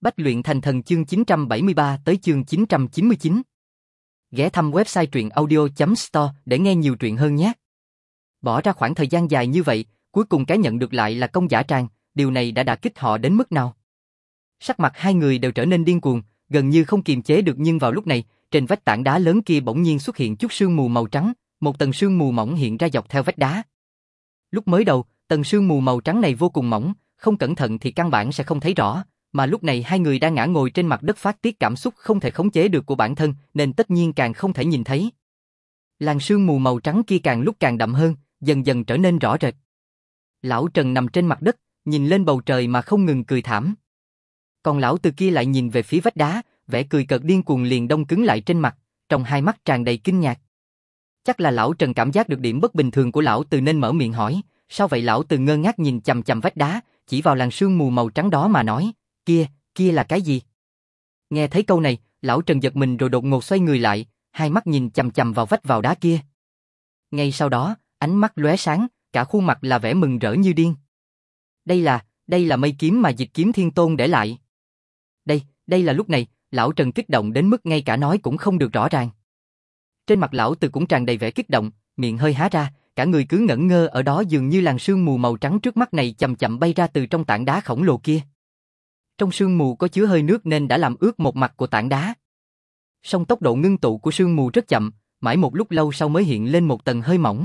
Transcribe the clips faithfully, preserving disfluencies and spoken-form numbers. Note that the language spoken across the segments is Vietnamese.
Bách luyện thành thần chương chín trăm bảy mươi ba tới chương chín trăm chín mươi chín. Ghé thăm website truyện audio chấm store để nghe nhiều truyện hơn nhé. Bỏ ra khoảng thời gian dài như vậy, cuối cùng cái nhận được lại là công giả Trang, điều này đã đả kích họ đến mức nào? Sắc mặt hai người đều trở nên điên cuồng, gần như không kiềm chế được, nhưng vào lúc này, trên vách tảng đá lớn kia bỗng nhiên xuất hiện chút sương mù màu trắng, một tầng sương mù mỏng hiện ra dọc theo vách đá. Lúc mới đầu, tầng sương mù màu trắng này vô cùng mỏng, không cẩn thận thì căn bản sẽ không thấy rõ. Mà lúc này hai người đang ngã ngồi trên mặt đất phát tiết cảm xúc không thể khống chế được của bản thân, nên tất nhiên càng không thể nhìn thấy. Làn sương mù màu trắng kia càng lúc càng đậm hơn, dần dần trở nên rõ rệt. Lão Trần nằm trên mặt đất, nhìn lên bầu trời mà không ngừng cười thảm. Còn lão từ kia lại nhìn về phía vách đá, vẻ cười cợt điên cuồng liền đông cứng lại trên mặt, trong hai mắt tràn đầy kinh ngạc. Chắc là lão Trần cảm giác được điểm bất bình thường của lão từ nên mở miệng hỏi, sao vậy? Lão từ ngơ ngác nhìn chằm chằm vách đá, chỉ vào làn sương mù màu trắng đó mà nói. Kia, kia là cái gì? Nghe thấy câu này, lão Trần giật mình rồi đột ngột xoay người lại, hai mắt nhìn chằm chằm vào vách vào đá kia. Ngay sau đó, ánh mắt lóe sáng, cả khuôn mặt là vẻ mừng rỡ như điên. Đây là, đây là mây kiếm mà Dịch Kiếm Thiên Tôn để lại. Đây, đây là lúc này, lão Trần kích động đến mức ngay cả nói cũng không được rõ ràng. Trên mặt lão Từ cũng tràn đầy vẻ kích động, miệng hơi há ra, cả người cứ ngẩn ngơ ở đó, dường như làn sương mù màu trắng trước mắt này chậm chậm bay ra từ trong tảng đá khổng lồ kia. Trong sương mù có chứa hơi nước nên đã làm ướt một mặt của tảng đá. Song tốc độ ngưng tụ của sương mù rất chậm, mãi một lúc lâu sau mới hiện lên một tầng hơi mỏng.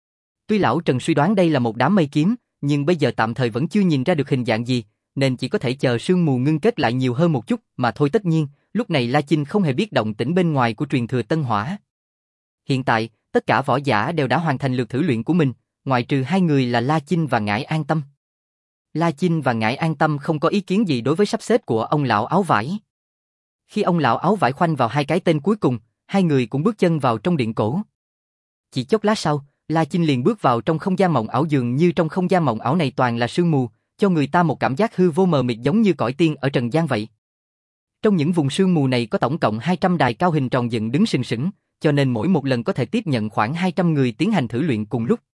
Tuy lão Trần suy đoán đây là một đám mây kiếm, nhưng bây giờ tạm thời vẫn chưa nhìn ra được hình dạng gì, nên chỉ có thể chờ sương mù ngưng kết lại nhiều hơn một chút mà thôi. Tất nhiên, lúc này La Chinh không hề biết động tĩnh bên ngoài của truyền thừa Tân Hỏa. Hiện tại, tất cả võ giả đều đã hoàn thành lượt thử luyện của mình, ngoại trừ hai người là La Chinh và Ngải An Tâm. La Chinh và Ngải An Tâm không có ý kiến gì đối với sắp xếp của ông lão áo vải. Khi ông lão áo vải khoanh vào hai cái tên cuối cùng, hai người cũng bước chân vào trong điện cổ. Chỉ chốc lát sau, La Chinh liền bước vào trong không gian mộng ảo, dường như trong không gian mộng ảo này toàn là sương mù, cho người ta một cảm giác hư vô mờ mịt giống như cõi tiên ở trần gian vậy. Trong những vùng sương mù này có tổng cộng hai trăm đài cao hình tròn dựng đứng sừng sững, cho nên mỗi một lần có thể tiếp nhận khoảng hai trăm người tiến hành thử luyện cùng lúc.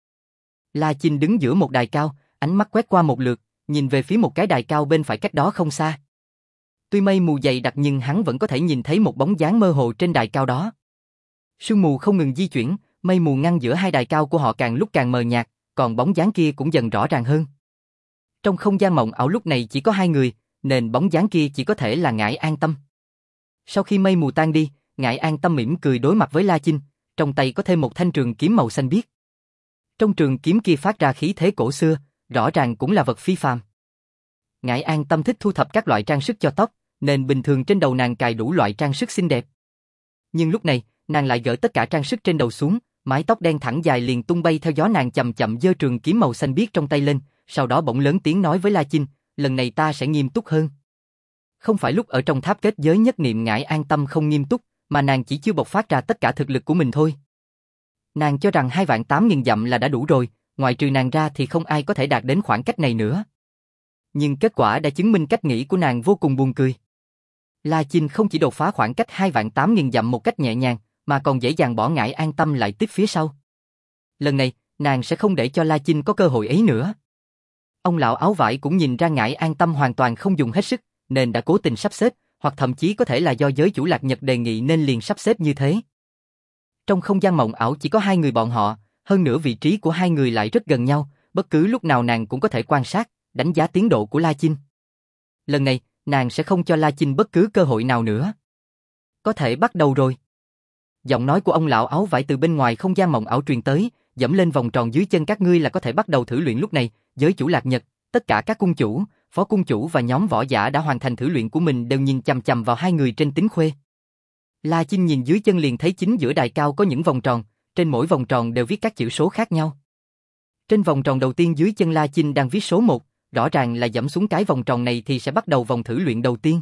La Chinh đứng giữa một đài cao, ánh mắt quét qua một lượt, nhìn về phía một cái đài cao bên phải cách đó không xa. Tuy mây mù dày đặc nhưng hắn vẫn có thể nhìn thấy một bóng dáng mơ hồ trên đài cao đó. Sương mù không ngừng di chuyển, mây mù ngăn giữa hai đài cao của họ càng lúc càng mờ nhạt, còn bóng dáng kia cũng dần rõ ràng hơn. Trong không gian mộng ảo lúc này chỉ có hai người, nên bóng dáng kia chỉ có thể là Ngải An Tâm. Sau khi mây mù tan đi, Ngải An Tâm mỉm cười đối mặt với La Chinh, trong tay có thêm một thanh trường kiếm màu xanh biếc. Trong trường kiếm kia phát ra khí thế cổ xưa, rõ ràng cũng là vật phi phàm. Ngải An Tâm thích thu thập các loại trang sức cho tóc, nên bình thường trên đầu nàng cài đủ loại trang sức xinh đẹp. Nhưng lúc này, nàng lại gỡ tất cả trang sức trên đầu xuống, mái tóc đen thẳng dài liền tung bay theo gió. Nàng chậm chậm giơ trường kiếm màu xanh biếc trong tay lên, sau đó bỗng lớn tiếng nói với La Chinh, lần này ta sẽ nghiêm túc hơn. Không phải lúc ở trong tháp kết giới nhất niệm Ngải An Tâm không nghiêm túc, mà nàng chỉ chưa bộc phát ra tất cả thực lực của mình thôi. Nàng cho rằng hai vạn tám nghìn dặm là đã đủ rồi, ngoại trừ nàng ra thì không ai có thể đạt đến khoảng cách này nữa. Nhưng kết quả đã chứng minh cách nghĩ của nàng vô cùng buồn cười. La Chinh không chỉ đột phá khoảng cách hai vạn tám nghìn dặm một cách nhẹ nhàng, mà còn dễ dàng bỏ Ngải An Tâm lại tiếp phía sau. Lần này, nàng sẽ không để cho La Chinh có cơ hội ấy nữa. Ông lão áo vải cũng nhìn ra Ngải An Tâm hoàn toàn không dùng hết sức, nên đã cố tình sắp xếp, hoặc thậm chí có thể là do giới chủ Lạc Nhật đề nghị nên liền sắp xếp như thế. Trong không gian mộng ảo chỉ có hai người bọn họ, hơn nữa vị trí của hai người lại rất gần nhau, bất cứ lúc nào nàng cũng có thể quan sát, đánh giá tiến độ của La Chinh. Lần này, nàng sẽ không cho La Chinh bất cứ cơ hội nào nữa. Có thể bắt đầu rồi. Giọng nói của ông lão áo vải từ bên ngoài không gian mộng ảo truyền tới, dẫm lên vòng tròn dưới chân các ngươi là có thể bắt đầu thử luyện. Lúc này, giới chủ Lạc Nhật, tất cả các cung chủ, phó cung chủ và nhóm võ giả đã hoàn thành thử luyện của mình đều nhìn chằm chằm vào hai người trên Tính Khuê. La Chinh nhìn dưới chân liền thấy chính giữa đài cao có những vòng tròn, trên mỗi vòng tròn đều viết các chữ số khác nhau. Trên vòng tròn đầu tiên dưới chân La Chinh đang viết số một, rõ ràng là dẫm xuống cái vòng tròn này thì sẽ bắt đầu vòng thử luyện đầu tiên.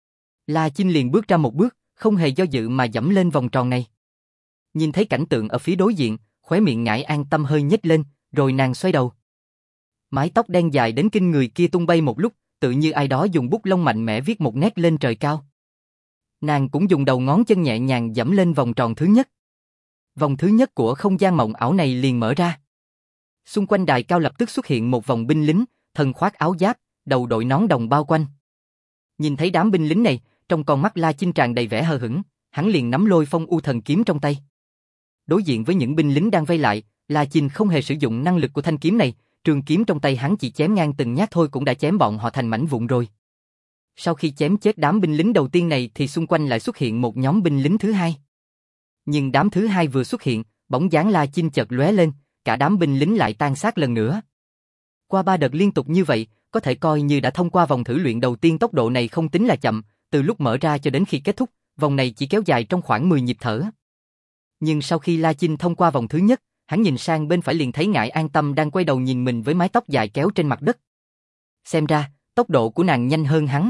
La Chinh liền bước ra một bước, không hề do dự mà dẫm lên vòng tròn này. Nhìn thấy cảnh tượng ở phía đối diện, khóe miệng Ngải An Tâm hơi nhếch lên, rồi nàng xoay đầu. Mái tóc đen dài đến kinh người kia tung bay một lúc, tự như ai đó dùng bút lông mạnh mẽ viết một nét lên trời cao. Nàng cũng dùng đầu ngón chân nhẹ nhàng dẫm lên vòng tròn thứ nhất. Vòng thứ nhất của không gian mộng ảo này liền mở ra. Xung quanh đài cao lập tức xuất hiện một vòng binh lính, thân khoác áo giáp, đầu đội nón đồng bao quanh. Nhìn thấy đám binh lính này, trong con mắt La Chinh tràn đầy vẻ hờ hững, hắn liền nắm Lôi Phong U Thần kiếm trong tay. Đối diện với những binh lính đang vây lại, La Chinh không hề sử dụng năng lực của thanh kiếm này, trường kiếm trong tay hắn chỉ chém ngang từng nhát thôi cũng đã chém bọn họ thành mảnh vụn rồi. Sau khi chém chết đám binh lính đầu tiên này thì xung quanh lại xuất hiện một nhóm binh lính thứ hai. Nhưng đám thứ hai vừa xuất hiện, bóng dáng La Chinh chợt lóe lên, cả đám binh lính lại tan xác lần nữa. Qua ba đợt liên tục như vậy, có thể coi như đã thông qua vòng thử luyện đầu tiên. Tốc độ này không tính là chậm, từ lúc mở ra cho đến khi kết thúc, vòng này chỉ kéo dài trong khoảng mười nhịp thở. Nhưng sau khi La Chinh thông qua vòng thứ nhất, hắn nhìn sang bên phải liền thấy Ngải An Tâm đang quay đầu nhìn mình với mái tóc dài kéo trên mặt đất. Xem ra, tốc độ của nàng nhanh hơn hắn.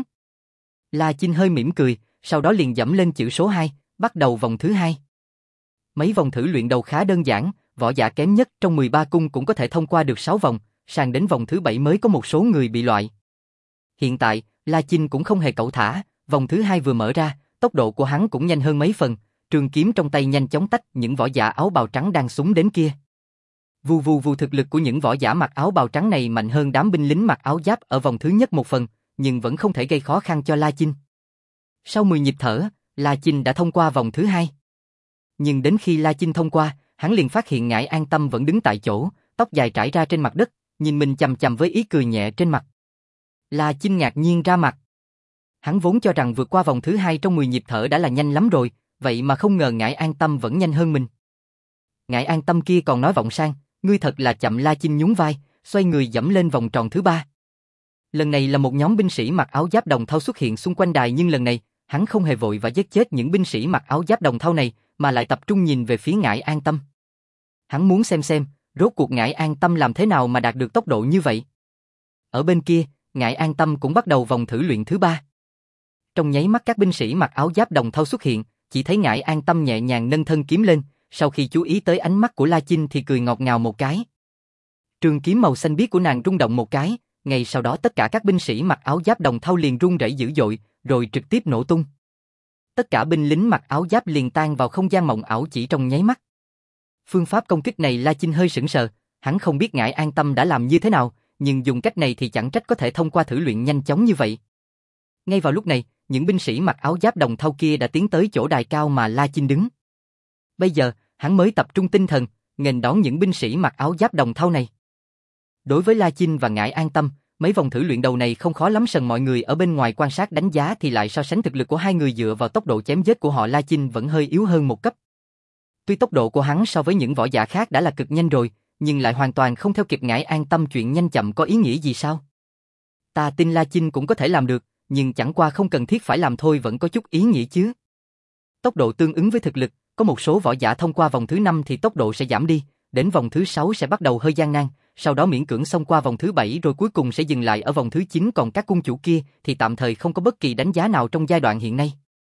La Chinh hơi mỉm cười, sau đó liền dẫm lên chữ số hai, bắt đầu vòng thứ hai. Mấy vòng thử luyện đầu khá đơn giản, võ giả kém nhất trong mười ba cung cũng có thể thông qua được sáu vòng, sang đến vòng thứ bảy mới có một số người bị loại. Hiện tại, La Chinh cũng không hề cẩu thả, vòng thứ hai vừa mở ra, tốc độ của hắn cũng nhanh hơn mấy phần, trường kiếm trong tay nhanh chóng tách những võ giả áo bào trắng đang súng đến kia. Vù vù vù, thực lực của những võ giả mặc áo bào trắng này mạnh hơn đám binh lính mặc áo giáp ở vòng thứ nhất một phần, nhưng vẫn không thể gây khó khăn cho La Chinh. Sau mười nhịp thở, La Chinh đã thông qua vòng thứ hai. Nhưng đến khi La Chinh thông qua, hắn liền phát hiện Ngải An Tâm vẫn đứng tại chỗ, tóc dài trải ra trên mặt đất, nhìn mình chằm chằm với ý cười nhẹ trên mặt. La Chinh ngạc nhiên ra mặt. Hắn vốn cho rằng vượt qua vòng thứ hai trong mười nhịp thở đã là nhanh lắm rồi, vậy mà không ngờ Ngải An Tâm vẫn nhanh hơn mình. Ngải An Tâm kia còn nói vọng sang, ngươi thật là chậm. La Chinh nhún vai, xoay người dẫm lên vòng tròn thứ ba. Lần này là một nhóm binh sĩ mặc áo giáp đồng thau xuất hiện xung quanh đài, nhưng lần này, hắn không hề vội và giết chết những binh sĩ mặc áo giáp đồng thau này, mà lại tập trung nhìn về phía Ngải An Tâm. Hắn muốn xem xem, rốt cuộc Ngải An Tâm làm thế nào mà đạt được tốc độ như vậy. Ở bên kia, Ngải An Tâm cũng bắt đầu vòng thử luyện thứ ba. Trong nháy mắt các binh sĩ mặc áo giáp đồng thau xuất hiện, chỉ thấy Ngải An Tâm nhẹ nhàng nâng thân kiếm lên, sau khi chú ý tới ánh mắt của La Chinh thì cười ngọt ngào một cái. Trường kiếm màu xanh biếc của nàng rung động một cái, ngay sau đó tất cả các binh sĩ mặc áo giáp đồng thau liền run rẩy dữ dội, rồi trực tiếp nổ tung. Tất cả binh lính mặc áo giáp liền tan vào không gian mộng ảo chỉ trong nháy mắt. Phương pháp công kích này La Chinh hơi sững sờ, hắn không biết Ngải An Tâm đã làm như thế nào, nhưng dùng cách này thì chẳng trách có thể thông qua thử luyện nhanh chóng như vậy. Ngay vào lúc này, những binh sĩ mặc áo giáp đồng thau kia đã tiến tới chỗ đài cao mà La Chinh đứng. Bây giờ, hắn mới tập trung tinh thần, nghênh đón những binh sĩ mặc áo giáp đồng thau này. Đối với La Chinh và Ngải An Tâm, mấy vòng thử luyện đầu này không khó lắm. Sần mọi người ở bên ngoài quan sát đánh giá thì lại so sánh thực lực của hai người dựa vào tốc độ chém giết của họ, La Chinh vẫn hơi yếu hơn một cấp. Tuy tốc độ của hắn so với những võ giả khác đã là cực nhanh rồi, nhưng lại hoàn toàn không theo kịp Ngải An Tâm. Chuyện nhanh chậm có ý nghĩa gì sao? Ta tin La Chinh cũng có thể làm được, nhưng chẳng qua không cần thiết phải làm thôi, vẫn có chút ý nghĩa chứ. Tốc độ tương ứng với thực lực, có một số võ giả thông qua vòng thứ năm thì tốc độ sẽ giảm đi, đến vòng thứ sáu sẽ bắt đầu hơi gian nan, sau đó miễn cưỡng xông qua vòng thứ bảy rồi cuối cùng sẽ dừng lại ở vòng thứ chín, còn các cung chủ kia thì tạm thời không có bất kỳ đánh giá nào trong giai đoạn hiện nay.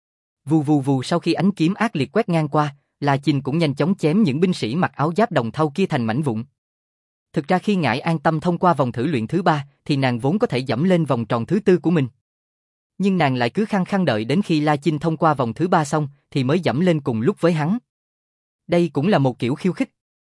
Vù vù vù, sau khi ánh kiếm ác liệt quét ngang qua, La Chinh cũng nhanh chóng chém những binh sĩ mặc áo giáp đồng thau kia thành mảnh vụn. Thực ra khi Ngải An Tâm thông qua vòng thử luyện thứ ba thì nàng vốn có thể dẫm lên vòng tròn thứ tư của mình. Nhưng nàng lại cứ khăng khăng đợi đến khi La Chinh thông qua vòng thứ ba xong thì mới dẫm lên cùng lúc với hắn. Đây cũng là một kiểu khiêu khích.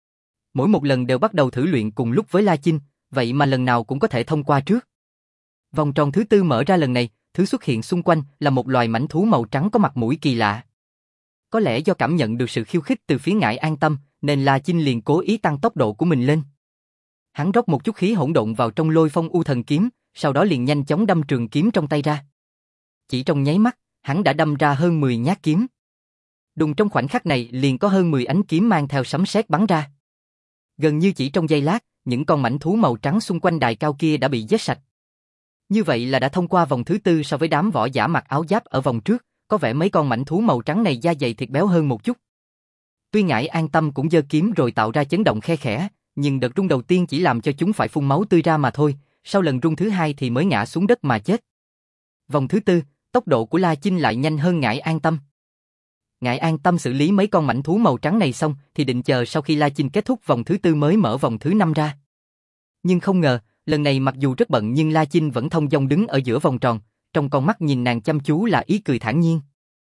Mỗi một lần đều bắt đầu thử luyện cùng lúc với La Chinh, vậy mà lần nào cũng có thể thông qua trước. Vòng tròn thứ tư mở ra lần này, thứ xuất hiện xung quanh là một loài mãnh thú màu trắng có mặt mũi kỳ lạ. Có lẽ do cảm nhận được sự khiêu khích từ phía Ngải An Tâm, nên La Chinh liền cố ý tăng tốc độ của mình lên. Hắn rót một chút khí hỗn độn vào trong Lôi Phong U Thần kiếm, sau đó liền nhanh chóng đâm trường kiếm trong tay ra. Chỉ trong nháy mắt, hắn đã đâm ra hơn mười nhát kiếm. Đùng, trong khoảnh khắc này liền có hơn mười ánh kiếm mang theo sấm sét bắn ra. Gần như chỉ trong giây lát, những con mãnh thú màu trắng xung quanh đài cao kia đã bị giết sạch. Như vậy là đã thông qua vòng thứ tư so với đám võ giả mặc áo giáp ở vòng trước, có vẻ mấy con mãnh thú màu trắng này da dày thịt béo hơn một chút. Tuy Ngải An Tâm cũng giơ kiếm rồi tạo ra chấn động khe khẽ, nhưng đợt rung đầu tiên chỉ làm cho chúng phải phun máu tươi ra mà thôi, sau lần rung thứ hai thì mới ngã xuống đất mà chết. Vòng thứ tư, tốc độ của La Chinh lại nhanh hơn Ngải An Tâm. Ngải An Tâm xử lý mấy con mãnh thú màu trắng này xong thì định chờ sau khi La Chinh kết thúc vòng thứ tư mới mở vòng thứ năm ra. Nhưng không ngờ, lần này mặc dù rất bận nhưng La Chinh vẫn thong dong đứng ở giữa vòng tròn, trong con mắt nhìn nàng chăm chú là ý cười thản nhiên.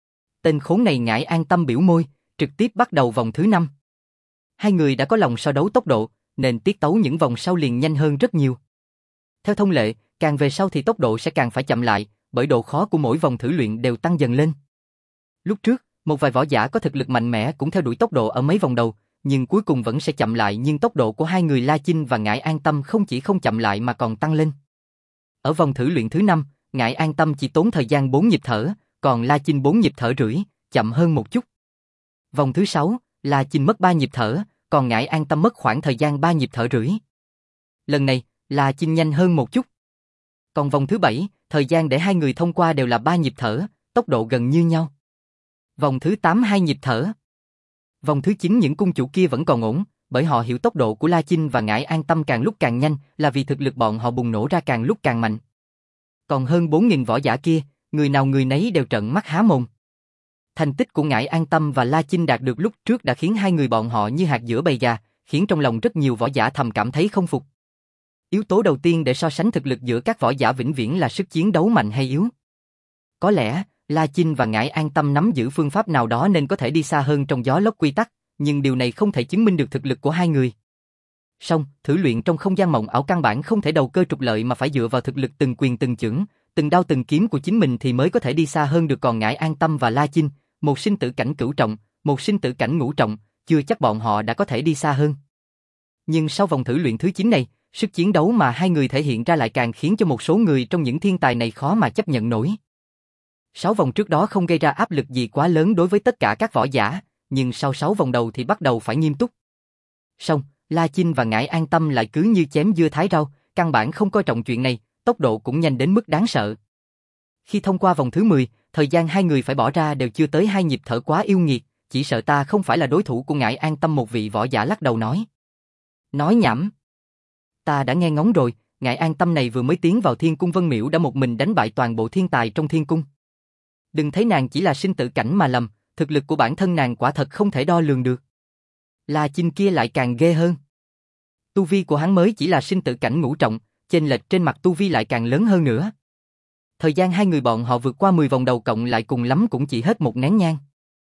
Tên khốn này, Ngải An Tâm biểu môi, trực tiếp bắt đầu vòng thứ năm. Hai người đã có lòng so đấu tốc độ, nên tiết tấu những vòng sau liền nhanh hơn rất nhiều. Theo thông lệ, càng về sau thì tốc độ sẽ càng phải chậm lại, bởi độ khó của mỗi vòng thử luyện đều tăng dần lên. Lúc trước, một vài võ giả có thực lực mạnh mẽ cũng theo đuổi tốc độ ở mấy vòng đầu, nhưng cuối cùng vẫn sẽ chậm lại, nhưng tốc độ của hai người La Chinh và Ngải An Tâm không chỉ không chậm lại mà còn tăng lên. Ở vòng thử luyện thứ năm, Ngải An Tâm chỉ tốn thời gian bốn nhịp thở, còn La Chinh bốn nhịp thở rưỡi, chậm hơn một chút. Vòng thứ sáu, La Chinh mất ba nhịp thở, còn Ngải An Tâm mất khoảng thời gian ba nhịp thở rưỡi. Lần này, La Chinh nhanh hơn một chút. Còn vòng thứ bảy, thời gian để hai người thông qua đều là ba nhịp thở, tốc độ gần như nhau. Vòng thứ tám hai nhịp thở. Vòng thứ chín những cung chủ kia vẫn còn ổn, bởi họ hiểu tốc độ của La Chinh và Ngải An Tâm càng lúc càng nhanh là vì thực lực bọn họ bùng nổ ra càng lúc càng mạnh. Còn hơn bốn nghìn võ giả kia, người nào người nấy đều trợn mắt há mồm. Thành tích của Ngải An Tâm và La Chinh đạt được lúc trước đã khiến hai người bọn họ như hạt giữa bầy gà, khiến trong lòng rất nhiều võ giả thầm cảm thấy không phục. Yếu tố đầu tiên để so sánh thực lực giữa các võ giả vĩnh viễn là sức chiến đấu mạnh hay yếu. Có lẽ, La Chinh và Ngải An Tâm nắm giữ phương pháp nào đó nên có thể đi xa hơn trong gió lốc quy tắc, nhưng điều này không thể chứng minh được thực lực của hai người. Song, thử luyện trong không gian mộng ảo căn bản không thể đầu cơ trục lợi mà phải dựa vào thực lực từng quyền từng chưởng, từng đao từng kiếm của chính mình thì mới có thể đi xa hơn được, còn Ngải An Tâm và La Chinh, một sinh tử cảnh cửu trọng, một sinh tử cảnh ngũ trọng, chưa chắc bọn họ đã có thể đi xa hơn. Nhưng sau vòng thử luyện thứ chín này, sức chiến đấu mà hai người thể hiện ra lại càng khiến cho một số người trong những thiên tài này khó mà chấp nhận nổi. Sáu vòng trước đó không gây ra áp lực gì quá lớn đối với tất cả các võ giả, nhưng sau sáu vòng đầu thì bắt đầu phải nghiêm túc. Song, La Chinh và Ngải An Tâm lại cứ như chém dưa thái rau, căn bản không coi trọng chuyện này, tốc độ cũng nhanh đến mức đáng sợ. Khi thông qua vòng thứ mười, thời gian hai người phải bỏ ra đều chưa tới hai nhịp thở, quá yêu nghiệt, chỉ sợ ta không phải là đối thủ của Ngải An Tâm, một vị võ giả lắc đầu nói. Nói nhảm. Ta đã nghe ngóng rồi, Ngải An Tâm này vừa mới tiến vào Thiên Cung Vân Miểu đã một mình đánh bại toàn bộ thiên tài trong Thiên Cung. Đừng thấy nàng chỉ là sinh tử cảnh mà lầm, thực lực của bản thân nàng quả thật không thể đo lường được. La Chinh kia lại càng ghê hơn. Tu vi của hắn mới chỉ là sinh tử cảnh ngũ trọng, chênh lệch trên mặt tu vi lại càng lớn hơn nữa. Thời gian hai người bọn họ vượt qua mười vòng đầu cộng lại cùng lắm cũng chỉ hết một nén nhang.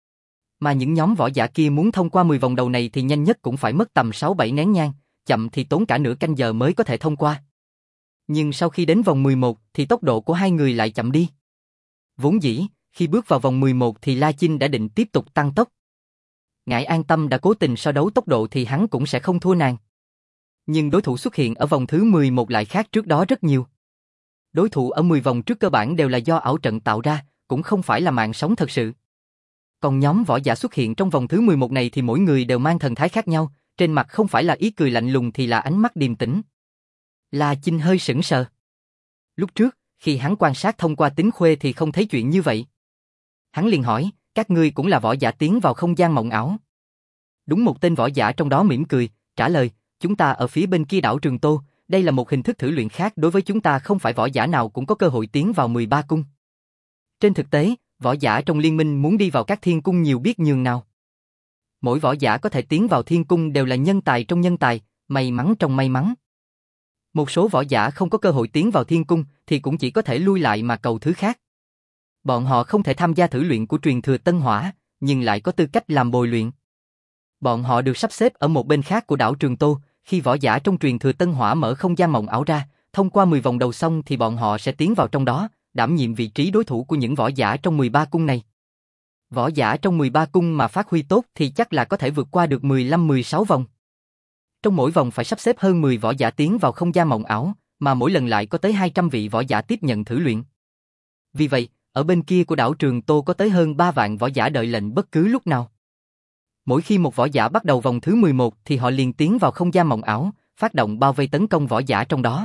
Mà những nhóm võ giả kia muốn thông qua mười vòng đầu này thì nhanh nhất cũng phải mất tầm sáu bảy nén nhang, chậm thì tốn cả nửa canh giờ mới có thể thông qua. Nhưng sau khi đến vòng mười một thì tốc độ của hai người lại chậm đi. Vốn dĩ, khi bước vào vòng mười một thì La Chinh đã định tiếp tục tăng tốc. Ngải An Tâm đã cố tình so đấu tốc độ thì hắn cũng sẽ không thua nàng. Nhưng đối thủ xuất hiện ở vòng thứ mười một lại khác trước đó rất nhiều. Đối thủ ở mười vòng trước cơ bản đều là do ảo trận tạo ra, cũng không phải là mạng sống thật sự. Còn nhóm võ giả xuất hiện trong vòng thứ mười một này thì mỗi người đều mang thần thái khác nhau, trên mặt không phải là ý cười lạnh lùng thì là ánh mắt điềm tĩnh. La Chinh hơi sững sờ. Lúc trước, khi hắn quan sát thông qua tính khuê thì không thấy chuyện như vậy. Hắn liền hỏi, các ngươi cũng là võ giả tiến vào không gian mộng ảo? Đúng một tên võ giả trong đó mỉm cười, trả lời, chúng ta ở phía bên kia đảo Trường Tô, đây là một hình thức thử luyện khác, đối với chúng ta không phải võ giả nào cũng có cơ hội tiến vào mười ba cung. Trên thực tế, võ giả trong liên minh muốn đi vào các thiên cung nhiều biết nhường nào. Mỗi võ giả có thể tiến vào thiên cung đều là nhân tài trong nhân tài, may mắn trong may mắn. Một số võ giả không có cơ hội tiến vào thiên cung thì cũng chỉ có thể lui lại mà cầu thứ khác. Bọn họ không thể tham gia thử luyện của truyền thừa Tân Hỏa, nhưng lại có tư cách làm bồi luyện. Bọn họ được sắp xếp ở một bên khác của đảo Trường Tô, khi võ giả trong truyền thừa Tân Hỏa mở không gian mộng ảo ra, thông qua mười vòng đầu xong thì bọn họ sẽ tiến vào trong đó, đảm nhiệm vị trí đối thủ của những võ giả trong mười ba cung này. Võ giả trong mười ba cung mà phát huy tốt thì chắc là có thể vượt qua được mười lăm mười sáu vòng. Trong mỗi vòng phải sắp xếp hơn mười võ giả tiến vào không gian mộng ảo, mà mỗi lần lại có tới hai trăm vị võ giả tiếp nhận thử luyện. Vì vậy, ở bên kia của đảo Trường Tô có tới hơn ba vạn võ giả đợi lệnh bất cứ lúc nào. Mỗi khi một võ giả bắt đầu vòng thứ mười một thì họ liền tiến vào không gian mộng ảo, phát động bao vây tấn công võ giả trong đó.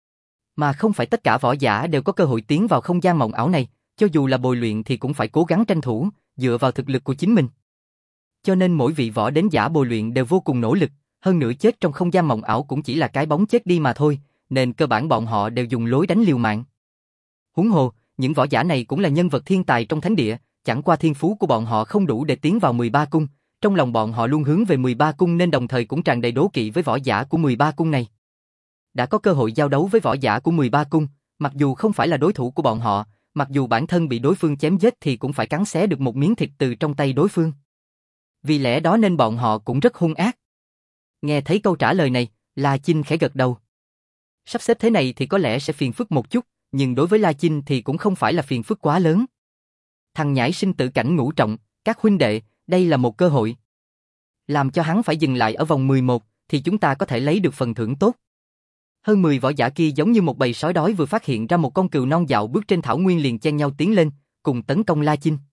Mà không phải tất cả võ giả đều có cơ hội tiến vào không gian mộng ảo này, cho dù là bồi luyện thì cũng phải cố gắng tranh thủ, dựa vào thực lực của chính mình. Cho nên mỗi vị võ đến giả bồi luyện đều vô cùng nỗ lực, hơn nữa chết trong không gian mộng ảo cũng chỉ là cái bóng chết đi mà thôi, nên cơ bản bọn họ đều dùng lối đánh liều mạng. Huống hồ, những võ giả này cũng là nhân vật thiên tài trong thánh địa, chẳng qua thiên phú của bọn họ không đủ để tiến vào mười ba cung, trong lòng bọn họ luôn hướng về mười ba cung nên đồng thời cũng tràn đầy đố kỵ với võ giả của mười ba cung này. Đã có cơ hội giao đấu với võ giả của mười ba cung, mặc dù không phải là đối thủ của bọn họ, mặc dù bản thân bị đối phương chém giết thì cũng phải cắn xé được một miếng thịt từ trong tay đối phương. Vì lẽ đó nên bọn họ cũng rất hung ác. Nghe thấy câu trả lời này, La Chinh khẽ gật đầu. Sắp xếp thế này thì có lẽ sẽ phiền phức một chút, nhưng đối với La Chinh thì cũng không phải là phiền phức quá lớn. Thằng nhãi sinh tử cảnh ngũ trọng, các huynh đệ, đây là một cơ hội. Làm cho hắn phải dừng lại ở vòng mười một, thì chúng ta có thể lấy được phần thưởng tốt. Hơn mười võ giả kia giống như một bầy sói đói vừa phát hiện ra một con cừu non dạo bước trên thảo nguyên liền chen nhau tiến lên, cùng tấn công La Chinh.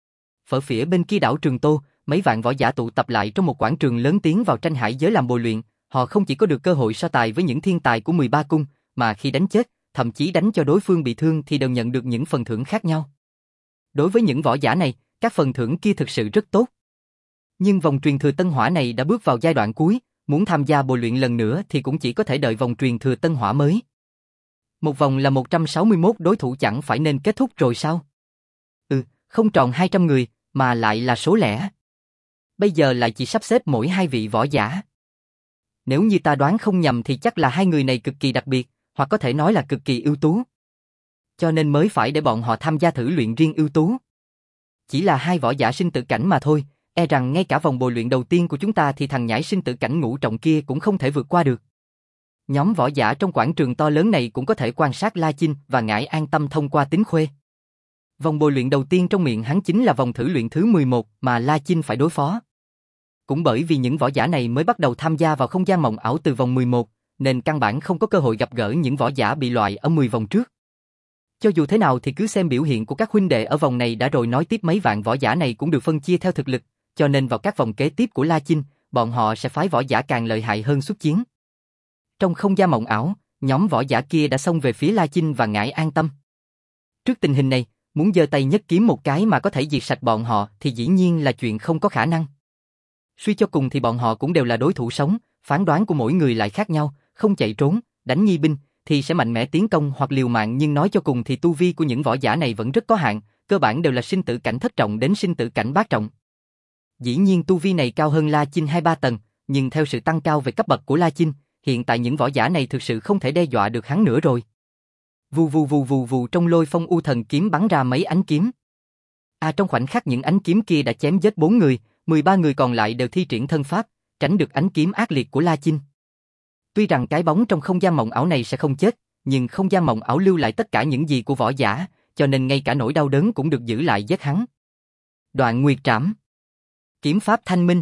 Ở phía bên kia đảo Trường Tô, mấy vạn võ giả tụ tập lại trong một quảng trường lớn tiến vào tranh hải giới làm bồi luyện, họ không chỉ có được cơ hội so tài với những thiên tài của mười ba cung, mà khi đánh chết, thậm chí đánh cho đối phương bị thương thì đều nhận được những phần thưởng khác nhau. Đối với những võ giả này, các phần thưởng kia thực sự rất tốt. Nhưng vòng truyền thừa Tân Hỏa này đã bước vào giai đoạn cuối, muốn tham gia bồi luyện lần nữa thì cũng chỉ có thể đợi vòng truyền thừa Tân Hỏa mới. Một vòng là một trăm sáu mươi mốt đối thủ chẳng phải nên kết thúc rồi sao? Ừ, không tròn hai trăm người, mà lại là số lẻ. Bây giờ lại chỉ sắp xếp mỗi hai vị võ giả. Nếu như ta đoán không nhầm thì chắc là hai người này cực kỳ đặc biệt, hoặc có thể nói là cực kỳ ưu tú. Cho nên mới phải để bọn họ tham gia thử luyện riêng ưu tú. Chỉ là hai võ giả sinh tử cảnh mà thôi, e rằng ngay cả vòng bồi luyện đầu tiên của chúng ta thì thằng nhãi sinh tử cảnh ngũ trọng kia cũng không thể vượt qua được. Nhóm võ giả trong quảng trường to lớn này cũng có thể quan sát La Chinh và Ngải An Tâm thông qua tính khuê. Vòng bồi luyện đầu tiên trong miệng hắn chính là vòng thử luyện thứ mười một mà La Chinh phải đối phó. Cũng bởi vì những võ giả này mới bắt đầu tham gia vào không gian mộng ảo từ vòng mười một, nên căn bản không có cơ hội gặp gỡ những võ giả bị loại ở mười vòng trước. Cho dù thế nào thì cứ xem biểu hiện của các huynh đệ ở vòng này đã rồi nói tiếp, mấy vạn võ giả này cũng được phân chia theo thực lực, cho nên vào các vòng kế tiếp của La Chinh, bọn họ sẽ phái võ giả càng lợi hại hơn xuất chiến. Trong không gian mộng ảo, nhóm võ giả kia đã xông về phía La Chinh và Ngải An Tâm. Trước tình hình này, muốn giơ tay nhất kiếm một cái mà có thể diệt sạch bọn họ thì dĩ nhiên là chuyện không có khả năng. Suy cho cùng thì bọn họ cũng đều là đối thủ sống, phán đoán của mỗi người lại khác nhau, không chạy trốn, đánh nghi binh thì sẽ mạnh mẽ tiến công hoặc liều mạng, nhưng nói cho cùng thì tu vi của những võ giả này vẫn rất có hạn, cơ bản đều là sinh tử cảnh thất trọng đến sinh tử cảnh bát trọng. Dĩ nhiên tu vi này cao hơn La Chinh hai ba tầng, nhưng theo sự tăng cao về cấp bậc của La Chinh, hiện tại những võ giả này thực sự không thể đe dọa được hắn nữa rồi. Vù vù vù vù vù, trong lôi phong u thần kiếm bắn ra mấy ánh kiếm. À, trong khoảnh khắc những ánh kiếm kia đã chém giết bốn người, mười ba người còn lại đều thi triển thân pháp, tránh được ánh kiếm ác liệt của La Chinh. Tuy rằng cái bóng trong không gian mộng ảo này sẽ không chết, nhưng không gian mộng ảo lưu lại tất cả những gì của võ giả, cho nên ngay cả nỗi đau đớn cũng được giữ lại giết hắn. Đoạn Nguyệt Trảm, kiếm pháp thanh minh,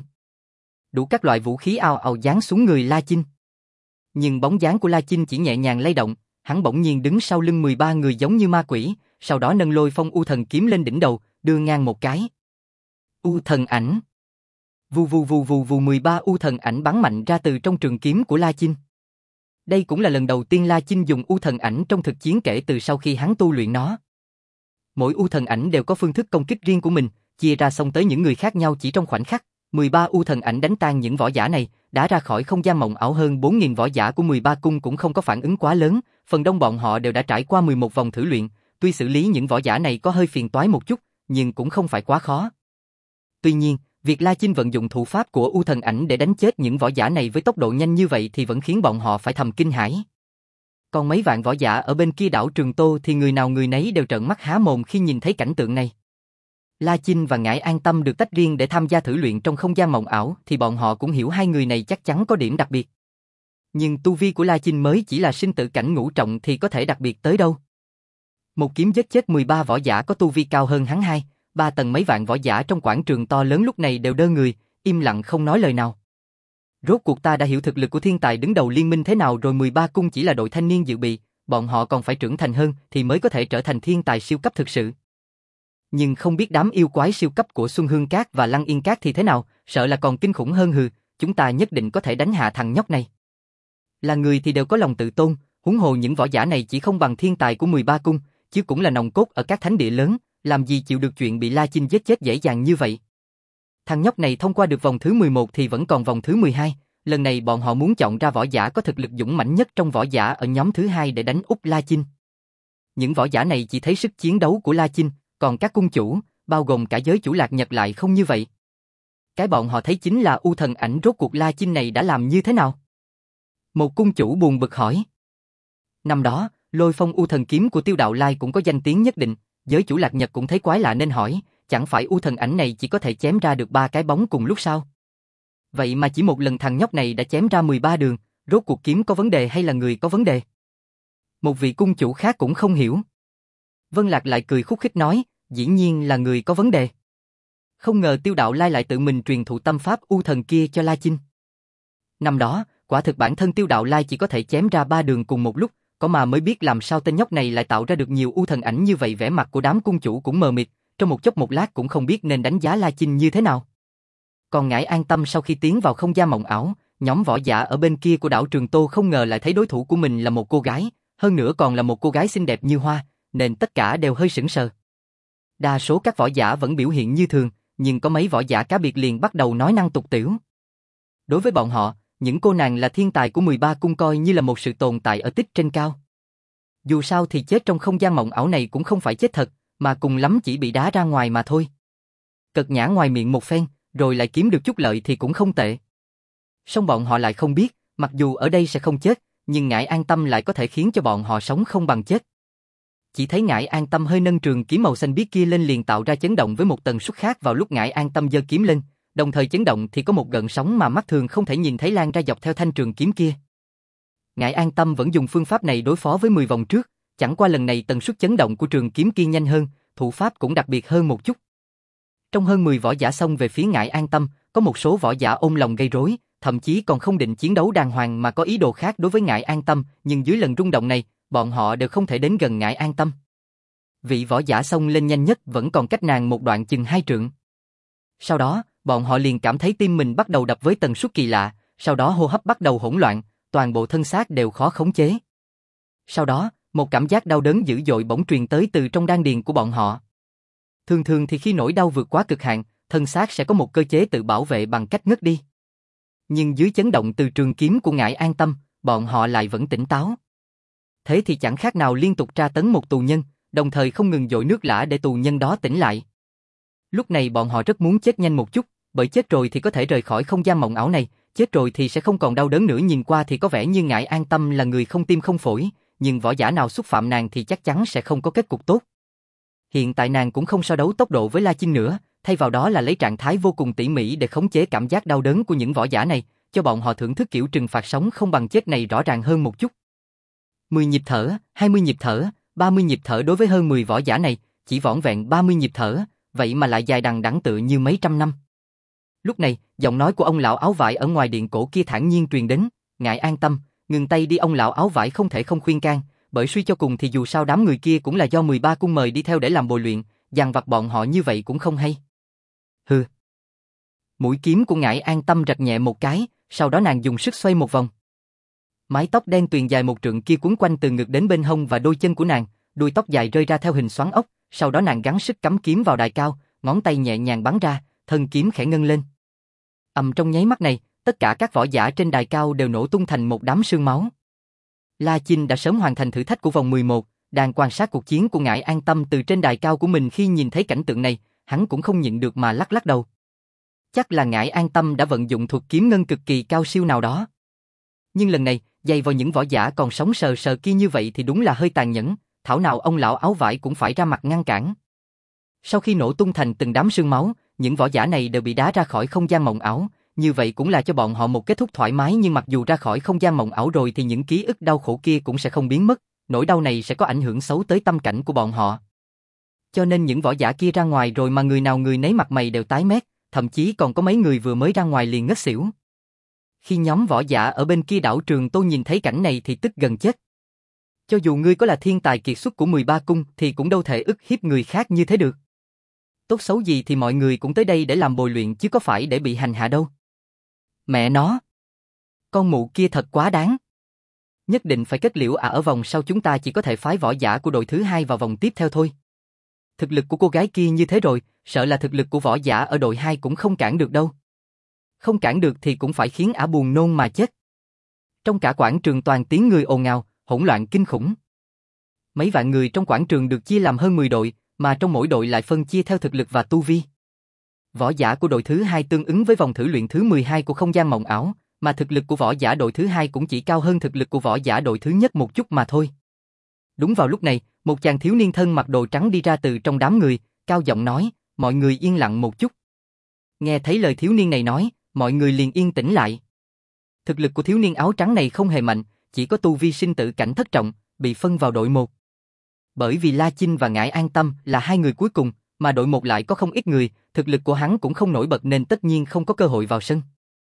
đủ các loại vũ khí ào ào giáng xuống người La Chinh. Nhưng bóng dáng của La Chinh chỉ nhẹ nhàng lay động, hắn bỗng nhiên đứng sau lưng mười ba người giống như ma quỷ, sau đó nâng lôi phong u thần kiếm lên đỉnh đầu, đưa ngang một cái. U thần ảnh. Vù vù vù vù vù, mười ba u thần ảnh bắn mạnh ra từ trong trường kiếm của La Chinh. Đây cũng là lần đầu tiên La Chinh dùng u thần ảnh trong thực chiến kể từ sau khi hắn tu luyện nó. Mỗi u thần ảnh đều có phương thức công kích riêng của mình, chia ra xông tới những người khác nhau chỉ trong khoảnh khắc. mười ba u thần ảnh đánh tan những võ giả này, đã ra khỏi không gian mộng ảo. Hơn bốn nghìn võ giả của mười ba cung cũng không có phản ứng quá lớn, phần đông bọn họ đều đã trải qua mười một vòng thử luyện, tuy xử lý những võ giả này có hơi phiền toái một chút, nhưng cũng không phải quá khó. Tuy nhiên, việc La Chinh vận dụng thủ pháp của u thần ảnh để đánh chết những võ giả này với tốc độ nhanh như vậy thì vẫn khiến bọn họ phải thầm kinh hãi. Còn mấy vạn võ giả ở bên kia đảo Trường Tô thì người nào người nấy đều trợn mắt há mồm khi nhìn thấy cảnh tượng này. La Chinh và Ngải An Tâm được tách riêng để tham gia thử luyện trong không gian mộng ảo thì bọn họ cũng hiểu hai người này chắc chắn có điểm đặc biệt. Nhưng tu vi của La Chinh mới chỉ là sinh tử cảnh ngũ trọng thì có thể đặc biệt tới đâu. Một kiếm giết chết mười ba võ giả có tu vi cao hơn hắn hai, ba tầng. Mấy vạn võ giả trong quảng trường to lớn lúc này đều đơ người, im lặng không nói lời nào. Rốt cuộc ta đã hiểu thực lực của thiên tài đứng đầu liên minh thế nào rồi. Mười ba cung chỉ là đội thanh niên dự bị, bọn họ còn phải trưởng thành hơn thì mới có thể trở thành thiên tài siêu cấp thực sự. Nhưng không biết đám yêu quái siêu cấp của Xuân Hương Cát và Lăng Yên Cát thì thế nào, sợ là còn kinh khủng hơn. Hừ, chúng ta nhất định có thể đánh hạ thằng nhóc này. Là người thì đều có lòng tự tôn, huống hồ những võ giả này chỉ không bằng thiên tài của mười ba cung, chứ cũng là nòng cốt ở các thánh địa lớn, làm gì chịu được chuyện bị La Chinh giết chết dễ dàng như vậy. Thằng nhóc này thông qua được vòng thứ mười một thì vẫn còn vòng thứ mười hai, lần này bọn họ muốn chọn ra võ giả có thực lực dũng mãnh nhất trong võ giả ở nhóm thứ hai để đánh úp La Chinh. Những võ giả này chỉ thấy sức chiến đấu của La Chinh, còn các cung chủ, bao gồm cả giới chủ Lạc Nhật lại không như vậy. Cái bọn họ thấy chính là u thần ảnh. Rốt cuộc La Chinh này đã làm như thế nào? Một cung chủ buồn bực hỏi. Năm đó, lôi phong u thần kiếm của Tiêu Đạo Lai cũng có danh tiếng nhất định, giới chủ Lạc Nhật cũng thấy quái lạ nên hỏi, chẳng phải u thần ảnh này chỉ có thể chém ra được ba cái bóng cùng lúc sao? Vậy mà chỉ một lần thằng nhóc này đã chém ra mười ba đường, rốt cuộc kiếm có vấn đề hay là người có vấn đề? Một vị cung chủ khác cũng không hiểu. Vân Lạc lại cười khúc khích nói, dĩ nhiên là người có vấn đề. Không ngờ Tiêu Đạo Lai lại tự mình truyền thụ tâm pháp u thần kia cho La Chinh. Năm đó, quả thực bản thân Tiêu Đạo Lai chỉ có thể chém ra ba đường cùng một lúc, có mà mới biết làm sao tên nhóc này lại tạo ra được nhiều u thần ảnh như vậy. Vẻ mặt của đám cung chủ cũng mờ mịt, trong một chốc một lát cũng không biết nên đánh giá La Chinh như thế nào. Còn Ngải An Tâm sau khi tiến vào không gian mộng ảo, nhóm võ giả ở bên kia của đảo Trường Tô không ngờ lại thấy đối thủ của mình là một cô gái, hơn nữa còn là một cô gái xinh đẹp như hoa, nên tất cả đều hơi sững sờ. Đa số các võ giả vẫn biểu hiện như thường, nhưng có mấy võ giả cá biệt liền bắt đầu nói năng tục tĩu. Đối với bọn họ, những cô nàng là thiên tài của mười ba cung coi như là một sự tồn tại ở tích trên cao. Dù sao thì chết trong không gian mộng ảo này cũng không phải chết thật, mà cùng lắm chỉ bị đá ra ngoài mà thôi. Cật nhã ngoài miệng một phen, rồi lại kiếm được chút lợi thì cũng không tệ. Song bọn họ lại không biết, mặc dù ở đây sẽ không chết, nhưng Ngải An Tâm lại có thể khiến cho bọn họ sống không bằng chết. Chỉ thấy Ngải An Tâm hơi nâng trường kiếm màu xanh biếc kia lên liền tạo ra chấn động với một tần suất khác. Vào lúc Ngải An Tâm giơ kiếm lên, đồng thời chấn động thì có một gợn sóng mà mắt thường không thể nhìn thấy lan ra dọc theo thanh trường kiếm kia. Ngải An Tâm vẫn dùng phương pháp này đối phó với mười vòng trước, chẳng qua lần này tần suất chấn động của trường kiếm kia nhanh hơn, thủ pháp cũng đặc biệt hơn một chút. Trong hơn mười võ giả xông về phía Ngải An Tâm, có một số võ giả ôm lòng gây rối, thậm chí còn không định chiến đấu đàng hoàng mà có ý đồ khác đối với Ngải An Tâm, nhưng dưới lần rung động này, bọn họ đều không thể đến gần Ngải An Tâm. Vị võ giả xông lên nhanh nhất vẫn còn cách nàng một đoạn chừng hai trượng. Sau đó, bọn họ liền cảm thấy tim mình bắt đầu đập với tần suất kỳ lạ, sau đó hô hấp bắt đầu hỗn loạn, toàn bộ thân xác đều khó khống chế. Sau đó, một cảm giác đau đớn dữ dội bỗng truyền tới từ trong đan điền của bọn họ. Thường thường thì khi nỗi đau vượt quá cực hạn, thân xác sẽ có một cơ chế tự bảo vệ bằng cách ngất đi. Nhưng dưới chấn động từ trường kiếm của Ngải An Tâm, bọn họ lại vẫn tỉnh táo. Thế thì chẳng khác nào liên tục tra tấn một tù nhân, đồng thời không ngừng dội nước lã để tù nhân đó tỉnh lại. Lúc này bọn họ rất muốn chết nhanh một chút, bởi chết rồi thì có thể rời khỏi không gian mộng ảo này, chết rồi thì sẽ không còn đau đớn nữa. Nhìn qua thì có vẻ như Ngải An Tâm là người không tim không phổi, nhưng võ giả nào xúc phạm nàng thì chắc chắn sẽ không có kết cục tốt. Hiện tại nàng cũng không so đấu tốc độ với La Chinh nữa, thay vào đó là lấy trạng thái vô cùng tỉ mỉ để khống chế cảm giác đau đớn của những võ giả này, cho bọn họ thưởng thức kiểu trừng phạt sống không bằng chết này rõ ràng hơn một chút. mười nhịp thở, hai mươi nhịp thở, ba mươi nhịp thở đối với hơn mười võ giả này, chỉ vỏn vẹn ba mươi nhịp thở, vậy mà lại dài đằng đẵng tựa như mấy trăm năm. Lúc này, giọng nói của ông lão áo vải ở ngoài điện cổ kia thản nhiên truyền đến, Ngải An Tâm, ngừng tay đi. Ông lão áo vải không thể không khuyên can, bởi suy cho cùng thì dù sao đám người kia cũng là do mười ba cung mời đi theo để làm bồi luyện, dằn vặt bọn họ như vậy cũng không hay. Hừ. Mũi kiếm của Ngải An Tâm rạch nhẹ một cái, sau đó nàng dùng sức xoay một vòng. Mái tóc đen tuyền dài một trượng kia quấn quanh từ ngực đến bên hông và đôi chân của nàng, đuôi tóc dài rơi ra theo hình xoắn ốc, sau đó nàng gắng sức cắm kiếm vào đài cao, ngón tay nhẹ nhàng bắn ra, thân kiếm khẽ ngân lên. Ầm, trong nháy mắt này, tất cả các võ giả trên đài cao đều nổ tung thành một đám sương máu. La Chinh đã sớm hoàn thành thử thách của vòng mười một, đang quan sát cuộc chiến của Ngải An Tâm từ trên đài cao của mình. Khi nhìn thấy cảnh tượng này, hắn cũng không nhịn được mà lắc lắc đầu. Chắc là Ngải An Tâm đã vận dụng thuật kiếm ngân cực kỳ cao siêu nào đó. Nhưng lần này, dày vào những võ giả còn sống sờ sờ kia như vậy thì đúng là hơi tàn nhẫn, thảo nào ông lão áo vải cũng phải ra mặt ngăn cản. Sau khi nổ tung thành từng đám sương máu, những võ giả này đều bị đá ra khỏi không gian mộng ảo, như vậy cũng là cho bọn họ một kết thúc thoải mái. Nhưng mặc dù ra khỏi không gian mộng ảo rồi thì những ký ức đau khổ kia cũng sẽ không biến mất, nỗi đau này sẽ có ảnh hưởng xấu tới tâm cảnh của bọn họ. Cho nên những võ giả kia ra ngoài rồi mà người nào người nấy mặt mày đều tái mét, thậm chí còn có mấy người vừa mới ra ngoài liền ngất xỉu. Khi nhóm võ giả ở bên kia đảo Trường Tô nhìn thấy cảnh này thì tức gần chết. Cho dù ngươi có là thiên tài kiệt xuất của mười ba cung thì cũng đâu thể ức hiếp người khác như thế được. Tốt xấu gì thì mọi người cũng tới đây để làm bồi luyện chứ có phải để bị hành hạ đâu. Mẹ nó! Con mụ kia thật quá đáng. Nhất định phải kết liễu à, ở vòng sau chúng ta chỉ có thể phái võ giả của đội thứ hai vào vòng tiếp theo thôi. Thực lực của cô gái kia như thế rồi, sợ là thực lực của võ giả ở đội hai cũng không cản được đâu. Không cản được thì cũng phải khiến ả buồn nôn mà chết. Trong cả quảng trường toàn tiếng người ồn ào, hỗn loạn kinh khủng. Mấy vạn người trong quảng trường được chia làm hơn mười đội, mà trong mỗi đội lại phân chia theo thực lực và tu vi. Võ giả của đội thứ hai tương ứng với vòng thử luyện thứ mười hai của không gian mộng ảo, mà thực lực của võ giả đội thứ hai cũng chỉ cao hơn thực lực của võ giả đội thứ nhất một chút mà thôi. Đúng vào lúc này, một chàng thiếu niên thân mặc đồ trắng đi ra từ trong đám người, cao giọng nói, mọi người yên lặng một chút. Nghe thấy lời thiếu niên này nói, mọi người liền yên tĩnh lại. Thực lực của thiếu niên áo trắng này không hề mạnh, chỉ có tu vi sinh tử cảnh thất trọng, bị phân vào đội một. Bởi vì La Chinh và Ngải An Tâm là hai người cuối cùng, mà đội một lại có không ít người, thực lực của hắn cũng không nổi bật nên tất nhiên không có cơ hội vào sân.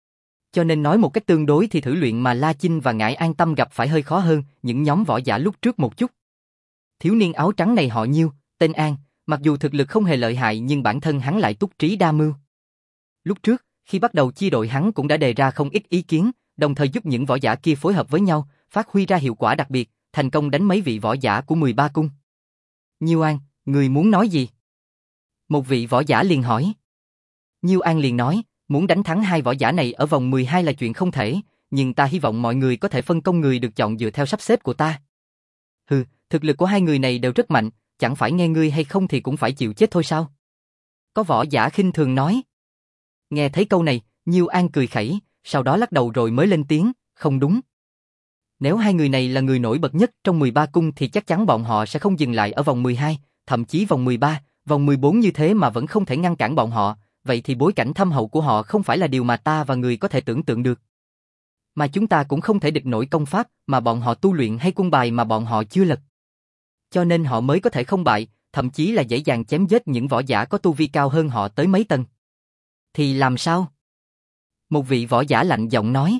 Cho nên nói một cách tương đối thì thử luyện mà La Chinh và Ngải An Tâm gặp phải hơi khó hơn những nhóm võ giả lúc trước một chút. Thiếu niên áo trắng này họ Nhiêu, tên An, mặc dù thực lực không hề lợi hại nhưng bản thân hắn lại túc trí đa mưu. Lúc trước, khi bắt đầu chia đội hắn cũng đã đề ra không ít ý kiến, đồng thời giúp những võ giả kia phối hợp với nhau, phát huy ra hiệu quả đặc biệt, thành công đánh mấy vị võ giả của mười ba cung. Nhiêu An, người muốn nói gì? Một vị võ giả liền hỏi. Nhiêu An liền nói, muốn đánh thắng hai võ giả này ở vòng mười hai là chuyện không thể, nhưng ta hy vọng mọi người có thể phân công người được chọn dựa theo sắp xếp của ta. Hừ, thực lực của hai người này đều rất mạnh, chẳng phải nghe ngươi hay không thì cũng phải chịu chết thôi sao? Có võ giả khinh thường nói. Nghe thấy câu này, Nhiêu An cười khẩy, sau đó lắc đầu rồi mới lên tiếng, không đúng. Nếu hai người này là người nổi bật nhất trong mười ba cung thì chắc chắn bọn họ sẽ không dừng lại ở vòng mười hai, thậm chí vòng mười ba, vòng mười bốn như thế mà vẫn không thể ngăn cản bọn họ, vậy thì bối cảnh thâm hậu của họ không phải là điều mà ta và người có thể tưởng tượng được. Mà chúng ta cũng không thể địch nổi công pháp mà bọn họ tu luyện hay quân bài mà bọn họ chưa lật. Cho nên họ mới có thể không bại, thậm chí là dễ dàng chém giết những võ giả có tu vi cao hơn họ tới mấy tầng. Thì làm sao? Một vị võ giả lạnh giọng nói.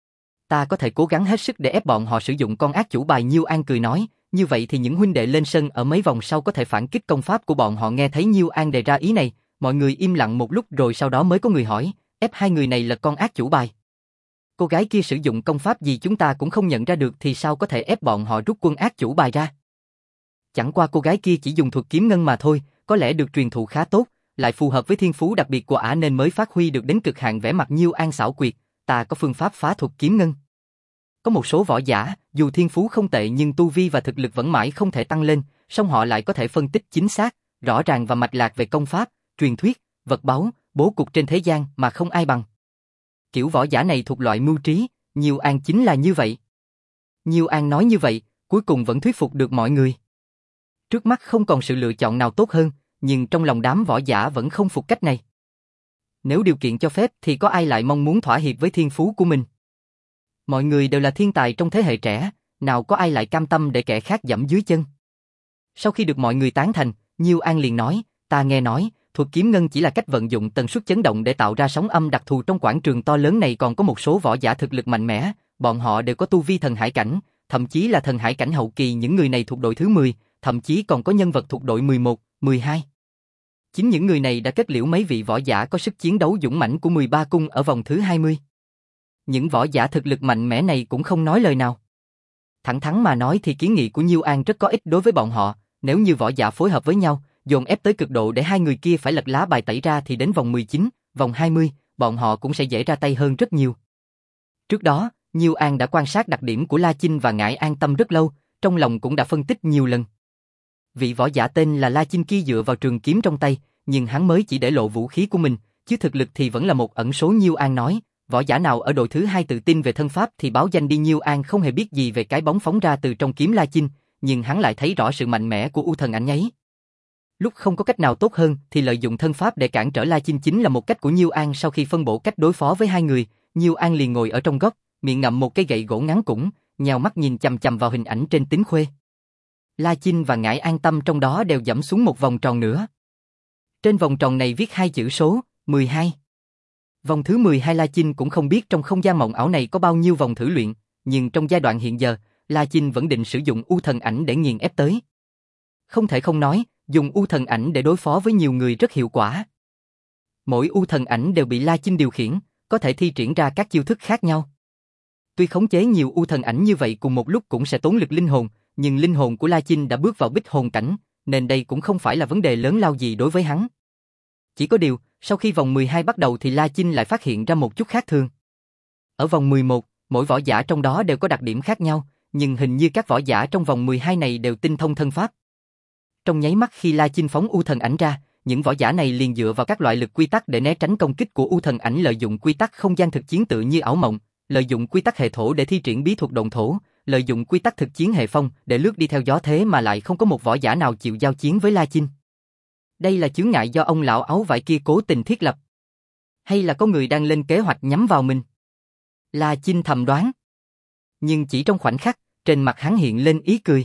Ta có thể cố gắng hết sức để ép bọn họ sử dụng con ác chủ bài. Nhiêu An cười nói, như vậy thì những huynh đệ lên sân ở mấy vòng sau có thể phản kích công pháp của bọn họ. Nghe thấy Nhiêu An đề ra ý này, mọi người im lặng một lúc rồi sau đó mới có người hỏi, ép hai người này là con ác chủ bài. Cô gái kia sử dụng công pháp gì chúng ta cũng không nhận ra được thì sao có thể ép bọn họ rút quân ác chủ bài ra? Chẳng qua cô gái kia chỉ dùng thuật kiếm ngân mà thôi, có lẽ được truyền thụ khá tốt, lại phù hợp với thiên phú đặc biệt của ả nên mới phát huy được đến cực hạn. Vẻ mặt Nhiêu An xảo quyệt, ta có phương pháp phá thuật kiếm ngân. Có một số võ giả, dù thiên phú không tệ nhưng tu vi và thực lực vẫn mãi không thể tăng lên, song họ lại có thể phân tích chính xác, rõ ràng và mạch lạc về công pháp, truyền thuyết, vật báu, bố cục trên thế gian mà không ai bằng. Kiểu võ giả này thuộc loại mưu trí, Nhiêu An chính là như vậy. Nhiêu An nói như vậy, cuối cùng vẫn thuyết phục được mọi người. Trước mắt không còn sự lựa chọn nào tốt hơn, nhưng trong lòng đám võ giả vẫn không phục cách này. Nếu điều kiện cho phép thì có ai lại mong muốn thỏa hiệp với thiên phú của mình? Mọi người đều là thiên tài trong thế hệ trẻ, nào có ai lại cam tâm để kẻ khác dẫm dưới chân? Sau khi được mọi người tán thành, Nhiêu An liền nói, ta nghe nói, thuật kiếm ngân chỉ là cách vận dụng tần suất chấn động để tạo ra sóng âm đặc thù trong quảng trường to lớn này. Còn có một số võ giả thực lực mạnh mẽ, bọn họ đều có tu vi thần hải cảnh, thậm chí là thần hải cảnh hậu kỳ. Những người này thuộc đội thứ mười, thậm chí còn có nhân vật thuộc đội mười một, mười hai. Chính những người này đã kết liễu mấy vị võ giả có sức chiến đấu dũng mãnh của mười ba cung ở vòng thứ hai mươi. Những võ giả thực lực mạnh mẽ này cũng không nói lời nào. Thẳng thắn mà nói thì kiến nghị của Nhiêu An rất có ích đối với bọn họ, nếu như võ giả phối hợp với nhau, dồn ép tới cực độ để hai người kia phải lật lá bài tẩy ra thì đến vòng mười chín, vòng hai mươi, bọn họ cũng sẽ dễ ra tay hơn rất nhiều. Trước đó, Nhiêu An đã quan sát đặc điểm của La Chinh và Ngải An Tâm rất lâu, trong lòng cũng đã phân tích nhiều lần. Vị võ giả tên là La Chinh kia dựa vào trường kiếm trong tay, nhưng hắn mới chỉ để lộ vũ khí của mình, chứ thực lực thì vẫn là một ẩn số. Nhiêu An nói, võ giả nào ở đội thứ hai tự tin về thân pháp thì báo danh đi. Nhiêu An không hề biết gì về cái bóng phóng ra từ trong kiếm La Chinh, nhưng hắn lại thấy rõ sự mạnh mẽ của U Thần Ảnh ấy. Lúc không có cách nào tốt hơn thì lợi dụng thân pháp để cản trở La Chinh chính là một cách của Nhiêu An. Sau khi phân bổ cách đối phó với hai người, Nhiêu An liền ngồi ở trong góc, miệng ngậm một cái gậy gỗ ngắn củng, nhào mắt nhìn chằm chằm vào hình ảnh trên tín khuê. La Chinh và Ngải An Tâm trong đó đều dẫm xuống một vòng tròn nữa. Trên vòng tròn này viết hai chữ số, mười hai. Vòng thứ mười hai La Chinh cũng không biết trong không gian mộng ảo này có bao nhiêu vòng thử luyện, nhưng trong giai đoạn hiện giờ, La Chinh vẫn định sử dụng U Thần Ảnh để nghiền ép tới. Không thể không nói, dùng U Thần Ảnh để đối phó với nhiều người rất hiệu quả. Mỗi U Thần Ảnh đều bị La Chinh điều khiển, có thể thi triển ra các chiêu thức khác nhau. Tuy khống chế nhiều U Thần Ảnh như vậy cùng một lúc cũng sẽ tốn lực linh hồn, nhưng linh hồn của La Chinh đã bước vào bích hồn cảnh, nên đây cũng không phải là vấn đề lớn lao gì đối với hắn. Chỉ có điều, sau khi vòng mười hai bắt đầu thì La Chinh lại phát hiện ra một chút khác thường. Ở vòng mười một, mỗi võ giả trong đó đều có đặc điểm khác nhau, nhưng hình như các võ giả trong vòng mười hai này đều tinh thông thân pháp. Trong nháy mắt khi La Chinh phóng U Thần Ảnh ra, những võ giả này liền dựa vào các loại lực quy tắc để né tránh công kích của U Thần Ảnh, lợi dụng quy tắc không gian thực chiến tự như ảo mộng, lợi dụng quy tắc hệ thổ để thi triển bí thuật độn thổ, lợi dụng quy tắc thực chiến hệ phong để lướt đi theo gió, thế mà lại không có một võ giả nào chịu giao chiến với La Chinh. Đây là chướng ngại do ông lão áo vải kia cố tình thiết lập, hay là có người đang lên kế hoạch nhắm vào mình? La Chinh thầm đoán. Nhưng chỉ trong khoảnh khắc, trên mặt hắn hiện lên ý cười.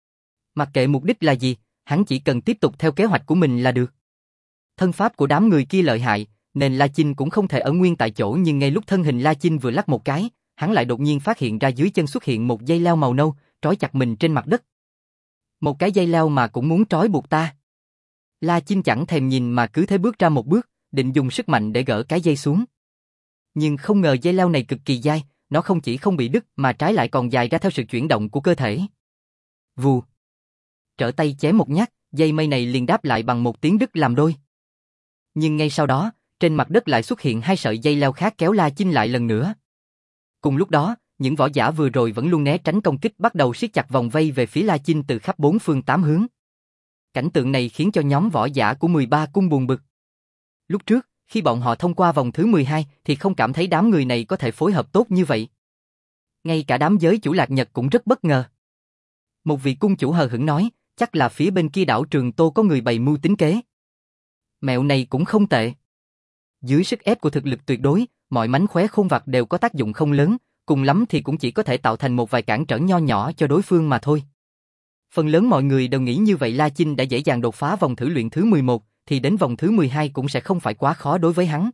Mặc kệ mục đích là gì, hắn chỉ cần tiếp tục theo kế hoạch của mình là được. Thân pháp của đám người kia lợi hại, nên La Chinh cũng không thể ở nguyên tại chỗ, nhưng ngay lúc thân hình La Chinh vừa lắc một cái, hắn lại đột nhiên phát hiện ra dưới chân xuất hiện một dây leo màu nâu, trói chặt mình trên mặt đất. Một cái dây leo mà cũng muốn trói buộc ta. La Chinh chẳng thèm nhìn mà cứ thế bước ra một bước, định dùng sức mạnh để gỡ cái dây xuống. Nhưng không ngờ dây leo này cực kỳ dai, nó không chỉ không bị đứt mà trái lại còn dài ra theo sự chuyển động của cơ thể. Vù. Trở tay chém một nhát, dây mây này liền đáp lại bằng một tiếng đứt làm đôi. Nhưng ngay sau đó, trên mặt đất lại xuất hiện hai sợi dây leo khác kéo La Chinh lại lần nữa. Cùng lúc đó, những võ giả vừa rồi vẫn luôn né tránh công kích bắt đầu siết chặt vòng vây về phía La Chinh từ khắp bốn phương tám hướng. Cảnh tượng này khiến cho nhóm võ giả của mười ba cung buồn bực. Lúc trước, khi bọn họ thông qua vòng thứ mười hai thì không cảm thấy đám người này có thể phối hợp tốt như vậy. Ngay cả đám giới chủ Lạc Nhật cũng rất bất ngờ. Một vị cung chủ hờ hững nói, chắc là phía bên kia đảo Trường Tô có người bày mưu tính kế. Mẹo này cũng không tệ. Dưới sức ép của thực lực tuyệt đối, mọi mánh khóe khôn vặt đều có tác dụng không lớn, cùng lắm thì cũng chỉ có thể tạo thành một vài cản trở nho nhỏ cho đối phương mà thôi. Phần lớn mọi người đều nghĩ như vậy. La Chinh đã dễ dàng đột phá vòng thử luyện thứ mười một, thì đến vòng thứ mười hai cũng sẽ không phải quá khó đối với hắn.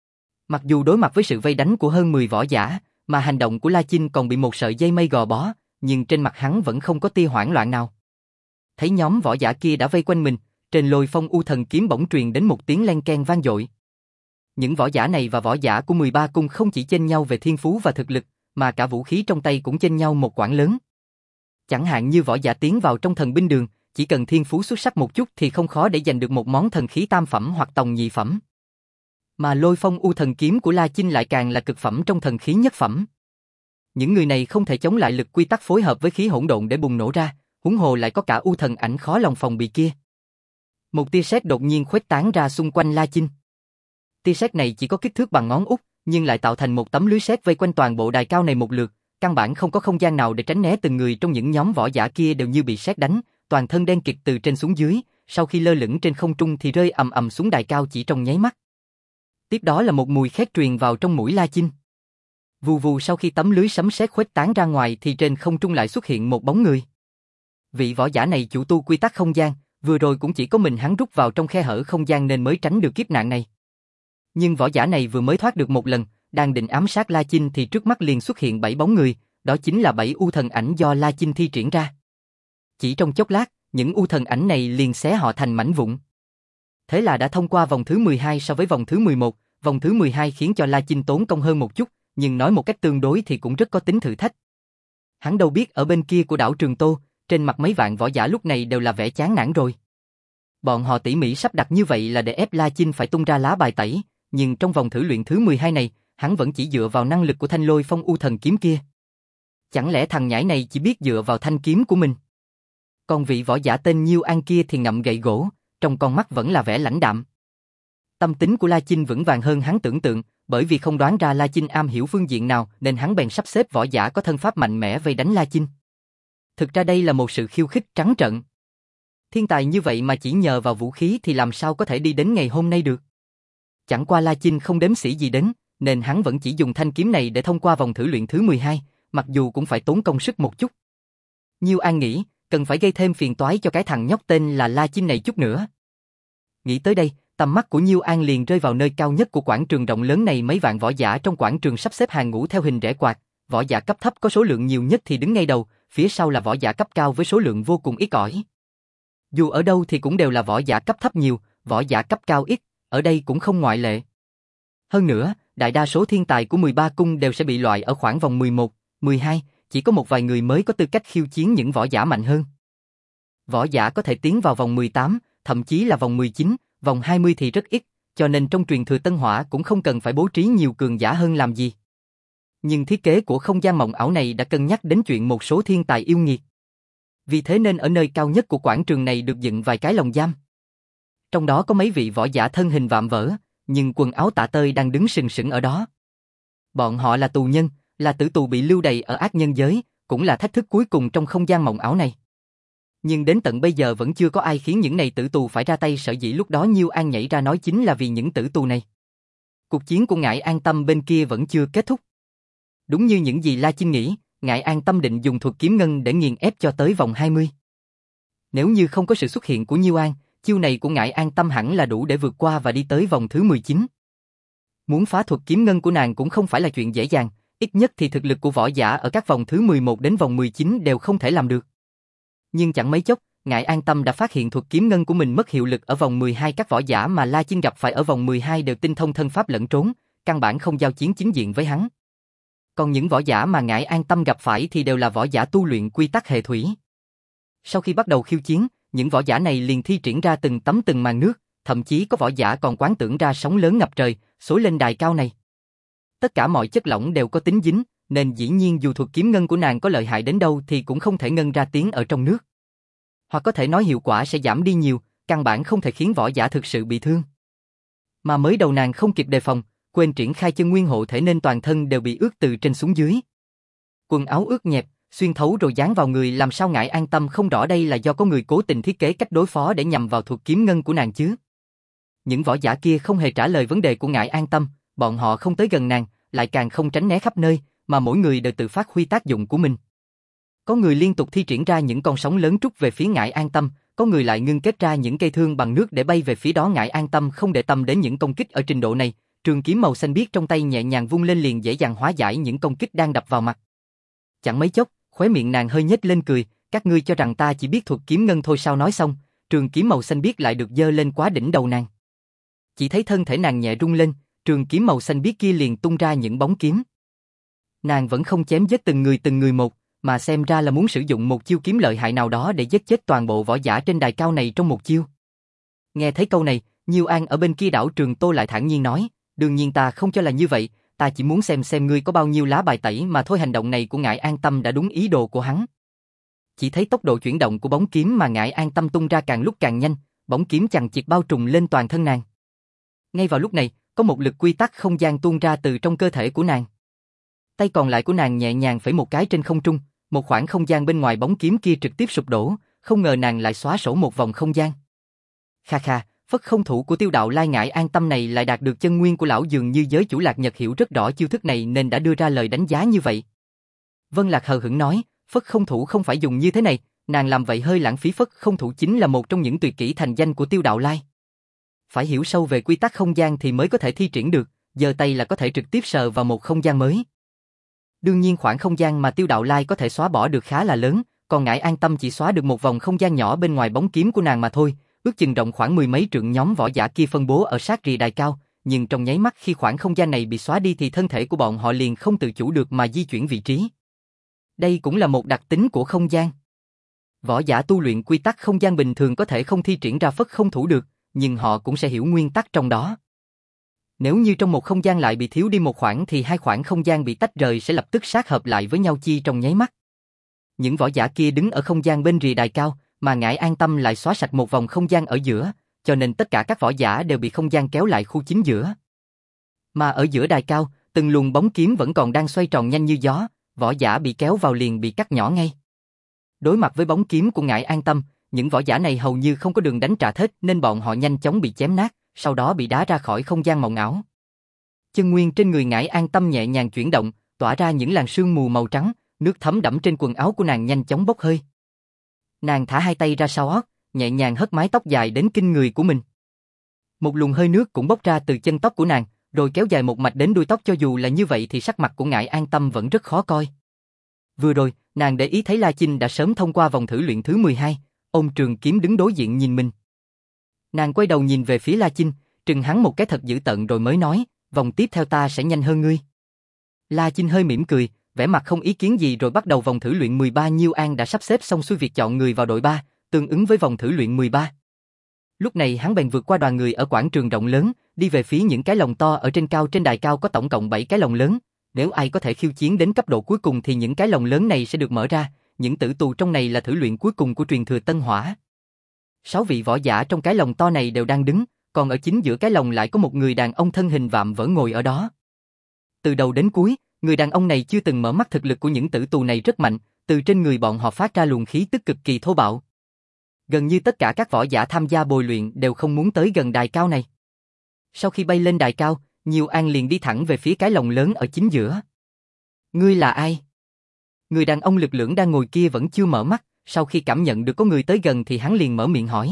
Mặc dù đối mặt với sự vây đánh của hơn mười võ giả, mà hành động của La Chinh còn bị một sợi dây mây gò bó, nhưng trên mặt hắn vẫn không có tia hoảng loạn nào. Thấy nhóm võ giả kia đã vây quanh mình, trên Lôi Phong U Thần Kiếm bỗng truyền đến một tiếng len keng vang dội. Những võ giả này và võ giả của mười ba cung không chỉ chênh nhau về thiên phú và thực lực, mà cả vũ khí trong tay cũng chênh nhau một quãng lớn. Chẳng hạn như võ giả tiến vào trong thần binh đường, chỉ cần thiên phú xuất sắc một chút thì không khó để giành được một món thần khí tam phẩm hoặc tòng nhị phẩm. Mà Lôi Phong U Thần Kiếm của La Chinh lại càng là cực phẩm trong thần khí nhất phẩm. Những người này không thể chống lại lực quy tắc phối hợp với khí hỗn độn để bùng nổ ra, huống hồ lại có cả U Thần Ảnh khó lòng phòng bị kia. Một tia sét đột nhiên khuếch tán ra xung quanh La Chinh. Tia sét này chỉ có kích thước bằng ngón út, nhưng lại tạo thành một tấm lưới sét vây quanh toàn bộ đài cao này một lượt, căn bản không có không gian nào để tránh né. Từng người trong những nhóm võ giả kia đều như bị sét đánh, toàn thân đen kịt từ trên xuống dưới, sau khi lơ lửng trên không trung thì rơi ầm ầm xuống đài cao chỉ trong nháy mắt. Tiếp đó là một mùi khét truyền vào trong mũi La Chinh. Vù vù, sau khi tấm lưới sấm sét khuếch tán ra ngoài thì trên không trung lại xuất hiện một bóng người. Vị võ giả này chủ tu quy tắc không gian, vừa rồi cũng chỉ có mình hắn rút vào trong khe hở không gian nên mới tránh được kiếp nạn này. Nhưng võ giả này vừa mới thoát được một lần, đang định ám sát La Chinh thì trước mắt liền xuất hiện bảy bóng người, đó chính là bảy U Thần Ảnh do La Chinh thi triển ra. Chỉ trong chốc lát, những U Thần Ảnh này liền xé họ thành mảnh vụn. Thế là đã thông qua vòng thứ mười hai so với vòng thứ mười một, vòng thứ mười hai khiến cho La Chinh tốn công hơn một chút, nhưng nói một cách tương đối thì cũng rất có tính thử thách. Hắn đâu biết ở bên kia của đảo Trường Tô, trên mặt mấy vạn võ giả lúc này đều là vẻ chán nản rồi. Bọn họ tỉ mỉ sắp đặt như vậy là để ép La Chinh phải tung ra lá bài tẩy, nhưng trong vòng thử luyện thứ mười hai này, hắn vẫn chỉ dựa vào năng lực của thanh Lôi Phong U Thần Kiếm kia. Chẳng lẽ thằng nhãi này chỉ biết dựa vào thanh kiếm của mình? Còn vị võ giả tên Nhiêu An kia thì ngậm gậy gỗ, trong con mắt vẫn là vẻ lãnh đạm. Tâm tính của La Chinh vững vàng hơn hắn tưởng tượng, bởi vì không đoán ra La Chinh am hiểu phương diện nào nên hắn bèn sắp xếp võ giả có thân pháp mạnh mẽ vây đánh La Chinh. Thực ra đây là một sự khiêu khích trắng trợn. Thiên tài như vậy mà chỉ nhờ vào vũ khí thì làm sao có thể đi đến ngày hôm nay được. Chẳng qua La Chinh không đếm xỉa gì đến, nên hắn vẫn chỉ dùng thanh kiếm này để thông qua vòng thử luyện thứ mười hai, mặc dù cũng phải tốn công sức một chút. Nhiêu An nghĩ, cần phải gây thêm phiền toái cho cái thằng nhóc tên là La Chinh này chút nữa. Nghĩ tới đây, tầm mắt của Nhiêu An liền rơi vào nơi cao nhất của quảng trường rộng lớn này. Mấy vạn võ giả trong quảng trường sắp xếp hàng ngũ theo hình rẽ quạt, võ giả cấp thấp có số lượng nhiều nhất thì đứng ngay đầu, phía sau là võ giả cấp cao với số lượng vô cùng ít ỏi. Dù ở đâu thì cũng đều là võ giả cấp thấp nhiều, võ giả cấp cao ít, ở đây cũng không ngoại lệ. Hơn nữa, đại đa số thiên tài của mười ba cung đều sẽ bị loại ở khoảng vòng mười một, mười hai, chỉ có một vài người mới có tư cách khiêu chiến những võ giả mạnh hơn. Võ giả có thể tiến vào vòng mười tám, thậm chí là vòng mười chín, vòng hai mươi thì rất ít, cho nên trong truyền thừa Tân Hỏa cũng không cần phải bố trí nhiều cường giả hơn làm gì. Nhưng thiết kế của không gian mộng ảo này đã cân nhắc đến chuyện một số thiên tài yêu nghiệt. Vì thế nên ở nơi cao nhất của quảng trường này được dựng vài cái lồng giam. Trong đó có mấy vị võ giả thân hình vạm vỡ, nhưng quần áo tả tơi đang đứng sừng sững ở đó. Bọn họ là tù nhân, là tử tù bị lưu đày ở ác nhân giới, cũng là thách thức cuối cùng trong không gian mộng ảo này. Nhưng đến tận bây giờ vẫn chưa có ai khiến những này tử tù phải ra tay, sở dĩ lúc đó Nhiêu An nhảy ra nói chính là vì những tử tù này. Cuộc chiến của Ngải An Tâm bên kia vẫn chưa kết thúc. Đúng như những gì La Chinh nghĩ, Ngải An Tâm định dùng thuật kiếm ngân để nghiền ép cho tới vòng hai mươi. Nếu như không có sự xuất hiện của Nhiêu An, chiêu này của Ngải An Tâm hẳn là đủ để vượt qua và đi tới vòng thứ mười chín. Muốn phá thuật kiếm ngân của nàng cũng không phải là chuyện dễ dàng, ít nhất thì thực lực của võ giả ở các vòng thứ mười một đến vòng mười chín đều không thể làm được. Nhưng chẳng mấy chốc, Ngải An Tâm đã phát hiện thuật kiếm ngân của mình mất hiệu lực ở vòng mười hai. Các võ giả mà La Chinh gặp phải ở vòng mười hai đều tinh thông thân pháp lẫn trốn, căn bản không giao chiến chính diện với hắn. Còn những võ giả mà Ngải An Tâm gặp phải thì đều là võ giả tu luyện quy tắc hệ thủy. Sau khi bắt đầu khiêu chiến, những võ giả này liền thi triển ra từng tấm từng màn nước, thậm chí có võ giả còn quán tưởng ra sóng lớn ngập trời, xối lên đài cao này. Tất cả mọi chất lỏng đều có tính dính, nên dĩ nhiên dù thuật kiếm ngân của nàng có lợi hại đến đâu thì cũng không thể ngân ra tiếng ở trong nước. Hoặc có thể nói hiệu quả sẽ giảm đi nhiều, căn bản không thể khiến võ giả thực sự bị thương. Mà mới đầu nàng không kịp đề phòng, quên triển khai chân nguyên hộ thể nên toàn thân đều bị ướt từ trên xuống dưới. Quần áo ướt nhẹp, xuyên thấu rồi dán vào người, làm sao Ngải An Tâm không rõ đây là do có người cố tình thiết kế cách đối phó để nhằm vào thuật kiếm ngân của nàng chứ. Những võ giả kia không hề trả lời vấn đề của Ngải An Tâm, bọn họ không tới gần nàng, lại càng không tránh né khắp nơi, mà mỗi người đều tự phát huy tác dụng của mình. Có người liên tục thi triển ra những con sóng lớn trút về phía Ngải An Tâm, có người lại ngưng kết ra những cây thương bằng nước để bay về phía đó. Ngải An Tâm không để tâm đến những công kích ở trình độ này, trường kiếm màu xanh biếc trong tay nhẹ nhàng vung lên liền dễ dàng hóa giải những công kích đang đập vào mặt. Chẳng mấy chốc, khóe miệng nàng hơi nhếch lên cười, các ngươi cho rằng ta chỉ biết thuật kiếm ngân thôi sao? Nói xong, trường kiếm màu xanh biếc lại được giơ lên quá đỉnh đầu nàng. Chỉ thấy thân thể nàng nhẹ rung lên, trường kiếm màu xanh biếc kia liền tung ra những bóng kiếm. Nàng vẫn không chém giết từng người từng người một, mà xem ra là muốn sử dụng một chiêu kiếm lợi hại nào đó để giết chết toàn bộ võ giả trên đài cao này trong một chiêu. Nghe thấy câu này, Nhiêu An ở bên kia đảo Trường Tô lại thản nhiên nói, đương nhiên ta không cho là như vậy, ta chỉ muốn xem xem ngươi có bao nhiêu lá bài tẩy mà thôi. Hành động này của Ngải An Tâm đã đúng ý đồ của hắn. Chỉ thấy tốc độ chuyển động của bóng kiếm mà Ngải An Tâm tung ra càng lúc càng nhanh, bóng kiếm chằng chịt bao trùm lên toàn thân nàng. Ngay vào lúc này, có một lực quy tắc không gian tuôn ra từ trong cơ thể của nàng. Tay còn lại của nàng nhẹ nhàng phẩy một cái trên không trung, một khoảng không gian bên ngoài bóng kiếm kia trực tiếp sụp đổ, không ngờ nàng lại xóa sổ một vòng không gian. Kha kha, phất không thủ của Tiêu Đạo Lai Ngải An Tâm này lại đạt được chân nguyên của lão, dường như giới chủ Lạc Nhật hiểu rất rõ chiêu thức này nên đã đưa ra lời đánh giá như vậy. Vân Lạc hờ hững nói, phất không thủ không phải dùng như thế này, nàng làm vậy hơi lãng phí. Phất không thủ chính là một trong những tuyệt kỹ thành danh của Tiêu Đạo Lai. Phải hiểu sâu về quy tắc không gian thì mới có thể thi triển được, giơ tay là có thể trực tiếp sờ vào một không gian mới. Đương nhiên khoảng không gian mà Tiêu Đạo Lai có thể xóa bỏ được khá là lớn, còn Ngải An Tâm chỉ xóa được một vòng không gian nhỏ bên ngoài bóng kiếm của nàng mà thôi, ước chừng rộng khoảng mười mấy trượng. Nhóm võ giả kia phân bố ở sát rìa đài cao, nhưng trong nháy mắt khi khoảng không gian này bị xóa đi thì thân thể của bọn họ liền không tự chủ được mà di chuyển vị trí. Đây cũng là một đặc tính của không gian. Võ giả tu luyện quy tắc không gian bình thường có thể không thi triển ra phất không thủ được, nhưng họ cũng sẽ hiểu nguyên tắc trong đó. Nếu như trong một không gian lại bị thiếu đi một khoảng thì hai khoảng không gian bị tách rời sẽ lập tức sát hợp lại với nhau chi trong nháy mắt. Những võ giả kia đứng ở không gian bên rìa đài cao, mà Ngải An Tâm lại xóa sạch một vòng không gian ở giữa, cho nên tất cả các võ giả đều bị không gian kéo lại khu chính giữa. Mà ở giữa đài cao, từng luồng bóng kiếm vẫn còn đang xoay tròn nhanh như gió, võ giả bị kéo vào liền bị cắt nhỏ ngay. Đối mặt với bóng kiếm của Ngải An Tâm, những võ giả này hầu như không có đường đánh trả hết nên bọn họ nhanh chóng bị chém nát, sau đó bị đá ra khỏi không gian mộng ảo. Chân nguyên trên người Ngải An Tâm nhẹ nhàng chuyển động, tỏa ra những làn sương mù màu trắng, nước thấm đẫm trên quần áo của nàng nhanh chóng bốc hơi. Nàng thả hai tay ra sau ót, nhẹ nhàng hất mái tóc dài đến kinh người của mình. Một luồng hơi nước cũng bốc ra từ chân tóc của nàng, rồi kéo dài một mạch đến đuôi tóc. Cho dù là như vậy thì sắc mặt của Ngải An Tâm vẫn rất khó coi. Vừa rồi, nàng để ý thấy La Chinh đã sớm thông qua vòng thử luyện thứ mười hai, ôm trường kiếm đứng đối diện nhìn mình. Nàng quay đầu nhìn về phía La Chinh, trừng hắn một cái thật dữ tợn rồi mới nói, vòng tiếp theo ta sẽ nhanh hơn ngươi. La Chinh hơi mỉm cười, vẻ mặt không ý kiến gì rồi bắt đầu vòng thử luyện mười ba. Nhiêu An đã sắp xếp xong xuôi việc chọn người vào đội ba, tương ứng với vòng thử luyện mười ba. Lúc này hắn bèn vượt qua đoàn người ở quảng trường rộng lớn, đi về phía những cái lồng to ở trên cao. Trên đài cao có tổng cộng bảy cái lồng lớn, nếu ai có thể khiêu chiến đến cấp độ cuối cùng thì những cái lồng lớn này sẽ được mở ra, những tử tù trong này là thử luyện cuối cùng của truyền thừa Tân Hỏa. Sáu vị võ giả trong cái lồng to này đều đang đứng, còn ở chính giữa cái lồng lại có một người đàn ông thân hình vạm vỡ ngồi ở đó. Từ đầu đến cuối, người đàn ông này chưa từng mở mắt. Thực lực của những tử tù này rất mạnh, từ trên người bọn họ phát ra luồng khí tức cực kỳ thô bạo. Gần như tất cả các võ giả tham gia bồi luyện đều không muốn tới gần đài cao này. Sau khi bay lên đài cao, Nhiêu An liền đi thẳng về phía cái lồng lớn ở chính giữa. Ngươi là ai? Người đàn ông lực lưỡng đang ngồi kia vẫn chưa mở mắt, sau khi cảm nhận được có người tới gần thì hắn liền mở miệng hỏi.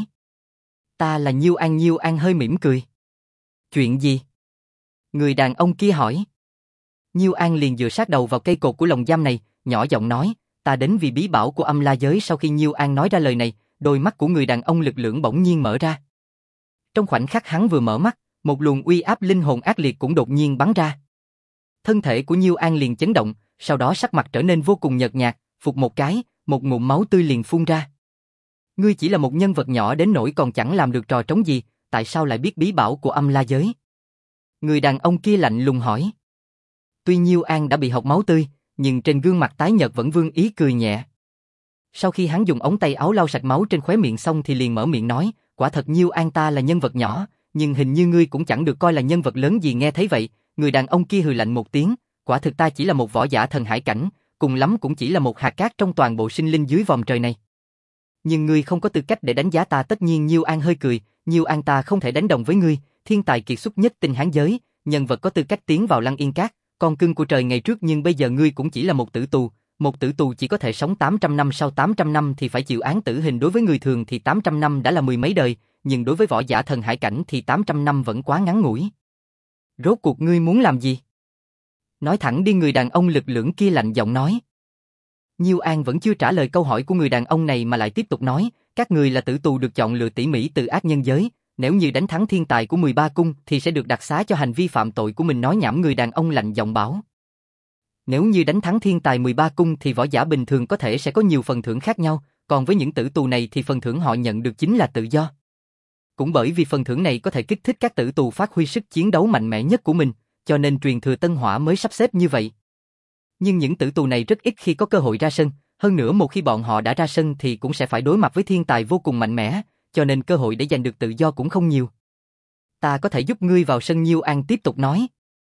Ta là Nhiêu An. Nhiêu An hơi mỉm cười. Chuyện gì? Người đàn ông kia hỏi. Nhiêu An liền dựa sát đầu vào cây cột của lồng giam này, nhỏ giọng nói, ta đến vì bí bảo của âm la giới. Sau khi Nhiêu An nói ra lời này, đôi mắt của người đàn ông lực lưỡng bỗng nhiên mở ra. Trong khoảnh khắc hắn vừa mở mắt, một luồng uy áp linh hồn ác liệt cũng đột nhiên bắn ra. Thân thể của Nhiêu An liền chấn động, sau đó sắc mặt trở nên vô cùng nhợt nhạt, phụt một cái, một ngụm máu tươi liền phun ra. Ngươi chỉ là một nhân vật nhỏ đến nỗi còn chẳng làm được trò trống gì, tại sao lại biết bí bảo của âm la giới? Người đàn ông kia lạnh lùng hỏi. Tuy Nhiêu An đã bị hộc máu tươi, nhưng trên gương mặt tái nhợt vẫn vương ý cười nhẹ. Sau khi hắn dùng ống tay áo lau sạch máu trên khóe miệng xong thì liền mở miệng nói, quả thật Nhiêu An ta là nhân vật nhỏ, nhưng hình như ngươi cũng chẳng được coi là nhân vật lớn gì. Nghe thấy vậy, người đàn ông kia hừ lạnh một tiếng, quả thực ta chỉ là một võ giả thần hải cảnh, cùng lắm cũng chỉ là một hạt cát trong toàn bộ sinh linh dưới vòm trời này. Nhưng ngươi không có tư cách để đánh giá ta. Tất nhiên. Nhiêu An hơi cười, Nhiêu An ta không thể đánh đồng với ngươi, thiên tài kiệt xuất nhất tinh hán giới, nhân vật có tư cách tiến vào Lăng Yên Các, con cưng của trời ngày trước, nhưng bây giờ ngươi cũng chỉ là một tử tù, một tử tù chỉ có thể sống tám trăm năm, sau tám trăm năm thì phải chịu án tử hình. Đối với người thường thì tám trăm năm đã là mười mấy đời, nhưng đối với võ giả thần hải cảnh thì tám trăm năm vẫn quá ngắn ngủi. Rốt cuộc ngươi muốn làm gì? Nói thẳng đi. Người đàn ông lực lưỡng kia lạnh giọng nói. Nhiêu An vẫn chưa trả lời câu hỏi của người đàn ông này mà lại tiếp tục nói, các người là tử tù được chọn lựa tỉ mỉ từ ác nhân giới, nếu như đánh thắng thiên tài của mười ba cung thì sẽ được đặc xá cho hành vi phạm tội của mình. Nói nhảm. Người đàn ông lạnh giọng bảo. Nếu như đánh thắng thiên tài mười ba cung thì võ giả bình thường có thể sẽ có nhiều phần thưởng khác nhau, còn với những tử tù này thì phần thưởng họ nhận được chính là tự do. Cũng bởi vì phần thưởng này có thể kích thích các tử tù phát huy sức chiến đấu mạnh mẽ nhất của mình, cho nên truyền thừa Tân Hỏa mới sắp xếp như vậy. Nhưng những tử tù này rất ít khi có cơ hội ra sân, hơn nữa một khi bọn họ đã ra sân thì cũng sẽ phải đối mặt với thiên tài vô cùng mạnh mẽ, cho nên cơ hội để giành được tự do cũng không nhiều. Ta có thể giúp ngươi vào sân. Nhiêu An tiếp tục nói.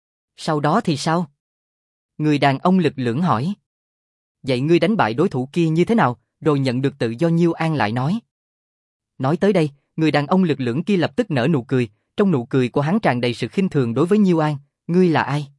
Sau đó thì sao? Người đàn ông lực lưỡng hỏi. Vậy ngươi đánh bại đối thủ kia như thế nào, rồi nhận được tự do? Nhiêu An lại nói. Nói tới đây, người đàn ông lực lưỡng kia lập tức nở nụ cười, trong nụ cười của hắn tràn đầy sự khinh thường đối với Nhiêu An. Ngươi là ai?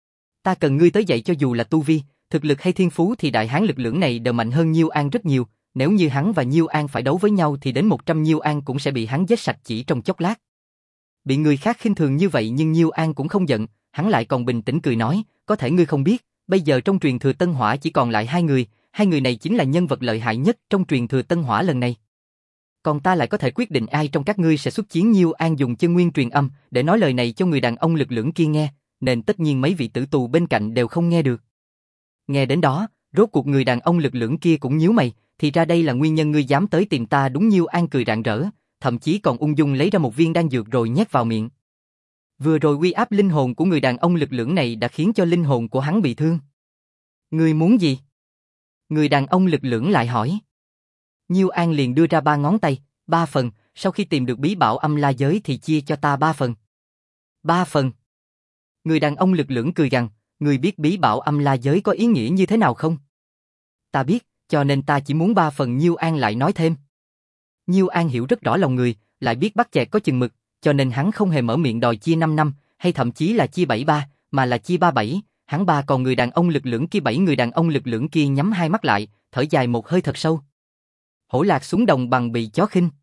Ta cần ngươi tới dạy. Cho dù là tu vi, thực lực hay thiên phú thì đại hán lực lưỡng này đều mạnh hơn Nhiêu An rất nhiều, nếu như hắn và Nhiêu An phải đấu với nhau thì đến một trăm Nhiêu An cũng sẽ bị hắn giết sạch chỉ trong chốc lát. Bị người khác khinh thường như vậy nhưng Nhiêu An cũng không giận, hắn lại còn bình tĩnh cười nói, có thể ngươi không biết, bây giờ trong truyền thừa Tân Hỏa chỉ còn lại hai người, hai người này chính là nhân vật lợi hại nhất trong truyền thừa Tân Hỏa lần này. Còn ta lại có thể quyết định ai trong các ngươi sẽ xuất chiến. Nhiêu An dùng chân nguyên truyền âm để nói lời này cho người đàn ông lực lưỡng kia nghe, nên tất nhiên mấy vị tử tù bên cạnh đều không nghe được. Nghe đến đó, rốt cuộc người đàn ông lực lưỡng kia cũng nhíu mày, thì ra đây là nguyên nhân ngươi dám tới tìm ta đúng. Nhiêu An cười rạng rỡ, thậm chí còn ung dung lấy ra một viên đan dược rồi nhét vào miệng. Vừa rồi uy áp linh hồn của người đàn ông lực lưỡng này đã khiến cho linh hồn của hắn bị thương. Ngươi muốn gì? Người đàn ông lực lưỡng lại hỏi. Nhiêu An liền đưa ra ba ngón tay, ba phần, sau khi tìm được bí bảo âm la giới thì chia cho ta ba phần. Ba phần. Người đàn ông lực lưỡng cười gằn, ngươi biết bí bảo âm la giới có ý nghĩa như thế nào không? Ta biết, cho nên ta chỉ muốn ba phần. Nhiêu An lại nói thêm. Nhiêu An hiểu rất rõ lòng người, lại biết bắt chẹt có chừng mực, cho nên hắn không hề mở miệng đòi chia năm năm, hay thậm chí là chia bảy ba, mà là chia ba bảy, hắn ba còn người đàn ông lực lưỡng kia bảy. Người đàn ông lực lưỡng kia nhắm hai mắt lại, thở dài một hơi thật sâu. Hổ lạc xuống đồng bằng bị chó khinh.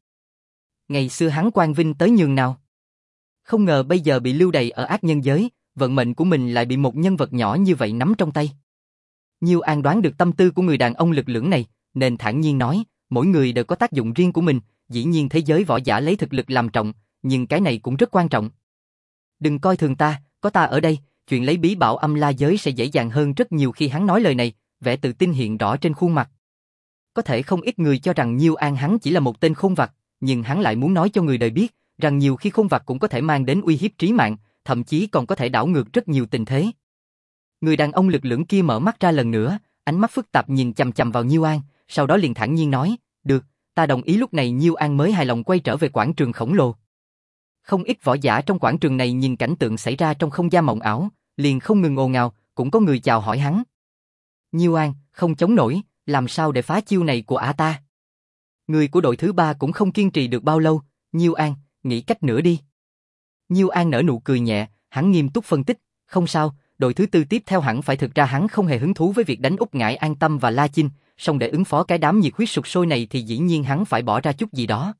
Ngày xưa hắn quang vinh tới nhường nào. Không ngờ bây giờ bị lưu đày ở ác nhân giới, vận mệnh của mình lại bị một nhân vật nhỏ như vậy nắm trong tay. Nhiêu An đoán được tâm tư của người đàn ông lực lưỡng này, nên thản nhiên nói, mỗi người đều có tác dụng riêng của mình, dĩ nhiên thế giới võ giả lấy thực lực làm trọng, nhưng cái này cũng rất quan trọng. Đừng coi thường ta, có ta ở đây, chuyện lấy bí bảo âm la giới sẽ dễ dàng hơn rất nhiều. Khi hắn nói lời này, vẻ tự tin hiện rõ trên khuôn mặt. Có thể không ít người cho rằng Nhiêu An hắn chỉ là một tên khôn vặt, nhưng hắn lại muốn nói cho người đời biết, rằng nhiều khi khôn vặt cũng có thể mang đến uy hiếp trí mạng, thậm chí còn có thể đảo ngược rất nhiều tình thế. Người đàn ông lực lưỡng kia mở mắt ra lần nữa, ánh mắt phức tạp nhìn chằm chằm vào Nhiêu An, sau đó liền thản nhiên nói, được, ta đồng ý. Lúc này Nhiêu An mới hài lòng quay trở về quảng trường khổng lồ. Không ít võ giả trong quảng trường này nhìn cảnh tượng xảy ra trong không gian mộng ảo, liền không ngừng ồn ào, cũng có người chào hỏi hắn. Nhiêu An, không chống nổi, làm sao để phá chiêu này của ả ta? Người của đội thứ ba cũng không kiên trì được bao lâu, Nhiêu An, nghĩ cách nữa đi. Nhiêu An nở nụ cười nhẹ, hắn nghiêm túc phân tích, không sao, đội thứ tư tiếp theo hẳn phải, thực ra hắn không hề hứng thú với việc đánh úp Ngải An Tâm và La Chinh, song để ứng phó cái đám nhiệt huyết sục sôi này thì dĩ nhiên hắn phải bỏ ra chút gì đó.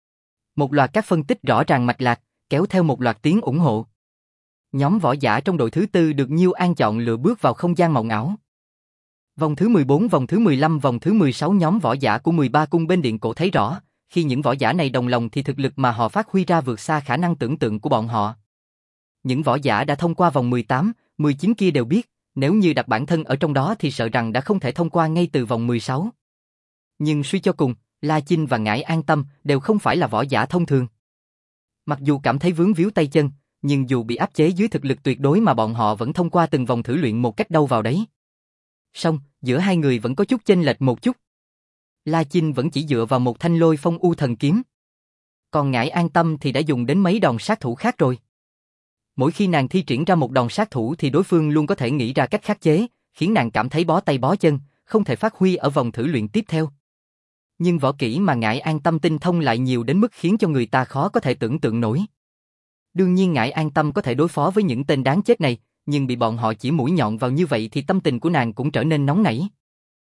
Một loạt các phân tích rõ ràng mạch lạc, kéo theo một loạt tiếng ủng hộ. Nhóm võ giả trong đội thứ tư được Nhiêu An chọn lựa bước vào không gian mộng ảo. Vòng thứ mười bốn, vòng thứ mười lăm, vòng thứ mười sáu nhóm võ giả của mười ba cung bên điện cổ thấy rõ, khi những võ giả này đồng lòng thì thực lực mà họ phát huy ra vượt xa khả năng tưởng tượng của bọn họ. Những võ giả đã thông qua vòng mười tám, mười chín kia đều biết, nếu như đặt bản thân ở trong đó thì sợ rằng đã không thể thông qua ngay từ vòng mười sáu. Nhưng suy cho cùng, La Chinh và Ngải An Tâm đều không phải là võ giả thông thường. Mặc dù cảm thấy vướng víu tay chân, nhưng dù bị áp chế dưới thực lực tuyệt đối mà bọn họ vẫn thông qua từng vòng thử luyện một cách đâu vào đấy. Song, giữa hai người vẫn có chút chênh lệch một chút. La Chinh vẫn chỉ dựa vào một thanh Lôi Phong U Thần kiếm. Còn Ngải An Tâm thì đã dùng đến mấy đòn sát thủ khác rồi. Mỗi khi nàng thi triển ra một đòn sát thủ thì đối phương luôn có thể nghĩ ra cách khắc chế, khiến nàng cảm thấy bó tay bó chân, không thể phát huy ở vòng thử luyện tiếp theo. Nhưng võ kỹ mà Ngải An Tâm tinh thông lại nhiều đến mức khiến cho người ta khó có thể tưởng tượng nổi. Đương nhiên Ngải An Tâm có thể đối phó với những tên đáng chết này, nhưng bị bọn họ chỉ mũi nhọn vào như vậy thì tâm tình của nàng cũng trở nên nóng nảy.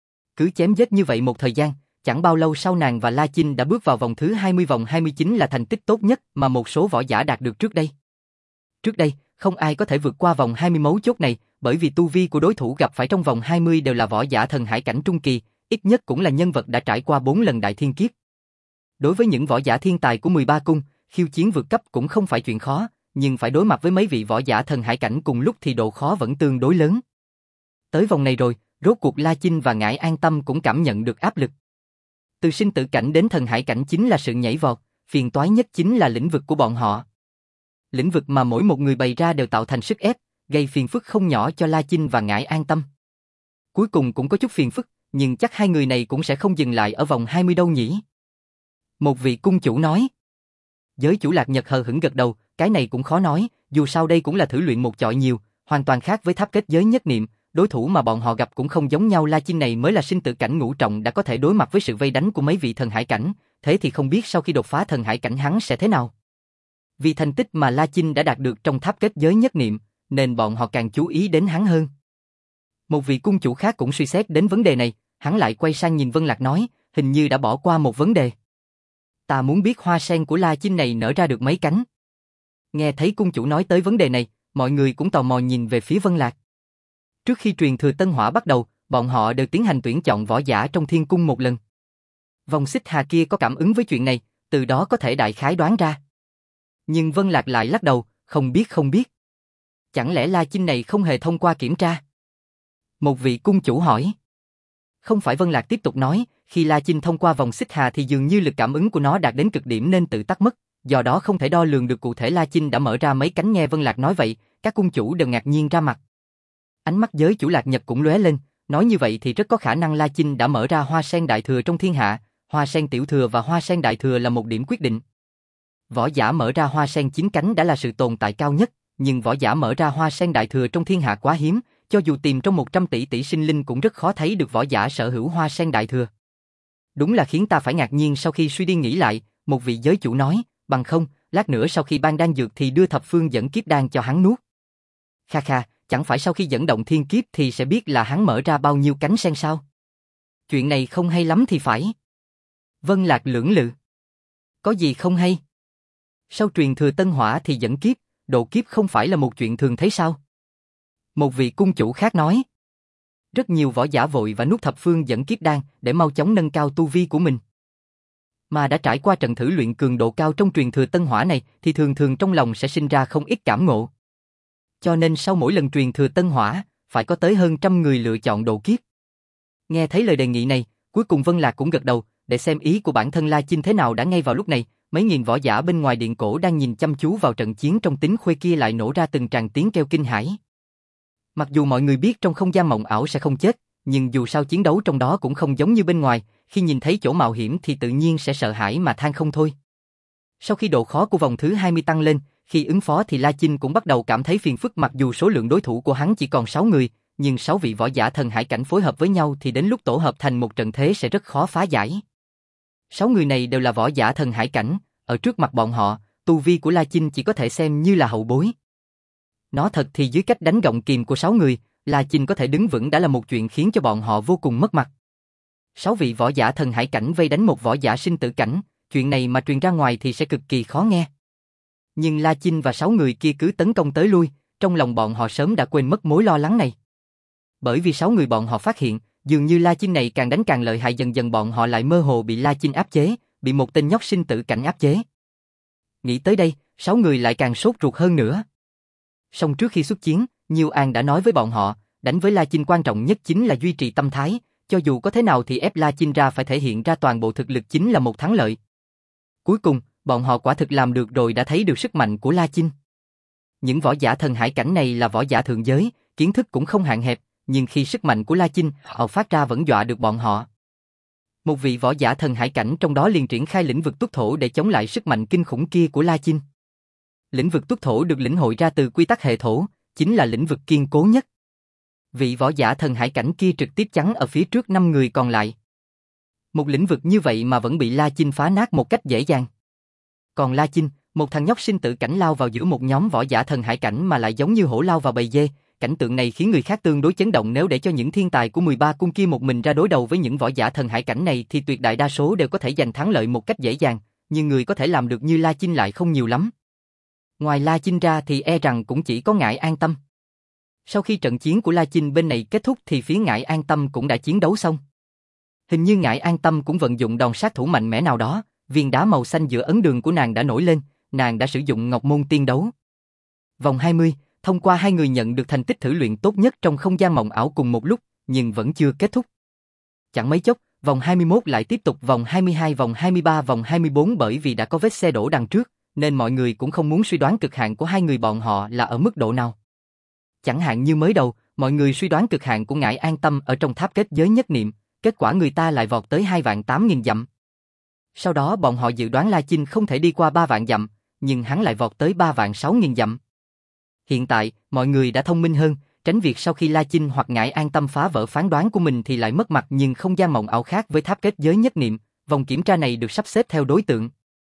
Cứ chém giết như vậy một thời gian, chẳng bao lâu sau nàng và La Chinh đã bước vào vòng thứ hai mươi. Vòng hai mươi chín là thành tích tốt nhất mà một số võ giả đạt được trước đây. Trước đây, không ai có thể vượt qua vòng hai mươi mấu chốt này, bởi vì tu vi của đối thủ gặp phải trong vòng hai mươi đều là võ giả thần hải cảnh trung kỳ, ít nhất cũng là nhân vật đã trải qua bốn lần đại thiên kiếp. Đối với những võ giả thiên tài của mười ba cung, khiêu chiến vượt cấp cũng không phải chuyện khó, nhưng phải đối mặt với mấy vị võ giả thần hải cảnh cùng lúc thì độ khó vẫn tương đối lớn. Tới vòng này rồi, rốt cuộc La Chinh và Ngải An Tâm cũng cảm nhận được áp lực. Từ sinh tử cảnh đến thần hải cảnh chính là sự nhảy vọt, phiền toái nhất chính là lĩnh vực của bọn họ. Lĩnh vực mà mỗi một người bày ra đều tạo thành sức ép, gây phiền phức không nhỏ cho La Chinh và Ngải An Tâm. Cuối cùng cũng có chút phiền phức, nhưng chắc hai người này cũng sẽ không dừng lại ở vòng hai mươi đâu nhỉ? Một vị cung chủ nói. Giới chủ Lạc Nhật hờ hững gật đầu, cái này cũng khó nói, dù sao đây cũng là thử luyện một chọi nhiều, hoàn toàn khác với tháp kết giới nhất niệm, đối thủ mà bọn họ gặp cũng không giống nhau. La Chinh này mới là sinh tử cảnh ngũ trọng đã có thể đối mặt với sự vây đánh của mấy vị thần hải cảnh, thế thì không biết sau khi đột phá thần hải cảnh hắn sẽ thế nào. Vì thành tích mà La Chinh đã đạt được trong tháp kết giới nhất niệm, nên bọn họ càng chú ý đến hắn hơn. Một vị cung chủ khác cũng suy xét đến vấn đề này, hắn lại quay sang nhìn Vân Lạc nói, hình như đã bỏ qua một vấn đề. Ta muốn biết hoa sen của La Chinh này nở ra được mấy cánh. Nghe thấy cung chủ nói tới vấn đề này, mọi người cũng tò mò nhìn về phía Vân Lạc. Trước khi truyền thừa Tân Hỏa bắt đầu, bọn họ đều tiến hành tuyển chọn võ giả trong thiên cung một lần. Vòng xích hà kia có cảm ứng với chuyện này, từ đó có thể đại khái đoán ra. Nhưng Vân Lạc lại lắc đầu, không biết không biết. Chẳng lẽ La Chinh này không hề thông qua kiểm tra? Một vị cung chủ hỏi. Không phải. Vân Lạc tiếp tục nói, khi La Chinh thông qua vòng xích hà thì dường như lực cảm ứng của nó đạt đến cực điểm nên tự tắt mất, do đó không thể đo lường được cụ thể La Chinh đã mở ra mấy cánh. Nghe Vân Lạc nói vậy, các cung chủ đều ngạc nhiên ra mặt. Ánh mắt giới chủ Lạc Nhật cũng lóe lên, nói như vậy thì rất có khả năng La Chinh đã mở ra hoa sen đại thừa trong thiên hạ, hoa sen tiểu thừa và hoa sen đại thừa là một điểm quyết định. Võ giả mở ra hoa sen chín cánh đã là sự tồn tại cao nhất, nhưng võ giả mở ra hoa sen đại thừa trong thiên hạ quá hiếm, cho dù tìm trong một trăm tỷ tỷ sinh linh cũng rất khó thấy được võ giả sở hữu hoa sen đại thừa. Đúng là khiến ta phải ngạc nhiên. Sau khi suy đi nghĩ lại, một vị giới chủ nói, bằng không, lát nữa sau khi ban đan dược thì đưa thập phương dẫn kiếp đan cho hắn nuốt. Kha kha, chẳng phải sau khi dẫn động thiên kiếp thì sẽ biết là hắn mở ra bao nhiêu cánh sen sao? Chuyện này không hay lắm thì phải. Vân Lạc lưỡng lự. Có gì không hay? Sau truyền thừa Tân Hỏa thì dẫn kiếp, độ kiếp không phải là một chuyện thường thấy sao? Một vị cung chủ khác nói. Rất nhiều võ giả vội và nuốt thập phương dẫn kiếp đan để mau chóng nâng cao tu vi của mình. Mà đã trải qua trận thử luyện cường độ cao trong truyền thừa Tân Hỏa này thì thường thường trong lòng sẽ sinh ra không ít cảm ngộ. Cho nên sau mỗi lần truyền thừa Tân Hỏa, phải có tới hơn trăm người lựa chọn độ kiếp. Nghe thấy lời đề nghị này, cuối cùng Vân Lạc cũng gật đầu, để xem ý của bản thân La Chinh thế nào. Đã ngay vào lúc này, mấy nghìn võ giả bên ngoài điện cổ đang nhìn chăm chú vào trận chiến trong tính khuê kia lại nổ ra từng tràng tiếng kêu kinh hãi. Mặc dù mọi người biết trong không gian mộng ảo sẽ không chết, nhưng dù sao chiến đấu trong đó cũng không giống như bên ngoài, khi nhìn thấy chỗ mạo hiểm thì tự nhiên sẽ sợ hãi mà than không thôi. Sau khi độ khó của vòng thứ hai mươi tăng lên, khi ứng phó thì La Chinh cũng bắt đầu cảm thấy phiền phức. Mặc dù số lượng đối thủ của hắn chỉ còn sáu người, nhưng sáu vị võ giả thần hải cảnh phối hợp với nhau thì đến lúc tổ hợp thành một trận thế sẽ rất khó phá giải. Sáu người này đều là võ giả thần hải cảnh, ở trước mặt bọn họ, tu vi của La Chinh chỉ có thể xem như là hậu bối. Nói thật thì dưới cách đánh gọng kìm của sáu người, La Chinh có thể đứng vững đã là một chuyện khiến cho bọn họ vô cùng mất mặt. Sáu vị võ giả thần hải cảnh vây đánh một võ giả sinh tử cảnh, chuyện này mà truyền ra ngoài thì sẽ cực kỳ khó nghe. Nhưng La Chinh và sáu người kia cứ tấn công tới lui, trong lòng bọn họ sớm đã quên mất mối lo lắng này. Bởi vì sáu người bọn họ phát hiện, dường như La Chinh này càng đánh càng lợi hại, dần dần bọn họ lại mơ hồ bị La Chinh áp chế, bị một tên nhóc sinh tử cảnh áp chế. Nghĩ tới đây, sáu người lại càng sốt ruột hơn nữa. Song trước khi xuất chiến, Nhiêu An đã nói với bọn họ, đánh với La Chinh quan trọng nhất chính là duy trì tâm thái, cho dù có thế nào thì ép La Chinh ra phải thể hiện ra toàn bộ thực lực chính là một thắng lợi. Cuối cùng, bọn họ quả thực làm được rồi, đã thấy được sức mạnh của La Chinh. Những võ giả thần hải cảnh này là võ giả thượng giới, kiến thức cũng không hạn hẹp, nhưng khi sức mạnh của La Chinh họ phát ra vẫn dọa được bọn họ. Một vị võ giả thần hải cảnh trong đó liền triển khai lĩnh vực tuất thổ để chống lại sức mạnh kinh khủng kia của La Chinh. Lĩnh vực tuất thổ được lĩnh hội ra từ quy tắc hệ thổ, chính là lĩnh vực kiên cố nhất. Vị võ giả thần hải cảnh kia trực tiếp chắn ở phía trước năm người còn lại. Một lĩnh vực như vậy mà vẫn bị La Chinh phá nát một cách dễ dàng. Còn La Chinh, một thằng nhóc sinh tử cảnh lao vào giữa một nhóm võ giả thần hải cảnh mà lại giống như hổ lao vào bầy dê, cảnh tượng này khiến người khác tương đối chấn động. Nếu để cho những thiên tài của mười ba cung kia một mình ra đối đầu với những võ giả thần hải cảnh này thì tuyệt đại đa số đều có thể giành thắng lợi một cách dễ dàng, nhưng người có thể làm được như La Chinh lại không nhiều lắm. Ngoài La Chinh ra thì e rằng cũng chỉ có Ngải An Tâm. Sau khi trận chiến của La Chinh bên này kết thúc thì phía Ngải An Tâm cũng đã chiến đấu xong. Hình như Ngải An Tâm cũng vận dụng đòn sát thủ mạnh mẽ nào đó, viên đá màu xanh giữa ấn đường của nàng đã nổi lên, nàng đã sử dụng Ngọc Môn Tiên Đấu. Vòng hai mươi, thông qua hai người nhận được thành tích thử luyện tốt nhất trong không gian mộng ảo cùng một lúc, nhưng vẫn chưa kết thúc. Chẳng mấy chốc, vòng hai mươi mốt lại tiếp tục, vòng hai mươi hai, vòng hai mươi ba, vòng hai mươi bốn, bởi vì đã có vết xe đổ đằng trước, nên mọi người cũng không muốn suy đoán cực hạn của hai người bọn họ là ở mức độ nào. Chẳng hạn như mới đầu, mọi người suy đoán cực hạn của Ngải An Tâm ở trong tháp kết giới nhất niệm, kết quả người ta lại vọt tới hai vạn tám nghìn dặm. Sau đó bọn họ dự đoán La Chinh không thể đi qua ba vạn dặm, nhưng hắn lại vọt tới ba vạn sáu nghìn dặm. Hiện tại, mọi người đã thông minh hơn, tránh việc sau khi La Chinh hoặc Ngải An Tâm phá vỡ phán đoán của mình thì lại mất mặt. Nhưng không gian mộng ảo khác với tháp kết giới nhất niệm, vòng kiểm tra này được sắp xếp theo đối tượng.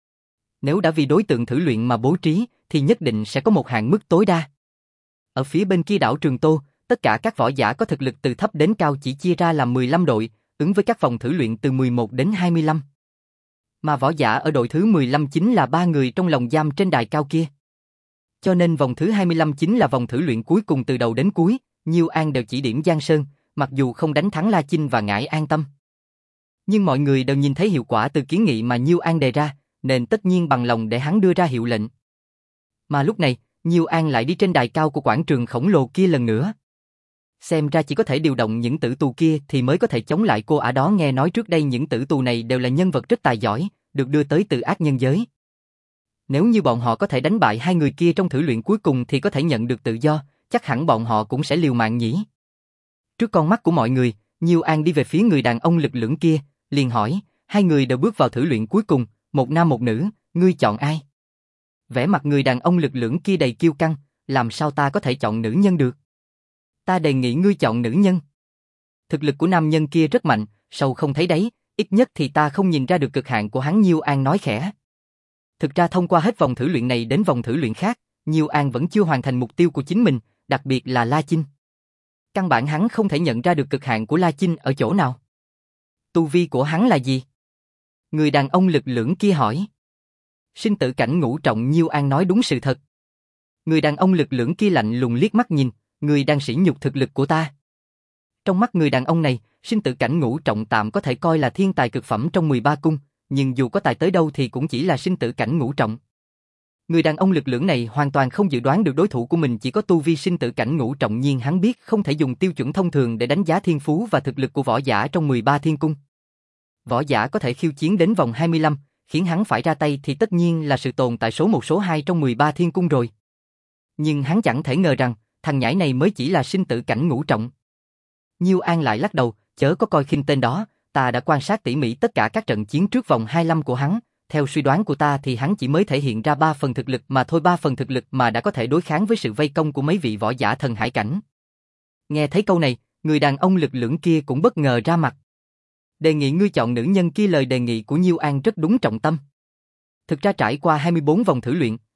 Nếu đã vì đối tượng thử luyện mà bố trí, thì nhất định sẽ có một hạn mức tối đa. Ở phía bên kia đảo Trường Tô, tất cả các võ giả có thực lực từ thấp đến cao chỉ chia ra làm mười lăm đội, ứng với các vòng thử luyện từ mười một đến hai mươi lăm. Mà võ giả ở đội thứ mười lăm chính là ba người trong lồng giam trên đài cao kia. Cho nên vòng thứ hai mươi lăm chính là vòng thử luyện cuối cùng. Từ đầu đến cuối, Nhiêu An đều chỉ điểm Giang Sơn, mặc dù không đánh thắng La Chinh và Ngải An Tâm. Nhưng mọi người đều nhìn thấy hiệu quả từ kiến nghị mà Nhiêu An đề ra, nên tất nhiên bằng lòng để hắn đưa ra hiệu lệnh. Mà lúc này, Nhiêu An lại đi trên đài cao của quảng trường khổng lồ kia lần nữa. Xem ra chỉ có thể điều động những tử tù kia thì mới có thể chống lại cô ả đó. Nghe nói trước đây những tử tù này đều là nhân vật rất tài giỏi, được đưa tới từ ác nhân giới. Nếu như bọn họ có thể đánh bại hai người kia trong thử luyện cuối cùng thì có thể nhận được tự do, chắc hẳn bọn họ cũng sẽ liều mạng nhỉ. Trước con mắt của mọi người, Nhiêu An đi về phía người đàn ông lực lưỡng kia, liền hỏi, hai người đều bước vào thử luyện cuối cùng, một nam một nữ, ngươi chọn ai? Vẻ mặt người đàn ông lực lưỡng kia đầy kiêu căng, làm sao ta có thể chọn nữ nhân được? Ta đề nghị ngươi chọn nữ nhân. Thực lực của nam nhân kia rất mạnh, sâu không thấy đáy, ít nhất thì ta không nhìn ra được cực hạn của hắn. Nhiêu An nói khẽ. Thực ra thông qua hết vòng thử luyện này đến vòng thử luyện khác, Nhiêu An vẫn chưa hoàn thành mục tiêu của chính mình, đặc biệt là La Chinh. Căn bản hắn không thể nhận ra được cực hạn của La Chinh ở chỗ nào. Tu vi của hắn là gì? Người đàn ông lực lưỡng kia hỏi. Sinh tử cảnh ngũ trọng. Nhiêu An nói đúng sự thật. Người đàn ông lực lưỡng kia lạnh lùng liếc mắt nhìn, người đang sỉ nhục thực lực của ta. Trong mắt người đàn ông này, sinh tử cảnh ngũ trọng tạm có thể coi là thiên tài cực phẩm trong mười ba cung, nhưng dù có tài tới đâu thì cũng chỉ là sinh tử cảnh ngũ trọng. Người đàn ông lực lưỡng này hoàn toàn không dự đoán được đối thủ của mình chỉ có tu vi sinh tử cảnh ngũ trọng, nhưng hắn biết không thể dùng tiêu chuẩn thông thường để đánh giá thiên phú và thực lực của võ giả trong mười ba thiên cung. Võ giả có thể khiêu chiến đến vòng hai mươi lăm, khiến hắn phải ra tay thì tất nhiên là sự tồn tại số một số hai trong mười ba thiên cung rồi. Nhưng hắn chẳng thể ngờ rằng, thằng nhãi này mới chỉ là sinh tử cảnh ngũ trọng. Nhiêu An lại lắc đầu, chớ có coi khinh tên đó, ta đã quan sát tỉ mỉ tất cả các trận chiến trước vòng hai mươi lăm của hắn, theo suy đoán của ta thì hắn chỉ mới thể hiện ra ba phần thực lực mà thôi, ba phần thực lực mà đã có thể đối kháng với sự vây công của mấy vị võ giả thần hải cảnh. Nghe thấy câu này, người đàn ông lực lưỡng kia cũng bất ngờ ra mặt. Đề nghị ngươi chọn nữ nhân kia, lời đề nghị của Nhiêu An rất đúng trọng tâm. Thực ra trải qua hai mươi bốn vòng thử luyện,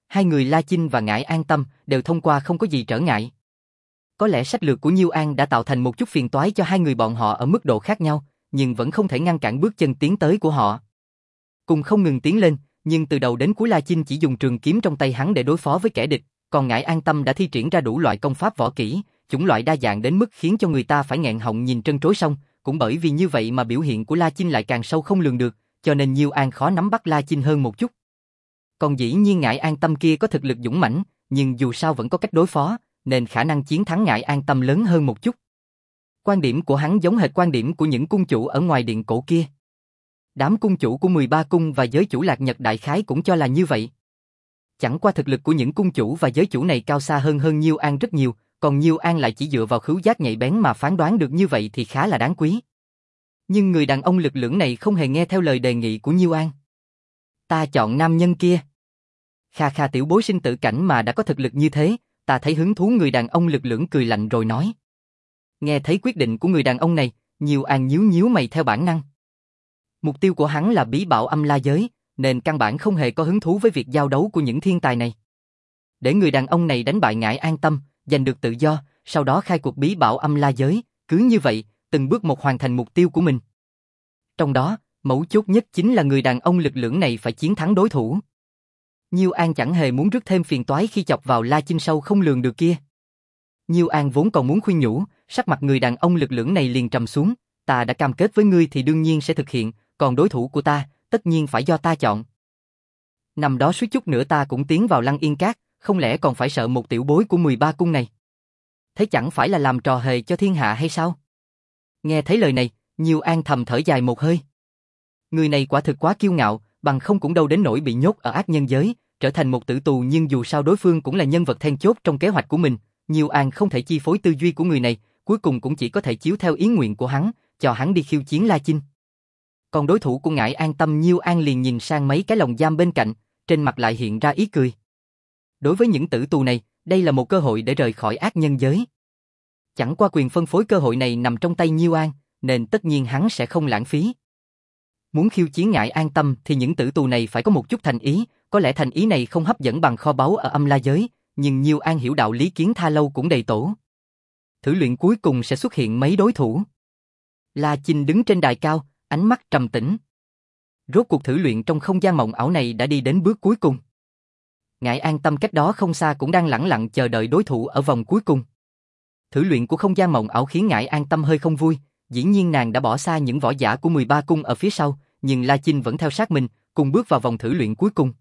hai người La Chinh và Ngải An Tâm đều thông qua không có gì trở ngại. Có lẽ sách lược của Nhiêu An đã tạo thành một chút phiền toái cho hai người bọn họ ở mức độ khác nhau, nhưng vẫn không thể ngăn cản bước chân tiến tới của họ. Cùng không ngừng tiến lên, nhưng từ đầu đến cuối La Chinh chỉ dùng trường kiếm trong tay hắn để đối phó với kẻ địch, còn Ngải An Tâm đã thi triển ra đủ loại công pháp võ kỹ, chủng loại đa dạng đến mức khiến cho người ta phải nghẹn họng nhìn trân trối song, cũng bởi vì như vậy mà biểu hiện của La Chinh lại càng sâu không lường được, cho nên Nhiêu An khó nắm bắt La Chinh hơn một chút. Còn dĩ nhiên Ngải An Tâm kia có thực lực dũng mãnh, nhưng dù sao vẫn có cách đối phó, nên khả năng chiến thắng Ngải An Tâm lớn hơn một chút. Quan điểm của hắn giống hệt quan điểm của những cung chủ ở ngoài điện cổ kia. Đám cung chủ của mười ba cung và giới chủ Lạc Nhật đại khái cũng cho là như vậy. Chẳng qua thực lực của những cung chủ và giới chủ này cao xa hơn hơn Nhiêu An rất nhiều, còn Nhiêu An lại chỉ dựa vào khứu giác nhạy bén mà phán đoán được như vậy thì khá là đáng quý. Nhưng người đàn ông lực lưỡng này không hề nghe theo lời đề nghị của Nhiêu An. Ta chọn nam nhân kia. Kha kha tiểu bối sinh tử cảnh mà đã có thực lực như thế, ta thấy hứng thú. Người đàn ông lực lưỡng cười lạnh rồi nói. Nghe thấy quyết định của người đàn ông này, Nhiêu An nhíu nhíu mày theo bản năng. Mục tiêu của hắn là bí bảo âm la giới, nên căn bản không hề có hứng thú với việc giao đấu của những thiên tài này. Để người đàn ông này đánh bại Ngải An Tâm, giành được tự do, sau đó khai cuộc bí bảo âm la giới, cứ như vậy, từng bước một hoàn thành mục tiêu của mình. Trong đó, mấu chốt nhất chính là người đàn ông lực lưỡng này phải chiến thắng đối thủ. Nhiêu An chẳng hề muốn rước thêm phiền toái khi chọc vào La Chinh sâu không lường được kia. Nhiêu An vốn còn muốn khuyên nhủ, sắc mặt người đàn ông lực lưỡng này liền trầm xuống, ta đã cam kết với ngươi thì đương nhiên sẽ thực hiện, còn đối thủ của ta, tất nhiên phải do ta chọn. Năm đó suýt chút nữa ta cũng tiến vào Lăng Yên Các, không lẽ còn phải sợ một tiểu bối của mười ba cung này? Thế chẳng phải là làm trò hề cho thiên hạ hay sao? Nghe thấy lời này, Nhiêu An thầm thở dài một hơi. Người này quả thực quá kiêu ngạo, bằng không cũng đâu đến nỗi bị nhốt ở ác nhân giới, trở thành một tử tù, nhưng dù sao đối phương cũng là nhân vật then chốt trong kế hoạch của mình, Nhiêu An không thể chi phối tư duy của người này, cuối cùng cũng chỉ có thể chiếu theo ý nguyện của hắn, cho hắn đi khiêu chiến La Chinh. Còn đối thủ của Ngải An Tâm, Nhiêu An liền nhìn sang mấy cái lồng giam bên cạnh, trên mặt lại hiện ra ý cười. Đối với những tử tù này, đây là một cơ hội để rời khỏi ác nhân giới. Chẳng qua quyền phân phối cơ hội này nằm trong tay Nhiêu An, nên tất nhiên hắn sẽ không lãng phí. Muốn khiêu chiến Ngải An Tâm thì những tử tù này phải có một chút thành ý, có lẽ thành ý này không hấp dẫn bằng kho báu ở âm la giới, nhưng Nhiêu An hiểu đạo lý kiến tha lâu cũng đầy tổ. Thử luyện cuối cùng sẽ xuất hiện mấy đối thủ. La Chinh đứng trên đài cao, ánh mắt trầm tĩnh. Rốt cuộc thử luyện trong không gian mộng ảo này đã đi đến bước cuối cùng. Ngải An Tâm cách đó không xa cũng đang lẳng lặng chờ đợi đối thủ ở vòng cuối cùng. Thử luyện của không gian mộng ảo khiến Ngải An Tâm hơi không vui, dĩ nhiên nàng đã bỏ xa những võ giả của mười ba cung ở phía sau, nhưng La Chinh vẫn theo sát mình, cùng bước vào vòng thử luyện cuối cùng.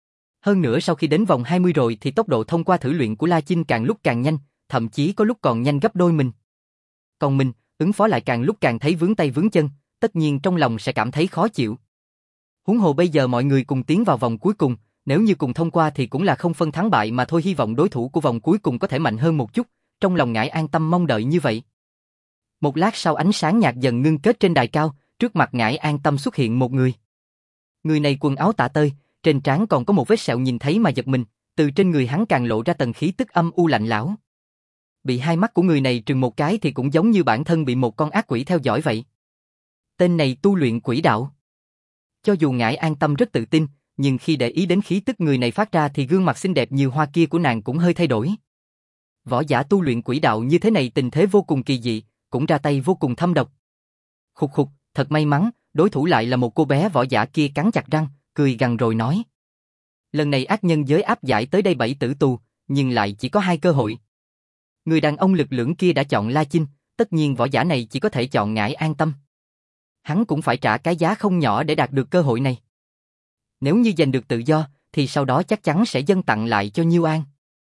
Hơn nữa sau khi đến vòng hai mươi rồi thì tốc độ thông qua thử luyện của La Chinh càng lúc càng nhanh, thậm chí có lúc còn nhanh gấp đôi mình. Còn mình, ứng phó lại càng lúc càng thấy vướng tay vướng chân, tất nhiên trong lòng sẽ cảm thấy khó chịu. Huống hồ bây giờ mọi người cùng tiến vào vòng cuối cùng, nếu như cùng thông qua thì cũng là không phân thắng bại mà thôi, hy vọng đối thủ của vòng cuối cùng có thể mạnh hơn một chút, trong lòng Ngải An Tâm mong đợi như vậy. Một lát sau ánh sáng nhạt dần ngưng kết trên đài cao, trước mặt Ngải An Tâm xuất hiện một người. Người này quần áo tả tơi, trên trán còn có một vết sẹo, nhìn thấy mà giật mình, từ trên người hắn càng lộ ra tầng khí tức âm u lạnh lẽo. Bị hai mắt của người này trừng một cái thì cũng giống như bản thân bị một con ác quỷ theo dõi vậy. Tên này tu luyện quỷ đạo. Cho dù Ngải An Tâm rất tự tin, nhưng khi để ý đến khí tức người này phát ra thì gương mặt xinh đẹp như hoa kia của nàng cũng hơi thay đổi. Võ giả tu luyện quỷ đạo như thế này tình thế vô cùng kỳ dị, cũng ra tay vô cùng thâm độc. Khục khục, thật may mắn, đối thủ lại là một cô bé. Võ giả kia cắn chặt răng, cười gằn rồi nói. Lần này ác nhân giới áp giải tới đây bảy tử tù, nhưng lại chỉ có hai cơ hội. Người đàn ông lực lưỡng kia đã chọn La Chinh, tất nhiên võ giả này chỉ có thể chọn Ngải An Tâm. Hắn cũng phải trả cái giá không nhỏ để đạt được cơ hội này. Nếu như giành được tự do, thì sau đó chắc chắn sẽ dâng tặng lại cho Nhiêu An.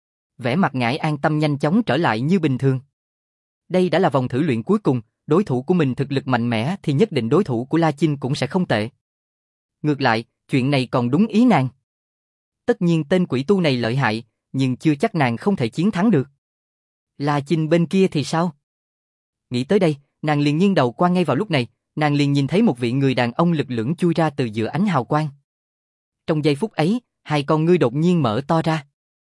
Vẻ mặt Ngải An Tâm nhanh chóng trở lại như bình thường. Đây đã là vòng thử luyện cuối cùng, đối thủ của mình thực lực mạnh mẽ thì nhất định đối thủ của La Chinh cũng sẽ không tệ. Ngược lại, chuyện này còn đúng ý nàng. Tất nhiên tên quỷ tu này lợi hại, nhưng chưa chắc nàng không thể chiến thắng được. La Chinh bên kia thì sao? Nghĩ tới đây, nàng liền nghiêng đầu qua. Ngay vào lúc này, nàng liền nhìn thấy một vị người đàn ông lực lưỡng chui ra từ giữa ánh hào quang. Trong giây phút ấy, hai con ngươi đột nhiên mở to ra.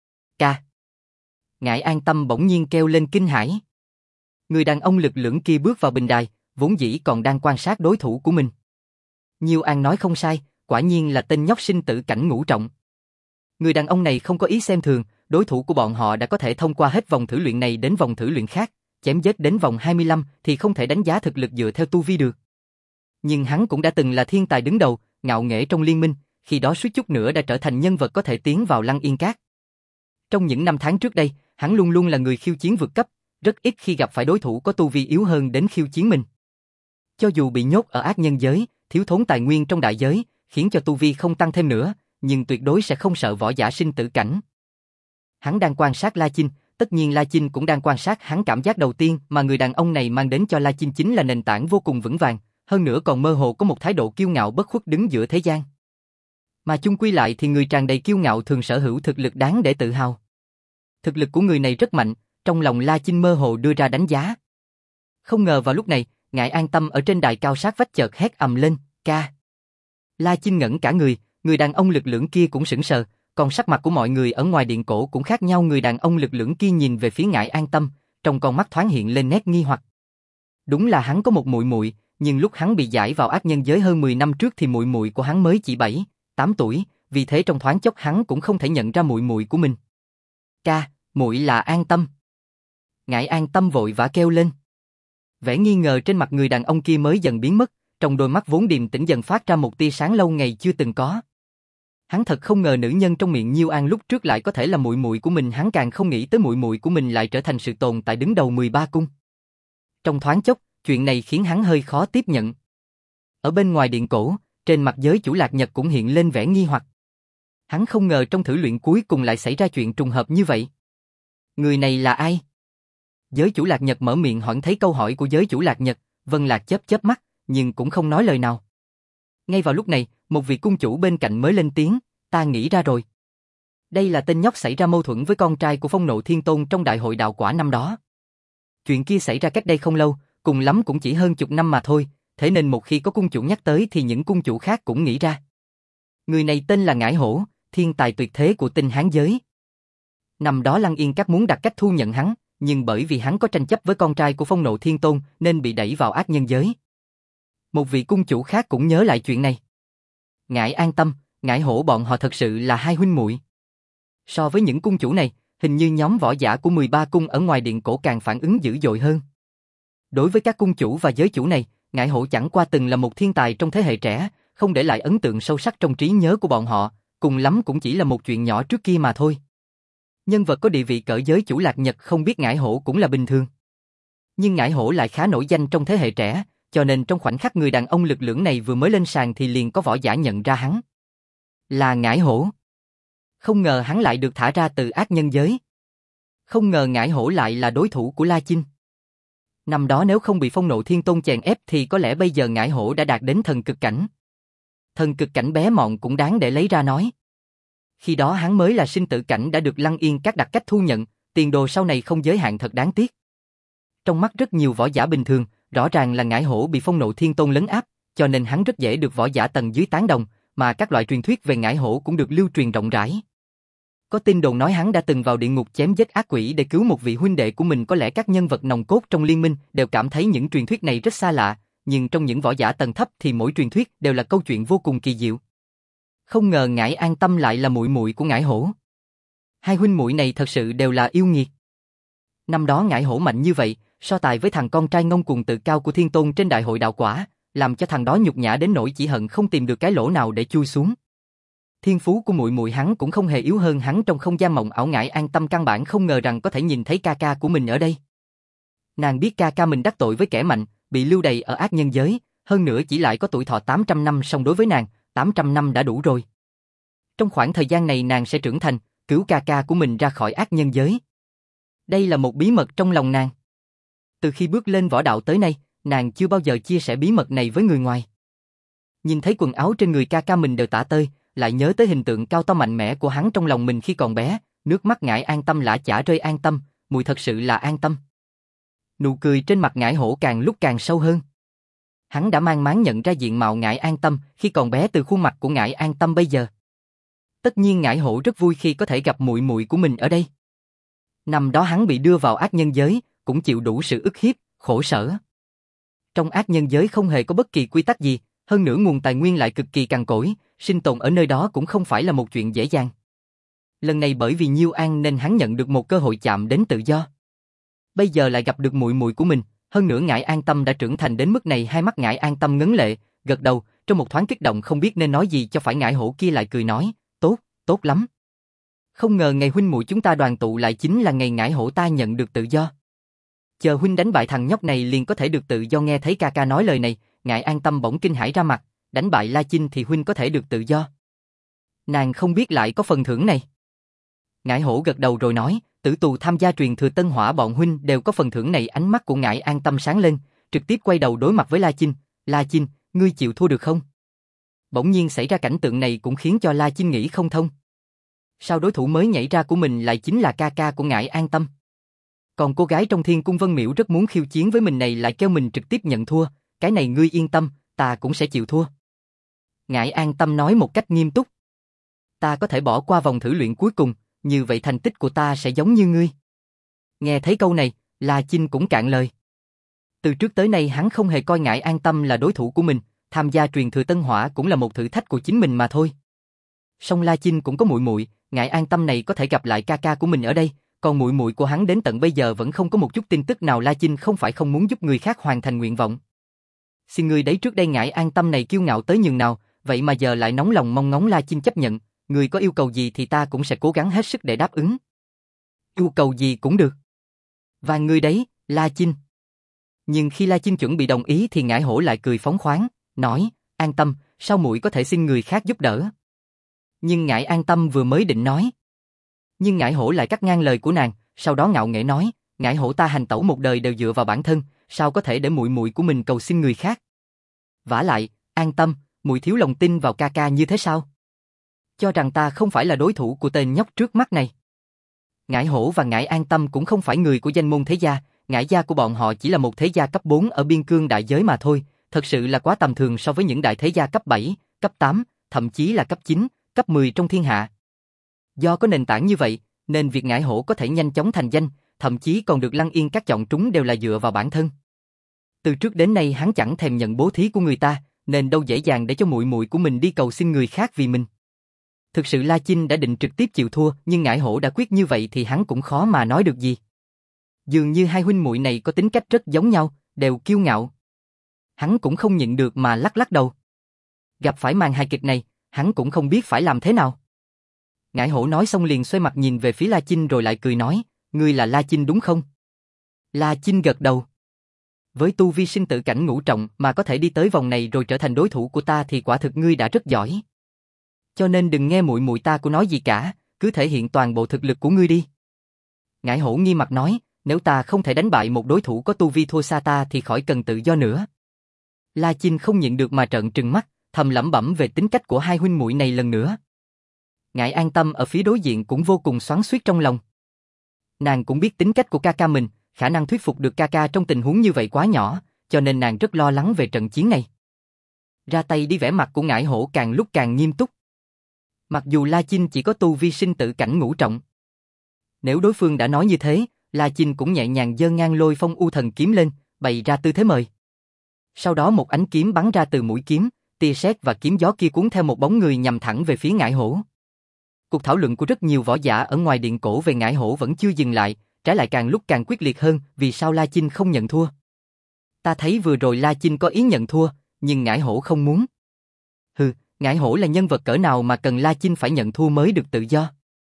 Ca. Ngải An Tâm bỗng nhiên kêu lên kinh hãi. Người đàn ông lực lưỡng kia bước vào bình đài, vốn dĩ còn đang quan sát đối thủ của mình. Nhiêu An nói không sai, quả nhiên là tên nhóc sinh tử cảnh ngũ trọng. Người đàn ông này không có ý xem thường, đối thủ của bọn họ đã có thể thông qua hết vòng thử luyện này đến vòng thử luyện khác, chém giết đến vòng hai mươi lăm thì không thể đánh giá thực lực dựa theo tu vi được. Nhưng hắn cũng đã từng là thiên tài đứng đầu, ngạo nghễ trong liên minh, khi đó suýt chút nữa đã trở thành nhân vật có thể tiến vào Lăng Yên Các. Trong những năm tháng trước đây, hắn luôn luôn là người khiêu chiến vượt cấp, rất ít khi gặp phải đối thủ có tu vi yếu hơn đến khiêu chiến mình. Cho dù bị nhốt ở ác nhân giới, thiếu thốn tài nguyên trong đại giới, khiến cho tu vi không tăng thêm nữa, nhưng tuyệt đối sẽ không sợ võ giả sinh tử cảnh. Hắn đang quan sát La Chinh, tất nhiên La Chinh cũng đang quan sát hắn. Cảm giác đầu tiên mà người đàn ông này mang đến cho La Chinh chính là nền tảng vô cùng vững vàng, hơn nữa còn mơ hồ có một thái độ kiêu ngạo bất khuất đứng giữa thế gian. Mà chung quy lại thì người tràn đầy kiêu ngạo thường sở hữu thực lực đáng để tự hào. Thực lực của người này rất mạnh, trong lòng La Chinh mơ hồ đưa ra đánh giá. Không ngờ vào lúc này, Ngải An Tâm ở trên đài cao sát vách chợt hét ầm lên, ca. La Chinh ngẩn cả người, người đàn ông lực lưỡng kia cũng sững sờ, còn sắc mặt của mọi người ở ngoài điện cổ cũng khác nhau. Người đàn ông lực lưỡng kia nhìn về phía Ngải An Tâm, trong con mắt thoáng hiện lên nét nghi hoặc. Đúng là hắn có một muội muội, nhưng lúc hắn bị giải vào ác nhân giới hơn mười năm trước thì muội muội của hắn mới chỉ bảy, tám tuổi, vì thế trong thoáng chốc hắn cũng không thể nhận ra muội muội của mình. Ca, muội là An Tâm. Ngải An Tâm vội vã kêu lên. Vẻ nghi ngờ trên mặt người đàn ông kia mới dần biến mất, trong đôi mắt vốn điềm tĩnh dần phát ra một tia sáng lâu ngày chưa từng có. Hắn thật không ngờ nữ nhân trong miệng Nhiêu An lúc trước lại có thể là muội muội của mình, hắn càng không nghĩ tới muội muội của mình lại trở thành sự tồn tại đứng đầu mười ba cung. Trong thoáng chốc, chuyện này khiến hắn hơi khó tiếp nhận. Ở bên ngoài điện cổ, trên mặt giới chủ Lạc Nhật cũng hiện lên vẻ nghi hoặc. Hắn không ngờ trong thử luyện cuối cùng lại xảy ra chuyện trùng hợp như vậy. Người này là ai? Giới chủ Lạc Nhật mở miệng hỏi. Thấy câu hỏi của giới chủ Lạc Nhật, Vân Lạc chớp chớp mắt, nhưng cũng không nói lời nào. Ngay vào lúc này, một vị cung chủ bên cạnh mới lên tiếng, ta nghĩ ra rồi. Đây là tên nhóc xảy ra mâu thuẫn với con trai của Phong Nộ Thiên Tôn trong đại hội đạo quả năm đó. Chuyện kia xảy ra cách đây không lâu, cùng lắm cũng chỉ hơn chục năm mà thôi, thế nên một khi có cung chủ nhắc tới thì những cung chủ khác cũng nghĩ ra. Người này tên là Ngải Hổ, thiên tài tuyệt thế của tinh Hán giới. Năm đó Lăng Yên Các muốn đặt cách thu nhận hắn, nhưng bởi vì hắn có tranh chấp với con trai của Phong Nộ Thiên Tôn nên bị đẩy vào ác nhân giới. Một vị cung chủ khác cũng nhớ lại chuyện này. Ngải An Tâm, Ngải Hổ bọn họ thật sự là hai huynh muội. So với những cung chủ này, hình như nhóm võ giả của mười ba cung ở ngoài điện cổ càng phản ứng dữ dội hơn. Đối với các cung chủ và giới chủ này, Ngải Hổ chẳng qua từng là một thiên tài trong thế hệ trẻ, không để lại ấn tượng sâu sắc trong trí nhớ của bọn họ, cùng lắm cũng chỉ là một chuyện nhỏ trước kia mà thôi. Nhân vật có địa vị cỡ giới chủ Lạc Nhật không biết Ngải Hổ cũng là bình thường. Nhưng Ngải Hổ lại khá nổi danh trong thế hệ trẻ, cho nên trong khoảnh khắc người đàn ông lực lưỡng này vừa mới lên sàn thì liền có võ giả nhận ra hắn. Là Ngải Hổ. Không ngờ hắn lại được thả ra từ ác nhân giới. Không ngờ Ngải Hổ lại là đối thủ của La Chinh. Năm đó nếu không bị Phong Nộ Thiên Tôn chèn ép thì có lẽ bây giờ Ngải Hổ đã đạt đến thần cực cảnh. Thần cực cảnh bé mọn cũng đáng để lấy ra nói. Khi đó hắn mới là sinh tử cảnh đã được Lăng Yên Các đặt cách thu nhận, tiền đồ sau này không giới hạn thật đáng tiếc. Trong mắt rất nhiều võ giả bình thường, rõ ràng là Ngải Hổ bị Phong Nộ Thiên Tôn lấn áp, cho nên hắn rất dễ được võ giả tầng dưới tán đồng, mà các loại truyền thuyết về Ngải Hổ cũng được lưu truyền rộng rãi. Có tin đồn nói hắn đã từng vào địa ngục chém giết ác quỷ để cứu một vị huynh đệ của mình, có lẽ các nhân vật nòng cốt trong liên minh đều cảm thấy những truyền thuyết này rất xa lạ, nhưng trong những võ giả tầng thấp thì mỗi truyền thuyết đều là câu chuyện vô cùng kỳ diệu. Không ngờ Ngải An Tâm lại là muội muội của Ngải Hổ. Hai huynh muội này thật sự đều là yêu nghiệt. Năm đó Ngải Hổ mạnh như vậy, so tài với thằng con trai ngông cuồng tự cao của Thiên Tôn trên đại hội đạo quả, làm cho thằng đó nhục nhã đến nỗi chỉ hận không tìm được cái lỗ nào để chui xuống. Thiên phú của muội muội hắn cũng không hề yếu hơn hắn, trong không gian mộng ảo Ngải An Tâm căn bản không ngờ rằng có thể nhìn thấy ca ca của mình ở đây. Nàng biết ca ca mình đắc tội với kẻ mạnh, bị lưu đày ở ác nhân giới, hơn nữa chỉ lại có tuổi thọ tám trăm năm, song đối với nàng, tám trăm năm đã đủ rồi. Trong khoảng thời gian này nàng sẽ trưởng thành, cứu ca ca của mình ra khỏi ác nhân giới. Đây là một bí mật trong lòng nàng. Từ khi bước lên võ đạo tới nay, nàng chưa bao giờ chia sẻ bí mật này với người ngoài. Nhìn thấy quần áo trên người ca ca mình đều tả tơi, lại nhớ tới hình tượng cao to mạnh mẽ của hắn trong lòng mình khi còn bé, nước mắt Ngải An Tâm lã chả rơi. An Tâm, mùi thật sự là an tâm. Nụ cười trên mặt Ngải Hổ càng lúc càng sâu hơn. Hắn đã mang máng nhận ra diện mạo Ngải An Tâm khi còn bé từ khuôn mặt của Ngải An Tâm bây giờ. Tất nhiên Ngải Hổ rất vui khi có thể gặp muội muội của mình ở đây. Năm đó hắn bị đưa vào ác nhân giới, cũng chịu đủ sự ức hiếp, khổ sở. Trong ác nhân giới không hề có bất kỳ quy tắc gì, hơn nữa nguồn tài nguyên lại cực kỳ cằn cỗi, sinh tồn ở nơi đó cũng không phải là một chuyện dễ dàng. Lần này bởi vì Nhiêu An nên hắn nhận được một cơ hội chạm đến tự do. Bây giờ lại gặp được muội muội của mình, hơn nữa Ngải An Tâm đã trưởng thành đến mức này, hai mắt Ngải An Tâm ngấn lệ, gật đầu, trong một thoáng kích động không biết nên nói gì cho phải. Ngải Hổ kia lại cười nói, tốt, tốt lắm. Không ngờ ngày huynh muội chúng ta đoàn tụ lại chính là ngày Ngải Hổ ta nhận được tự do. Chờ huynh đánh bại thằng nhóc này liền có thể được tự do. Nghe thấy ca ca nói lời này, Ngải An Tâm bỗng kinh hãi ra mặt, đánh bại La Chinh thì huynh có thể được tự do. Nàng không biết lại có phần thưởng này. Ngải Hổ gật đầu rồi nói, tử tù tham gia truyền thừa Tân Hỏa bọn huynh đều có phần thưởng này. Ánh mắt của Ngải An Tâm sáng lên, trực tiếp quay đầu đối mặt với La Chinh. La Chinh, ngươi chịu thua được không? Bỗng nhiên xảy ra cảnh tượng này cũng khiến cho La Chinh nghĩ không thông. Sao đối thủ mới nhảy ra của mình lại chính là ca ca của Ngải An Tâm? Còn cô gái trong Thiên Cung Vân Miểu rất muốn khiêu chiến với mình này lại kêu mình trực tiếp nhận thua. Cái này ngươi yên tâm, ta cũng sẽ chịu thua. Ngải An Tâm nói một cách nghiêm túc. Ta có thể bỏ qua vòng thử luyện cuối cùng, như vậy thành tích của ta sẽ giống như ngươi. Nghe thấy câu này, La Chinh cũng cạn lời. Từ trước tới nay hắn không hề coi Ngải An Tâm là đối thủ của mình, tham gia truyền thừa Tân Hỏa cũng là một thử thách của chính mình mà thôi. Song La Chinh cũng có muội muội, Ngải An Tâm này có thể gặp lại ca ca của mình ở đây, còn muội muội của hắn đến tận bây giờ vẫn không có một chút tin tức nào. La Chinh không phải không muốn giúp người khác hoàn thành nguyện vọng. Xin ngươi đấy, trước đây Ngải An Tâm này kiêu ngạo tới nhường nào, vậy mà giờ lại nóng lòng mong ngóng La Chinh chấp nhận, người có yêu cầu gì thì ta cũng sẽ cố gắng hết sức để đáp ứng. Yêu cầu gì cũng được. Và ngươi đấy, La Chinh. Nhưng khi La Chinh chuẩn bị đồng ý thì Ngải Hổ lại cười phóng khoáng, nói, An Tâm, sao muội có thể xin người khác giúp đỡ? Nhưng Ngải An Tâm vừa mới định nói. Nhưng Ngải Hổ lại cắt ngang lời của nàng, sau đó ngạo nghễ nói, Ngải Hổ ta hành tẩu một đời đều dựa vào bản thân, sao có thể để muội muội của mình cầu xin người khác? Vả lại, An Tâm, muội thiếu lòng tin vào ca ca như thế sao? Cho rằng ta không phải là đối thủ của tên nhóc trước mắt này. Ngải Hổ và Ngải An Tâm cũng không phải người của danh môn thế gia, Ngải gia của bọn họ chỉ là một thế gia cấp bốn ở biên cương đại giới mà thôi, thật sự là quá tầm thường so với những đại thế gia cấp bảy, cấp tám, thậm chí là cấp chín, cấp mười trong thiên hạ. Do có nền tảng như vậy, nên việc Ngải Hổ có thể nhanh chóng thành danh, thậm chí còn được Lăng Yên các chọn trúng đều là dựa vào bản thân. Từ trước đến nay hắn chẳng thèm nhận bố thí của người ta, nên đâu dễ dàng để cho muội muội của mình đi cầu xin người khác vì mình. Thực sự La Chinh đã định trực tiếp chịu thua, nhưng Ngải Hổ đã quyết như vậy thì hắn cũng khó mà nói được gì. Dường như hai huynh muội này có tính cách rất giống nhau, đều kiêu ngạo. Hắn cũng không nhịn được mà lắc lắc đầu. Gặp phải màn hài kịch này, hắn cũng không biết phải làm thế nào. Ngải Hổ nói xong liền xoay mặt nhìn về phía La Chinh rồi lại cười nói, ngươi là La Chinh đúng không? La Chinh gật đầu. Với tu vi sinh tử cảnh ngũ trọng mà có thể đi tới vòng này rồi trở thành đối thủ của ta thì quả thực ngươi đã rất giỏi. Cho nên đừng nghe muội muội ta của nói gì cả, cứ thể hiện toàn bộ thực lực của ngươi đi. Ngải Hổ nghiêm mặt nói, nếu ta không thể đánh bại một đối thủ có tu vi thua xa ta thì khỏi cần tự do nữa. La Chinh không nhịn được mà trợn trừng mắt, thầm lẩm bẩm về tính cách của hai huynh muội này lần nữa. Ngải An Tâm ở phía đối diện cũng vô cùng xoắn xuýt trong lòng. Nàng cũng biết tính cách của ca ca mình, khả năng thuyết phục được ca ca trong tình huống như vậy quá nhỏ, cho nên nàng rất lo lắng về trận chiến này. Ra tay đi, vẻ mặt của Ngải Hổ càng lúc càng nghiêm túc. Mặc dù La Chinh chỉ có tu vi sinh tử cảnh ngũ trọng. Nếu đối phương đã nói như thế, La Chinh cũng nhẹ nhàng giơ ngang Lôi Phong U Thần kiếm lên, bày ra tư thế mời. Sau đó một ánh kiếm bắn ra từ mũi kiếm, tia sét và kiếm gió kia cuốn theo một bóng người nhằm thẳng về phía Ngải Hổ. Cuộc thảo luận của rất nhiều võ giả ở ngoài điện cổ về Ngải Hổ vẫn chưa dừng lại, trái lại càng lúc càng quyết liệt hơn, vì sao La Chinh không nhận thua? Ta thấy vừa rồi La Chinh có ý nhận thua, nhưng Ngải Hổ không muốn. Hừ, Ngải Hổ là nhân vật cỡ nào mà cần La Chinh phải nhận thua mới được tự do?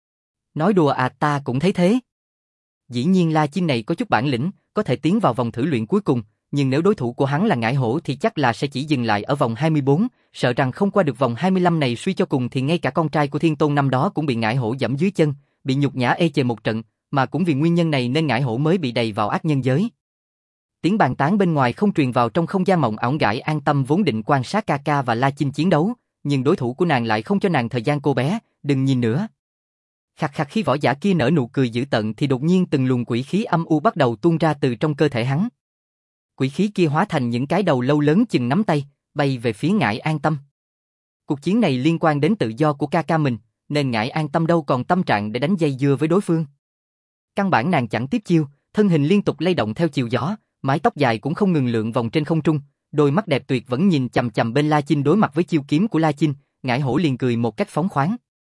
Nói đùa à, ta cũng thấy thế. Dĩ nhiên La Chinh này có chút bản lĩnh, có thể tiến vào vòng thử luyện cuối cùng, nhưng nếu đối thủ của hắn là Ngải Hổ thì chắc là sẽ chỉ dừng lại ở vòng hai mươi bốn, sợ rằng không qua được vòng hai mươi lăm này, suy cho cùng thì ngay cả con trai của Thiên Tôn năm đó cũng bị Ngải Hổ giẫm dưới chân, bị nhục nhã ê chề một trận, mà cũng vì nguyên nhân này nên Ngải Hổ mới bị đày vào ác nhân giới. Tiếng bàn tán bên ngoài không truyền vào trong không gian mộng ảo. Ngải An Tâm vốn định quan sát ca ca và La Chinh chiến đấu, nhưng đối thủ của nàng lại không cho nàng thời gian. Cô bé, đừng nhìn nữa. Khặt khặt, khi võ giả kia nở nụ cười dữ tợn thì đột nhiên từng luồng quỷ khí âm u bắt đầu tuôn ra từ trong cơ thể hắn. Quỷ khí kia hóa thành những cái đầu lâu lớn chừng nắm tay, bay về phía Ngải An Tâm. Cuộc chiến này liên quan đến tự do của ca ca mình, nên Ngải An Tâm đâu còn tâm trạng để đánh dây dưa với đối phương. Căn bản nàng chẳng tiếp chiêu, thân hình liên tục lay động theo chiều gió, mái tóc dài cũng không ngừng lượn vòng trên không trung, đôi mắt đẹp tuyệt vẫn nhìn chằm chằm bên La Chinh. Đối mặt với chiêu kiếm của La Chinh, Ngải Hổ liền cười một cách phóng khoáng.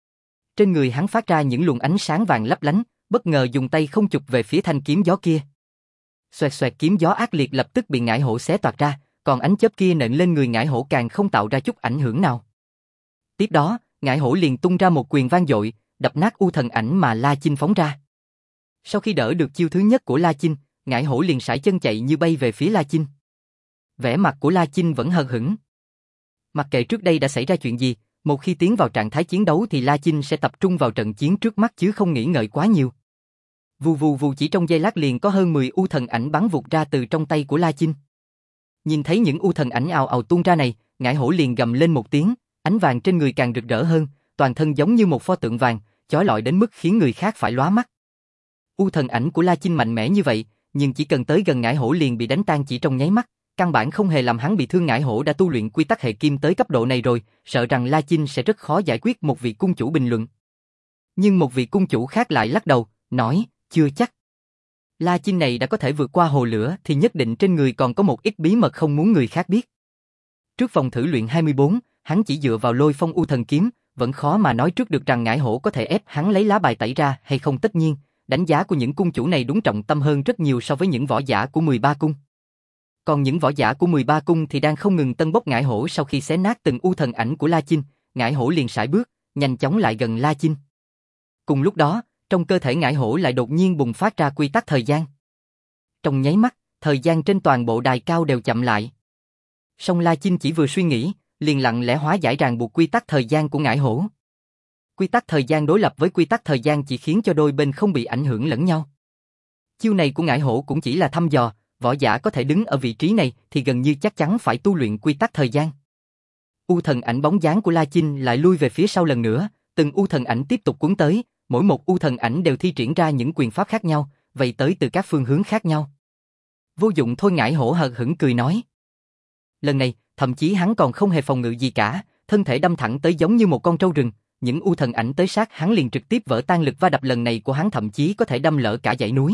Trên người hắn phát ra những luồng ánh sáng vàng lấp lánh, bất ngờ dùng tay không chụp về phía thanh kiếm gió kia. Xoẹt xoẹt, kiếm gió ác liệt lập tức bị ngải hổ xé toạc ra, còn ánh chớp kia nện lên người ngải hổ càng không tạo ra chút ảnh hưởng nào. Tiếp đó, ngải hổ liền tung ra một quyền vang dội, đập nát u thần ảnh mà La Chinh phóng ra. Sau khi đỡ được chiêu thứ nhất của La Chinh, ngải hổ liền sải chân chạy như bay về phía La Chinh. Vẻ mặt của La Chinh vẫn hờ hững. Mặc kệ trước đây đã xảy ra chuyện gì, một khi tiến vào trạng thái chiến đấu thì La Chinh sẽ tập trung vào trận chiến trước mắt chứ không nghĩ ngợi quá nhiều. Vù vù vù, chỉ trong giây lát liền có hơn mười u thần ảnh bắn vụt ra từ trong tay của La Chinh. Nhìn thấy những u thần ảnh ào ào tuôn ra này, ngải hổ liền gầm lên một tiếng, ánh vàng trên người càng rực rỡ hơn, toàn thân giống như một pho tượng vàng, chói lọi đến mức khiến người khác phải lóa mắt. U thần ảnh của La Chinh mạnh mẽ như vậy, nhưng chỉ cần tới gần ngải hổ liền bị đánh tan chỉ trong nháy mắt, căn bản không hề làm hắn bị thương. Ngải hổ đã tu luyện quy tắc hệ kim tới cấp độ này rồi, sợ rằng La Chinh sẽ rất khó giải quyết. Một vị cung chủ bình luận. Nhưng một vị cung chủ khác lại lắc đầu, nói, chưa chắc. La Chinh này đã có thể vượt qua hồ lửa thì nhất định trên người còn có một ít bí mật không muốn người khác biết. Trước vòng thử luyện hai mươi bốn, hắn chỉ dựa vào lôi phong u thần kiếm, vẫn khó mà nói trước được rằng ngải hổ có thể ép hắn lấy lá bài tẩy ra hay không. Tất nhiên, đánh giá của những cung chủ này đúng trọng tâm hơn rất nhiều so với những võ giả của mười ba cung. Còn những võ giả của mười ba cung thì đang không ngừng tân bốc ngải hổ. Sau khi xé nát từng u thần ảnh của La Chinh, ngải hổ liền sải bước, nhanh chóng lại gần La Chinh. Cùng lúc đó, trong cơ thể ngải hổ lại đột nhiên bùng phát ra quy tắc thời gian. Trong nháy mắt, thời gian trên toàn bộ đài cao đều chậm lại. Song La Chinh chỉ vừa suy nghĩ, liền lặng lẽ hóa giải ràng buộc quy tắc thời gian của ngải hổ. Quy tắc thời gian đối lập với quy tắc thời gian chỉ khiến cho đôi bên không bị ảnh hưởng lẫn nhau. Chiêu này của ngải hổ cũng chỉ là thăm dò, võ giả có thể đứng ở vị trí này thì gần như chắc chắn phải tu luyện quy tắc thời gian. U thần ảnh bóng dáng của La Chinh lại lui về phía sau lần nữa, từng u thần ảnh tiếp tục cuốn tới, mỗi một u thần ảnh đều thi triển ra những quyền pháp khác nhau, vậy tới từ các phương hướng khác nhau. Vô dụng thôi, ngải hổ hờ hững cười nói. Lần này, thậm chí hắn còn không hề phòng ngự gì cả, thân thể đâm thẳng tới giống như một con trâu rừng, những u thần ảnh tới sát hắn liền trực tiếp vỡ tan. Lực va đập lần này của hắn thậm chí có thể đâm lỡ cả dãy núi.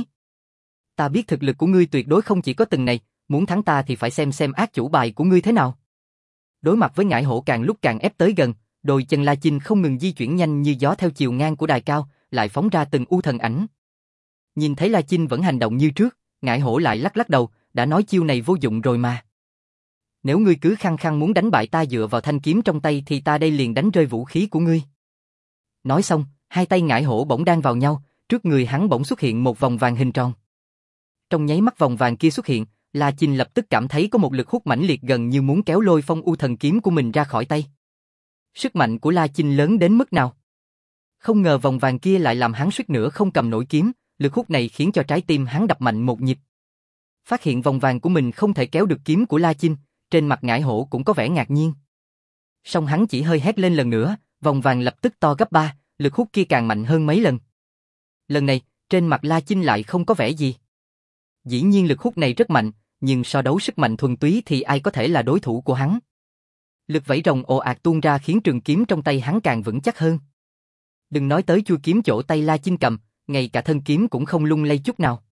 Ta biết thực lực của ngươi tuyệt đối không chỉ có từng này, muốn thắng ta thì phải xem xem ác chủ bài của ngươi thế nào. Đối mặt với ngải hổ càng lúc càng ép tới gần, đôi chân La Chinh không ngừng di chuyển nhanh như gió theo chiều ngang của đài cao, lại phóng ra từng u thần ảnh. Nhìn thấy La Chinh vẫn hành động như trước, ngải hổ lại lắc lắc đầu, đã nói chiêu này vô dụng rồi mà. Nếu ngươi cứ khăng khăng muốn đánh bại ta dựa vào thanh kiếm trong tay thì ta đây liền đánh rơi vũ khí của ngươi. Nói xong, hai tay ngải hổ bỗng đan vào nhau, trước người hắn bỗng xuất hiện một vòng vàng hình tròn. Trong nháy mắt vòng vàng kia xuất hiện, La Chinh lập tức cảm thấy có một lực hút mãnh liệt gần như muốn kéo lôi phong u thần kiếm của mình ra khỏi tay. Sức mạnh của La Chinh lớn đến mức nào? Không ngờ vòng vàng kia lại làm hắn suýt nữa không cầm nổi kiếm, lực hút này khiến cho trái tim hắn đập mạnh một nhịp. Phát hiện vòng vàng của mình không thể kéo được kiếm của La Chinh, trên mặt ngải hổ cũng có vẻ ngạc nhiên. Song hắn chỉ hơi hét lên lần nữa, vòng vàng lập tức to gấp ba, lực hút kia càng mạnh hơn mấy lần. Lần này, trên mặt La Chinh lại không có vẻ gì. Dĩ nhiên lực hút này rất mạnh, nhưng so đấu sức mạnh thuần túy thì ai có thể là đối thủ của hắn. Lực vẫy rồng ồ ạt tuôn ra khiến trường kiếm trong tay hắn càng vững chắc hơn. Đừng nói tới chuôi kiếm chỗ tay La Chinh cầm, ngay cả thân kiếm cũng không lung lay chút nào.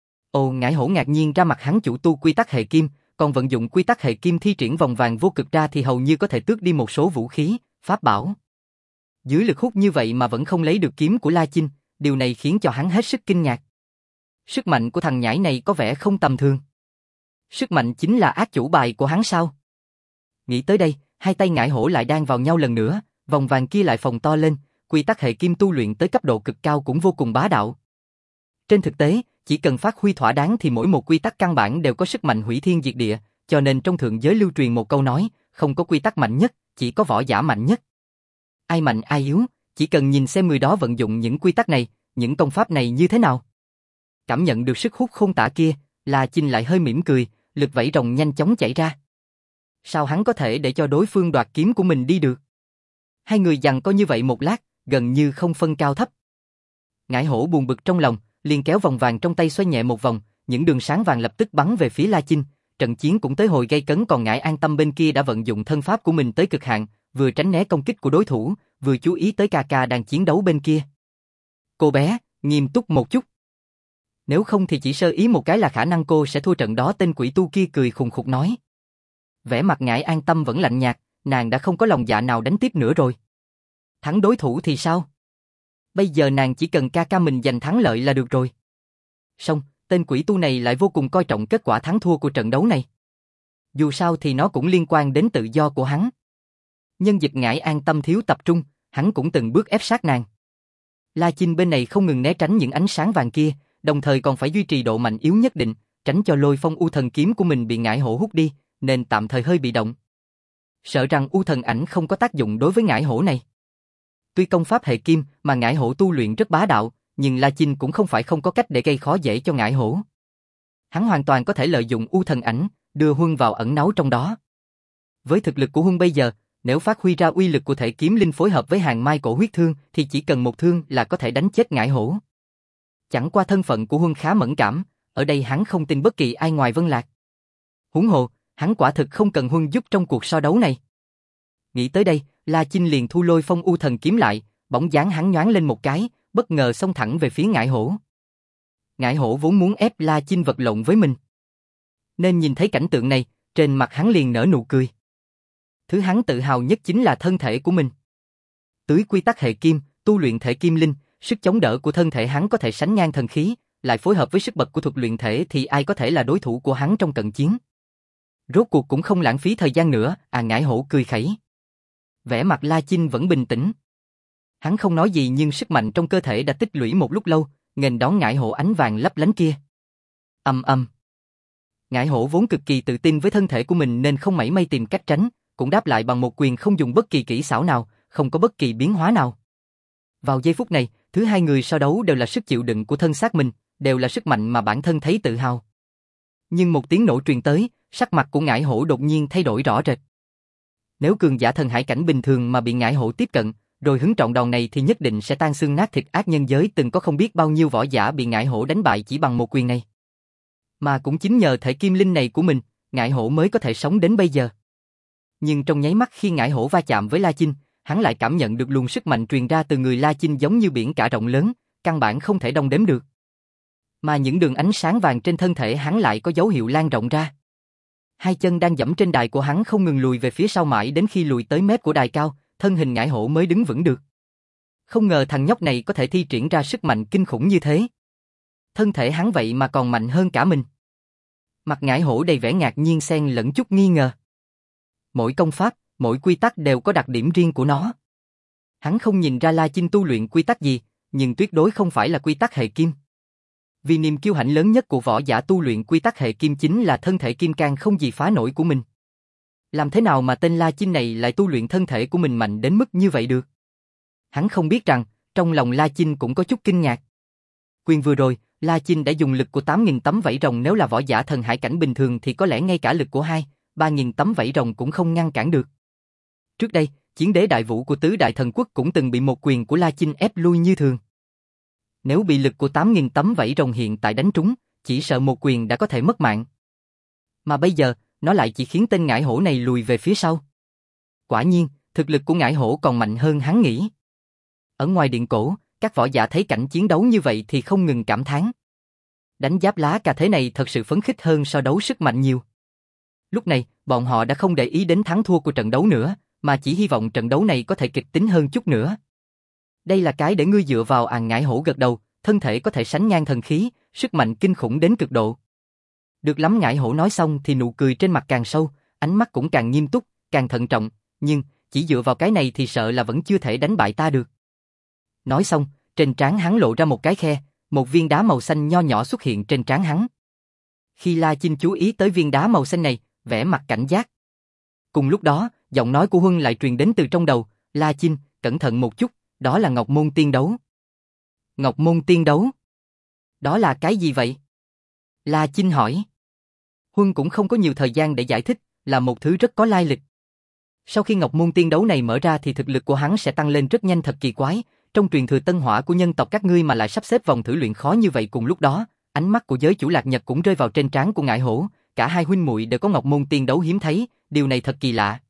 Ồ, ngải hổ ngạc nhiên ra mặt, hắn chủ tu quy tắc hệ kim, còn vận dụng quy tắc hệ kim thi triển vòng vàng vô cực ra thì hầu như có thể tước đi một số vũ khí, pháp bảo. Dưới lực hút như vậy mà vẫn không lấy được kiếm của La Chinh, điều này khiến cho hắn hết sức kinh ngạc. Sức mạnh của thằng nhãi này có vẻ không tầm thường. Sức mạnh chính là ác chủ bài của hắn sao? Nghĩ tới đây, hai tay ngải hổ lại đan vào nhau lần nữa, vòng vàng kia lại phồng to lên, quy tắc hệ kim tu luyện tới cấp độ cực cao cũng vô cùng bá đạo. Trên thực tế, chỉ cần phát huy thỏa đáng thì mỗi một quy tắc căn bản đều có sức mạnh hủy thiên diệt địa, cho nên trong thượng giới lưu truyền một câu nói, không có quy tắc mạnh nhất, chỉ có võ giả mạnh nhất. Ai mạnh ai yếu, chỉ cần nhìn xem người đó vận dụng những quy tắc này, những công pháp này như thế nào. Cảm nhận được sức hút khôn tả kia, La Chinh lại hơi mỉm cười, lực vẫy rồng nhanh chóng chảy ra. Sao hắn có thể để cho đối phương đoạt kiếm của mình đi được? Hai người giằng co như vậy một lát, gần như không phân cao thấp. Ngải hổ buồn bực trong lòng, liền kéo vòng vàng trong tay xoay nhẹ một vòng, những đường sáng vàng lập tức bắn về phía La Chinh, trận chiến cũng tới hồi gay cấn. Còn Ngải An Tâm bên kia đã vận dụng thân pháp của mình tới cực hạn, vừa tránh né công kích của đối thủ, vừa chú ý tới ca ca đang chiến đấu bên kia. Cô bé, nghiêm túc một chút. Nếu không thì chỉ sơ ý một cái là khả năng cô sẽ thua trận đó. Tên quỷ tu kia cười khùng khục nói. Vẻ mặt Ngải An Tâm vẫn lạnh nhạt, nàng đã không có lòng dạ nào đánh tiếp nữa rồi. Thắng đối thủ thì sao? Bây giờ nàng chỉ cần ca ca mình giành thắng lợi là được rồi. Song, tên quỷ tu này lại vô cùng coi trọng kết quả thắng thua của trận đấu này. Dù sao thì nó cũng liên quan đến tự do của hắn. Nhân dịp Ngải an tâm thiếu tập trung, hắn cũng từng bước ép sát nàng. La Chinh bên này không ngừng né tránh những ánh sáng vàng kia, đồng thời còn phải duy trì độ mạnh yếu nhất định, tránh cho lôi phong u thần kiếm của mình bị Ngải hổ hút đi, nên tạm thời hơi bị động. Sợ rằng u thần ảnh không có tác dụng đối với Ngải hổ này. Tuy công pháp hệ kim mà Ngải hổ tu luyện rất bá đạo, nhưng La Chinh cũng không phải không có cách để gây khó dễ cho Ngải hổ. Hắn hoàn toàn có thể lợi dụng u thần ảnh, đưa Huân vào ẩn náu trong đó. Với thực lực của Huân bây giờ, nếu phát huy ra uy lực của thể kiếm linh phối hợp với hàng mai cổ huyết thương thì chỉ cần một thương là có thể đánh chết Ngải hổ. Chẳng qua thân phận của Huân khá mẫn cảm, ở đây hắn không tin bất kỳ ai ngoài Vân Lạc. Huống hồ, hắn quả thực không cần Huân giúp trong cuộc so đấu này. Nghĩ tới đây, La Chinh liền thu lôi phong u thần kiếm lại, bóng dáng hắn nhoáng lên một cái, bất ngờ xông thẳng về phía Ngải hổ. Ngải hổ vốn muốn ép La Chinh vật lộn với mình, nên nhìn thấy cảnh tượng này, trên mặt hắn liền nở nụ cười. Thứ hắn tự hào nhất chính là thân thể của mình. Tưới quy tắc hệ kim, tu luyện thể kim linh, sức chống đỡ của thân thể hắn có thể sánh ngang thần khí, lại phối hợp với sức bật của thuật luyện thể thì ai có thể là đối thủ của hắn trong cận chiến. Rốt cuộc cũng không lãng phí thời gian nữa, à Ngải hổ cười khẩy. Vẻ mặt La Chinh vẫn bình tĩnh. Hắn không nói gì nhưng sức mạnh trong cơ thể đã tích lũy một lúc lâu, nghênh đón Ngải hổ ánh vàng lấp lánh kia. Ầm ầm. Ngải hổ vốn cực kỳ tự tin với thân thể của mình nên không mảy may tìm cách tránh, cũng đáp lại bằng một quyền không dùng bất kỳ kỹ xảo nào, không có bất kỳ biến hóa nào. Vào giây phút này, thứ hai người so đấu đều là sức chịu đựng của thân xác mình, đều là sức mạnh mà bản thân thấy tự hào. Nhưng một tiếng nổ truyền tới, sắc mặt của Ngải hổ đột nhiên thay đổi rõ rệt. Nếu cường giả thần hải cảnh bình thường mà bị Ngải hổ tiếp cận, rồi hứng trọn đòn này thì nhất định sẽ tan xương nát thịt. Ác nhân giới từng có không biết bao nhiêu võ giả bị Ngải hổ đánh bại chỉ bằng một quyền này. Mà cũng chính nhờ thể kim linh này của mình, Ngải hổ mới có thể sống đến bây giờ. Nhưng trong nháy mắt khi Ngải hổ va chạm với La Chinh, hắn lại cảm nhận được luồng sức mạnh truyền ra từ người La Chinh giống như biển cả rộng lớn, căn bản không thể đong đếm được. Mà những đường ánh sáng vàng trên thân thể hắn lại có dấu hiệu lan rộng ra. Hai chân đang dẫm trên đài của hắn không ngừng lùi về phía sau mãi đến khi lùi tới mép của đài cao, thân hình Ngải hổ mới đứng vững được. Không ngờ thằng nhóc này có thể thi triển ra sức mạnh kinh khủng như thế. Thân thể hắn vậy mà còn mạnh hơn cả mình. Mặt Ngải hổ đầy vẻ ngạc nhiên xen lẫn chút nghi ngờ. Mỗi công pháp, mỗi quy tắc đều có đặc điểm riêng của nó. Hắn không nhìn ra La Chinh tu luyện quy tắc gì, nhưng tuyệt đối không phải là quy tắc hệ kim. Vì niềm kiêu hãnh lớn nhất của võ giả tu luyện quy tắc hệ kim chính là thân thể kim cang không gì phá nổi của mình. Làm thế nào mà tên La Chinh này lại tu luyện thân thể của mình mạnh đến mức như vậy được? Hắn không biết rằng, trong lòng La Chinh cũng có chút kinh ngạc. Quyền vừa rồi, La Chinh đã dùng lực của tám nghìn tấm vảy rồng, nếu là võ giả thần hải cảnh bình thường thì có lẽ ngay cả lực của hai, ba nghìn tấm vảy rồng cũng không ngăn cản được. Trước đây, chiến đế đại vũ của tứ đại thần quốc cũng từng bị một quyền của La Chinh ép lui như thường. Nếu bị lực của tám nghìn tấm vảy rồng hiện tại đánh trúng, chỉ sợ một quyền đã có thể mất mạng. Mà bây giờ, nó lại chỉ khiến tên Ngải hổ này lùi về phía sau. Quả nhiên, thực lực của Ngải hổ còn mạnh hơn hắn nghĩ. Ở ngoài điện cổ, các võ giả thấy cảnh chiến đấu như vậy thì không ngừng cảm thán. Đánh giáp lá cà thế này thật sự phấn khích hơn so đấu sức mạnh nhiều. Lúc này, bọn họ đã không để ý đến thắng thua của trận đấu nữa, mà chỉ hy vọng trận đấu này có thể kịch tính hơn chút nữa. Đây là cái để ngươi dựa vào. À Ngải hổ gật đầu, thân thể có thể sánh ngang thần khí, sức mạnh kinh khủng đến cực độ. Được lắm. Ngải hổ nói xong thì nụ cười trên mặt càng sâu, ánh mắt cũng càng nghiêm túc, càng thận trọng, nhưng chỉ dựa vào cái này thì sợ là vẫn chưa thể đánh bại ta được. Nói xong, trên trán hắn lộ ra một cái khe, một viên đá màu xanh nho nhỏ xuất hiện trên trán hắn. Khi La Chinh chú ý tới viên đá màu xanh này, vẻ mặt cảnh giác. Cùng lúc đó, giọng nói của Huân lại truyền đến từ trong đầu, La Chinh, cẩn thận một chút, đó là Ngọc Môn Tiên Đấu. Ngọc Môn Tiên Đấu? Đó là cái gì vậy? La Chinh hỏi. Huân cũng không có nhiều thời gian để giải thích, là một thứ rất có lai lịch. Sau khi Ngọc Môn Tiên Đấu này mở ra thì thực lực của hắn sẽ tăng lên rất nhanh, thật kỳ quái, trong truyền thừa tân hỏa của nhân tộc các ngươi mà lại sắp xếp vòng thử luyện khó như vậy. Cùng lúc đó, ánh mắt của giới chủ Lạc Nhật cũng rơi vào trên trán của Ngải hổ, cả hai huynh muội đều có Ngọc Môn Tiên Đấu hiếm thấy, điều này thật kỳ lạ.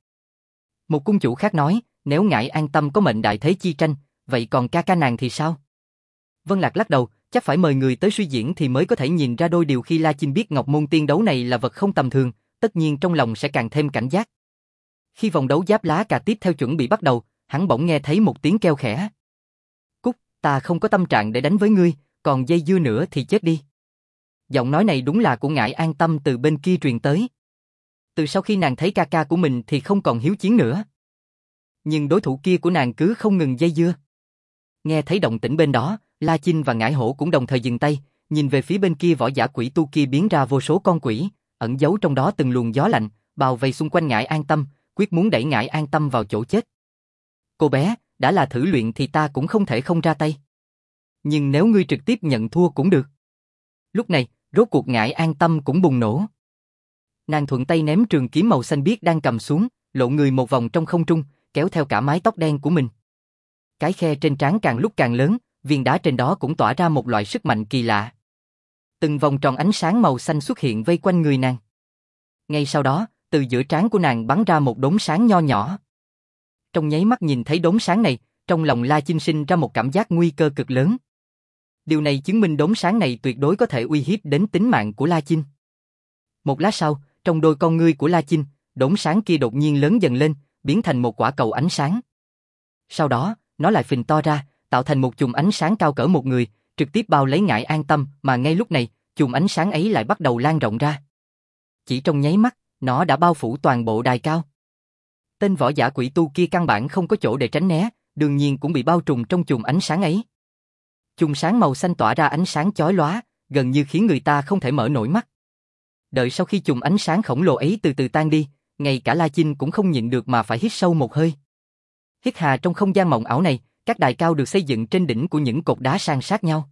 Một cung chủ khác nói, nếu Ngải an tâm có mệnh đại thế chi tranh, vậy còn ca ca nàng thì sao? Vân Lạc lắc đầu, chắc phải mời người tới suy diễn thì mới có thể nhìn ra đôi điều. Khi La Chinh biết Ngọc Môn Tiên Đấu này là vật không tầm thường, tất nhiên trong lòng sẽ càng thêm cảnh giác. Khi vòng đấu giáp lá cà tiếp theo chuẩn bị bắt đầu, hắn bỗng nghe thấy một tiếng kêu khẽ. Cút, ta không có tâm trạng để đánh với ngươi, còn dây dưa nữa thì chết đi. Giọng nói này đúng là của Ngải An Tâm từ bên kia truyền tới. Từ sau khi nàng thấy ca ca của mình thì không còn hiếu chiến nữa. Nhưng đối thủ kia của nàng cứ không ngừng dây dưa. Nghe thấy động tĩnh bên đó, La Chinh và Ngải Hổ cũng đồng thời dừng tay, nhìn về phía bên kia võ giả quỷ tu kia biến ra vô số con quỷ, ẩn giấu trong đó từng luồng gió lạnh, bao vây xung quanh Ngải An Tâm, quyết muốn đẩy Ngải An Tâm vào chỗ chết. Cô bé, đã là thử luyện thì ta cũng không thể không ra tay. Nhưng nếu ngươi trực tiếp nhận thua cũng được. Lúc này, rốt cuộc Ngải An Tâm cũng bùng nổ. Nàng thuận tay ném trường kiếm màu xanh biếc đang cầm xuống, lộ người một vòng trong không trung, kéo theo cả mái tóc đen của mình. Cái khe trên trán càng lúc càng lớn, viên đá trên đó cũng tỏa ra một loại sức mạnh kỳ lạ. Từng vòng tròn ánh sáng màu xanh xuất hiện vây quanh người nàng. Ngay sau đó, từ giữa trán của nàng bắn ra một đốm sáng nho nhỏ. Trong nháy mắt nhìn thấy đốm sáng này, trong lòng La Chinh sinh ra một cảm giác nguy cơ cực lớn. Điều này chứng minh đốm sáng này tuyệt đối có thể uy hiếp đến tính mạng của La Chinh. Một lát sau, trong đôi con ngươi của La Chinh, đốm sáng kia đột nhiên lớn dần lên, biến thành một quả cầu ánh sáng. Sau đó, nó lại phình to ra, tạo thành một chùm ánh sáng cao cỡ một người, trực tiếp bao lấy Ngải An Tâm, mà ngay lúc này, chùm ánh sáng ấy lại bắt đầu lan rộng ra. Chỉ trong nháy mắt, nó đã bao phủ toàn bộ đài cao. Tên võ giả quỷ tu kia căn bản không có chỗ để tránh né, đương nhiên cũng bị bao trùm trong chùm ánh sáng ấy. Chùm sáng màu xanh tỏa ra ánh sáng chói lóa, gần như khiến người ta không thể mở nổi mắt. Đợi sau khi chùm ánh sáng khổng lồ ấy từ từ tan đi, ngay cả La Chinh cũng không nhịn được mà phải hít sâu một hơi. Hít hà trong không gian mộng ảo này, các đài cao được xây dựng trên đỉnh của những cột đá san sát nhau.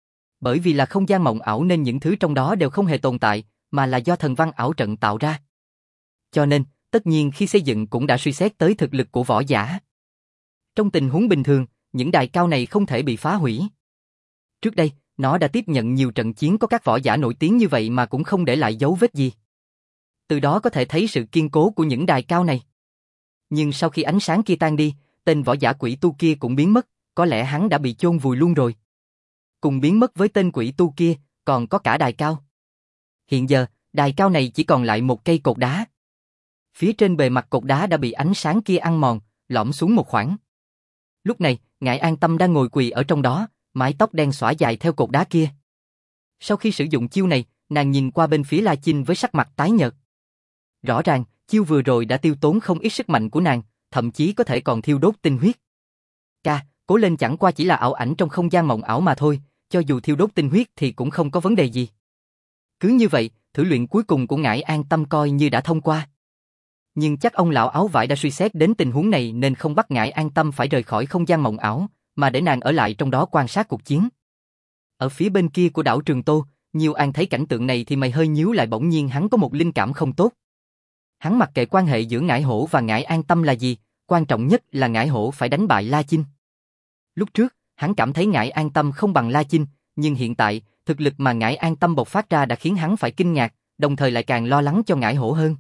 Bởi vì là không gian mộng ảo nên những thứ trong đó đều không hề tồn tại, mà là do thần văn ảo trận tạo ra. Cho nên, tất nhiên khi xây dựng cũng đã suy xét tới thực lực của võ giả. Trong tình huống bình thường, những đài cao này không thể bị phá hủy. Trước đây, nó đã tiếp nhận nhiều trận chiến có các võ giả nổi tiếng như vậy mà cũng không để lại dấu vết gì. Từ đó có thể thấy sự kiên cố của những đài cao này. Nhưng sau khi ánh sáng kia tan đi, tên võ giả quỷ tu kia cũng biến mất, có lẽ hắn đã bị chôn vùi luôn rồi. Cùng biến mất với tên quỷ tu kia, còn có cả đài cao. Hiện giờ, đài cao này chỉ còn lại một cây cột đá. Phía trên bề mặt cột đá đã bị ánh sáng kia ăn mòn, lõm xuống một khoảng. Lúc này, Ngải An Tâm đang ngồi quỳ ở trong đó, mái tóc đen xõa dài theo cột đá kia. Sau khi sử dụng chiêu này, nàng nhìn qua bên phía La Chinh với sắc mặt tái nhợt. Rõ ràng, chiêu vừa rồi đã tiêu tốn không ít sức mạnh của nàng, thậm chí có thể còn thiêu đốt tinh huyết. Ca, cố lên, chẳng qua chỉ là ảo ảnh trong không gian mộng ảo mà thôi, cho dù thiêu đốt tinh huyết thì cũng không có vấn đề gì. Cứ như vậy, thử luyện cuối cùng của Ngải An Tâm coi như đã thông qua. Nhưng chắc ông lão áo vải đã suy xét đến tình huống này nên không bắt Ngải An Tâm phải rời khỏi không gian mộng ảo, mà để nàng ở lại trong đó quan sát cuộc chiến. Ở phía bên kia của đảo Trường Tô, Nhiêu An thấy cảnh tượng này thì mày hơi nhíu lại, bỗng nhiên hắn có một linh cảm không tốt. Hắn mặc kệ quan hệ giữa Ngải Hổ và Ngải An Tâm là gì, quan trọng nhất là Ngải Hổ phải đánh bại La Chinh. Lúc trước, hắn cảm thấy Ngải An Tâm không bằng La Chinh, nhưng hiện tại, thực lực mà Ngải An Tâm bộc phát ra đã khiến hắn phải kinh ngạc, đồng thời lại càng lo lắng cho Ngải Hổ hơn.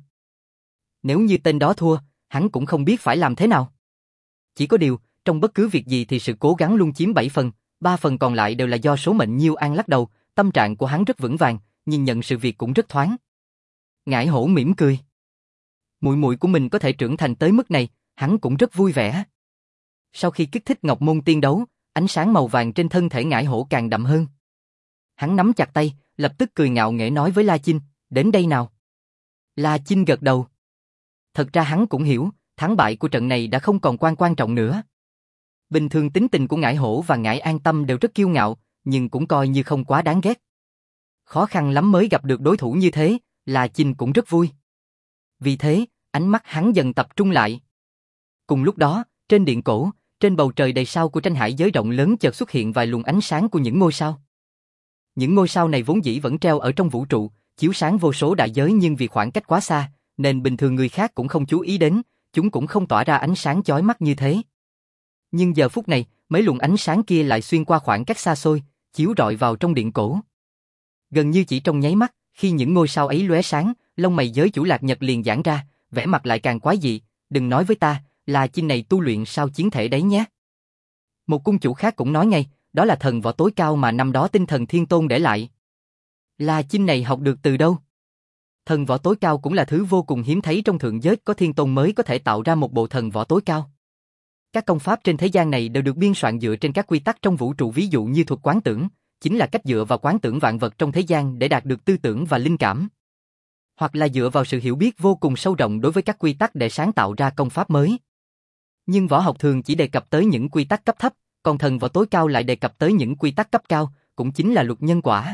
Nếu như tên đó thua, hắn cũng không biết phải làm thế nào. Chỉ có điều, trong bất cứ việc gì thì sự cố gắng luôn chiếm bảy phần, ba phần còn lại đều là do số mệnh. Nhiêu An lắc đầu, tâm trạng của hắn rất vững vàng, nhìn nhận sự việc cũng rất thoáng. Ngải Hổ mỉm cười. Muội muội của mình có thể trưởng thành tới mức này, hắn cũng rất vui vẻ. Sau khi kích thích Ngọc Môn Tiên đấu, ánh sáng màu vàng trên thân thể Ngải Hổ càng đậm hơn. Hắn nắm chặt tay, lập tức cười ngạo nghễ nói với La Chinh, đến đây nào. La Chinh gật đầu. Thật ra hắn cũng hiểu, thắng bại của trận này đã không còn quan quan trọng nữa. Bình thường tính tình của Ngải Hổ và Ngải An Tâm đều rất kiêu ngạo, nhưng cũng coi như không quá đáng ghét. Khó khăn lắm mới gặp được đối thủ như thế, La Chinh cũng rất vui. Vì thế, ánh mắt hắn dần tập trung lại. Cùng lúc đó, trên điện cổ, trên bầu trời đầy sao của tranh hải giới rộng lớn chợt xuất hiện vài luồng ánh sáng của những ngôi sao. Những ngôi sao này vốn dĩ vẫn treo ở trong vũ trụ, chiếu sáng vô số đại giới, nhưng vì khoảng cách quá xa, nên bình thường người khác cũng không chú ý đến, chúng cũng không tỏa ra ánh sáng chói mắt như thế. Nhưng giờ phút này, mấy luồng ánh sáng kia lại xuyên qua khoảng cách xa xôi, chiếu rọi vào trong điện cổ. Gần như chỉ trong nháy mắt, khi những ngôi sao ấy lóe sáng, lông mày giới chủ Lạc Nhật liền giãn ra, vẻ mặt lại càng quái dị, đừng nói với ta, là Chinh này tu luyện sao chiến thể đấy nhé. Một cung chủ khác cũng nói ngay, đó là thần võ tối cao mà năm đó Tinh Thần Thiên Tôn để lại. La Chinh này học được từ đâu? Thần võ tối cao cũng là thứ vô cùng hiếm thấy, trong thượng giới có thiên tôn mới có thể tạo ra một bộ thần võ tối cao. Các công pháp trên thế gian này đều được biên soạn dựa trên các quy tắc trong vũ trụ, ví dụ như thuật quán tưởng, chính là cách dựa vào quán tưởng vạn vật trong thế gian để đạt được tư tưởng và linh cảm. Hoặc là dựa vào sự hiểu biết vô cùng sâu rộng đối với các quy tắc để sáng tạo ra công pháp mới. Nhưng võ học thường chỉ đề cập tới những quy tắc cấp thấp, còn thần võ tối cao lại đề cập tới những quy tắc cấp cao, cũng chính là luật nhân quả.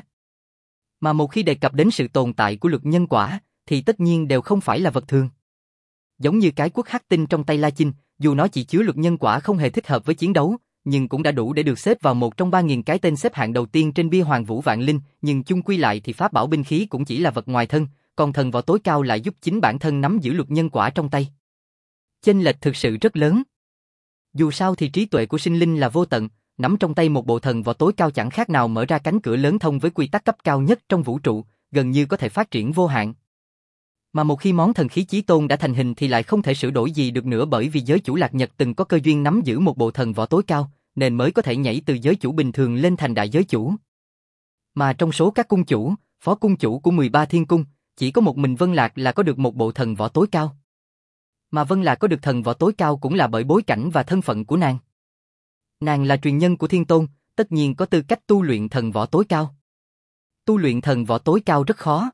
Mà một khi đề cập đến sự tồn tại của luật nhân quả, thì tất nhiên đều không phải là vật thường. Giống như cái quốc hắc tinh trong tay La Chinh, dù nó chỉ chứa luật nhân quả không hề thích hợp với chiến đấu, nhưng cũng đã đủ để được xếp vào một trong ba nghìn cái tên xếp hạng đầu tiên trên bia Hoàng Vũ Vạn Linh, nhưng chung quy lại thì pháp bảo binh khí cũng chỉ là vật ngoài thân, còn thần võ tối cao lại giúp chính bản thân nắm giữ luật nhân quả trong tay. Chênh lệch thực sự rất lớn. Dù sao thì trí tuệ của sinh linh là vô tận, nắm trong tay một bộ thần võ tối cao chẳng khác nào mở ra cánh cửa lớn thông với quy tắc cấp cao nhất trong vũ trụ, gần như có thể phát triển vô hạn. Mà một khi món thần khí chí tôn đã thành hình thì lại không thể sửa đổi gì được nữa, bởi vì giới chủ Lạc Nhật từng có cơ duyên nắm giữ một bộ thần võ tối cao, nên mới có thể nhảy từ giới chủ bình thường lên thành đại giới chủ. Mà trong số các cung chủ, phó cung chủ của mười ba thiên cung, chỉ có một mình Vân Lạc là có được một bộ thần võ tối cao. Mà Vân Lạc có được thần võ tối cao cũng là bởi bối cảnh và thân phận của nàng. Nàng là truyền nhân của Thiên Tôn, tất nhiên có tư cách tu luyện thần võ tối cao. Tu luyện thần võ tối cao rất khó.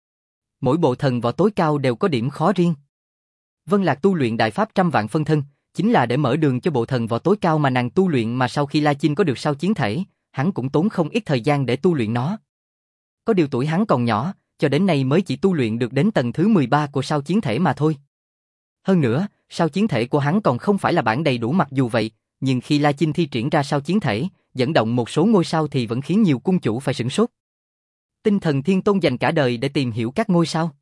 Mỗi bộ thần võ tối cao đều có điểm khó riêng. Vân Lạc tu luyện đại pháp trăm vạn phân thân, chính là để mở đường cho bộ thần võ tối cao mà nàng tu luyện, mà sau khi La Chinh có được sao chiến thể, hắn cũng tốn không ít thời gian để tu luyện nó. Có điều tuổi hắn còn nhỏ, cho đến nay mới chỉ tu luyện được đến tầng thứ mười ba của sao chiến thể mà thôi. Hơn nữa, sao chiến thể của hắn còn không phải là bản đầy đủ, mặc dù vậy, nhưng khi La Chinh thi triển ra sao chiến thể, dẫn động một số ngôi sao thì vẫn khiến nhiều cung chủ phải sửng sốt. Tinh thần Thiên Tôn dành cả đời để tìm hiểu các ngôi sao.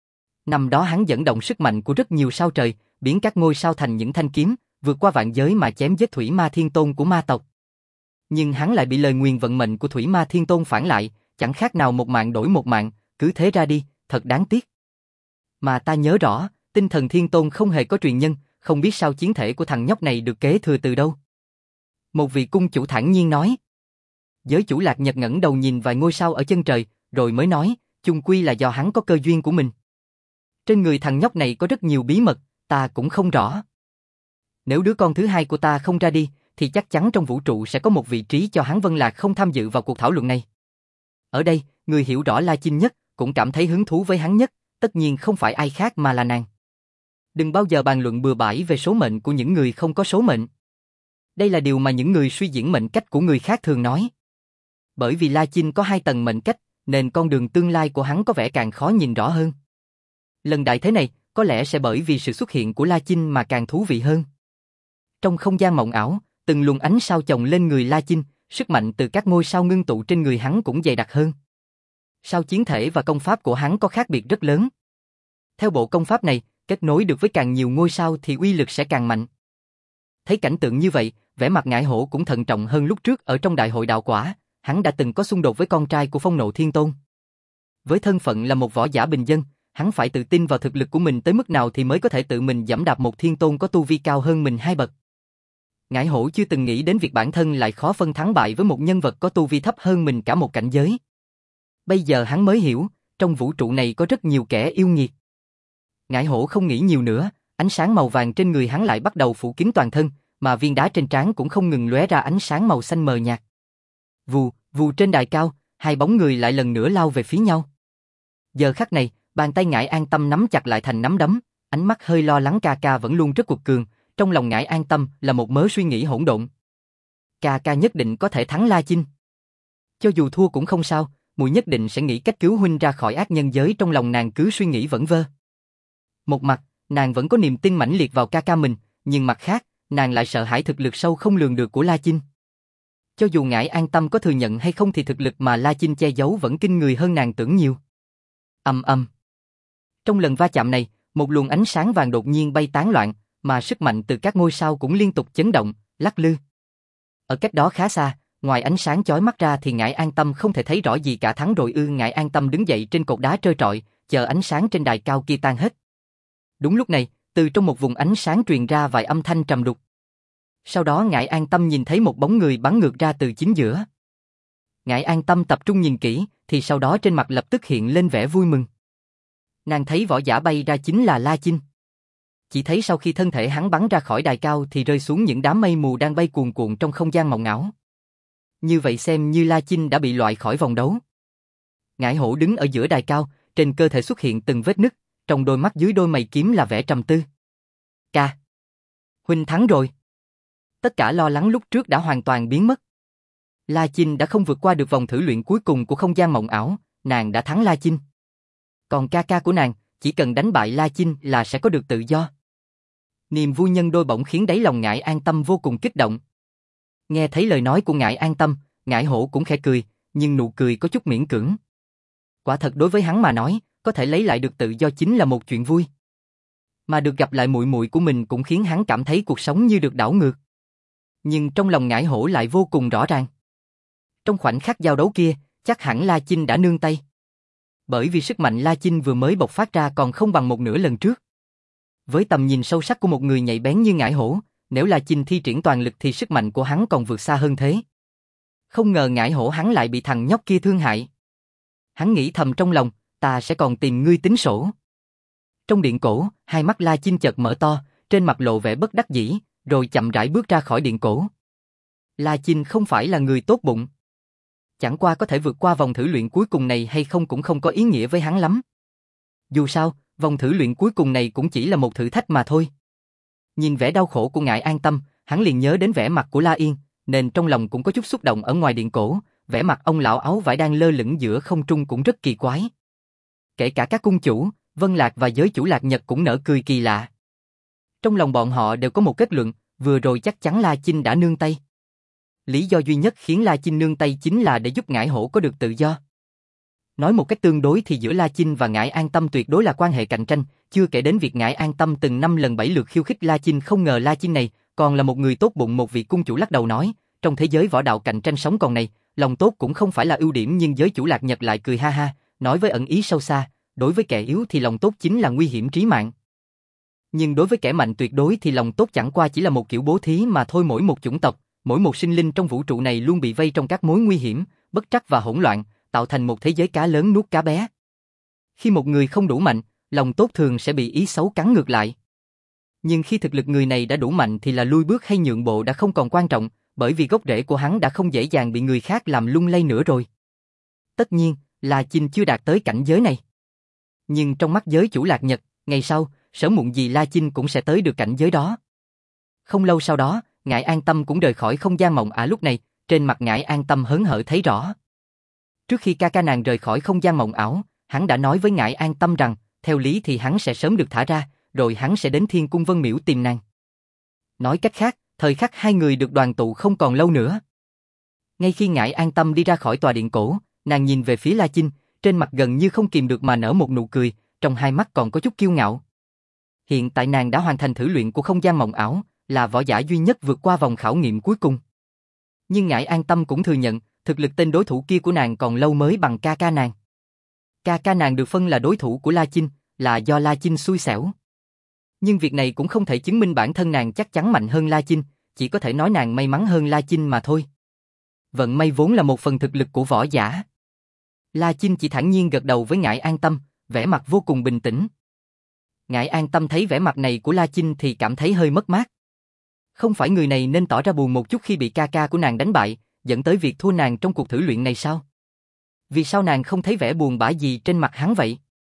Năm đó hắn dẫn động sức mạnh của rất nhiều sao trời, biến các ngôi sao thành những thanh kiếm, vượt qua vạn giới mà chém giết Thủy Ma Thiên Tôn của ma tộc. Nhưng hắn lại bị lời nguyền vận mệnh của Thủy Ma Thiên Tôn phản lại, chẳng khác nào một mạng đổi một mạng, cứ thế ra đi, thật đáng tiếc. Mà ta nhớ rõ, tinh thần Thiên Tôn không hề có truyền nhân, không biết sao chiến thể của thằng nhóc này được kế thừa từ đâu. Một vị cung chủ thản nhiên nói. Giới chủ Lạc Nhật ngẩng đầu nhìn vài ngôi sao ở chân trời, rồi mới nói, chung quy là do hắn có cơ duyên của mình. Trên người thằng nhóc này có rất nhiều bí mật, ta cũng không rõ. Nếu đứa con thứ hai của ta không ra đi, thì chắc chắn trong vũ trụ sẽ có một vị trí cho hắn. Vân Lạc không tham dự vào cuộc thảo luận này. Ở đây, người hiểu rõ La Chinh nhất, cũng cảm thấy hứng thú với hắn nhất, tất nhiên không phải ai khác mà là nàng. Đừng bao giờ bàn luận bừa bãi về số mệnh của những người không có số mệnh. Đây là điều mà những người suy diễn mệnh cách của người khác thường nói. Bởi vì La Chinh có hai tầng mệnh cách, nên con đường tương lai của hắn có vẻ càng khó nhìn rõ hơn. Lần đại thế này, có lẽ sẽ bởi vì sự xuất hiện của La Chinh mà càng thú vị hơn. Trong không gian mộng ảo, từng luồng ánh sao chồng lên người La Chinh, sức mạnh từ các ngôi sao ngưng tụ trên người hắn cũng dày đặc hơn. Sao chiến thể và công pháp của hắn có khác biệt rất lớn. Theo bộ công pháp này, kết nối được với càng nhiều ngôi sao thì uy lực sẽ càng mạnh. Thấy cảnh tượng như vậy, vẻ mặt Ngải Hổ cũng thận trọng hơn lúc trước. Ở trong đại hội đạo quả, hắn đã từng có xung đột với con trai của Phong Nộ Thiên Tôn. Với thân phận là một võ giả bình dân, hắn phải tự tin vào thực lực của mình tới mức nào thì mới có thể tự mình giẫm đạp một thiên tôn có tu vi cao hơn mình hai bậc. Ngải Hổ chưa từng nghĩ đến việc bản thân lại khó phân thắng bại với một nhân vật có tu vi thấp hơn mình cả một cảnh giới. Bây giờ hắn mới hiểu, trong vũ trụ này có rất nhiều kẻ yêu nghiệt. Ngải Hổ không nghĩ nhiều nữa, ánh sáng màu vàng trên người hắn lại bắt đầu phủ kín toàn thân, mà viên đá trên trán cũng không ngừng lóe ra ánh sáng màu xanh mờ nhạt. Vù, vù, trên đài cao, hai bóng người lại lần nữa lao về phía nhau. Giờ khắc này, bàn tay Ngải An Tâm nắm chặt lại thành nắm đấm, ánh mắt hơi lo lắng. Ca ca vẫn luôn rất cuột cường, trong lòng Ngải An Tâm là một mớ suy nghĩ hỗn độn. Ca ca nhất định có thể thắng La Chinh. Cho dù thua cũng không sao, muội nhất định sẽ nghĩ cách cứu huynh ra khỏi ác nhân giới. Trong lòng nàng cứ suy nghĩ vẩn vơ. Một mặt, nàng vẫn có niềm tin mãnh liệt vào ca ca mình, nhưng mặt khác, nàng lại sợ hãi thực lực sâu không lường được của La Chinh. Cho dù Ngải An Tâm có thừa nhận hay không thì thực lực mà La Chinh che giấu vẫn kinh người hơn nàng tưởng nhiều. Ầm ầm. Trong lần va chạm này, một luồng ánh sáng vàng đột nhiên bay tán loạn, mà sức mạnh từ các ngôi sao cũng liên tục chấn động, lắc lư. Ở cách đó khá xa, ngoài ánh sáng chói mắt ra thì Ngải An Tâm không thể thấy rõ gì cả. Thắng rồi ư? Ngải An Tâm đứng dậy trên cột đá trơ trọi, chờ ánh sáng trên đài cao kia tan hết. Đúng lúc này, từ trong một vùng ánh sáng truyền ra vài âm thanh trầm đục. Sau đó Ngải An Tâm nhìn thấy một bóng người bắn ngược ra từ chính giữa. Ngải An Tâm tập trung nhìn kỹ, thì sau đó trên mặt lập tức hiện lên vẻ vui mừng. Nàng thấy võ giả bay ra chính là La Chinh. Chỉ thấy sau khi thân thể hắn bắn ra khỏi đài cao thì rơi xuống những đám mây mù đang bay cuồn cuộn trong không gian mộng ảo. Như vậy xem như La Chinh đã bị loại khỏi vòng đấu. Ngải hổ đứng ở giữa đài cao, trên cơ thể xuất hiện từng vết nứt, trong đôi mắt dưới đôi mày kiếm là vẻ trầm tư. Ca. Huynh thắng rồi. Tất cả lo lắng lúc trước đã hoàn toàn biến mất. La Chinh đã không vượt qua được vòng thử luyện cuối cùng của không gian mộng ảo, nàng đã thắng La Chinh. Còn ca ca của nàng, chỉ cần đánh bại La Chinh là sẽ có được tự do. Niềm vui nhân đôi bỗng khiến đáy lòng Ngải An Tâm vô cùng kích động. Nghe thấy lời nói của Ngải An Tâm, Ngải Hổ cũng khẽ cười, nhưng nụ cười có chút miễn cưỡng. Quả thật đối với hắn mà nói, có thể lấy lại được tự do chính là một chuyện vui. Mà được gặp lại muội muội của mình cũng khiến hắn cảm thấy cuộc sống như được đảo ngược. Nhưng trong lòng Ngải Hổ lại vô cùng rõ ràng. Trong khoảnh khắc giao đấu kia, chắc hẳn La Chinh đã nương tay. Bởi vì sức mạnh La Chinh vừa mới bộc phát ra còn không bằng một nửa lần trước. Với tầm nhìn sâu sắc của một người nhạy bén như Ngải Hổ, nếu La Chinh thi triển toàn lực thì sức mạnh của hắn còn vượt xa hơn thế. Không ngờ Ngải Hổ hắn lại bị thằng nhóc kia thương hại. Hắn nghĩ thầm trong lòng, ta sẽ còn tìm ngươi tính sổ. Trong điện cổ, hai mắt La Chinh chợt mở to, trên mặt lộ vẻ bất đắc dĩ, rồi chậm rãi bước ra khỏi điện cổ. La Chinh không phải là người tốt bụng. Chẳng qua có thể vượt qua vòng thử luyện cuối cùng này hay không cũng không có ý nghĩa với hắn lắm. Dù sao, vòng thử luyện cuối cùng này cũng chỉ là một thử thách mà thôi. Nhìn vẻ đau khổ của Ngải An Tâm, hắn liền nhớ đến vẻ mặt của La Yên, nên trong lòng cũng có chút xúc động. Ở ngoài điện cổ, vẻ mặt ông lão áo vải đang lơ lửng giữa không trung cũng rất kỳ quái. Kể cả các cung chủ, Vân Lạc và giới chủ Lạc Nhật cũng nở cười kỳ lạ. Trong lòng bọn họ đều có một kết luận, vừa rồi chắc chắn La Chinh đã nương tay. Lý do duy nhất khiến La Chinh nương tay chính là để giúp Ngải Hổ có được tự do. Nói một cách tương đối thì giữa La Chinh và Ngải An Tâm tuyệt đối là quan hệ cạnh tranh, chưa kể đến việc Ngải An Tâm từng năm lần bảy lượt khiêu khích La Chinh. Không ngờ La Chinh này còn là một người tốt bụng. Một vị cung chủ lắc đầu nói, trong thế giới võ đạo cạnh tranh sống còn này, lòng tốt cũng không phải là ưu điểm. Nhưng giới chủ Lạc Nhật lại cười ha ha, nói với ẩn ý sâu xa, đối với kẻ yếu thì lòng tốt chính là nguy hiểm trí mạng. Nhưng đối với kẻ mạnh tuyệt đối thì lòng tốt chẳng qua chỉ là một kiểu bố thí mà thôi. Mỗi một chủng tộc, mỗi một sinh linh trong vũ trụ này luôn bị vây trong các mối nguy hiểm, bất trắc và hỗn loạn, tạo thành một thế giới cá lớn nuốt cá bé. Khi một người không đủ mạnh, lòng tốt thường sẽ bị ý xấu cắn ngược lại. Nhưng khi thực lực người này đã đủ mạnh thì là lui bước hay nhượng bộ đã không còn quan trọng, bởi vì gốc rễ của hắn đã không dễ dàng bị người khác làm lung lay nữa rồi. Tất nhiên, La Chinh chưa đạt tới cảnh giới này. Nhưng trong mắt giới chủ Lạc Nhật, ngày sau, sớm muộn gì La Chinh cũng sẽ tới được cảnh giới đó. Không lâu sau đó, Ngải An Tâm cũng rời khỏi không gian mộng ảo. Lúc này, trên mặt Ngải An Tâm hớn hở thấy rõ. Trước khi ca ca nàng rời khỏi không gian mộng ảo, hắn đã nói với Ngải An Tâm rằng, theo lý thì hắn sẽ sớm được thả ra, rồi hắn sẽ đến Thiên Cung Vân Miễu tìm nàng. Nói cách khác, thời khắc hai người được đoàn tụ không còn lâu nữa. Ngay khi Ngải An Tâm đi ra khỏi tòa điện cổ, nàng nhìn về phía La Chinh, trên mặt gần như không kìm được mà nở một nụ cười, trong hai mắt còn có chút kiêu ngạo. Hiện tại nàng đã hoàn thành thử luyện của không gian mộng ảo, là võ giả duy nhất vượt qua vòng khảo nghiệm cuối cùng. Nhưng Ngải An Tâm cũng thừa nhận, thực lực tên đối thủ kia của nàng còn lâu mới bằng ca ca nàng. Ca ca nàng được phân là đối thủ của La Chinh, là do La Chinh xui xẻo. Nhưng việc này cũng không thể chứng minh bản thân nàng chắc chắn mạnh hơn La Chinh, chỉ có thể nói nàng may mắn hơn La Chinh mà thôi. Vận may vốn là một phần thực lực của võ giả. La Chinh chỉ thản nhiên gật đầu với Ngải An Tâm, vẻ mặt vô cùng bình tĩnh. Ngải An Tâm thấy vẻ mặt này của La Chinh thì cảm thấy hơi mất mát. Không phải người này nên tỏ ra buồn một chút khi bị ca ca của nàng đánh bại, dẫn tới việc thua nàng trong cuộc thử luyện này sao? Vì sao nàng không thấy vẻ buồn bã gì trên mặt hắn vậy?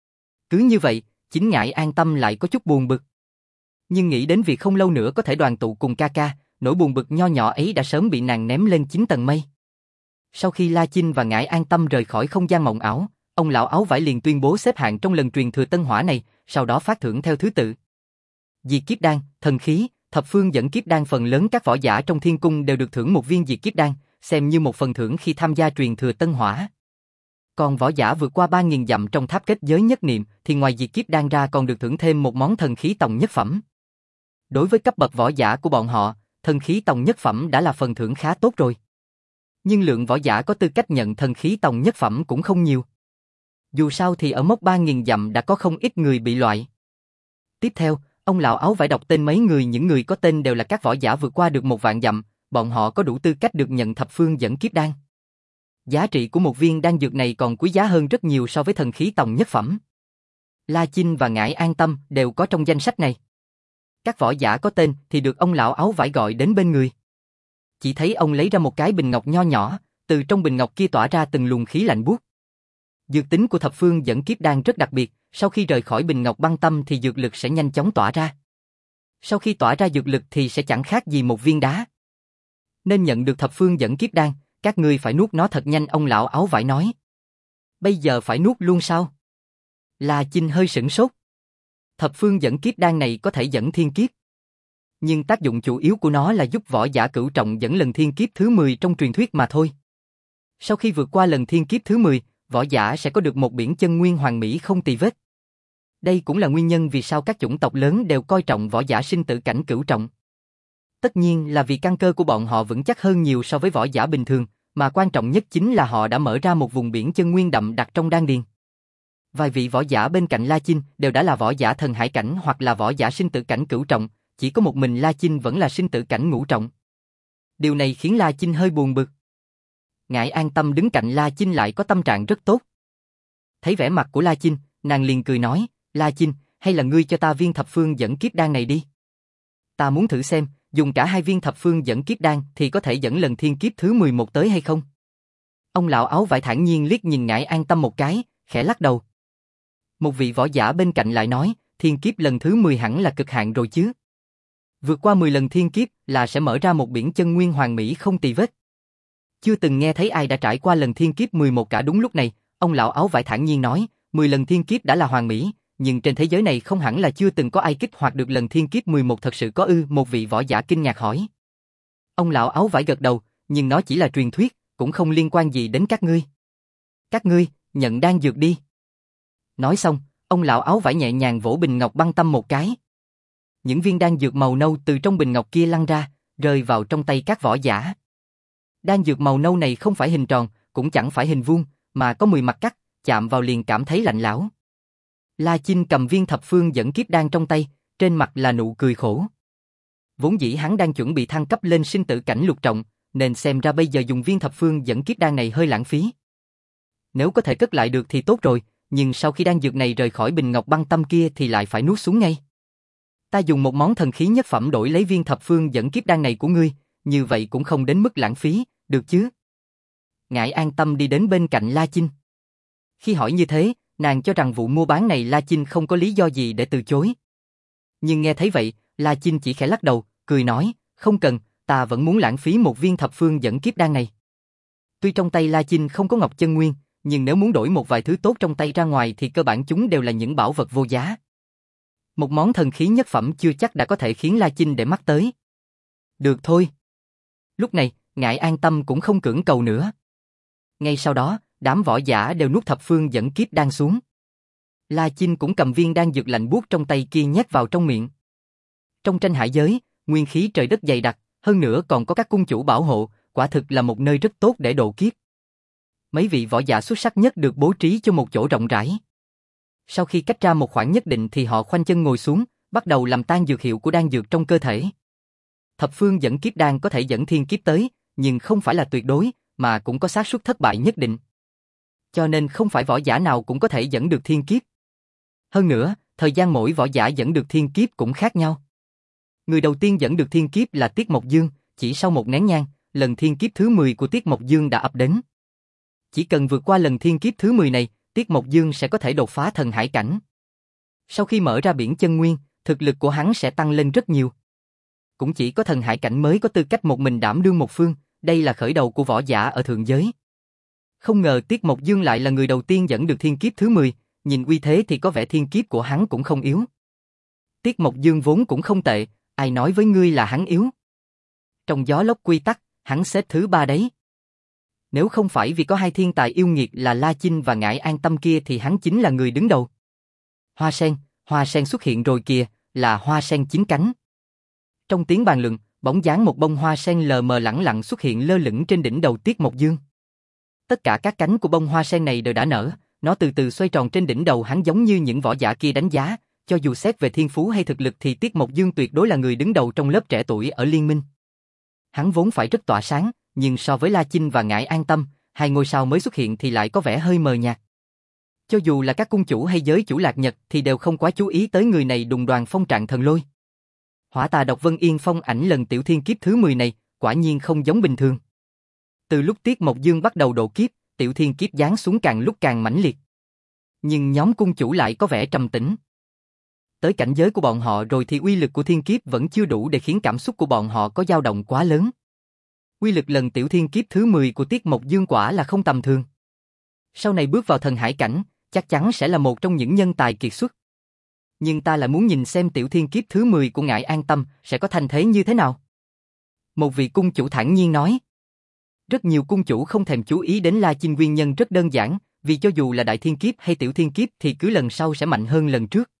Cứ như vậy, chính Ngải An Tâm lại có chút buồn bực. Nhưng nghĩ đến việc không lâu nữa có thể đoàn tụ cùng ca ca, nỗi buồn bực nho nhỏ ấy đã sớm bị nàng ném lên chín tầng mây. Sau khi La Chinh và Ngải An Tâm rời khỏi không gian mộng ảo, ông lão áo vải liền tuyên bố xếp hạng trong lần truyền thừa tân hỏa này, sau đó phát thưởng theo thứ tự. Diệt kiếp đan, thần khí, thập phương dẫn kiếp đan. Phần lớn các võ giả trong thiên cung đều được thưởng một viên diệt kiếp đan, xem như một phần thưởng khi tham gia truyền thừa tân hỏa. Còn võ giả vượt qua ba nghìn dặm trong tháp kết giới nhất niệm thì ngoài diệt kiếp đan ra còn được thưởng thêm một món thần khí tòng nhất phẩm. Đối với cấp bậc võ giả của bọn họ, thần khí tòng nhất phẩm đã là phần thưởng khá tốt rồi. Nhưng lượng võ giả có tư cách nhận thần khí tòng nhất phẩm cũng không nhiều. Dù sao thì ở mốc ba nghìn dặm đã có không ít người bị loại. Tiếp theo, ông lão áo vải đọc tên mấy người. Những người có tên đều là các võ giả vượt qua được một vạn dặm, bọn họ có đủ tư cách được nhận thập phương dẫn kiếp đan. Giá trị của một viên đan dược này còn quý giá hơn rất nhiều so với thần khí tòng nhất phẩm. La Chinh và Ngải An Tâm đều có trong danh sách này. Các võ giả có tên thì được ông lão áo vải gọi đến bên người. Chỉ thấy ông lấy ra một cái bình ngọc nho nhỏ, từ trong bình ngọc kia tỏa ra từng luồng khí lạnh buốt. Dược tính của thập phương dẫn kiếp đan rất đặc biệt, sau khi rời khỏi bình ngọc băng tâm thì dược lực sẽ nhanh chóng tỏa ra. Sau khi tỏa ra dược lực thì sẽ chẳng khác gì một viên đá. Nên nhận được thập phương dẫn kiếp đan, các ngươi phải nuốt nó thật nhanh, ông lão áo vải nói. Bây giờ phải nuốt luôn sao? La Chinh hơi sửng sốt. Thập phương dẫn kiếp đan này có thể dẫn thiên kiếp. Nhưng tác dụng chủ yếu của nó là giúp võ giả cửu trọng dẫn lần thiên kiếp thứ mười trong truyền thuyết mà thôi. Sau khi vượt qua lần thiên kiếp thứ mười, võ giả sẽ có được một biển chân nguyên hoàn mỹ không tì vết. Đây cũng là nguyên nhân vì sao các chủng tộc lớn đều coi trọng võ giả sinh tử cảnh cửu trọng. Tất nhiên là vì căn cơ của bọn họ vững chắc hơn nhiều so với võ giả bình thường, mà quan trọng nhất chính là họ đã mở ra một vùng biển chân nguyên đậm đặc trong đan điền. Vài vị võ giả bên cạnh La Chinh đều đã là võ giả thần hải cảnh hoặc là võ giả sinh tử cảnh cửu trọng, chỉ có một mình La Chinh vẫn là sinh tử cảnh ngũ trọng. Điều này khiến La Chinh hơi buồn bực. Ngải An Tâm đứng cạnh La Chinh lại có tâm trạng rất tốt. Thấy vẻ mặt của La Chinh, nàng liền cười nói, La Chinh, hay là ngươi cho ta viên thập phương dẫn kiếp đan này đi. Ta muốn thử xem, dùng cả hai viên thập phương dẫn kiếp đan thì có thể dẫn lần thiên kiếp thứ mười một tới hay không? Ông lão áo vải thản nhiên liếc nhìn Ngải An Tâm một cái, khẽ lắc đầu. Một vị võ giả bên cạnh lại nói, thiên kiếp lần thứ mười hẳn là cực hạn rồi chứ. Vượt qua mười lần thiên kiếp là sẽ mở ra một biển chân nguyên hoàn mỹ không tì vết. Chưa từng nghe thấy ai đã trải qua lần thiên kiếp mười một cả. Đúng lúc này, ông lão áo vải thản nhiên nói, mười lần thiên kiếp đã là hoàn mỹ, nhưng trên thế giới này không hẳn là chưa từng có ai kích hoạt được lần thiên kiếp mười một, thật sự có ư? Một vị võ giả kinh ngạc hỏi. Ông lão áo vải gật đầu, nhưng nó chỉ là truyền thuyết, cũng không liên quan gì đến các ngươi. Các ngươi, nhận đan dược đi. Nói xong, ông lão áo vải nhẹ nhàng vỗ bình ngọc băng tâm một cái. Những viên đan dược màu nâu từ trong bình ngọc kia lăn ra, rơi vào trong tay các võ giả. Đan dược màu nâu này không phải hình tròn, cũng chẳng phải hình vuông, mà có mười mặt cắt, chạm vào liền cảm thấy lạnh lẽo. La Chinh cầm viên thập phương dẫn kiếp đan trong tay, trên mặt là nụ cười khổ. Vốn dĩ hắn đang chuẩn bị thăng cấp lên sinh tử cảnh lục trọng, nên xem ra bây giờ dùng viên thập phương dẫn kiếp đan này hơi lãng phí. Nếu có thể cất lại được thì tốt rồi, nhưng sau khi đan dược này rời khỏi bình ngọc băng tâm kia thì lại phải nuốt xuống ngay. Ta dùng một món thần khí nhất phẩm đổi lấy viên thập phương dẫn kiếp đan này của ngươi, như vậy cũng không đến mức lãng phí, được chứ? Ngải An Tâm đi đến bên cạnh La Chinh. Khi hỏi như thế, nàng cho rằng vụ mua bán này La Chinh không có lý do gì để từ chối. Nhưng nghe thấy vậy, La Chinh chỉ khẽ lắc đầu, cười nói, không cần, ta vẫn muốn lãng phí một viên thập phương dẫn kiếp đan này. Tuy trong tay La Chinh không có ngọc chân nguyên, nhưng nếu muốn đổi một vài thứ tốt trong tay ra ngoài thì cơ bản chúng đều là những bảo vật vô giá. Một món thần khí nhất phẩm chưa chắc đã có thể khiến La Chinh để mắt tới. Được thôi. Lúc này, Ngải An Tâm cũng không cưỡng cầu nữa. Ngay sau đó, đám võ giả đều nuốt thập phương dẫn kiếp đan xuống. La Chinh cũng cầm viên đan dược lạnh buốt trong tay kia nhét vào trong miệng. Trong tranh hải giới, nguyên khí trời đất dày đặc, hơn nữa còn có các cung chủ bảo hộ, quả thực là một nơi rất tốt để độ kiếp. Mấy vị võ giả xuất sắc nhất được bố trí cho một chỗ rộng rãi. Sau khi cách ra một khoảng nhất định thì họ khoanh chân ngồi xuống, bắt đầu làm tan dược hiệu của đan dược trong cơ thể. Thập phương dẫn kiếp đan có thể dẫn thiên kiếp tới, nhưng không phải là tuyệt đối, mà cũng có xác suất thất bại nhất định. Cho nên không phải võ giả nào cũng có thể dẫn được thiên kiếp. Hơn nữa, thời gian mỗi võ giả dẫn được thiên kiếp cũng khác nhau. Người đầu tiên dẫn được thiên kiếp là Tiết Mộc Dương, chỉ sau một nén nhang, lần thiên kiếp thứ mười của Tiết Mộc Dương đã ập đến. Chỉ cần vượt qua lần thiên kiếp thứ mười này, Tiết Mộc Dương sẽ có thể đột phá thần hải cảnh. Sau khi mở ra biển chân nguyên, thực lực của hắn sẽ tăng lên rất nhiều. Cũng chỉ có thần hải cảnh mới có tư cách một mình đảm đương một phương, đây là khởi đầu của võ giả ở thượng giới. Không ngờ Tiết Mộc Dương lại là người đầu tiên dẫn được thiên kiếp thứ mười, nhìn uy thế thì có vẻ thiên kiếp của hắn cũng không yếu. Tiết Mộc Dương vốn cũng không tệ, ai nói với ngươi là hắn yếu? Trong gió lốc quy tắc, hắn xếp thứ ba đấy. Nếu không phải vì có hai thiên tài yêu nghiệt là La Chinh và Ngải An Tâm kia thì hắn chính là người đứng đầu. Hoa sen, hoa sen xuất hiện rồi kìa, là hoa sen chín cánh. Trong tiếng bàn luận, bóng dáng một bông hoa sen lờ mờ lẳng lặng xuất hiện lơ lửng trên đỉnh đầu Tiết Mộc Dương. Tất cả các cánh của bông hoa sen này đều đã nở, nó từ từ xoay tròn trên đỉnh đầu hắn giống như những võ giả kia đánh giá, cho dù xét về thiên phú hay thực lực thì Tiết Mộc Dương tuyệt đối là người đứng đầu trong lớp trẻ tuổi ở liên minh. Hắn vốn phải rất tỏa sáng, nhưng so với La Chinh và Ngải An Tâm, hai ngôi sao mới xuất hiện thì lại có vẻ hơi mờ nhạt. Cho dù là các cung chủ hay giới chủ Lạc Nhật thì đều không quá chú ý tới người này đùng đoàn phong trạng thần lôi. Hỏa tà độc Vân Yên phong ảnh lần tiểu thiên kiếp thứ mười này, quả nhiên không giống bình thường. Từ lúc Tiết Mộc Dương bắt đầu độ kiếp, tiểu thiên kiếp giáng xuống càng lúc càng mãnh liệt. Nhưng nhóm cung chủ lại có vẻ trầm tĩnh. Tới cảnh giới của bọn họ rồi thì uy lực của thiên kiếp vẫn chưa đủ để khiến cảm xúc của bọn họ có dao động quá lớn. Uy lực lần tiểu thiên kiếp thứ mười của Tiết Mộc Dương quả là không tầm thường. Sau này bước vào thần hải cảnh, chắc chắn sẽ là một trong những nhân tài kiệt xuất. Nhưng ta lại muốn nhìn xem tiểu thiên kiếp thứ mười của ngài An Tâm sẽ có thành thế như thế nào. Một vị cung chủ thản nhiên nói. Rất nhiều cung chủ không thèm chú ý đến La Chinh nguyên nhân rất đơn giản, vì cho dù là đại thiên kiếp hay tiểu thiên kiếp thì cứ lần sau sẽ mạnh hơn lần trước.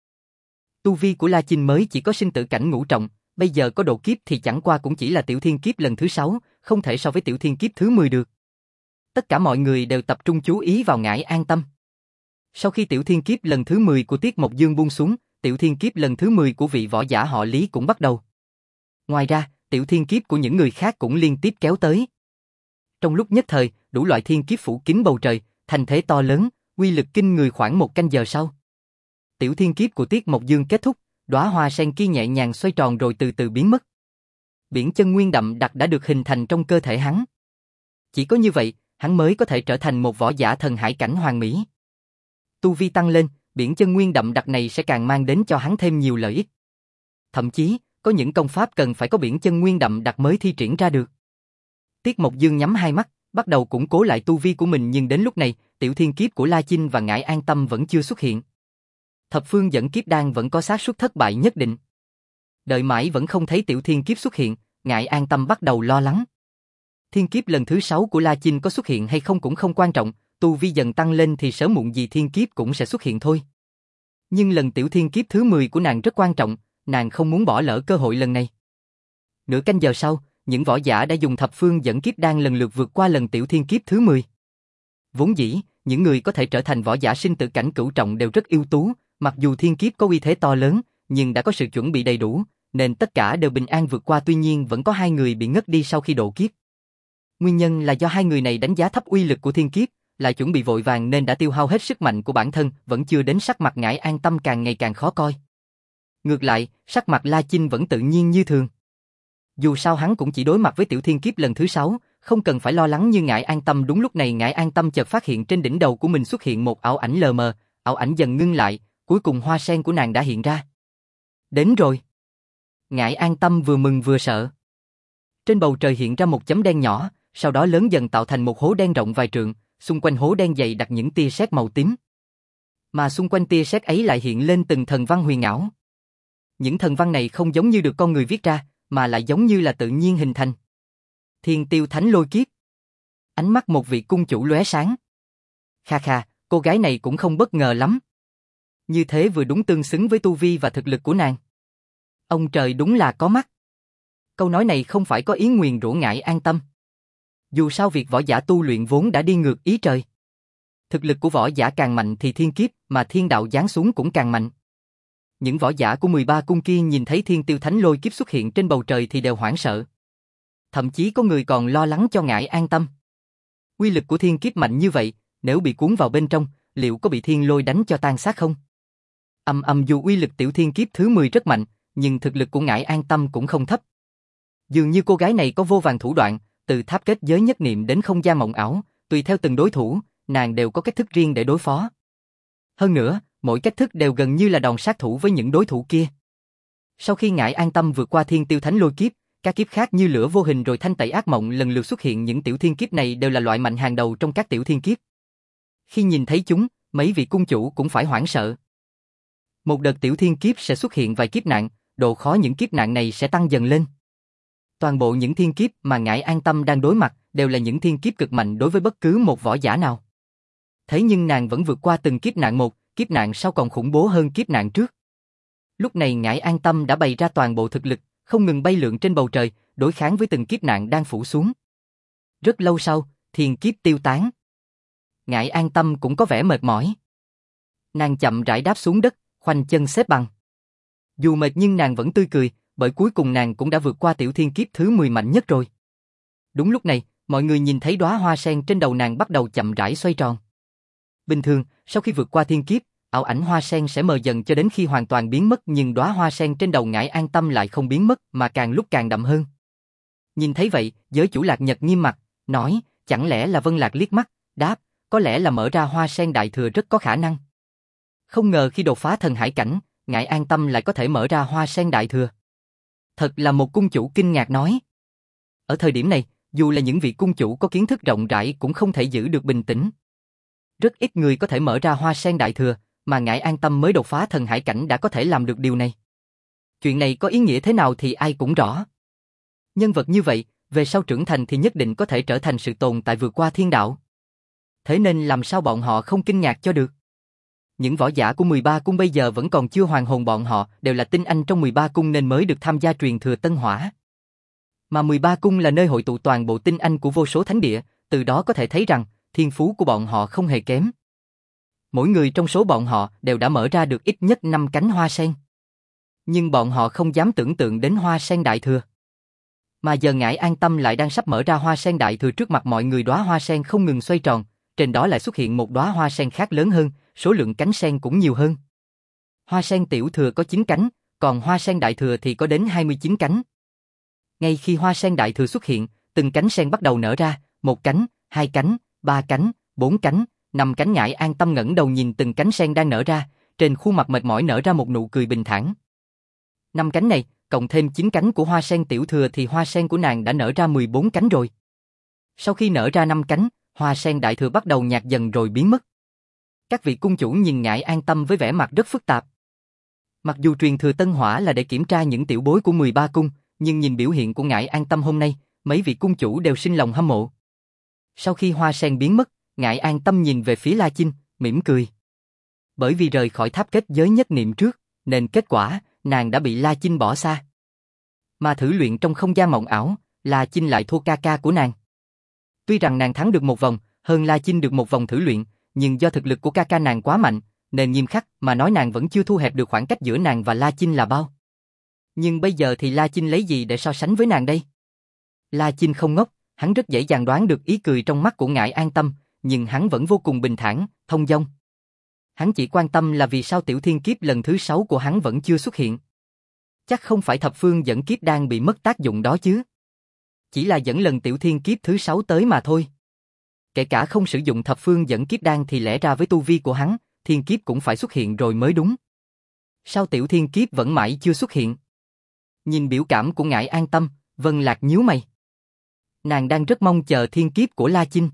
Tu vi của La Chinh mới chỉ có sinh tử cảnh ngũ trọng, bây giờ có độ kiếp thì chẳng qua cũng chỉ là tiểu thiên kiếp lần thứ sáu, không thể so với tiểu thiên kiếp thứ mười được. Tất cả mọi người đều tập trung chú ý vào ngải An Tâm. Sau khi tiểu thiên kiếp lần thứ mười của Tiết Mộc Dương buông xuống, tiểu thiên kiếp lần thứ mười của vị võ giả họ Lý cũng bắt đầu. Ngoài ra, tiểu thiên kiếp của những người khác cũng liên tiếp kéo tới. Trong lúc nhất thời, đủ loại thiên kiếp phủ kín bầu trời, thành thế to lớn, uy lực kinh người khoảng một canh giờ sau. Tiểu thiên kiếp của Tiết Mộc Dương kết thúc, đóa hoa sen kia nhẹ nhàng xoay tròn rồi từ từ biến mất. Biển chân nguyên đậm đặc đã được hình thành trong cơ thể hắn. Chỉ có như vậy, hắn mới có thể trở thành một võ giả thần hải cảnh hoàn mỹ. Tu vi tăng lên, biển chân nguyên đậm đặc này sẽ càng mang đến cho hắn thêm nhiều lợi ích. Thậm chí, có những công pháp cần phải có biển chân nguyên đậm đặc mới thi triển ra được. Tiết Mộc Dương nhắm hai mắt, bắt đầu củng cố lại tu vi của mình, nhưng đến lúc này, tiểu thiên kiếp của La Chinh và ngải An Tâm vẫn chưa xuất hiện. Thập phương dẫn kiếp đan vẫn có xác suất thất bại nhất định. Đợi mãi vẫn không thấy tiểu thiên kiếp xuất hiện, ngải An Tâm bắt đầu lo lắng. Thiên kiếp lần thứ sáu của La Chinh có xuất hiện hay không cũng không quan trọng, tu vi dần tăng lên thì sớm muộn gì thiên kiếp cũng sẽ xuất hiện thôi. Nhưng lần tiểu thiên kiếp thứ mười của nàng rất quan trọng, nàng không muốn bỏ lỡ cơ hội lần này. Nửa canh giờ sau, những võ giả đã dùng thập phương dẫn kiếp đan lần lượt vượt qua lần tiểu thiên kiếp thứ mười. Vốn dĩ, những người có thể trở thành võ giả sinh tử cảnh cửu trọng đều rất ưu tú, mặc dù thiên kiếp có uy thế to lớn, nhưng đã có sự chuẩn bị đầy đủ, nên tất cả đều bình an vượt qua, tuy nhiên vẫn có hai người bị ngất đi sau khi độ kiếp. Nguyên nhân là do hai người này đánh giá thấp uy lực của thiên kiếp, lại chuẩn bị vội vàng nên đã tiêu hao hết sức mạnh của bản thân, vẫn chưa đến sắc mặt ngải An Tâm càng ngày càng khó coi. Ngược lại, sắc mặt La Chinh vẫn tự nhiên như thường. Dù sao hắn cũng chỉ đối mặt với tiểu thiên kiếp lần thứ sáu, không cần phải lo lắng như ngải An Tâm. Đúng lúc này ngải An Tâm chợt phát hiện trên đỉnh đầu của mình xuất hiện một ảo ảnh lờ mờ, ảo ảnh dần ngưng lại, cuối cùng hoa sen của nàng đã hiện ra. Đến rồi. Ngải An Tâm vừa mừng vừa sợ. Trên bầu trời hiện ra một chấm đen nhỏ, sau đó lớn dần tạo thành một hố đen rộng vài trượng, xung quanh hố đen dày đặc những tia sét màu tím. Mà xung quanh tia sét ấy lại hiện lên từng thần văn huyền ảo. Những thần văn này không giống như được con người viết ra, mà lại giống như là tự nhiên hình thành. Thiên Tiêu Thánh Lôi Kiếp. Ánh mắt một vị cung chủ lóe sáng. Kha kha, cô gái này cũng không bất ngờ lắm. Như thế vừa đúng tương xứng với tu vi và thực lực của nàng. Ông trời đúng là có mắt. Câu nói này không phải có ý nguyền rủa ngải An Tâm. Dù sao việc võ giả tu luyện vốn đã đi ngược ý trời. Thực lực của võ giả càng mạnh thì thiên kiếp mà thiên đạo giáng xuống cũng càng mạnh. Những võ giả của mười ba cung kia nhìn thấy Thiên Tiêu Thánh Lôi Kiếp xuất hiện trên bầu trời thì đều hoảng sợ. Thậm chí có người còn lo lắng cho ngải An Tâm. Uy lực của thiên kiếp mạnh như vậy, nếu bị cuốn vào bên trong, liệu có bị thiên lôi đánh cho tan xác không? Âm âm dù uy lực tiểu thiên kiếp thứ mười rất mạnh, nhưng thực lực của ngải An Tâm cũng không thấp. Dường như cô gái này có vô vàn thủ đoạn, từ tháp kết giới nhất niệm đến không gian mộng ảo, tùy theo từng đối thủ, nàng đều có cách thức riêng để đối phó. Hơn nữa, mỗi cách thức đều gần như là đòn sát thủ với những đối thủ kia. Sau khi ngải An Tâm vượt qua Thiên Tiêu Thánh Lôi Kiếp, các kiếp khác như lửa vô hình rồi thanh tẩy ác mộng lần lượt xuất hiện, những tiểu thiên kiếp này đều là loại mạnh hàng đầu trong các tiểu thiên kiếp. Khi nhìn thấy chúng, mấy vị cung chủ cũng phải hoảng sợ. Một đợt tiểu thiên kiếp sẽ xuất hiện vài kiếp nạn, độ khó những kiếp nạn này sẽ tăng dần lên. Toàn bộ những thiên kiếp mà ngải An Tâm đang đối mặt đều là những thiên kiếp cực mạnh đối với bất cứ một võ giả nào. Thế nhưng nàng vẫn vượt qua từng kiếp nạn một, kiếp nạn sau còn khủng bố hơn kiếp nạn trước. Lúc này ngải An Tâm đã bày ra toàn bộ thực lực, không ngừng bay lượn trên bầu trời, đối kháng với từng kiếp nạn đang phủ xuống. Rất lâu sau, thiên kiếp tiêu tán. Ngải An Tâm cũng có vẻ mệt mỏi. Nàng chậm rãi đáp xuống đất, khoanh chân xếp bằng. Dù mệt nhưng nàng vẫn tươi cười, bởi cuối cùng nàng cũng đã vượt qua tiểu thiên kiếp thứ mười mạnh nhất rồi. Đúng lúc này, mọi người nhìn thấy đóa hoa sen trên đầu nàng bắt đầu chậm rãi xoay tròn. Bình thường, sau khi vượt qua thiên kiếp, ảo ảnh hoa sen sẽ mờ dần cho đến khi hoàn toàn biến mất, nhưng đóa hoa sen trên đầu Ngải An Tâm lại không biến mất mà càng lúc càng đậm hơn. Nhìn thấy vậy, giới chủ Lạc Nhật nghiêm mặt, nói, chẳng lẽ là Vân Lạc liếc mắt, đáp, có lẽ là mở ra hoa sen đại thừa rất có khả năng. Không ngờ khi đột phá thần hải cảnh, Ngải An Tâm lại có thể mở ra hoa sen đại thừa. Thật là một cung chủ kinh ngạc nói. Ở thời điểm này, dù là những vị cung chủ có kiến thức rộng rãi cũng không thể giữ được bình tĩnh. Rất ít người có thể mở ra hoa sen đại thừa, mà Ngải An Tâm mới đột phá thần hải cảnh đã có thể làm được điều này. Chuyện này có ý nghĩa thế nào thì ai cũng rõ. Nhân vật như vậy, về sau trưởng thành thì nhất định có thể trở thành sự tồn tại vượt qua thiên đạo. Thế nên làm sao bọn họ không kinh ngạc cho được. Những võ giả của mười ba cung bây giờ vẫn còn chưa hoàn hồn, bọn họ đều là tinh anh trong mười ba cung nên mới được tham gia truyền thừa Tân Hỏa. Mà mười ba cung là nơi hội tụ toàn bộ tinh anh của vô số thánh địa, từ đó có thể thấy rằng thiên phú của bọn họ không hề kém. Mỗi người trong số bọn họ đều đã mở ra được ít nhất năm cánh hoa sen. Nhưng bọn họ không dám tưởng tượng đến hoa sen đại thừa. Mà giờ Ngải An Tâm lại đang sắp mở ra hoa sen đại thừa trước mặt mọi người, đóa hoa sen không ngừng xoay tròn, trên đó lại xuất hiện một đóa hoa sen khác lớn hơn, số lượng cánh sen cũng nhiều hơn. Hoa sen tiểu thừa có chín cánh, còn hoa sen đại thừa thì có đến hai mươi chín cánh. Ngay khi hoa sen đại thừa xuất hiện, từng cánh sen bắt đầu nở ra, một cánh, hai cánh, ba cánh, bốn cánh, năm cánh. Ngải An Tâm ngẩng đầu nhìn từng cánh sen đang nở ra, trên khuôn mặt mệt mỏi nở ra một nụ cười bình thản. Năm cánh này, cộng thêm chín cánh của hoa sen tiểu thừa thì hoa sen của nàng đã nở ra mười bốn cánh rồi. Sau khi nở ra năm cánh, hoa sen đại thừa bắt đầu nhạt dần rồi biến mất. Các vị cung chủ nhìn Ngải An Tâm với vẻ mặt rất phức tạp. Mặc dù truyền thừa Tân Hỏa là để kiểm tra những tiểu bối của mười ba cung, nhưng nhìn biểu hiện của Ngải An Tâm hôm nay, mấy vị cung chủ đều sinh lòng hâm mộ. Sau khi hoa sen biến mất, Ngải An Tâm nhìn về phía La Chinh, mỉm cười. Bởi vì rời khỏi tháp kết giới nhất niệm trước, nên kết quả, nàng đã bị La Chinh bỏ xa. Mà thử luyện trong không gian mộng ảo, La Chinh lại thua ca ca của nàng. Tuy rằng nàng thắng được một vòng, hơn La Chinh được một vòng thử luyện, nhưng do thực lực của ca ca nàng quá mạnh, nên nghiêm khắc mà nói nàng vẫn chưa thu hẹp được khoảng cách giữa nàng và La Chinh là bao. Nhưng bây giờ thì La Chinh lấy gì để so sánh với nàng đây? La Chinh không ngốc, hắn rất dễ dàng đoán được ý cười trong mắt của Ngải An Tâm, nhưng hắn vẫn vô cùng bình thản, thông dong. Hắn chỉ quan tâm là vì sao tiểu thiên kiếp lần thứ sáu của hắn vẫn chưa xuất hiện. Chắc không phải thập phương dẫn kiếp đang bị mất tác dụng đó chứ. Chỉ là dẫn lần tiểu thiên kiếp thứ sáu tới mà thôi. Kể cả không sử dụng thập phương dẫn kiếp đan thì lẽ ra với tu vi của hắn, thiên kiếp cũng phải xuất hiện rồi mới đúng. Sao tiểu thiên kiếp vẫn mãi chưa xuất hiện? Nhìn biểu cảm của Ngải An Tâm, Vân Lạc nhíu mày. Nàng đang rất mong chờ thiên kiếp của La Chinh.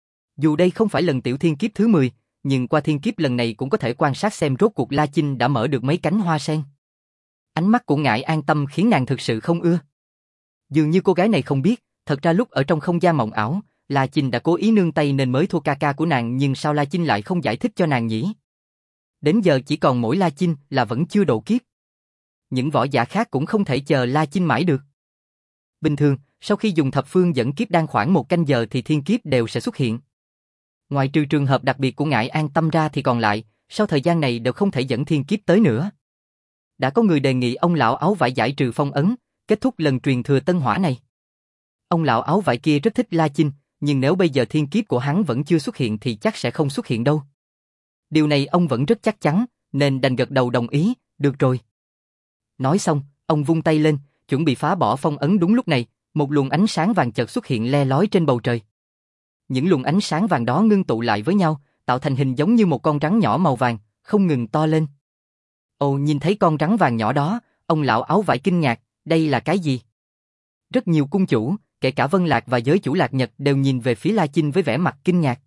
Dù đây không phải lần tiểu thiên kiếp thứ mười, nhưng qua thiên kiếp lần này cũng có thể quan sát xem rốt cuộc La Chinh đã mở được mấy cánh hoa sen. Ánh mắt của Ngải An Tâm khiến nàng thực sự không ưa. Dường như cô gái này không biết, thật ra lúc ở trong không gian mộng ảo, La Chinh đã cố ý nương tay nên mới thua ca ca của nàng, nhưng sao La Chinh lại không giải thích cho nàng nhỉ? Đến giờ chỉ còn mỗi La Chinh là vẫn chưa độ kiếp. Những võ giả khác cũng không thể chờ La Chinh mãi được. Bình thường, sau khi dùng thập phương dẫn kiếp đan khoảng một canh giờ thì thiên kiếp đều sẽ xuất hiện. Ngoài trừ trường hợp đặc biệt của Ngải An Tâm ra thì còn lại, sau thời gian này đều không thể dẫn thiên kiếp tới nữa. Đã có người đề nghị ông lão áo vải giải trừ phong ấn, kết thúc lần truyền thừa Tân Hỏa này. Ông lão áo vải kia rất thích La Chinh, nhưng nếu bây giờ thiên kiếp của hắn vẫn chưa xuất hiện thì chắc sẽ không xuất hiện đâu. Điều này ông vẫn rất chắc chắn, nên đành gật đầu đồng ý, được rồi. Nói xong, ông vung tay lên, chuẩn bị phá bỏ phong ấn. Đúng lúc này, một luồng ánh sáng vàng chợt xuất hiện le lói trên bầu trời. Những luồng ánh sáng vàng đó ngưng tụ lại với nhau, tạo thành hình giống như một con rắn nhỏ màu vàng, không ngừng to lên. Ồ, nhìn thấy con rắn vàng nhỏ đó, ông lão áo vải kinh ngạc, đây là cái gì? Rất nhiều cung chủ, kể cả Vân Lạc và giới chủ Lạc Nhật đều nhìn về phía La Chinh với vẻ mặt kinh ngạc.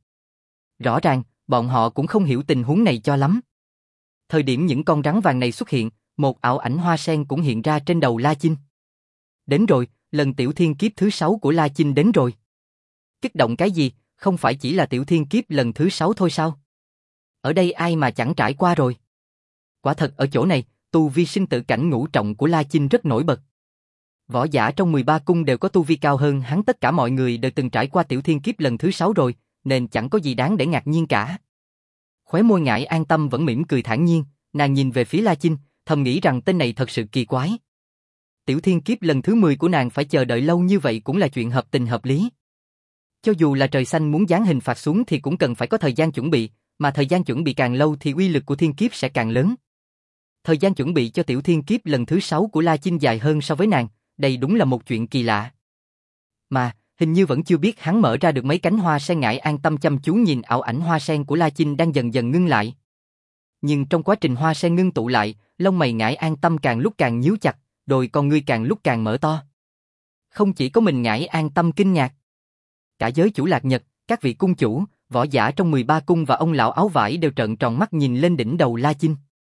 Rõ ràng, bọn họ cũng không hiểu tình huống này cho lắm. Thời điểm những con rắn vàng này xuất hiện, một ảo ảnh hoa sen cũng hiện ra trên đầu La Chinh. Đến rồi, lần tiểu thiên kiếp thứ sáu của La Chinh đến rồi. Kích động cái gì, không phải chỉ là tiểu thiên kiếp lần thứ sáu thôi sao? Ở đây ai mà chẳng trải qua rồi. Quả thật ở chỗ này, tu vi sinh tử cảnh ngũ trọng của La Chinh rất nổi bật. Võ giả trong mười ba cung đều có tu vi cao hơn hắn, tất cả mọi người đều từng trải qua tiểu thiên kiếp lần thứ sáu rồi, nên chẳng có gì đáng để ngạc nhiên cả. Khóe môi Ngải An Tâm vẫn mỉm cười thản nhiên, nàng nhìn về phía La Chinh, thầm nghĩ rằng tên này thật sự kỳ quái. Tiểu thiên kiếp lần thứ mười của nàng phải chờ đợi lâu như vậy cũng là chuyện hợp tình hợp lý. Cho dù là trời xanh muốn giáng hình phạt xuống thì cũng cần phải có thời gian chuẩn bị, mà thời gian chuẩn bị càng lâu thì uy lực của thiên kiếp sẽ càng lớn. Thời gian chuẩn bị cho tiểu thiên kiếp lần thứ sáu của La Chinh dài hơn so với nàng, đây đúng là một chuyện kỳ lạ. Mà, hình như vẫn chưa biết hắn mở ra được mấy cánh hoa sen. Ngải An Tâm chăm chú nhìn ảo ảnh hoa sen của La Chinh đang dần dần ngưng lại. Nhưng trong quá trình hoa sen ngưng tụ lại, lông mày Ngải An Tâm càng lúc càng nhíu chặt, đôi con ngươi càng lúc càng mở to. Không chỉ có mình Ngải An Tâm kinh ngạc. Cả giới chủ Lạc Nhật, các vị cung chủ, võ giả trong mười ba cung và ông lão áo vải đều trợn tròn mắt nhìn lên đỉnh đầu La Chinh.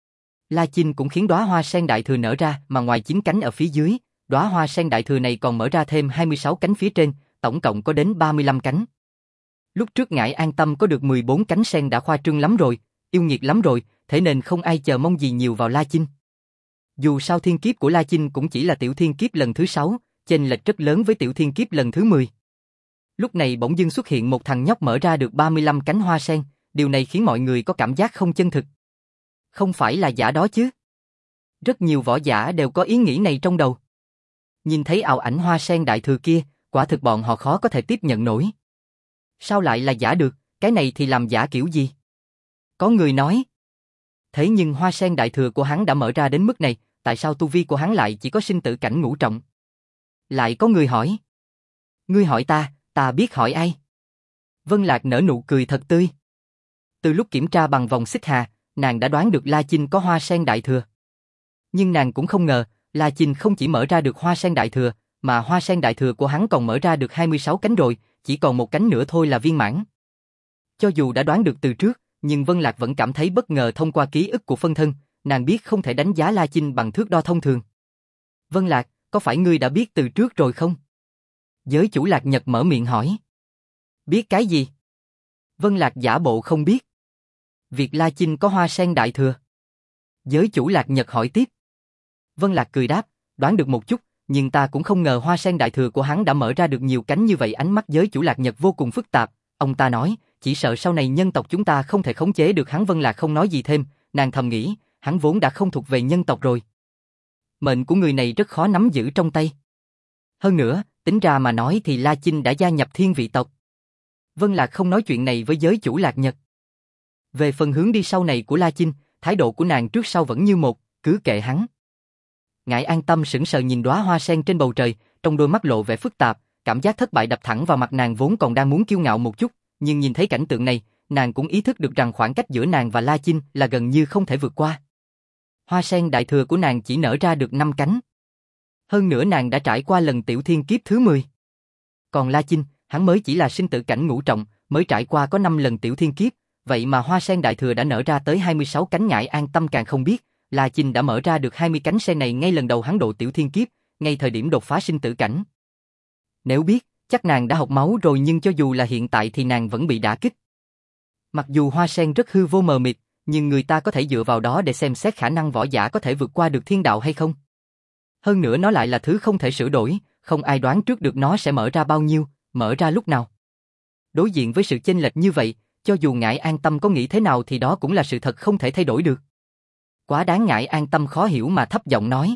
La Chinh cũng khiến đóa hoa sen đại thừa nở ra, mà ngoài chín cánh ở phía dưới, đóa hoa sen đại thừa này còn mở ra thêm hai mươi sáu cánh phía trên, tổng cộng có đến ba mươi lăm cánh. Lúc trước Ngải An Tâm có được mười bốn cánh sen đã khoa trương lắm rồi, yêu nghiệt lắm rồi, thế nên không ai chờ mong gì nhiều vào La Chinh. Dù sao thiên kiếp của La Chinh cũng chỉ là tiểu thiên kiếp lần thứ sáu, chênh lệch rất lớn với tiểu thiên kiếp lần thứ mười. Lúc này bỗng dưng xuất hiện một thằng nhóc mở ra được ba mươi lăm cánh hoa sen, điều này khiến mọi người có cảm giác không chân thực. Không phải là giả đó chứ? Rất nhiều võ giả đều có ý nghĩ này trong đầu. Nhìn thấy ảo ảnh hoa sen đại thừa kia, quả thực bọn họ khó có thể tiếp nhận nổi. Sao lại là giả được, cái này thì làm giả kiểu gì? Có người nói. Thế nhưng hoa sen đại thừa của hắn đã mở ra đến mức này, tại sao tu vi của hắn lại chỉ có sinh tử cảnh ngũ trọng? Lại có người hỏi. Ngươi hỏi ta, ta biết hỏi ai? Vân Lạc nở nụ cười thật tươi. Từ lúc kiểm tra bằng vòng xích hà, nàng đã đoán được La Chinh có hoa sen đại thừa. Nhưng nàng cũng không ngờ, La Chinh không chỉ mở ra được hoa sen đại thừa, mà hoa sen đại thừa của hắn còn mở ra được hai mươi sáu cánh rồi, chỉ còn một cánh nữa thôi là viên mãn. Cho dù đã đoán được từ trước, nhưng Vân Lạc vẫn cảm thấy bất ngờ. Thông qua ký ức của phân thân, nàng biết không thể đánh giá La Chinh bằng thước đo thông thường. Vân Lạc, có phải ngươi đã biết từ trước rồi không? Giới chủ Lạc Nhật mở miệng hỏi. Biết cái gì? Vân Lạc giả bộ không biết. Việc La Chinh có hoa sen đại thừa. Giới chủ Lạc Nhật hỏi tiếp. Vân Lạc cười đáp, đoán được một chút, nhưng ta cũng không ngờ hoa sen đại thừa của hắn đã mở ra được nhiều cánh như vậy. Ánh mắt giới chủ Lạc Nhật vô cùng phức tạp, ông ta nói, chỉ sợ sau này nhân tộc chúng ta không thể khống chế được hắn. Vân Lạc không nói gì thêm, nàng thầm nghĩ, hắn vốn đã không thuộc về nhân tộc rồi. Mệnh của người này rất khó nắm giữ trong tay. Hơn nữa, tính ra mà nói thì La Chinh đã gia nhập thiên vị tộc. Vân Lạc không nói chuyện này với giới chủ Lạc Nhật. Về phần hướng đi sau này của La Chinh, thái độ của nàng trước sau vẫn như một, cứ kệ hắn. Ngải An Tâm sững sờ nhìn đóa hoa sen trên bầu trời, trong đôi mắt lộ vẻ phức tạp, cảm giác thất bại đập thẳng vào mặt nàng. Vốn còn đang muốn kiêu ngạo một chút, nhưng nhìn thấy cảnh tượng này, nàng cũng ý thức được rằng khoảng cách giữa nàng và La Chinh là gần như không thể vượt qua. Hoa sen đại thừa của nàng chỉ nở ra được năm cánh. Hơn nữa nàng đã trải qua lần tiểu thiên kiếp thứ mười. Còn La Chinh, hắn mới chỉ là sinh tử cảnh ngũ trọng, mới trải qua có năm lần tiểu thiên kiếp, vậy mà hoa sen đại thừa đã nở ra tới hai mươi sáu cánh. Ngải An Tâm càng không biết, La Chinh đã mở ra được hai mươi cánh sen này ngay lần đầu hắn độ tiểu thiên kiếp, ngay thời điểm đột phá sinh tử cảnh. Nếu biết, chắc nàng đã học máu rồi, nhưng cho dù là hiện tại thì nàng vẫn bị đả kích. Mặc dù hoa sen rất hư vô mờ mịt, nhưng người ta có thể dựa vào đó để xem xét khả năng võ giả có thể vượt qua được thiên đạo hay không. Hơn nữa nó lại là thứ không thể sửa đổi, không ai đoán trước được nó sẽ mở ra bao nhiêu, mở ra lúc nào. Đối diện với sự chênh lệch như vậy, cho dù Ngải An Tâm có nghĩ thế nào thì đó cũng là sự thật không thể thay đổi được. Quá đáng. Ngải An Tâm khó hiểu mà thấp giọng nói.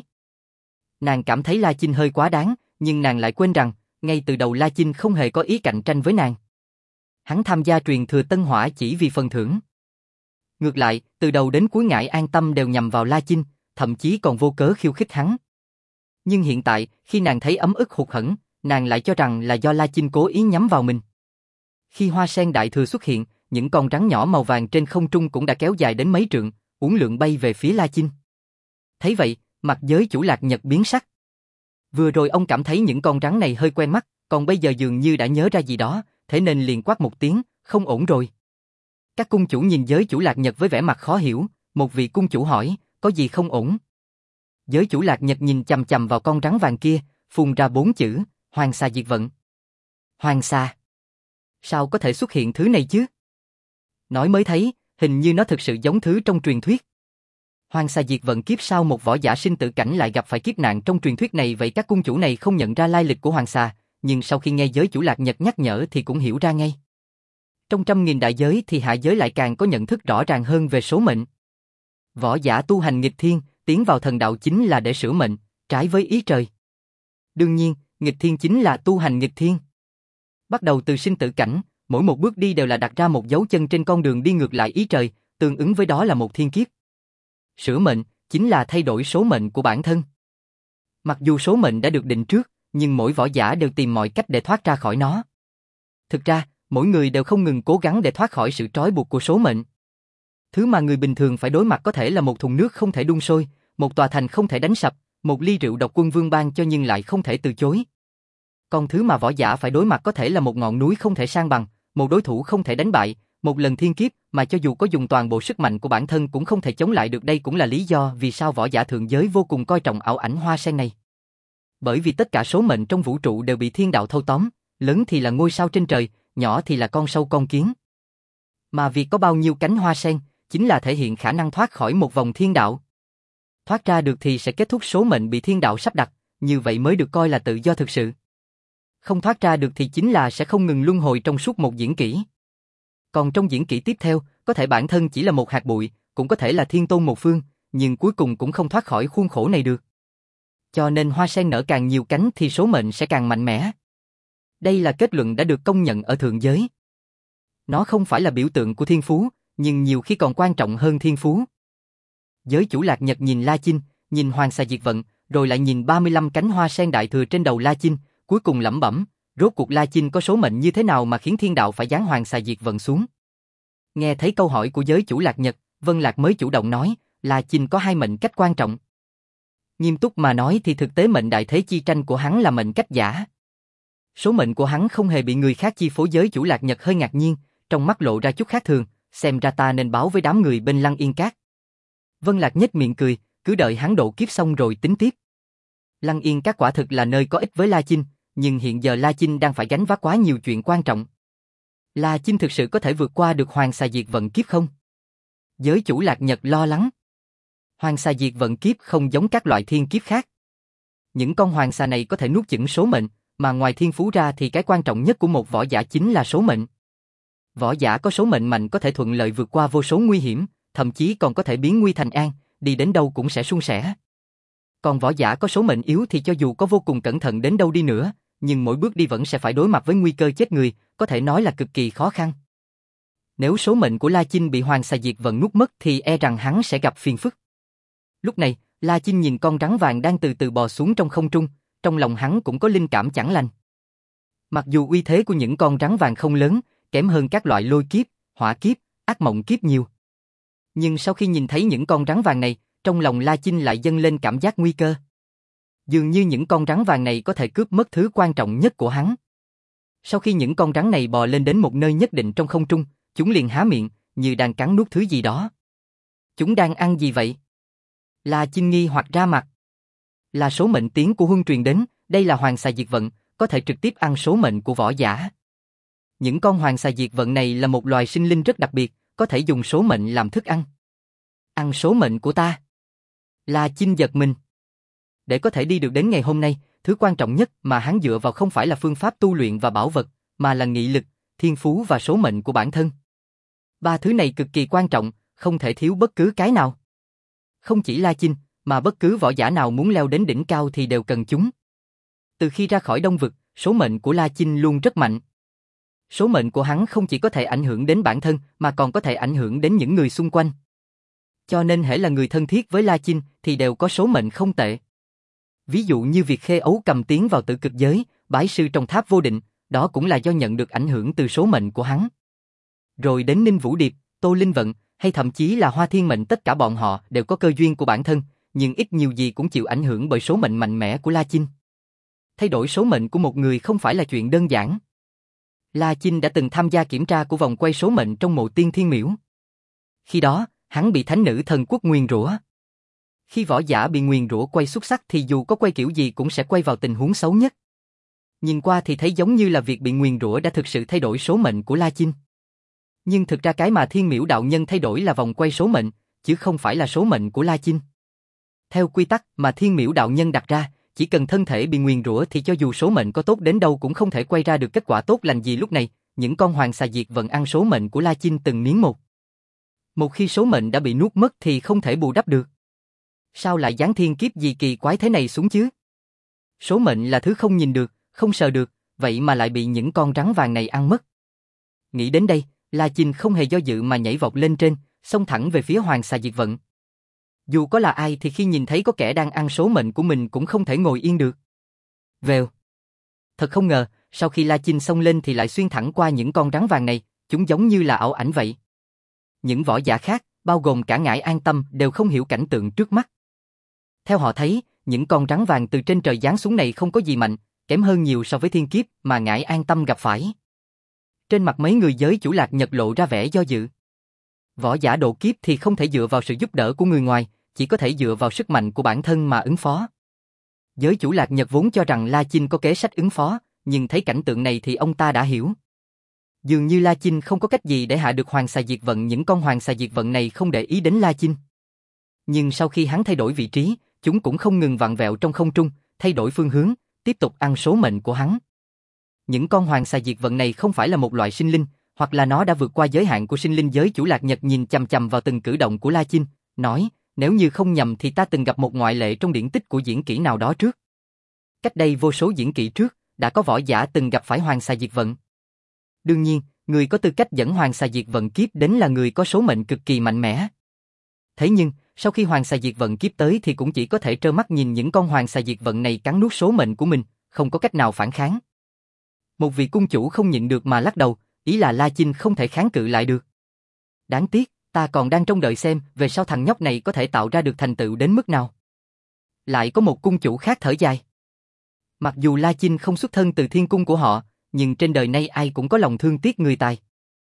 Nàng cảm thấy La Chinh hơi quá đáng, nhưng nàng lại quên rằng, ngay từ đầu La Chinh không hề có ý cạnh tranh với nàng. Hắn tham gia truyền thừa Tân Hỏa chỉ vì phần thưởng. Ngược lại, từ đầu đến cuối Ngải An Tâm đều nhằm vào La Chinh, thậm chí còn vô cớ khiêu khích hắn. Nhưng hiện tại, khi nàng thấy ấm ức hụt hẫng, nàng lại cho rằng là do La Chinh cố ý nhắm vào mình. Khi hoa sen đại thừa xuất hiện, những con rắn nhỏ màu vàng trên không trung cũng đã kéo dài đến mấy trượng, uốn lượn bay về phía La Chinh. Thấy vậy, mặt giới chủ Lạc Nhật biến sắc. Vừa rồi ông cảm thấy những con rắn này hơi quen mắt, còn bây giờ dường như đã nhớ ra gì đó, thế nên liền quát một tiếng, không ổn rồi. Các cung chủ nhìn giới chủ Lạc Nhật với vẻ mặt khó hiểu, một vị cung chủ hỏi, có gì không ổn? Giới chủ Lạc Nhật nhìn chằm chằm vào con rắn vàng kia, phun ra bốn chữ, Hoàng Xà diệt vận. Hoàng Xà? Sao có thể xuất hiện thứ này chứ? Nói mới thấy, hình như nó thực sự giống thứ trong truyền thuyết. Hoàng Xà diệt vận kiếp, sao một võ giả sinh tử cảnh lại gặp phải kiếp nạn trong truyền thuyết này? Vậy các cung chủ này không nhận ra lai lịch của Hoàng Xà, nhưng sau khi nghe giới chủ Lạc Nhật nhắc nhở thì cũng hiểu ra ngay. Trong trăm nghìn đại giới thì hạ giới lại càng có nhận thức rõ ràng hơn về số mệnh. Võ giả tu hành nghịch thiên, tiến vào thần đạo chính là để sửa mệnh, trái với ý trời. Đương nhiên, nghịch thiên chính là tu hành nghịch thiên. Bắt đầu từ sinh tử cảnh, mỗi một bước đi đều là đặt ra một dấu chân trên con đường đi ngược lại ý trời, tương ứng với đó là một thiên kiếp. Sửa mệnh chính là thay đổi số mệnh của bản thân. Mặc dù số mệnh đã được định trước, nhưng mỗi võ giả đều tìm mọi cách để thoát ra khỏi nó. Thực ra, mỗi người đều không ngừng cố gắng để thoát khỏi sự trói buộc của số mệnh. Thứ mà người bình thường phải đối mặt có thể là một thùng nước không thể đun sôi, một tòa thành không thể đánh sập, một ly rượu độc quân vương ban cho nhưng lại không thể từ chối. Còn thứ mà võ giả phải đối mặt có thể là một ngọn núi không thể san bằng, một đối thủ không thể đánh bại, một lần thiên kiếp mà cho dù có dùng toàn bộ sức mạnh của bản thân cũng không thể chống lại được. Đây cũng là lý do vì sao võ giả thượng giới vô cùng coi trọng ảo ảnh hoa sen này. Bởi vì tất cả số mệnh trong vũ trụ đều bị thiên đạo thâu tóm, lớn thì là ngôi sao trên trời, nhỏ thì là con sâu con kiến. Mà việc có bao nhiêu cánh hoa sen, chính là thể hiện khả năng thoát khỏi một vòng thiên đạo. Thoát ra được thì sẽ kết thúc số mệnh bị thiên đạo sắp đặt, như vậy mới được coi là tự do thực sự. Không thoát ra được thì chính là sẽ không ngừng luân hồi trong suốt một diễn kỷ. Còn trong diễn kỷ tiếp theo, có thể bản thân chỉ là một hạt bụi, cũng có thể là thiên tôn một phương, nhưng cuối cùng cũng không thoát khỏi khuôn khổ này được. Cho nên hoa sen nở càng nhiều cánh thì số mệnh sẽ càng mạnh mẽ. Đây là kết luận đã được công nhận ở thượng giới. Nó không phải là biểu tượng của thiên phú, nhưng nhiều khi còn quan trọng hơn thiên phú. Giới chủ Lạc Nhật nhìn La Chinh, nhìn Hoàng Xà Diệt Vận, rồi lại nhìn ba mươi lăm cánh hoa sen đại thừa trên đầu La Chinh, cuối cùng lẩm bẩm, rốt cuộc La Chinh có số mệnh như thế nào mà khiến thiên đạo phải giáng Hoàng Xà Diệt Vận xuống. Nghe thấy câu hỏi của giới chủ Lạc Nhật, Vân Lạc mới chủ động nói, La Chinh có hai mệnh cách quan trọng. Nghiêm túc mà nói thì thực tế mệnh đại thế chi tranh của hắn là mệnh cách giả. Số mệnh của hắn không hề bị người khác chi phối. Giới chủ Lạc Nhật hơi ngạc nhiên, trong mắt lộ ra chút khác thường, xem ra ta nên báo với đám người bên Lăng Yên Các. Vân Lạc nhếch miệng cười, cứ đợi hắn độ kiếp xong rồi tính tiếp. Lăng Yên Các quả thực là nơi có ích với La Chinh, nhưng hiện giờ La Chinh đang phải gánh vác quá nhiều chuyện quan trọng. La Chinh thực sự có thể vượt qua được Hoàng Xà Diệt Vận kiếp không? Giới chủ Lạc Nhật lo lắng. Hoàng Xà Diệt Vận kiếp không giống các loại thiên kiếp khác. Những con hoàng xà này có thể nuốt chửng số mệnh, mà ngoài thiên phú ra thì cái quan trọng nhất của một võ giả chính là số mệnh. Võ giả có số mệnh mạnh có thể thuận lợi vượt qua vô số nguy hiểm, thậm chí còn có thể biến nguy thành an, đi đến đâu cũng sẽ suôn sẻ. Còn võ giả có số mệnh yếu thì cho dù có vô cùng cẩn thận đến đâu đi nữa, nhưng mỗi bước đi vẫn sẽ phải đối mặt với nguy cơ chết người, có thể nói là cực kỳ khó khăn. Nếu số mệnh của La Chinh bị Hoàng Xà Diệt Vận nuốt mất thì e rằng hắn sẽ gặp phiền phức. Lúc này, La Chinh nhìn con rắn vàng đang từ từ bò xuống trong không trung, trong lòng hắn cũng có linh cảm chẳng lành. Mặc dù uy thế của những con rắn vàng không lớn, kém hơn các loại lôi kiếp, hỏa kiếp, ác mộng kiếp nhiều. Nhưng sau khi nhìn thấy những con rắn vàng này, trong lòng La Chinh lại dâng lên cảm giác nguy cơ. Dường như những con rắn vàng này có thể cướp mất thứ quan trọng nhất của hắn. Sau khi những con rắn này bò lên đến một nơi nhất định trong không trung, chúng liền há miệng, như đang cắn nuốt thứ gì đó. Chúng đang ăn gì vậy? La Chinh nghi hoặc ra mặt. Là số mệnh tiến của huân truyền đến, đây là Hoàng Xà Diệt Vận, có thể trực tiếp ăn số mệnh của võ giả. Những con Hoàng Xà Diệt Vận này là một loài sinh linh rất đặc biệt, có thể dùng số mệnh làm thức ăn. Ăn số mệnh của ta. La Chinh giật mình. Để có thể đi được đến ngày hôm nay, thứ quan trọng nhất mà hắn dựa vào không phải là phương pháp tu luyện và bảo vật, mà là nghị lực, thiên phú và số mệnh của bản thân. Ba thứ này cực kỳ quan trọng, không thể thiếu bất cứ cái nào. Không chỉ La Chinh, mà bất cứ võ giả nào muốn leo đến đỉnh cao thì đều cần chúng. Từ khi ra khỏi Đông Vực, số mệnh của La Chinh luôn rất mạnh. Số mệnh của hắn không chỉ có thể ảnh hưởng đến bản thân, mà còn có thể ảnh hưởng đến những người xung quanh. Cho nên hễ là người thân thiết với La Chinh thì đều có số mệnh không tệ. Ví dụ như việc Khê Ấu Cầm tiến vào tử cực giới, bái sư trong tháp vô định, đó cũng là do nhận được ảnh hưởng từ số mệnh của hắn. Rồi đến Ninh Vũ Điệp, Tô Linh Vận, hay thậm chí là Hoa Thiên Mệnh, tất cả bọn họ đều có cơ duyên của bản thân, nhưng ít nhiều gì cũng chịu ảnh hưởng bởi số mệnh mạnh mẽ của La Chinh. Thay đổi số mệnh của một người không phải là chuyện đơn giản. La Chinh đã từng tham gia kiểm tra của vòng quay số mệnh trong mộ Tiên Thiên Miễu. Khi đó, hắn bị thánh nữ thần quốc nguyền rủa. Khi võ giả bị nguyền rủa quay xuất sắc thì dù có quay kiểu gì cũng sẽ quay vào tình huống xấu nhất. Nhìn qua thì thấy giống như là việc bị nguyền rủa đã thực sự thay đổi số mệnh của La Chinh. Nhưng thực ra cái mà Thiên Miễu đạo nhân thay đổi là vòng quay số mệnh, chứ không phải là số mệnh của La Chinh. Theo quy tắc mà Thiên Miễu đạo nhân đặt ra, chỉ cần thân thể bị nguyền rủa thì cho dù số mệnh có tốt đến đâu cũng không thể quay ra được kết quả tốt lành gì. Lúc này, những con Hoàng Xà Diệt Vận ăn số mệnh của La Chinh từng miếng một. Một khi số mệnh đã bị nuốt mất thì không thể bù đắp được. Sao lại giáng thiên kiếp gì kỳ quái thế này xuống chứ? Số mệnh là thứ không nhìn được, không sờ được, vậy mà lại bị những con rắn vàng này ăn mất. Nghĩ đến đây, La Chinh không hề do dự mà nhảy vọt lên trên, xông thẳng về phía Hoàng Xà Diệt Vận. Dù có là ai thì khi nhìn thấy có kẻ đang ăn số mệnh của mình cũng không thể ngồi yên được. Vèo. Thật không ngờ, sau khi La Chinh xông lên thì lại xuyên thẳng qua những con rắn vàng này, chúng giống như là ảo ảnh vậy. Những võ giả khác, bao gồm cả Ngải An Tâm, đều không hiểu cảnh tượng trước mắt. Theo họ thấy, những con rắn vàng từ trên trời giáng xuống này không có gì mạnh, kém hơn nhiều so với thiên kiếp mà Ngải An Tâm gặp phải. Trên mặt mấy người giới chủ Lạc Nhật lộ ra vẻ do dự. Võ giả độ kiếp thì không thể dựa vào sự giúp đỡ của người ngoài, chỉ có thể dựa vào sức mạnh của bản thân mà ứng phó. Giới chủ Lạc Nhật vốn cho rằng La Chinh có kế sách ứng phó, nhưng thấy cảnh tượng này thì ông ta đã hiểu. Dường như La Chinh không có cách gì để hạ được Hoàng Xà Diệt Vận, những con Hoàng Xà Diệt Vận này không để ý đến La Chinh. Nhưng sau khi hắn thay đổi vị trí, chúng cũng không ngừng vặn vẹo trong không trung, thay đổi phương hướng, tiếp tục ăn số mệnh của hắn. Những con Hoàng Xà Diệt Vận này không phải là một loại sinh linh, hoặc là nó đã vượt qua giới hạn của sinh linh. Giới chủ Lạc Nhật nhìn chằm chằm vào từng cử động của La Chinh, nói, nếu như không nhầm thì ta từng gặp một ngoại lệ trong điển tích của diễn kỹ nào đó trước. Cách đây vô số diễn kỹ trước, đã có võ giả từng gặp phải Hoàng Xà Diệt Vận. Đương nhiên, người có tư cách dẫn Hoàng Xà Diệt Vận kiếp đến là người có số mệnh cực kỳ mạnh mẽ. Thế nhưng, sau khi Hoàng Xà Diệt Vận kiếp tới thì cũng chỉ có thể trơ mắt nhìn những con Hoàng Xà Diệt Vận này cắn nuốt số mệnh của mình, không có cách nào phản kháng. Một vị cung chủ không nhịn được mà lắc đầu, ý là La Chinh không thể kháng cự lại được. Đáng tiếc, ta còn đang trông đợi xem về sau thằng nhóc này có thể tạo ra được thành tựu đến mức nào. Lại có một cung chủ khác thở dài. Mặc dù La Chinh không xuất thân từ thiên cung của họ, nhưng trên đời nay ai cũng có lòng thương tiếc người tài.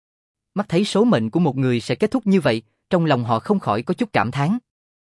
Mắt thấy số mệnh của một người sẽ kết thúc như vậy, trong lòng họ không khỏi có chút cảm thán.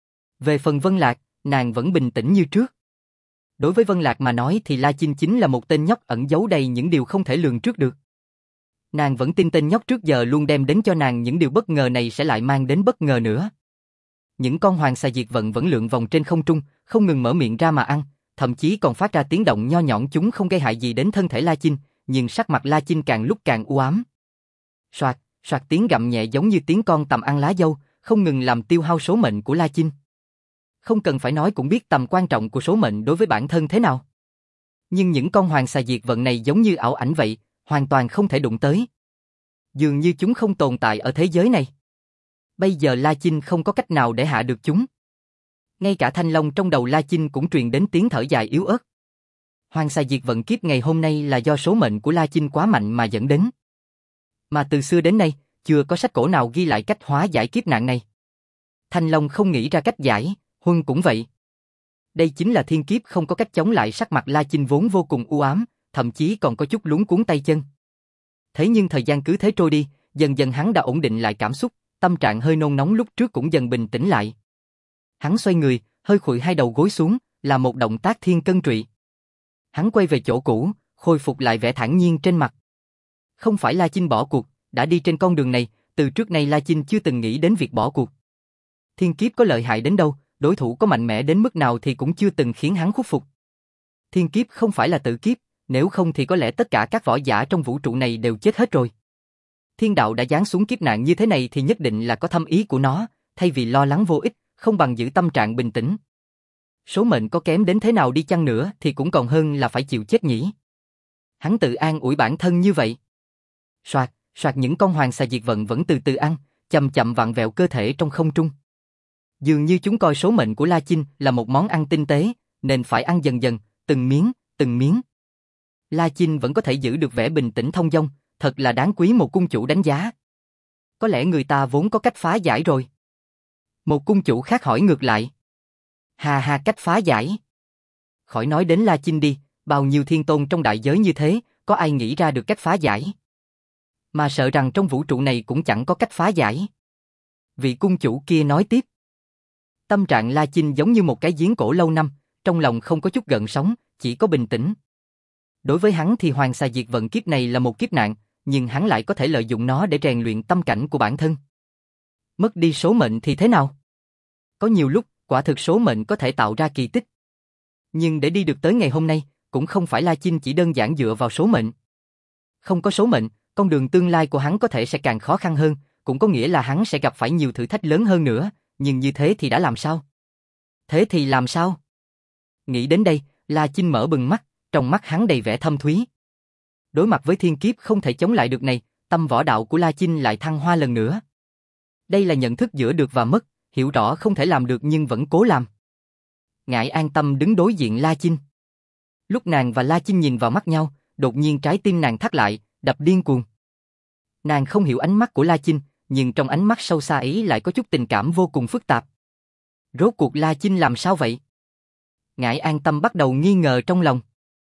Về phần Vân Lạc, nàng vẫn bình tĩnh như trước. Đối với Vân Lạc mà nói thì La Chinh chính là một tên nhóc ẩn giấu đầy những điều không thể lường trước được. Nàng vẫn tin tên nhóc trước giờ luôn đem đến cho nàng những điều bất ngờ này sẽ lại mang đến bất ngờ nữa. Những con Hoàng Xà Diệt Vận vẫn lượn vòng trên không trung, không ngừng mở miệng ra mà ăn, thậm chí còn phát ra tiếng động nho nhọn. Chúng không gây hại gì đến thân thể La Chinh, nhưng sắc mặt La Chinh càng lúc càng u ám. Soạt, soạt tiếng gặm nhẹ giống như tiếng con tằm ăn lá dâu, không ngừng làm tiêu hao số mệnh của La Chinh. Không cần phải nói cũng biết tầm quan trọng của số mệnh đối với bản thân thế nào. Nhưng những con Hoàng Xà Diệt Vận này giống như ảo ảnh vậy, hoàn toàn không thể đụng tới. Dường như chúng không tồn tại ở thế giới này. Bây giờ La Chinh không có cách nào để hạ được chúng. Ngay cả thanh long trong đầu La Chinh cũng truyền đến tiếng thở dài yếu ớt. Hoàng Xà Diệt Vận kiếp ngày hôm nay là do số mệnh của La Chinh quá mạnh mà dẫn đến. Mà từ xưa đến nay, chưa có sách cổ nào ghi lại cách hóa giải kiếp nạn này. Thanh long không nghĩ ra cách giải, Huân cũng vậy. Đây chính là thiên kiếp không có cách chống lại. Sắc mặt La Chinh vốn vô cùng u ám, thậm chí còn có chút luống cuống tay chân. Thế nhưng thời gian cứ thế trôi đi, dần dần hắn đã ổn định lại cảm xúc, tâm trạng hơi nôn nóng lúc trước cũng dần bình tĩnh lại. Hắn xoay người, hơi khuỵu hai đầu gối xuống, là một động tác thiên cân trụy. Hắn quay về chỗ cũ, khôi phục lại vẻ thản nhiên trên mặt. Không phải La Chinh bỏ cuộc, đã đi trên con đường này, từ trước nay La Chinh chưa từng nghĩ đến việc bỏ cuộc. Thiên kiếp có lợi hại đến đâu, đối thủ có mạnh mẽ đến mức nào thì cũng chưa từng khiến hắn khuất phục. Thiên kiếp không phải là tử kiếp, nếu không thì có lẽ tất cả các võ giả trong vũ trụ này đều chết hết rồi. Thiên đạo đã giáng xuống kiếp nạn như thế này thì nhất định là có thâm ý của nó, thay vì lo lắng vô ích, không bằng giữ tâm trạng bình tĩnh. Số mệnh có kém đến thế nào đi chăng nữa thì cũng còn hơn là phải chịu chết nhỉ. Hắn tự an ủi bản thân như vậy. Soạt, soạt những con Hoàng Xà Diệt Vận vẫn từ từ ăn, chậm chậm vặn vẹo cơ thể trong không trung. Dường như chúng coi số mệnh của La Chinh là một món ăn tinh tế, nên phải ăn dần dần, từng miếng, từng miếng. La Chinh vẫn có thể giữ được vẻ bình tĩnh thông dong, thật là đáng quý một cung chủ đánh giá. Có lẽ người ta vốn có cách phá giải rồi. Một cung chủ khác hỏi ngược lại. Hà hà, cách phá giải. Khỏi nói đến La Chinh đi, bao nhiêu thiên tôn trong đại giới như thế, có ai nghĩ ra được cách phá giải. Mà sợ rằng trong vũ trụ này cũng chẳng có cách phá giải. Vị cung chủ kia nói tiếp. Tâm trạng La Chinh giống như một cái giếng cổ lâu năm, trong lòng không có chút gợn sóng, chỉ có bình tĩnh. Đối với hắn thì Hoàng Xà Diệt Vận kiếp này là một kiếp nạn, nhưng hắn lại có thể lợi dụng nó để rèn luyện tâm cảnh của bản thân. Mất đi số mệnh thì thế nào? Có nhiều lúc, quả thực số mệnh có thể tạo ra kỳ tích. Nhưng để đi được tới ngày hôm nay, cũng không phải La Chinh chỉ đơn giản dựa vào số mệnh. Không có số mệnh, con đường tương lai của hắn có thể sẽ càng khó khăn hơn, cũng có nghĩa là hắn sẽ gặp phải nhiều thử thách lớn hơn nữa, nhưng như thế thì đã làm sao? Thế thì làm sao? Nghĩ đến đây, La Chinh mở bừng mắt, trong mắt hắn đầy vẻ thâm thúy. Đối mặt với thiên kiếp không thể chống lại được này, tâm võ đạo của La Chinh lại thăng hoa lần nữa. Đây là nhận thức giữa được và mất, hiểu rõ không thể làm được nhưng vẫn cố làm. Ngải An Tâm đứng đối diện La Chinh. Lúc nàng và La Chinh nhìn vào mắt nhau, đột nhiên trái tim nàng thắt lại, đập điên cuồng. Nàng không hiểu ánh mắt của La Chinh, nhưng trong ánh mắt sâu xa ấy lại có chút tình cảm vô cùng phức tạp. Rốt cuộc La Chinh làm sao vậy? Ngải An Tâm bắt đầu nghi ngờ trong lòng.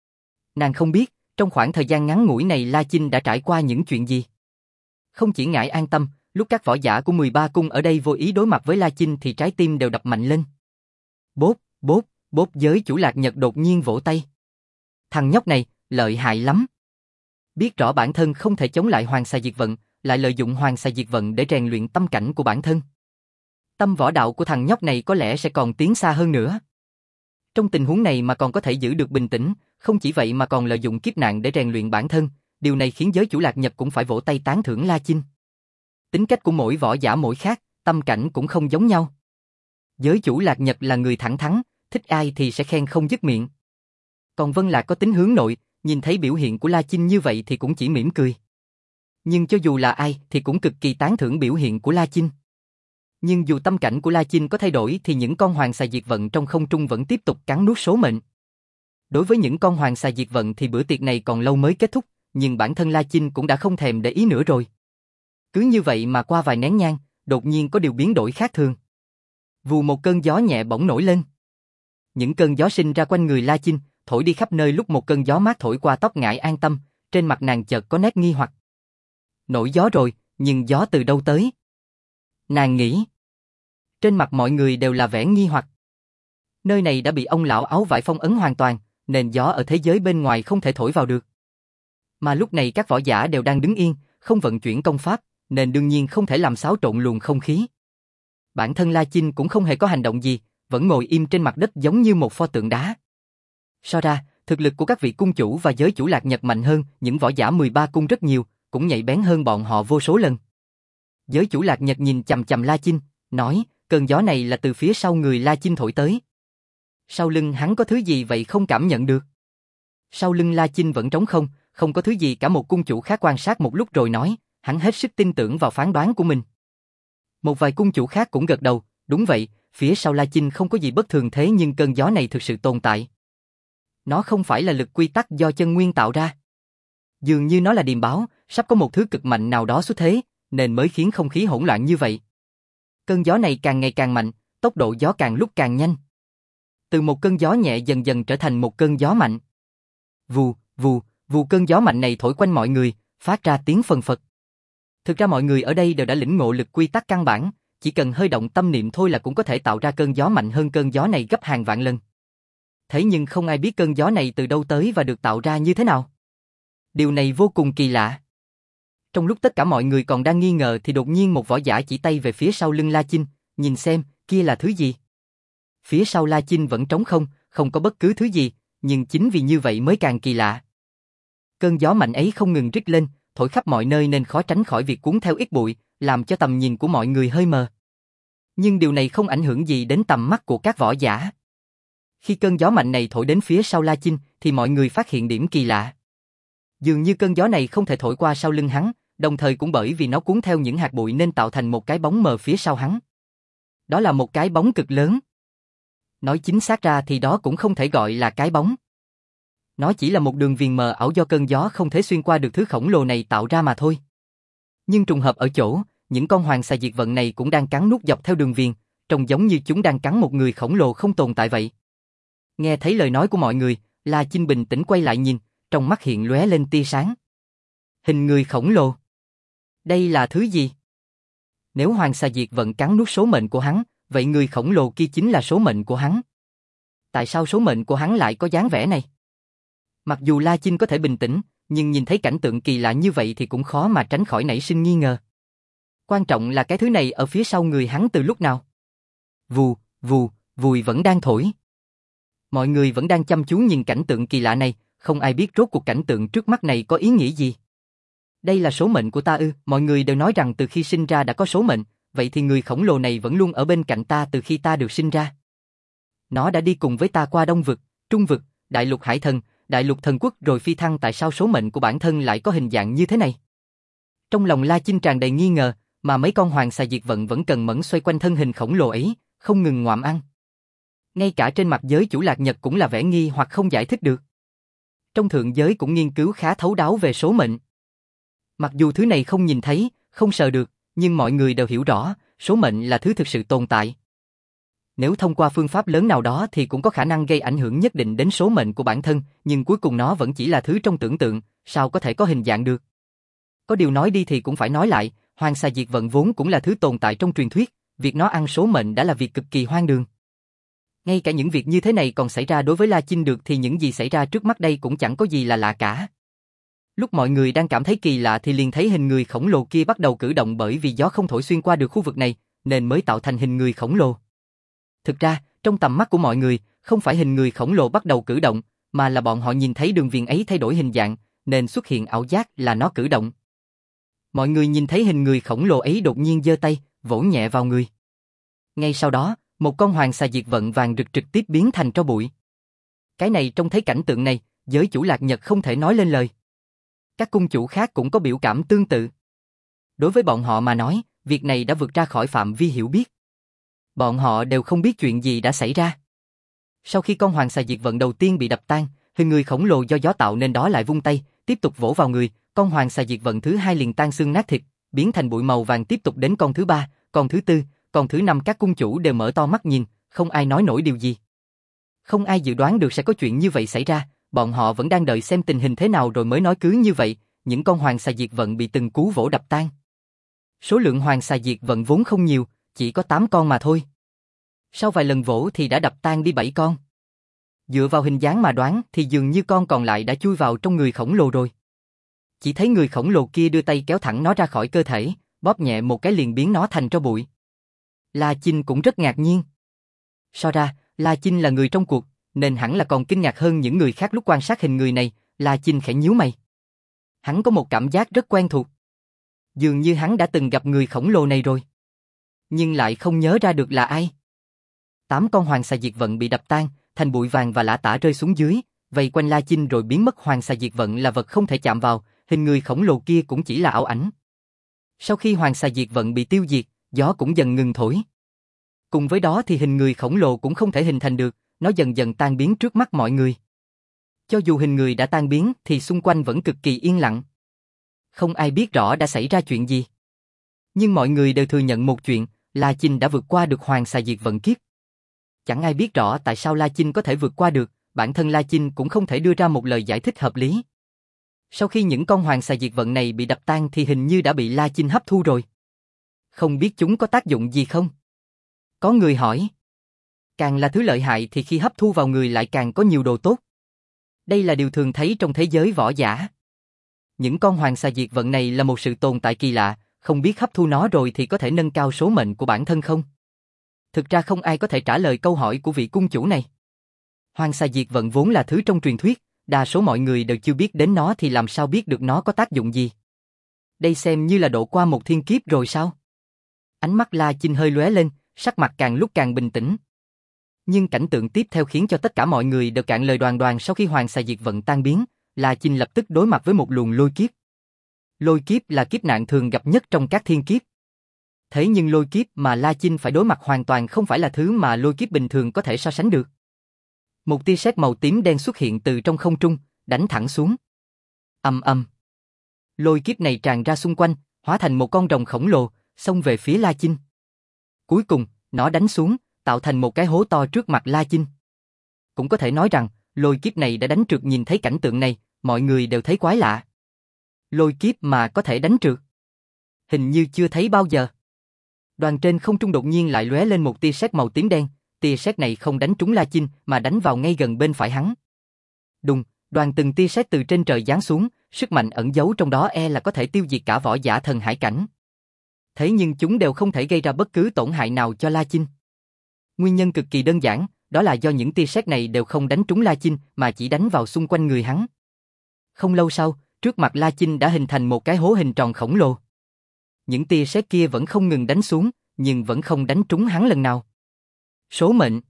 Nàng không biết, trong khoảng thời gian ngắn ngủi này La Chinh đã trải qua những chuyện gì. Không chỉ Ngải An Tâm, lúc các võ giả của mười ba cung ở đây vô ý đối mặt với La Chinh thì trái tim đều đập mạnh lên. Bốp, bốp, bốp giới chủ Lạc Nhật đột nhiên vỗ tay. Thằng nhóc này, lợi hại lắm. Biết rõ bản thân không thể chống lại Hoàng Xà Diệt Vận, lại lợi dụng Hoàng Xà Diệt Vận để rèn luyện tâm cảnh của bản thân. Tâm võ đạo của thằng nhóc này có lẽ sẽ còn tiến xa hơn nữa. Trong tình huống này mà còn có thể giữ được bình tĩnh, không chỉ vậy mà còn lợi dụng kiếp nạn để rèn luyện bản thân, điều này khiến giới chủ Lạc Nhật cũng phải vỗ tay tán thưởng La Chinh. Tính cách của mỗi võ giả mỗi khác, tâm cảnh cũng không giống nhau. Giới chủ Lạc Nhật là người thẳng thắn, thích ai thì sẽ khen không dứt miệng. Còn Vân Lạc có tính hướng nội, nhìn thấy biểu hiện của La Chinh như vậy thì cũng chỉ mỉm cười. Nhưng cho dù là ai thì cũng cực kỳ tán thưởng biểu hiện của La Chinh. Nhưng dù tâm cảnh của La Chinh có thay đổi thì những con hoàng xà diệt vận trong không trung vẫn tiếp tục cắn nuốt số mệnh. Đối với những con hoàng xà diệt vận thì bữa tiệc này còn lâu mới kết thúc, nhưng bản thân La Chinh cũng đã không thèm để ý nữa rồi. Cứ như vậy mà qua vài nén nhang, đột nhiên có điều biến đổi khác thường. Vù một cơn gió nhẹ bỗng nổi lên. Những cơn gió sinh ra quanh người La Chinh, thổi đi khắp nơi lúc một cơn gió mát thổi qua tóc Ngải An Tâm, trên mặt nàng chợt có nét nghi hoặc. Nổi gió rồi, nhưng gió từ đâu tới? Nàng nghĩ. Trên mặt mọi người đều là vẻ nghi hoặc. Nơi này đã bị ông lão áo vải phong ấn hoàn toàn, nên gió ở thế giới bên ngoài không thể thổi vào được. Mà lúc này các võ giả đều đang đứng yên, không vận chuyển công pháp, nên đương nhiên không thể làm xáo trộn luồng không khí. Bản thân La Chinh cũng không hề có hành động gì, vẫn ngồi im trên mặt đất giống như một pho tượng đá. So ra, thực lực của các vị cung chủ và giới chủ Lạc Nhật mạnh hơn những võ giả mười ba cung rất nhiều, cũng nhạy bén hơn bọn họ vô số lần. Giới chủ Lạc Nhật nhìn chằm chằm La Chinh, nói, cơn gió này là từ phía sau người La Chinh thổi tới. Sau lưng hắn có thứ gì vậy không cảm nhận được? Sau lưng La Chinh vẫn trống không, không có thứ gì cả. Một cung chủ khác quan sát một lúc rồi nói, hắn hết sức tin tưởng vào phán đoán của mình. Một vài cung chủ khác cũng gật đầu, đúng vậy, phía sau La Chinh không có gì bất thường thế nhưng cơn gió này thực sự tồn tại. Nó không phải là lực quy tắc do chân nguyên tạo ra. Dường như nó là điềm báo, sắp có một thứ cực mạnh nào đó xuất thế, nên mới khiến không khí hỗn loạn như vậy. Cơn gió này càng ngày càng mạnh, tốc độ gió càng lúc càng nhanh. Từ một cơn gió nhẹ dần dần trở thành một cơn gió mạnh. Vù, vù, vù cơn gió mạnh này thổi quanh mọi người, phát ra tiếng phần phật. Thực ra mọi người ở đây đều đã lĩnh ngộ lực quy tắc căn bản, chỉ cần hơi động tâm niệm thôi là cũng có thể tạo ra cơn gió mạnh hơn cơn gió này gấp hàng vạn lần. Thế nhưng không ai biết cơn gió này từ đâu tới và được tạo ra như thế nào. Điều này vô cùng kỳ lạ. Trong lúc tất cả mọi người còn đang nghi ngờ thì đột nhiên một võ giả chỉ tay về phía sau lưng La Chinh, nhìn xem, kia là thứ gì. Phía sau La Chinh vẫn trống không, không có bất cứ thứ gì, nhưng chính vì như vậy mới càng kỳ lạ. Cơn gió mạnh ấy không ngừng rít lên, thổi khắp mọi nơi nên khó tránh khỏi việc cuốn theo ít bụi, làm cho tầm nhìn của mọi người hơi mờ. Nhưng điều này không ảnh hưởng gì đến tầm mắt của các võ giả. Khi cơn gió mạnh này thổi đến phía sau La Chinh thì mọi người phát hiện điểm kỳ lạ. Dường như cơn gió này không thể thổi qua sau lưng hắn, đồng thời cũng bởi vì nó cuốn theo những hạt bụi nên tạo thành một cái bóng mờ phía sau hắn. Đó là một cái bóng cực lớn. Nói chính xác ra thì đó cũng không thể gọi là cái bóng. Nó chỉ là một đường viền mờ ảo do cơn gió không thể xuyên qua được thứ khổng lồ này tạo ra mà thôi. Nhưng trùng hợp ở chỗ, những con hoàng xà diệt vận này cũng đang cắn nuốt dọc theo đường viền, trông giống như chúng đang cắn một người khổng lồ không tồn tại vậy. Nghe thấy lời nói của mọi người, La Chinh bình tĩnh quay lại nhìn, trong mắt hiện lóe lên tia sáng. Hình người khổng lồ. Đây là thứ gì? Nếu hoàng xà diệt vận cắn nuốt số mệnh của hắn, vậy người khổng lồ kia chính là số mệnh của hắn. Tại sao số mệnh của hắn lại có dáng vẻ này? Mặc dù La Chinh có thể bình tĩnh, nhưng nhìn thấy cảnh tượng kỳ lạ như vậy thì cũng khó mà tránh khỏi nảy sinh nghi ngờ. Quan trọng là cái thứ này ở phía sau người hắn từ lúc nào? Vù, vù, vùi vẫn đang thổi. Mọi người vẫn đang chăm chú nhìn cảnh tượng kỳ lạ này, không ai biết rốt cuộc cảnh tượng trước mắt này có ý nghĩa gì. Đây là số mệnh của ta ư? Mọi người đều nói rằng từ khi sinh ra đã có số mệnh, vậy thì người khổng lồ này vẫn luôn ở bên cạnh ta từ khi ta được sinh ra. Nó đã đi cùng với ta qua Đông Vực, Trung Vực, Đại Lục Hải Thần, Đại Lục Thần Quốc rồi phi thăng, tại sao số mệnh của bản thân lại có hình dạng như thế này? Trong lòng La Chinh tràn đầy nghi ngờ, mà mấy con hoàng xà diệt vận vẫn cần mẫn xoay quanh thân hình khổng lồ ấy, không ngừng ngoạm ăn. Ngay cả trên mặt giới chủ Lạc Nhật cũng là vẻ nghi hoặc không giải thích được. Trong thượng giới cũng nghiên cứu khá thấu đáo về số mệnh. Mặc dù thứ này không nhìn thấy, không sờ được, nhưng mọi người đều hiểu rõ, số mệnh là thứ thực sự tồn tại. Nếu thông qua phương pháp lớn nào đó thì cũng có khả năng gây ảnh hưởng nhất định đến số mệnh của bản thân, nhưng cuối cùng nó vẫn chỉ là thứ trong tưởng tượng, sao có thể có hình dạng được. Có điều nói đi thì cũng phải nói lại, hoàng xà diệt vận vốn cũng là thứ tồn tại trong truyền thuyết, việc nó ăn số mệnh đã là việc cực kỳ hoang đường. Ngay cả những việc như thế này còn xảy ra đối với La Chinh được thì những gì xảy ra trước mắt đây cũng chẳng có gì là lạ cả. Lúc mọi người đang cảm thấy kỳ lạ thì liền thấy hình người khổng lồ kia bắt đầu cử động, bởi vì gió không thổi xuyên qua được khu vực này, nên mới tạo thành hình người khổng lồ. Thực ra, trong tầm mắt của mọi người, không phải hình người khổng lồ bắt đầu cử động, mà là bọn họ nhìn thấy đường viền ấy thay đổi hình dạng, nên xuất hiện ảo giác là nó cử động. Mọi người nhìn thấy hình người khổng lồ ấy đột nhiên giơ tay, vỗ nhẹ vào người. Ngay sau đó, một con hoàng xà diệt vận vàng rực trực tiếp biến thành tro bụi. Cái này trong thấy cảnh tượng này, giới chủ Lạc Nhật không thể nói lên lời. Các cung chủ khác cũng có biểu cảm tương tự. Đối với bọn họ mà nói, việc này đã vượt ra khỏi phạm vi hiểu biết. Bọn họ đều không biết chuyện gì đã xảy ra. Sau khi con hoàng xà diệt vận đầu tiên bị đập tan, hình người khổng lồ do gió tạo nên đó lại vung tay, tiếp tục vỗ vào người, con hoàng xà diệt vận thứ hai liền tan xương nát thịt, biến thành bụi màu vàng, tiếp tục đến con thứ ba, con thứ tư, con thứ năm. Các cung chủ đều mở to mắt nhìn, không ai nói nổi điều gì. Không ai dự đoán được sẽ có chuyện như vậy xảy ra, bọn họ vẫn đang đợi xem tình hình thế nào rồi mới nói, cứ như vậy, những con hoàng xà diệt vận bị từng cú vỗ đập tan. Số lượng hoàng xà diệt vận vốn không nhiều, chỉ có tám con mà thôi. Sau vài lần vỗ thì đã đập tan đi bảy con. Dựa vào hình dáng mà đoán thì dường như con còn lại đã chui vào trong người khổng lồ rồi. Chỉ thấy người khổng lồ kia đưa tay kéo thẳng nó ra khỏi cơ thể, bóp nhẹ một cái liền biến nó thành tro bụi. La Chinh cũng rất ngạc nhiên. So ra, La Chinh là người trong cuộc, nên hẳn là còn kinh ngạc hơn những người khác. Lúc quan sát hình người này, La Chinh khẽ nhíu mày. Hắn có một cảm giác rất quen thuộc. Dường như hắn đã từng gặp người khổng lồ này rồi. Nhưng lại không nhớ ra được là ai. Tám con hoàng xà diệt vận bị đập tan, thành bụi vàng và lã tả rơi xuống dưới, vây quanh La Chinh rồi biến mất. Hoàng xà diệt vận là vật không thể chạm vào, hình người khổng lồ kia cũng chỉ là ảo ảnh. Sau khi hoàng xà diệt vận bị tiêu diệt, gió cũng dần ngừng thổi. Cùng với đó thì hình người khổng lồ cũng không thể hình thành được, nó dần dần tan biến trước mắt mọi người. Cho dù hình người đã tan biến thì xung quanh vẫn cực kỳ yên lặng. Không ai biết rõ đã xảy ra chuyện gì. Nhưng mọi người đều thừa nhận một chuyện, La Chinh đã vượt qua được hoàng xà diệt vận kiếp. Chẳng ai biết rõ tại sao La Chinh có thể vượt qua được, bản thân La Chinh cũng không thể đưa ra một lời giải thích hợp lý. Sau khi những con hoàng xà diệt vận này bị đập tan thì hình như đã bị La Chinh hấp thu rồi. Không biết chúng có tác dụng gì không? Có người hỏi. Càng là thứ lợi hại thì khi hấp thu vào người lại càng có nhiều đồ tốt. Đây là điều thường thấy trong thế giới võ giả. Những con hoàng xà diệt vận này là một sự tồn tại kỳ lạ, không biết hấp thu nó rồi thì có thể nâng cao số mệnh của bản thân không? Thực ra không ai có thể trả lời câu hỏi của vị cung chủ này. Hoàng xà diệt vận vốn là thứ trong truyền thuyết, đa số mọi người đều chưa biết đến nó thì làm sao biết được nó có tác dụng gì. Đây xem như là độ qua một thiên kiếp rồi sao? Ánh mắt La Chinh hơi lóe lên, sắc mặt càng lúc càng bình tĩnh. Nhưng cảnh tượng tiếp theo khiến cho tất cả mọi người đều cạn lời. Đoàn đoàn sau khi hoàng xà diệt vận tan biến, La Chinh lập tức đối mặt với một luồng lôi kiếp. Lôi kiếp là kiếp nạn thường gặp nhất trong các thiên kiếp. Thế nhưng lôi kiếp mà La Chinh phải đối mặt hoàn toàn không phải là thứ mà lôi kiếp bình thường có thể so sánh được. Một tia sét màu tím đen xuất hiện từ trong không trung, đánh thẳng xuống. Ầm ầm. Lôi kiếp này tràn ra xung quanh, hóa thành một con rồng khổng lồ, xông về phía La Chinh. Cuối cùng, nó đánh xuống, tạo thành một cái hố to trước mặt La Chinh. Cũng có thể nói rằng, lôi kiếp này đã đánh trượt. Nhìn thấy cảnh tượng này, mọi người đều thấy quái lạ. Lôi kiếp mà có thể đánh trượt. Hình như chưa thấy bao giờ. Đoàn trên không trung đột nhiên lại lóe lên một tia sét màu tím đen, tia sét này không đánh trúng La Chinh mà đánh vào ngay gần bên phải hắn. Đùng, đoàn từng tia sét từ trên trời giáng xuống, sức mạnh ẩn giấu trong đó e là có thể tiêu diệt cả võ giả thần hải cảnh. Thế nhưng chúng đều không thể gây ra bất cứ tổn hại nào cho La Chinh. Nguyên nhân cực kỳ đơn giản, đó là do những tia sét này đều không đánh trúng La Chinh mà chỉ đánh vào xung quanh người hắn. Không lâu sau, trước mặt La Chinh đã hình thành một cái hố hình tròn khổng lồ. Những tia sét kia vẫn không ngừng đánh xuống, nhưng vẫn không đánh trúng hắn lần nào. Số mệnh.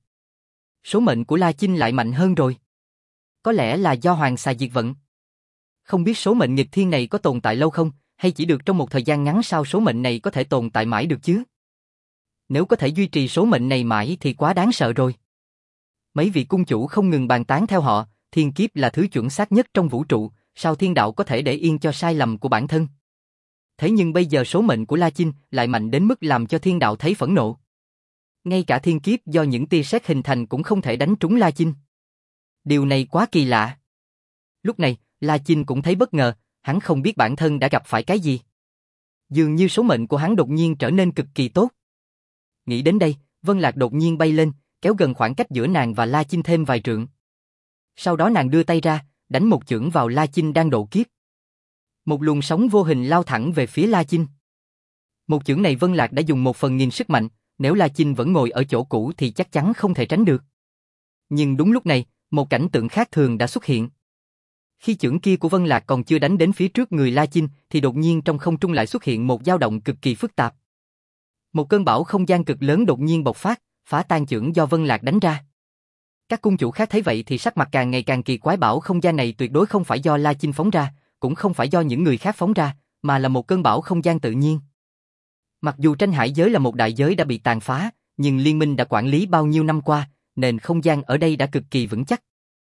Số mệnh của La Chinh lại mạnh hơn rồi. Có lẽ là do hoàng xà diệt vận. Không biết số mệnh nghịch thiên này có tồn tại lâu không, Hay chỉ được trong một thời gian ngắn sao số mệnh này có thể tồn tại mãi được chứ? Nếu có thể duy trì số mệnh này mãi thì quá đáng sợ rồi. Mấy vị cung chủ không ngừng bàn tán theo họ, thiên kiếp là thứ chuẩn xác nhất trong vũ trụ, sao thiên đạo có thể để yên cho sai lầm của bản thân? Thế nhưng bây giờ số mệnh của La Chinh lại mạnh đến mức làm cho thiên đạo thấy phẫn nộ. Ngay cả thiên kiếp do những tia sét hình thành cũng không thể đánh trúng La Chinh. Điều này quá kỳ lạ. Lúc này, La Chinh cũng thấy bất ngờ, hắn không biết bản thân đã gặp phải cái gì. Dường như số mệnh của hắn đột nhiên trở nên cực kỳ tốt. Nghĩ đến đây, Vân Lạc đột nhiên bay lên, kéo gần khoảng cách giữa nàng và La Chinh thêm vài trượng. Sau đó nàng đưa tay ra, đánh một chưởng vào La Chinh đang độ kiếp. Một luồng sóng vô hình lao thẳng về phía La Chinh. Một chưởng này Vân Lạc đã dùng một phần nghìn sức mạnh, nếu La Chinh vẫn ngồi ở chỗ cũ thì chắc chắn không thể tránh được. Nhưng đúng lúc này, một cảnh tượng khác thường đã xuất hiện. Khi chưởng kia của Vân Lạc còn chưa đánh đến phía trước người La Chinh, thì đột nhiên trong không trung lại xuất hiện một dao động cực kỳ phức tạp. Một cơn bão không gian cực lớn đột nhiên bộc phát, phá tan chưởng do Vân Lạc đánh ra. Các cung chủ khác thấy vậy thì sắc mặt càng ngày càng kỳ quái, bão không gian này tuyệt đối không phải do La Chinh phóng ra, cũng không phải do những người khác phóng ra, mà là một cơn bão không gian tự nhiên. Mặc dù tranh hải giới là một đại giới đã bị tàn phá, nhưng liên minh đã quản lý bao nhiêu năm qua, nền không gian ở đây đã cực kỳ vững chắc.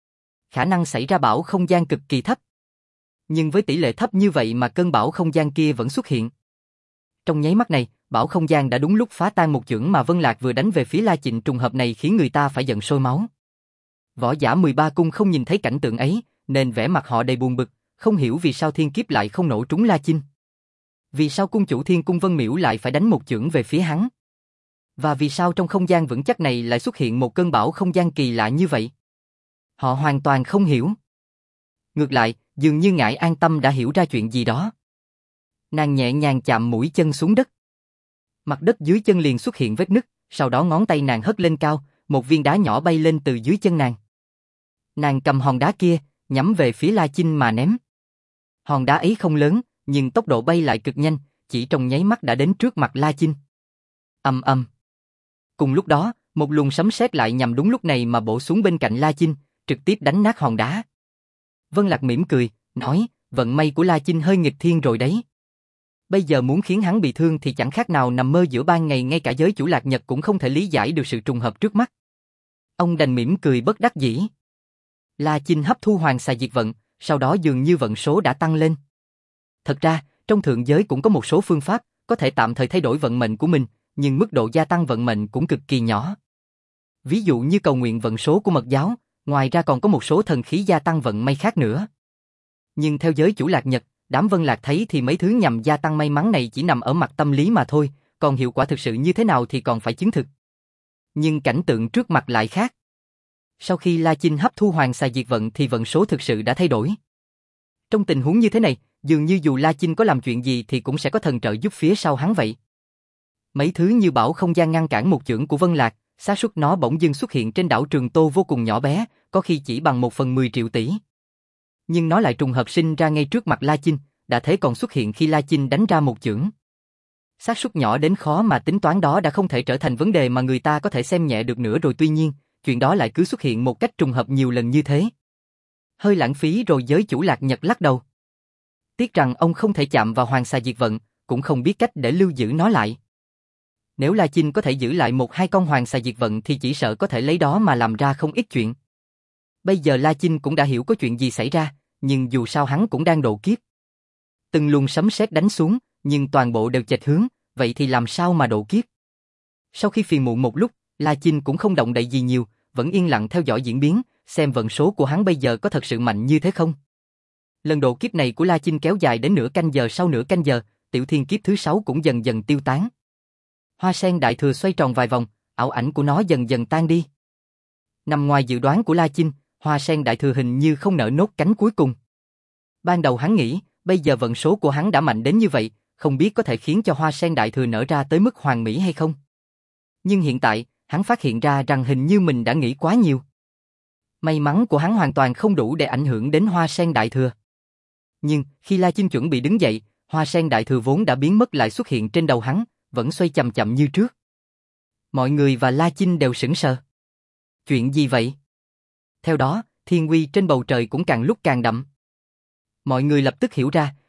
Khả năng xảy ra bão không gian cực kỳ thấp. Nhưng với tỷ lệ thấp như vậy mà cơn bão không gian kia vẫn xuất hiện. Trong nháy mắt này, bão không gian đã đúng lúc phá tan một chưởng mà Vân Lạc vừa đánh về phía La Chinh, trùng hợp này khiến người ta phải giận sôi máu. Võ giả mười ba cung không nhìn thấy cảnh tượng ấy, nên vẻ mặt họ đầy buồn bực, không hiểu vì sao thiên kiếp lại không nổ trúng La Chinh. Vì sao cung chủ Thiên Cung Vân Miễu lại phải đánh một chưởng về phía hắn? Và vì sao trong không gian vững chắc này lại xuất hiện một cơn bão không gian kỳ lạ như vậy? Họ hoàn toàn không hiểu. Ngược lại, dường như Ngải An Tâm đã hiểu ra chuyện gì đó. Nàng nhẹ nhàng chạm mũi chân xuống đất. Mặt đất dưới chân liền xuất hiện vết nứt, sau đó ngón tay nàng hất lên cao, một viên đá nhỏ bay lên từ dưới chân nàng. Nàng cầm hòn đá kia, nhắm về phía La Chinh mà ném. Hòn đá ấy không lớn, nhưng tốc độ bay lại cực nhanh, chỉ trong nháy mắt đã đến trước mặt La Chinh. Ầm ầm. Cùng lúc đó, một luồng sấm sét lại nhằm đúng lúc này mà bổ xuống bên cạnh La Chinh, trực tiếp đánh nát hòn đá. Vân Lạc mỉm cười, nói, vận may của La Chinh hơi nghịch thiên rồi đấy. Bây giờ muốn khiến hắn bị thương thì chẳng khác nào nằm mơ giữa ban ngày, ngay cả giới chủ Lạc Nhật cũng không thể lý giải được sự trùng hợp trước mắt. Ông đành mỉm cười bất đắc dĩ. La Chinh hấp thu hoàng xà diệt vận, sau đó dường như vận số đã tăng lên. Thật ra, trong thượng giới cũng có một số phương pháp, có thể tạm thời thay đổi vận mệnh của mình, nhưng mức độ gia tăng vận mệnh cũng cực kỳ nhỏ. Ví dụ như cầu nguyện vận số của Mật giáo, ngoài ra còn có một số thần khí gia tăng vận may khác nữa. Nhưng theo giới chủ Lạc Nhật, đám Vân Lạc thấy thì mấy thứ nhằm gia tăng may mắn này chỉ nằm ở mặt tâm lý mà thôi, còn hiệu quả thực sự như thế nào thì còn phải chứng thực. Nhưng cảnh tượng trước mặt lại khác. Sau khi La Chinh hấp thu hoàng xà diệt vận thì vận số thực sự đã thay đổi. Trong tình huống như thế này, dường như dù La Chinh có làm chuyện gì thì cũng sẽ có thần trợ giúp phía sau hắn vậy. Mấy thứ như bảo không gian ngăn cản một chưởng của Vân Lạc, xác suất nó bỗng dưng xuất hiện trên đảo Trường Tô vô cùng nhỏ bé, có khi chỉ bằng một phần mười triệu tỷ. Nhưng nó lại trùng hợp sinh ra ngay trước mặt La Chinh, đã thế còn xuất hiện khi La Chinh đánh ra một chưởng. Xác suất nhỏ đến khó mà tính toán, đó đã không thể trở thành vấn đề mà người ta có thể xem nhẹ được nữa rồi, tuy nhiên, chuyện đó lại cứ xuất hiện một cách trùng hợp nhiều lần như thế. Hơi lãng phí rồi, giới chủ Lạc Nhật lắc đầu. Tiếc rằng ông không thể chạm vào hoàng xà diệt vận, cũng không biết cách để lưu giữ nó lại. Nếu La Chinh có thể giữ lại một hai con hoàng xà diệt vận thì chỉ sợ có thể lấy đó mà làm ra không ít chuyện. Bây giờ La Chinh cũng đã hiểu có chuyện gì xảy ra, nhưng dù sao hắn cũng đang độ kiếp. Từng luồng sấm sét đánh xuống, nhưng toàn bộ đều chệch hướng, vậy thì làm sao mà độ kiếp? Sau khi phiền muộn một lúc, La Chinh cũng không động đậy gì nhiều, vẫn yên lặng theo dõi diễn biến, xem vận số của hắn bây giờ có thật sự mạnh như thế không. Lần độ kiếp này của La Chinh kéo dài đến nửa canh giờ, sau nửa canh giờ, tiểu thiên kiếp thứ sáu cũng dần dần tiêu tán. Hoa sen đại thừa xoay tròn vài vòng, ảo ảnh của nó dần dần tan đi. Nằm ngoài dự đoán của La Chinh, hoa sen đại thừa hình như không nở nốt cánh cuối cùng. Ban đầu hắn nghĩ, bây giờ vận số của hắn đã mạnh đến như vậy, không biết có thể khiến cho hoa sen đại thừa nở ra tới mức hoàn mỹ hay không. Nhưng hiện tại, hắn phát hiện ra rằng hình như mình đã nghĩ quá nhiều. May mắn của hắn hoàn toàn không đủ để ảnh hưởng đến hoa sen đại thừa. Nhưng, khi La Chinh chuẩn bị đứng dậy, hoa sen đại thừa vốn đã biến mất lại xuất hiện trên đầu hắn, vẫn xoay chậm chậm như trước. Mọi người và La Chinh đều sững sờ. Chuyện gì vậy? Theo đó, thiên uy trên bầu trời cũng càng lúc càng đậm. Mọi người lập tức hiểu ra,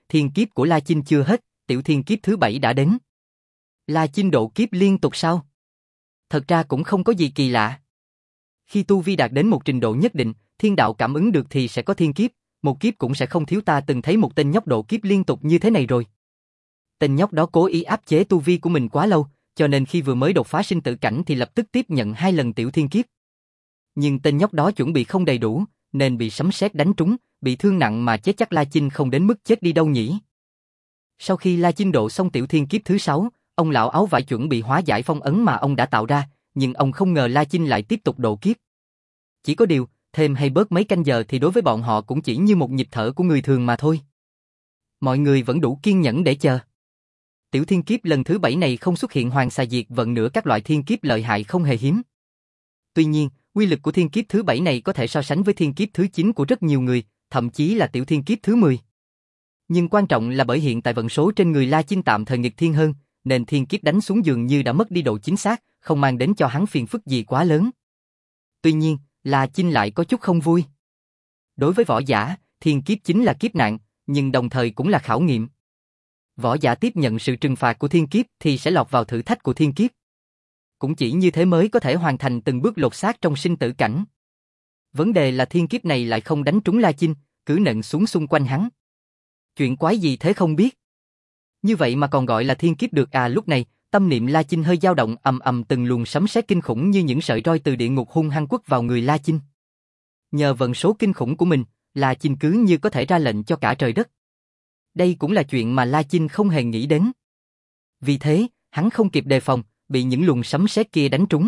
thiên kiếp của La Chinh chưa hết, tiểu thiên kiếp thứ bảy đã đến. La Chinh độ kiếp liên tục sao? Thật ra cũng không có gì kỳ lạ. Khi tu vi đạt đến một trình độ nhất định, thiên đạo cảm ứng được thì sẽ có thiên kiếp, một kiếp cũng sẽ không thiếu. Ta từng thấy một tên nhóc độ kiếp liên tục như thế này rồi. Tên nhóc đó cố ý áp chế tu vi của mình quá lâu, cho nên khi vừa mới đột phá sinh tử cảnh thì lập tức tiếp nhận hai lần tiểu thiên kiếp. Nhưng tên nhóc đó chuẩn bị không đầy đủ, nên bị sấm sét đánh trúng, bị thương nặng mà chết. Chắc La Chinh không đến mức chết đi đâu nhỉ. Sau khi La Chinh độ xong tiểu thiên kiếp thứ sáu, ông lão áo vải chuẩn bị hóa giải phong ấn mà ông đã tạo ra, nhưng ông không ngờ La Chinh lại tiếp tục độ kiếp. Chỉ có điều, thêm hay bớt mấy canh giờ thì đối với bọn họ cũng chỉ như một nhịp thở của người thường mà thôi. Mọi người vẫn đủ kiên nhẫn để chờ. Tiểu thiên kiếp lần thứ bảy này không xuất hiện hoàng xà diệt vận nữa, các loại thiên kiếp lợi hại không hề hiếm. Tuy nhiên, uy lực của thiên kiếp thứ bảy này có thể so sánh với thiên kiếp thứ chín của rất nhiều người, thậm chí là tiểu thiên kiếp thứ mười. Nhưng quan trọng là bởi hiện tại vận số trên người La Chinh tạm thời nghịch thiên hơn, nên thiên kiếp đánh xuống dường như đã mất đi độ chính xác, không mang đến cho hắn phiền phức gì quá lớn. Tuy nhiên, La Chinh lại có chút không vui. Đối với võ giả, thiên kiếp chính là kiếp nạn, nhưng đồng thời cũng là khảo nghiệm. Võ giả tiếp nhận sự trừng phạt của thiên kiếp thì sẽ lọt vào thử thách của thiên kiếp. Cũng chỉ như thế mới có thể hoàn thành từng bước lột xác trong sinh tử cảnh. Vấn đề là thiên kiếp này lại không đánh trúng La Chinh, cứ nện xuống xung quanh hắn. Chuyện quái gì thế không biết. Như vậy mà còn gọi là thiên kiếp được à? Lúc này, tâm niệm La Chinh hơi dao động, ầm ầm từng luồng sấm sét kinh khủng như những sợi roi từ địa ngục hung hăng quất vào người La Chinh. Nhờ vận số kinh khủng của mình, La Chinh cứ như có thể ra lệnh cho cả trời đất. Đây cũng là chuyện mà La Chinh không hề nghĩ đến. Vì thế, hắn không kịp đề phòng, bị những luồng sấm sét kia đánh trúng.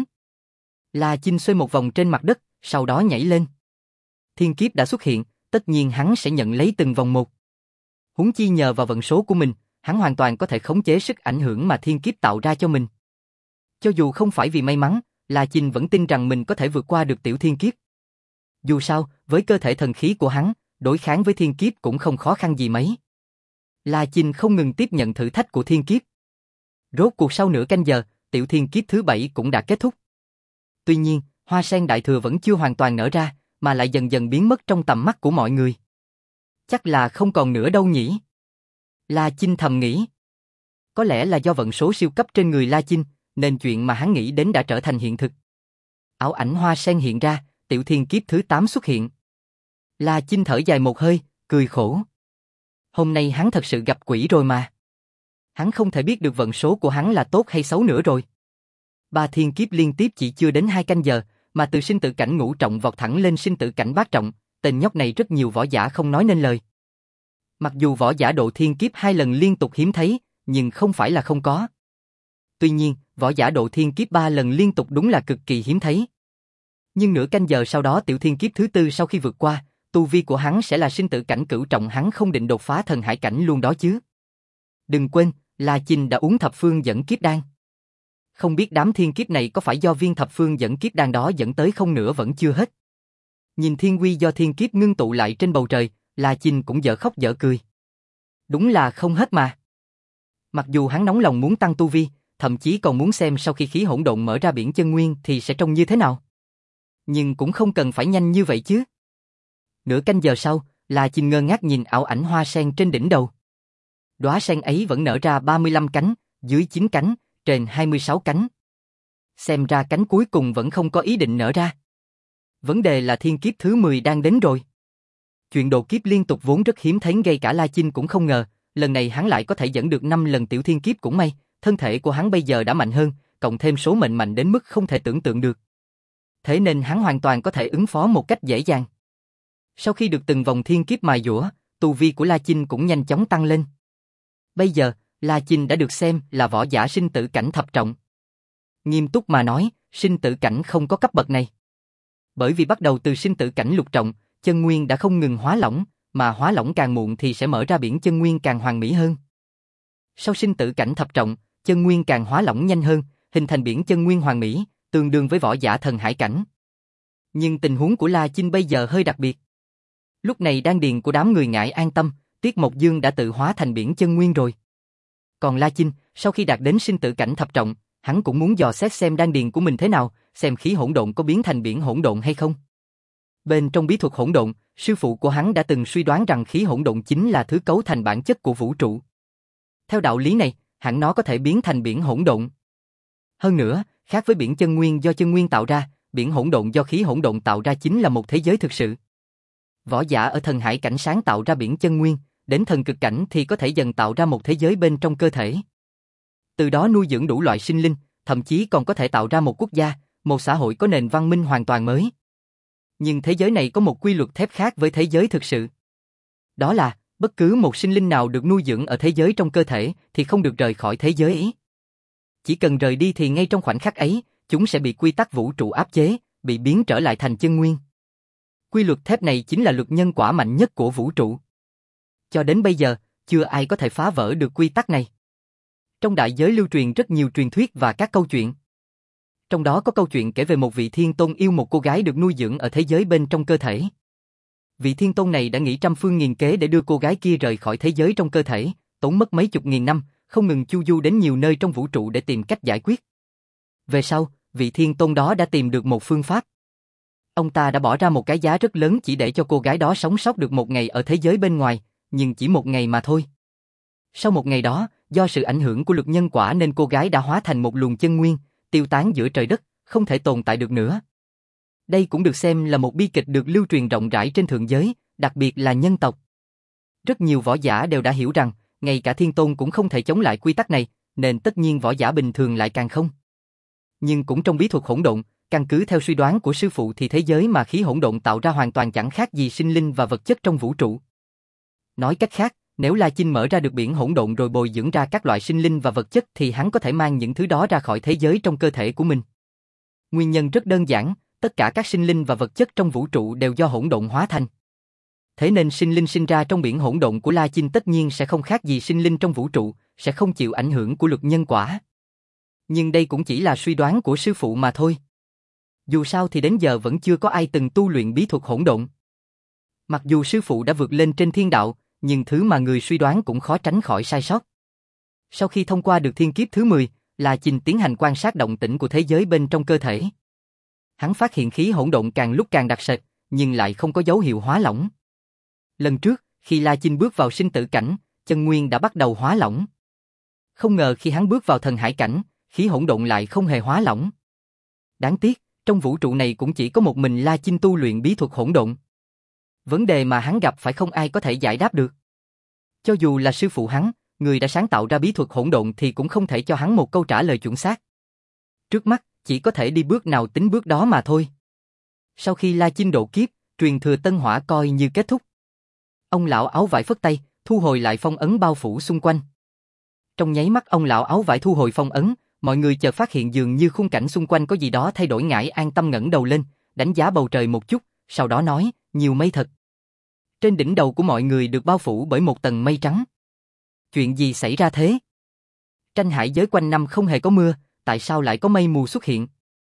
La Chinh xoay một vòng trên mặt đất, sau đó nhảy lên. Thiên kiếp đã xuất hiện, tất nhiên hắn sẽ nhận lấy từng vòng một. Huống chi nhờ vào vận số của mình, hắn hoàn toàn có thể khống chế sức ảnh hưởng mà thiên kiếp tạo ra cho mình. Cho dù không phải vì may mắn, La Chinh vẫn tin rằng mình có thể vượt qua được tiểu thiên kiếp. Dù sao, với cơ thể thần khí của hắn, đối kháng với thiên kiếp cũng không khó khăn gì mấy. La Chinh không ngừng tiếp nhận thử thách của thiên kiếp. Rốt cuộc sau nửa canh giờ, tiểu thiên kiếp thứ bảy cũng đã kết thúc. Tuy nhiên, hoa sen đại thừa vẫn chưa hoàn toàn nở ra, mà lại dần dần biến mất trong tầm mắt của mọi người. Chắc là không còn nữa đâu nhỉ? La Chinh thầm nghĩ. Có lẽ là do vận số siêu cấp trên người La Chinh, nên chuyện mà hắn nghĩ đến đã trở thành hiện thực. Ảo ảnh hoa sen hiện ra, tiểu thiên kiếp thứ tám xuất hiện. La Chinh thở dài một hơi, cười khổ. Hôm nay hắn thật sự gặp quỷ rồi mà. Hắn không thể biết được vận số của hắn là tốt hay xấu nữa rồi. Ba thiên kiếp liên tiếp chỉ chưa đến hai canh giờ, mà từ sinh tử cảnh ngũ trọng vọt thẳng lên sinh tử cảnh bát trọng, tên nhóc này rất nhiều võ giả không nói nên lời. Mặc dù võ giả độ thiên kiếp hai lần liên tục hiếm thấy, nhưng không phải là không có. Tuy nhiên, võ giả độ thiên kiếp ba lần liên tục đúng là cực kỳ hiếm thấy. Nhưng nửa canh giờ sau đó tiểu thiên kiếp thứ tư sau khi vượt qua, tu vi của hắn sẽ là sinh tử cảnh cửu trọng, hắn không định đột phá thần hải cảnh luôn đó chứ. Đừng quên, La Chinh đã uống thập phương dẫn kiếp đan. Không biết đám thiên kiếp này có phải do viên thập phương dẫn kiếp đan đó dẫn tới không nữa vẫn chưa hết. Nhìn thiên uy do thiên kiếp ngưng tụ lại trên bầu trời, La Chinh cũng dở khóc dở cười. Đúng là không hết mà. Mặc dù hắn nóng lòng muốn tăng tu vi, thậm chí còn muốn xem sau khi khí hỗn độn mở ra biển chân nguyên thì sẽ trông như thế nào. Nhưng cũng không cần phải nhanh như vậy chứ. Nửa canh giờ sau, La Chinh ngơ ngác nhìn ảo ảnh hoa sen trên đỉnh đầu. Đóa sen ấy vẫn nở ra ba mươi lăm cánh, dưới chín cánh, trên hai mươi sáu cánh. Xem ra cánh cuối cùng vẫn không có ý định nở ra. Vấn đề là thiên kiếp thứ mười đang đến rồi. Chuyện độ kiếp liên tục vốn rất hiếm thấy, ngay cả La Chinh cũng không ngờ, lần này hắn lại có thể dẫn được năm lần tiểu thiên kiếp. Cũng may, thân thể của hắn bây giờ đã mạnh hơn, cộng thêm số mệnh mạnh đến mức không thể tưởng tượng được. Thế nên hắn hoàn toàn có thể ứng phó một cách dễ dàng. Sau khi được từng vòng thiên kiếp mài dũa, tu vi của La Chinh cũng nhanh chóng tăng lên. Bây giờ, La Chinh đã được xem là võ giả sinh tử cảnh thập trọng. Nghiêm túc mà nói, sinh tử cảnh không có cấp bậc này. Bởi vì bắt đầu từ sinh tử cảnh lục trọng, chân nguyên đã không ngừng hóa lỏng, mà hóa lỏng càng muộn thì sẽ mở ra biển chân nguyên càng hoàn mỹ hơn. Sau sinh tử cảnh thập trọng, chân nguyên càng hóa lỏng nhanh hơn, hình thành biển chân nguyên hoàn mỹ, tương đương với võ giả thần hải cảnh. Nhưng tình huống của La Chinh bây giờ hơi đặc biệt. Lúc này đan điền của đám người Ngải An Tâm, Tiết Mộc Dương đã tự hóa thành biển chân nguyên rồi. Còn La Chinh, sau khi đạt đến sinh tử cảnh thập trọng, hắn cũng muốn dò xét xem đan điền của mình thế nào, xem khí hỗn độn có biến thành biển hỗn độn hay không. Bên trong bí thuật hỗn độn, sư phụ của hắn đã từng suy đoán rằng khí hỗn độn chính là thứ cấu thành bản chất của vũ trụ. Theo đạo lý này, hẳn nó có thể biến thành biển hỗn độn. Hơn nữa, khác với biển chân nguyên do chân nguyên tạo ra, biển hỗn độn do khí hỗn độn tạo ra chính là một thế giới thực sự. Võ giả ở thần hải cảnh sáng tạo ra biển chân nguyên, đến thần cực cảnh thì có thể dần tạo ra một thế giới bên trong cơ thể. Từ đó nuôi dưỡng đủ loại sinh linh, thậm chí còn có thể tạo ra một quốc gia, một xã hội có nền văn minh hoàn toàn mới. Nhưng thế giới này có một quy luật thép khác với thế giới thực sự. Đó là, bất cứ một sinh linh nào được nuôi dưỡng ở thế giới trong cơ thể thì không được rời khỏi thế giới ấy. Chỉ cần rời đi thì ngay trong khoảnh khắc ấy, chúng sẽ bị quy tắc vũ trụ áp chế, bị biến trở lại thành chân nguyên. Quy luật thép này chính là luật nhân quả mạnh nhất của vũ trụ. Cho đến bây giờ, chưa ai có thể phá vỡ được quy tắc này. Trong đại giới lưu truyền rất nhiều truyền thuyết và các câu chuyện. Trong đó có câu chuyện kể về một vị thiên tôn yêu một cô gái được nuôi dưỡng ở thế giới bên trong cơ thể. Vị thiên tôn này đã nghĩ trăm phương nghìn kế để đưa cô gái kia rời khỏi thế giới trong cơ thể, tốn mất mấy chục nghìn năm, không ngừng chu du đến nhiều nơi trong vũ trụ để tìm cách giải quyết. Về sau, vị thiên tôn đó đã tìm được một phương pháp. Ông ta đã bỏ ra một cái giá rất lớn chỉ để cho cô gái đó sống sót được một ngày ở thế giới bên ngoài, nhưng chỉ một ngày mà thôi. Sau một ngày đó, do sự ảnh hưởng của luật nhân quả nên cô gái đã hóa thành một luồng chân nguyên, tiêu tán giữa trời đất, không thể tồn tại được nữa. Đây cũng được xem là một bi kịch được lưu truyền rộng rãi trên thượng giới, đặc biệt là nhân tộc. Rất nhiều võ giả đều đã hiểu rằng, ngay cả thiên tôn cũng không thể chống lại quy tắc này, nên tất nhiên võ giả bình thường lại càng không. Nhưng cũng trong bí thuật hỗn độn, căn cứ theo suy đoán của sư phụ thì thế giới mà khí hỗn độn tạo ra hoàn toàn chẳng khác gì sinh linh và vật chất trong vũ trụ. Nói cách khác, nếu La Chinh mở ra được biển hỗn độn rồi bồi dưỡng ra các loại sinh linh và vật chất thì hắn có thể mang những thứ đó ra khỏi thế giới trong cơ thể của mình. Nguyên nhân rất đơn giản, tất cả các sinh linh và vật chất trong vũ trụ đều do hỗn độn hóa thành. Thế nên sinh linh sinh ra trong biển hỗn độn của La Chinh tất nhiên sẽ không khác gì sinh linh trong vũ trụ, sẽ không chịu ảnh hưởng của luật nhân quả. Nhưng đây cũng chỉ là suy đoán của sư phụ mà thôi. Dù sao thì đến giờ vẫn chưa có ai từng tu luyện bí thuật hỗn độn. Mặc dù sư phụ đã vượt lên trên thiên đạo, nhưng thứ mà người suy đoán cũng khó tránh khỏi sai sót. Sau khi thông qua được thiên kiếp thứ mười, La Chinh tiến hành quan sát động tĩnh của thế giới bên trong cơ thể. Hắn phát hiện khí hỗn độn càng lúc càng đặc sệt, nhưng lại không có dấu hiệu hóa lỏng. Lần trước, khi La Chinh bước vào sinh tử cảnh, chân nguyên đã bắt đầu hóa lỏng. Không ngờ khi hắn bước vào thần hải cảnh, khí hỗn độn lại không hề hóa lỏng. Đáng tiếc, trong vũ trụ này cũng chỉ có một mình La Chinh tu luyện bí thuật hỗn độn. Vấn đề mà hắn gặp phải không ai có thể giải đáp được. Cho dù là sư phụ hắn, người đã sáng tạo ra bí thuật hỗn độn thì cũng không thể cho hắn một câu trả lời chuẩn xác. Trước mắt, chỉ có thể đi bước nào tính bước đó mà thôi. Sau khi La Chinh độ kiếp, truyền thừa tân hỏa coi như kết thúc. Ông lão áo vải phất tay, thu hồi lại phong ấn bao phủ xung quanh. Trong nháy mắt ông lão áo vải thu hồi phong ấn, mọi người chợt phát hiện dường như khung cảnh xung quanh có gì đó thay đổi. Ngải an tâm ngẩng đầu lên, đánh giá bầu trời một chút, sau đó nói, nhiều mây thật. Trên đỉnh đầu của mọi người được bao phủ bởi một tầng mây trắng. Chuyện gì xảy ra thế? Tranh hải giới quanh năm không hề có mưa, tại sao lại có mây mù xuất hiện?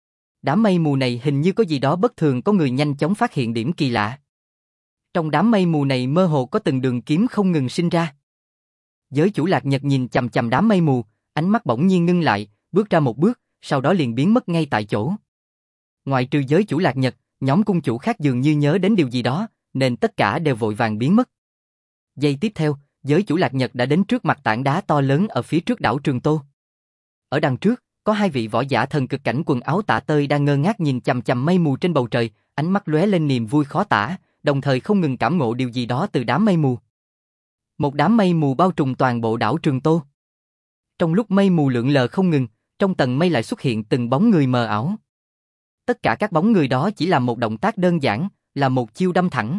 Đám mây mù này hình như có gì đó bất thường, có người nhanh chóng phát hiện điểm kỳ lạ. Trong đám mây mù này mơ hồ có từng đường kiếm không ngừng sinh ra. Giới chủ Lạc Nhật nhìn chằm chằm đám mây mù, ánh mắt bỗng nhiên ngưng lại, bước ra một bước, sau đó liền biến mất ngay tại chỗ. Ngoại trừ giới chủ Lạc Nhật, nhóm cung chủ khác dường như nhớ đến điều gì đó, nên tất cả đều vội vàng biến mất. Giây tiếp theo, giới chủ Lạc Nhật đã đến trước mặt tảng đá to lớn ở phía trước đảo Trường Tô. Ở đằng trước, có hai vị võ giả thần cực cảnh quần áo tả tơi đang ngơ ngác nhìn chằm chằm mây mù trên bầu trời, ánh mắt lóe lên niềm vui khó tả, đồng thời không ngừng cảm ngộ điều gì đó từ đám mây mù. Một đám mây mù bao trùm toàn bộ đảo Trường Tô. Trong lúc mây mù lượn lờ không ngừng, trong tầng mây lại xuất hiện từng bóng người mờ ảo. Tất cả các bóng người đó chỉ làm một động tác đơn giản, là một chiêu đâm thẳng.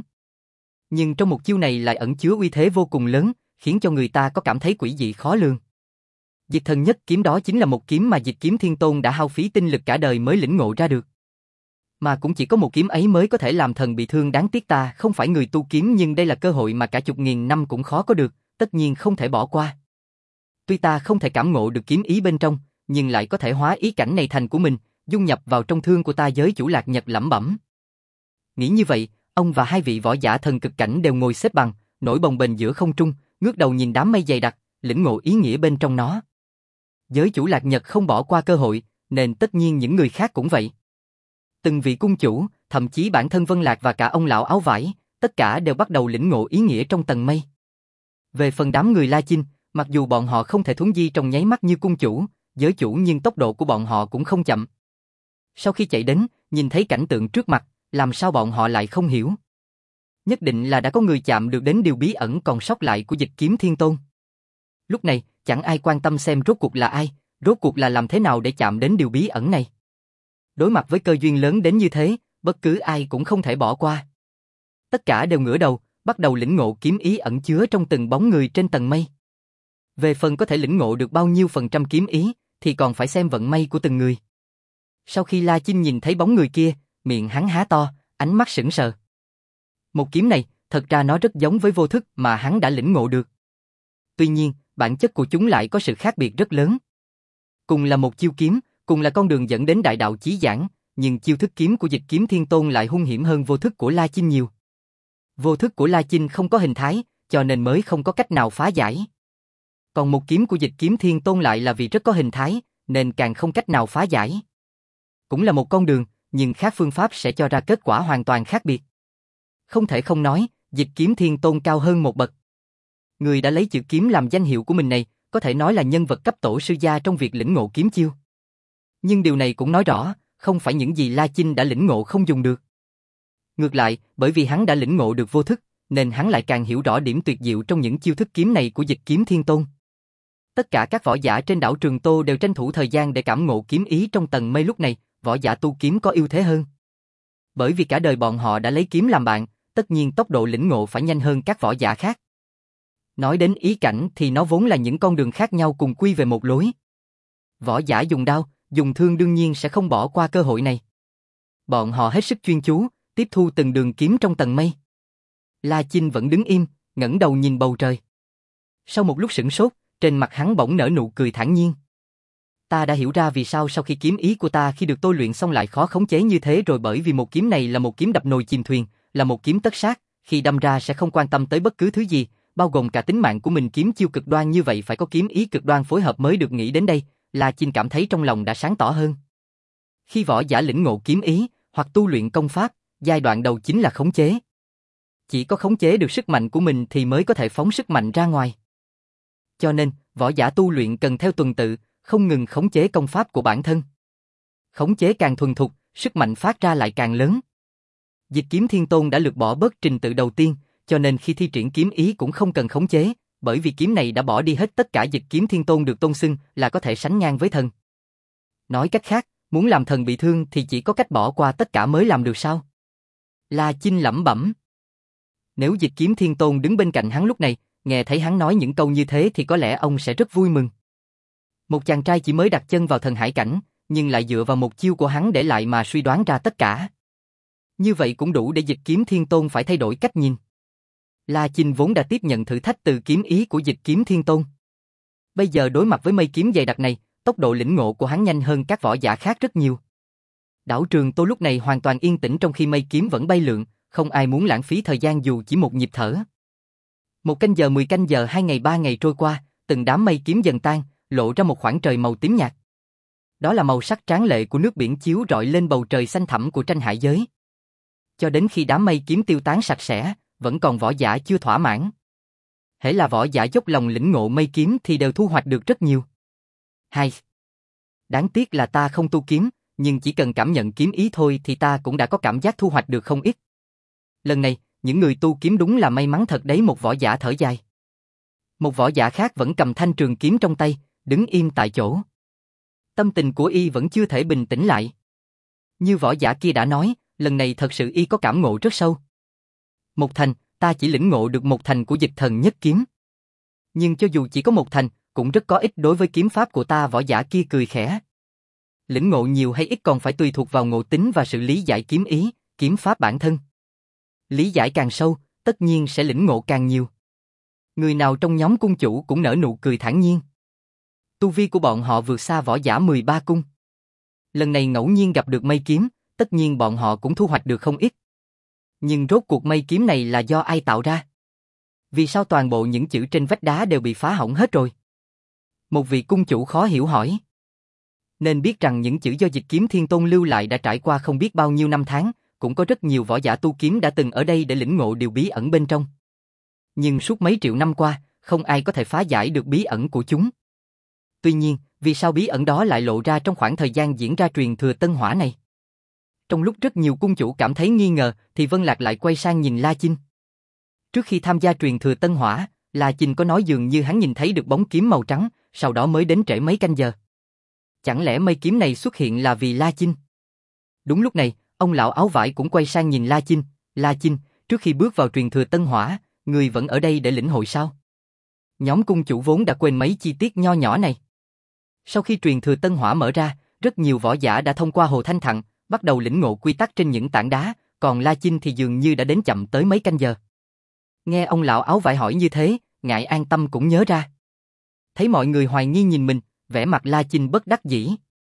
Nhưng trong một chiêu này lại ẩn chứa uy thế vô cùng lớn, khiến cho người ta có cảm thấy quỷ dị khó lường. Diệt thần nhất kiếm đó chính là một kiếm mà Diệt Kiếm Thiên Tôn đã hao phí tinh lực cả đời mới lĩnh ngộ ra được. Mà cũng chỉ có một kiếm ấy mới có thể làm thần bị thương, đáng tiếc ta không phải người tu kiếm, nhưng đây là cơ hội mà cả chục nghìn năm cũng khó có được, tất nhiên không thể bỏ qua. Tuy ta không thể cảm ngộ được kiếm ý bên trong, nhưng lại có thể hóa ý cảnh này thành của mình, dung nhập vào trong thương của ta. Giới chủ Lạc Nhật lẩm bẩm. Nghĩ như vậy, ông và hai vị võ giả thần cực cảnh đều ngồi xếp bằng, nổi bồng bềnh giữa không trung, ngước đầu nhìn đám mây dày đặc, lĩnh ngộ ý nghĩa bên trong nó. Giới chủ Lạc Nhật không bỏ qua cơ hội, nên tất nhiên những người khác cũng vậy. Từng vị cung chủ, thậm chí bản thân Vân Lạc và cả ông lão áo vải, tất cả đều bắt đầu lĩnh ngộ ý nghĩa trong tầng mây. Về phần đám người La Chinh, mặc dù bọn họ không thể thuấn di trong nháy mắt như cung chủ, giới chủ nhưng tốc độ của bọn họ cũng không chậm. Sau khi chạy đến, nhìn thấy cảnh tượng trước mặt, làm sao bọn họ lại không hiểu? Nhất định là đã có người chạm được đến điều bí ẩn còn sót lại của Dịch Kiếm Thiên Tôn. Lúc này, chẳng ai quan tâm xem rốt cuộc là ai, rốt cuộc là làm thế nào để chạm đến điều bí ẩn này. Đối mặt với cơ duyên lớn đến như thế, bất cứ ai cũng không thể bỏ qua. Tất cả đều ngửa đầu, bắt đầu lĩnh ngộ kiếm ý ẩn chứa trong từng bóng người trên tầng mây. Về phần có thể lĩnh ngộ được bao nhiêu phần trăm kiếm ý, thì còn phải xem vận may của từng người. Sau khi La Chinh nhìn thấy bóng người kia, miệng hắn há to, ánh mắt sững sờ. Một kiếm này, thật ra nó rất giống với vô thức mà hắn đã lĩnh ngộ được. Tuy nhiên, bản chất của chúng lại có sự khác biệt rất lớn. Cùng là một chiêu kiếm, cùng là con đường dẫn đến đại đạo chí giảng, nhưng chiêu thức kiếm của Dịch Kiếm Thiên Tôn lại hung hiểm hơn vô thức của La Chinh nhiều. Vô thức của La Chinh không có hình thái, cho nên mới không có cách nào phá giải. Còn một kiếm của Dịch Kiếm Thiên Tôn lại là vì rất có hình thái, nên càng không cách nào phá giải. Cũng là một con đường, nhưng khác phương pháp sẽ cho ra kết quả hoàn toàn khác biệt. Không thể không nói, Dịch Kiếm Thiên Tôn cao hơn một bậc. Người đã lấy chữ kiếm làm danh hiệu của mình này, có thể nói là nhân vật cấp tổ sư gia trong việc lĩnh ngộ kiếm chiêu. Nhưng điều này cũng nói rõ, không phải những gì La Chinh đã lĩnh ngộ không dùng được. Ngược lại, bởi vì hắn đã lĩnh ngộ được vô thức, nên hắn lại càng hiểu rõ điểm tuyệt diệu trong những chiêu thức kiếm này của Dịch Kiếm Thiên Tôn. Tất cả các võ giả trên đảo Trường Tô đều tranh thủ thời gian để cảm ngộ kiếm ý trong tầng mây lúc này, võ giả tu kiếm có ưu thế hơn. Bởi vì cả đời bọn họ đã lấy kiếm làm bạn, tất nhiên tốc độ lĩnh ngộ phải nhanh hơn các võ giả khác. Nói đến ý cảnh thì nó vốn là những con đường khác nhau cùng quy về một lối. Võ giả dùng đao, dùng thương đương nhiên sẽ không bỏ qua cơ hội này. Bọn họ hết sức chuyên chú, tiếp thu từng đường kiếm trong tầng mây. La Chinh vẫn đứng im, ngẩng đầu nhìn bầu trời. Sau một lúc sửng sốt, trên mặt hắn bỗng nở nụ cười thản nhiên. Ta đã hiểu ra vì sao sau khi kiếm ý của ta khi được tôi luyện xong lại khó khống chế như thế rồi, bởi vì một kiếm này là một kiếm đập nồi chìm thuyền, là một kiếm tất sát, khi đâm ra sẽ không quan tâm tới bất cứ thứ gì, bao gồm cả tính mạng của mình. Kiếm chiêu cực đoan như vậy phải có kiếm ý cực đoan phối hợp mới được. Nghĩ đến đây, La Chinh cảm thấy trong lòng đã sáng tỏ hơn. Khi võ giả lĩnh ngộ kiếm ý, hoặc tu luyện công pháp, giai đoạn đầu chính là khống chế. Chỉ có khống chế được sức mạnh của mình thì mới có thể phóng sức mạnh ra ngoài. Cho nên, võ giả tu luyện cần theo tuần tự, không ngừng khống chế công pháp của bản thân. Khống chế càng thuần thục, sức mạnh phát ra lại càng lớn. Dịch Kiếm Thiên Tôn đã lược bỏ bớt trình tự đầu tiên, cho nên khi thi triển kiếm ý cũng không cần khống chế, bởi vì kiếm này đã bỏ đi hết tất cả. Dịch Kiếm Thiên Tôn được tôn xưng là có thể sánh ngang với thần. Nói cách khác, muốn làm thần bị thương thì chỉ có cách bỏ qua tất cả mới làm được sao? La Chinh lẩm bẩm. Nếu Dịch Kiếm Thiên Tôn đứng bên cạnh hắn lúc này, nghe thấy hắn nói những câu như thế thì có lẽ ông sẽ rất vui mừng. Một chàng trai chỉ mới đặt chân vào thần hải cảnh, nhưng lại dựa vào một chiêu của hắn để lại mà suy đoán ra tất cả. Như vậy cũng đủ để Dịch Kiếm Thiên Tôn phải thay đổi cách nhìn. La Chinh vốn đã tiếp nhận thử thách từ kiếm ý của Dịch Kiếm Thiên Tôn. Bây giờ đối mặt với mây kiếm dày đặc này, tốc độ lĩnh ngộ của hắn nhanh hơn các võ giả khác rất nhiều. Đảo Trường Tô lúc này hoàn toàn yên tĩnh trong khi mây kiếm vẫn bay lượn, không ai muốn lãng phí thời gian dù chỉ một nhịp thở. Một canh giờ, mười canh giờ, hai ngày, ba ngày trôi qua, từng đám mây kiếm dần tan, lộ ra một khoảng trời màu tím nhạt. Đó là màu sắc tráng lệ của nước biển chiếu rọi lên bầu trời xanh thẳm của tranh hải giới. Cho đến khi đám mây kiếm tiêu tán sạch sẽ, vẫn còn võ giả chưa thỏa mãn. Hễ là võ giả dốc lòng lĩnh ngộ mây kiếm thì đều thu hoạch được rất nhiều. Hai. Đáng tiếc là ta không tu kiếm, nhưng chỉ cần cảm nhận kiếm ý thôi thì ta cũng đã có cảm giác thu hoạch được không ít. Lần này, những người tu kiếm đúng là may mắn thật đấy. Một võ giả thở dài. Một võ giả khác vẫn cầm thanh trường kiếm trong tay, đứng im tại chỗ. Tâm tình của y vẫn chưa thể bình tĩnh lại. Như võ giả kia đã nói, lần này thật sự y có cảm ngộ rất sâu. Một thành, ta chỉ lĩnh ngộ được một thành của Dịch Thần Nhất Kiếm. Nhưng cho dù chỉ có một thành, cũng rất có ích đối với kiếm pháp của ta. Võ giả kia cười khẽ. Lĩnh ngộ nhiều hay ít còn phải tùy thuộc vào ngộ tính và sự lý giải kiếm ý, kiếm pháp bản thân. Lý giải càng sâu, tất nhiên sẽ lĩnh ngộ càng nhiều. Người nào trong nhóm cung chủ cũng nở nụ cười thản nhiên. Tu vi của bọn họ vượt xa võ giả mười ba cung. Lần này ngẫu nhiên gặp được mây kiếm, tất nhiên bọn họ cũng thu hoạch được không ít. Nhưng rốt cuộc mây kiếm này là do ai tạo ra? Vì sao toàn bộ những chữ trên vách đá đều bị phá hỏng hết rồi? Một vị cung chủ khó hiểu hỏi. Nên biết rằng những chữ do Dịch Kiếm Thiên Tôn lưu lại đã trải qua không biết bao nhiêu năm tháng, cũng có rất nhiều võ giả tu kiếm đã từng ở đây để lĩnh ngộ điều bí ẩn bên trong. Nhưng suốt mấy triệu năm qua, không ai có thể phá giải được bí ẩn của chúng. Tuy nhiên, vì sao bí ẩn đó lại lộ ra trong khoảng thời gian diễn ra truyền thừa Tân Hỏa này? Trong lúc rất nhiều cung chủ cảm thấy nghi ngờ, thì Vân Lạc lại quay sang nhìn La Chinh. Trước khi tham gia truyền thừa Tân Hỏa, La Chinh có nói dường như hắn nhìn thấy được bóng kiếm màu trắng, sau đó mới đến trễ mấy canh giờ. Chẳng lẽ mây kiếm này xuất hiện là vì La Chinh? Đúng lúc này, ông lão áo vải cũng quay sang nhìn La Chinh. La Chinh, trước khi bước vào truyền thừa Tân Hỏa, người vẫn ở đây để lĩnh hội sao? Nhóm cung chủ vốn đã quên mấy chi tiết nho nhỏ này. Sau khi truyền thừa Tân Hỏa mở ra, rất nhiều võ giả đã thông qua Hồ Thanh Thặng, bắt đầu lĩnh ngộ quy tắc trên những tảng đá, còn La Chinh thì dường như đã đến chậm tới mấy canh giờ. Nghe ông lão áo vải hỏi như thế, Ngải An Tâm cũng nhớ ra. Thấy mọi người hoài nghi nhìn mình, vẻ mặt La Chinh bất đắc dĩ.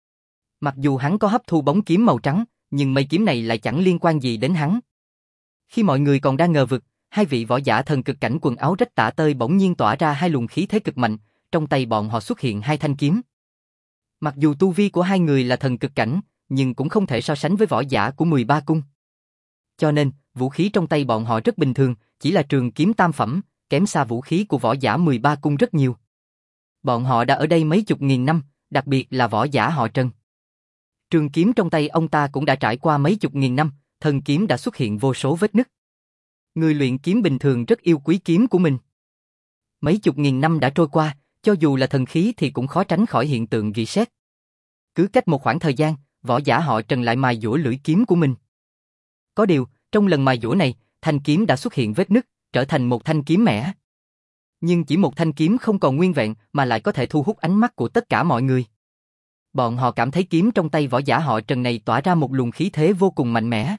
Mặc dù hắn có hấp thu bóng kiếm màu trắng, nhưng mây kiếm này lại chẳng liên quan gì đến hắn. Khi mọi người còn đang ngờ vực, hai vị võ giả thần cực cảnh quần áo rách tả tơi bỗng nhiên tỏa ra hai luồng khí thế cực mạnh, trong tay bọn họ xuất hiện hai thanh kiếm. Mặc dù tu vi của hai người là thần cực cảnh, nhưng cũng không thể so sánh với võ giả của mười ba cung. Cho nên, vũ khí trong tay bọn họ rất bình thường, chỉ là trường kiếm tam phẩm, kém xa vũ khí của võ giả mười ba cung rất nhiều. Bọn họ đã ở đây mấy chục nghìn năm, đặc biệt là võ giả họ Trần. Trường kiếm trong tay ông ta cũng đã trải qua mấy chục nghìn năm, thân kiếm đã xuất hiện vô số vết nứt. Người luyện kiếm bình thường rất yêu quý kiếm của mình. Mấy chục nghìn năm đã trôi qua, cho dù là thần khí thì cũng khó tránh khỏi hiện tượng rỉ sét. Cứ cách một khoảng thời gian, võ giả họ Trần lại mài dũa lưỡi kiếm của mình. Có điều, trong lần mài dũa này, thanh kiếm đã xuất hiện vết nứt, trở thành một thanh kiếm mẻ. Nhưng chỉ một thanh kiếm không còn nguyên vẹn mà lại có thể thu hút ánh mắt của tất cả mọi người. Bọn họ cảm thấy kiếm trong tay võ giả họ Trần này tỏa ra một luồng khí thế vô cùng mạnh mẽ.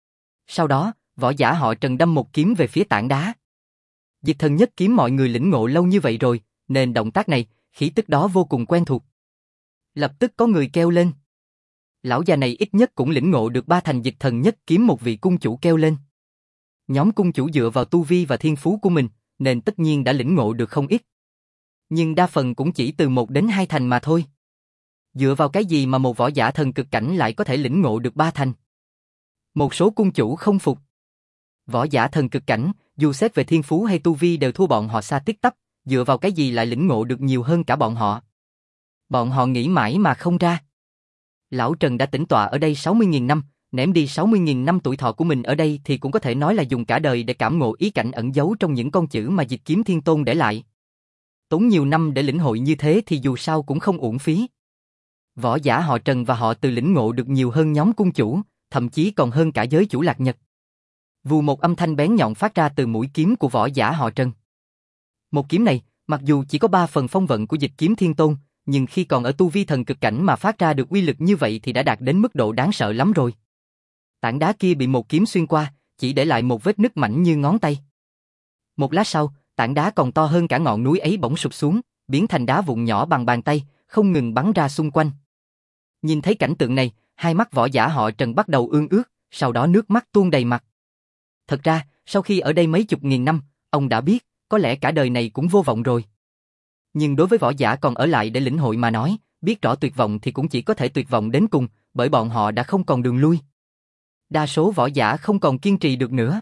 Sau đó, võ giả họ Trần đâm một kiếm về phía tảng đá. Dịch thần nhất kiếm mọi người lĩnh ngộ lâu như vậy rồi, nên động tác này, khí tức đó vô cùng quen thuộc. Lập tức có người kêu lên. Lão già này ít nhất cũng lĩnh ngộ được ba thành dịch thần nhất kiếm, một vị cung chủ kêu lên. Nhóm cung chủ dựa vào tu vi và thiên phú của mình, nên tất nhiên đã lĩnh ngộ được không ít. Nhưng đa phần cũng chỉ từ một đến hai thành mà thôi. Dựa vào cái gì mà một võ giả thần cực cảnh lại có thể lĩnh ngộ được ba thành? Một số cung chủ không phục. Võ giả thần cực cảnh, dù xét về thiên phú hay tu vi đều thua bọn họ xa tít tắp, dựa vào cái gì lại lĩnh ngộ được nhiều hơn cả bọn họ? Bọn họ nghĩ mãi mà không ra. Lão Trần đã tĩnh tọa ở đây sáu mươi nghìn năm, ném đi sáu mươi nghìn năm tuổi thọ của mình ở đây thì cũng có thể nói là dùng cả đời để cảm ngộ ý cảnh ẩn giấu trong những con chữ mà Dịch Kiếm Thiên Tôn để lại. Tốn nhiều năm để lĩnh hội như thế thì dù sao cũng không uổng phí. Võ giả họ Trần và họ Từ lĩnh ngộ được nhiều hơn nhóm cung chủ, thậm chí còn hơn cả giới chủ Lạc Nhật. Vù một âm thanh bén nhọn phát ra từ mũi kiếm của võ giả họ Trần. Một kiếm này, mặc dù chỉ có ba phần phong vận của Dịch Kiếm Thiên Tôn, nhưng khi còn ở tu vi thần cực cảnh mà phát ra được uy lực như vậy thì đã đạt đến mức độ đáng sợ lắm rồi. Tảng đá kia bị một kiếm xuyên qua, chỉ để lại một vết nứt mảnh như ngón tay. Một lát sau, tảng đá còn to hơn cả ngọn núi ấy bỗng sụp xuống, biến thành đá vụn nhỏ bằng bàn tay, không ngừng bắn ra xung quanh. Nhìn thấy cảnh tượng này, hai mắt võ giả họ Trần bắt đầu ương ướt, sau đó nước mắt tuôn đầy mặt. Thật ra, sau khi ở đây mấy chục nghìn năm, ông đã biết, có lẽ cả đời này cũng vô vọng rồi. Nhưng đối với võ giả còn ở lại để lĩnh hội mà nói, biết rõ tuyệt vọng thì cũng chỉ có thể tuyệt vọng đến cùng, bởi bọn họ đã không còn đường lui. Đa số võ giả không còn kiên trì được nữa.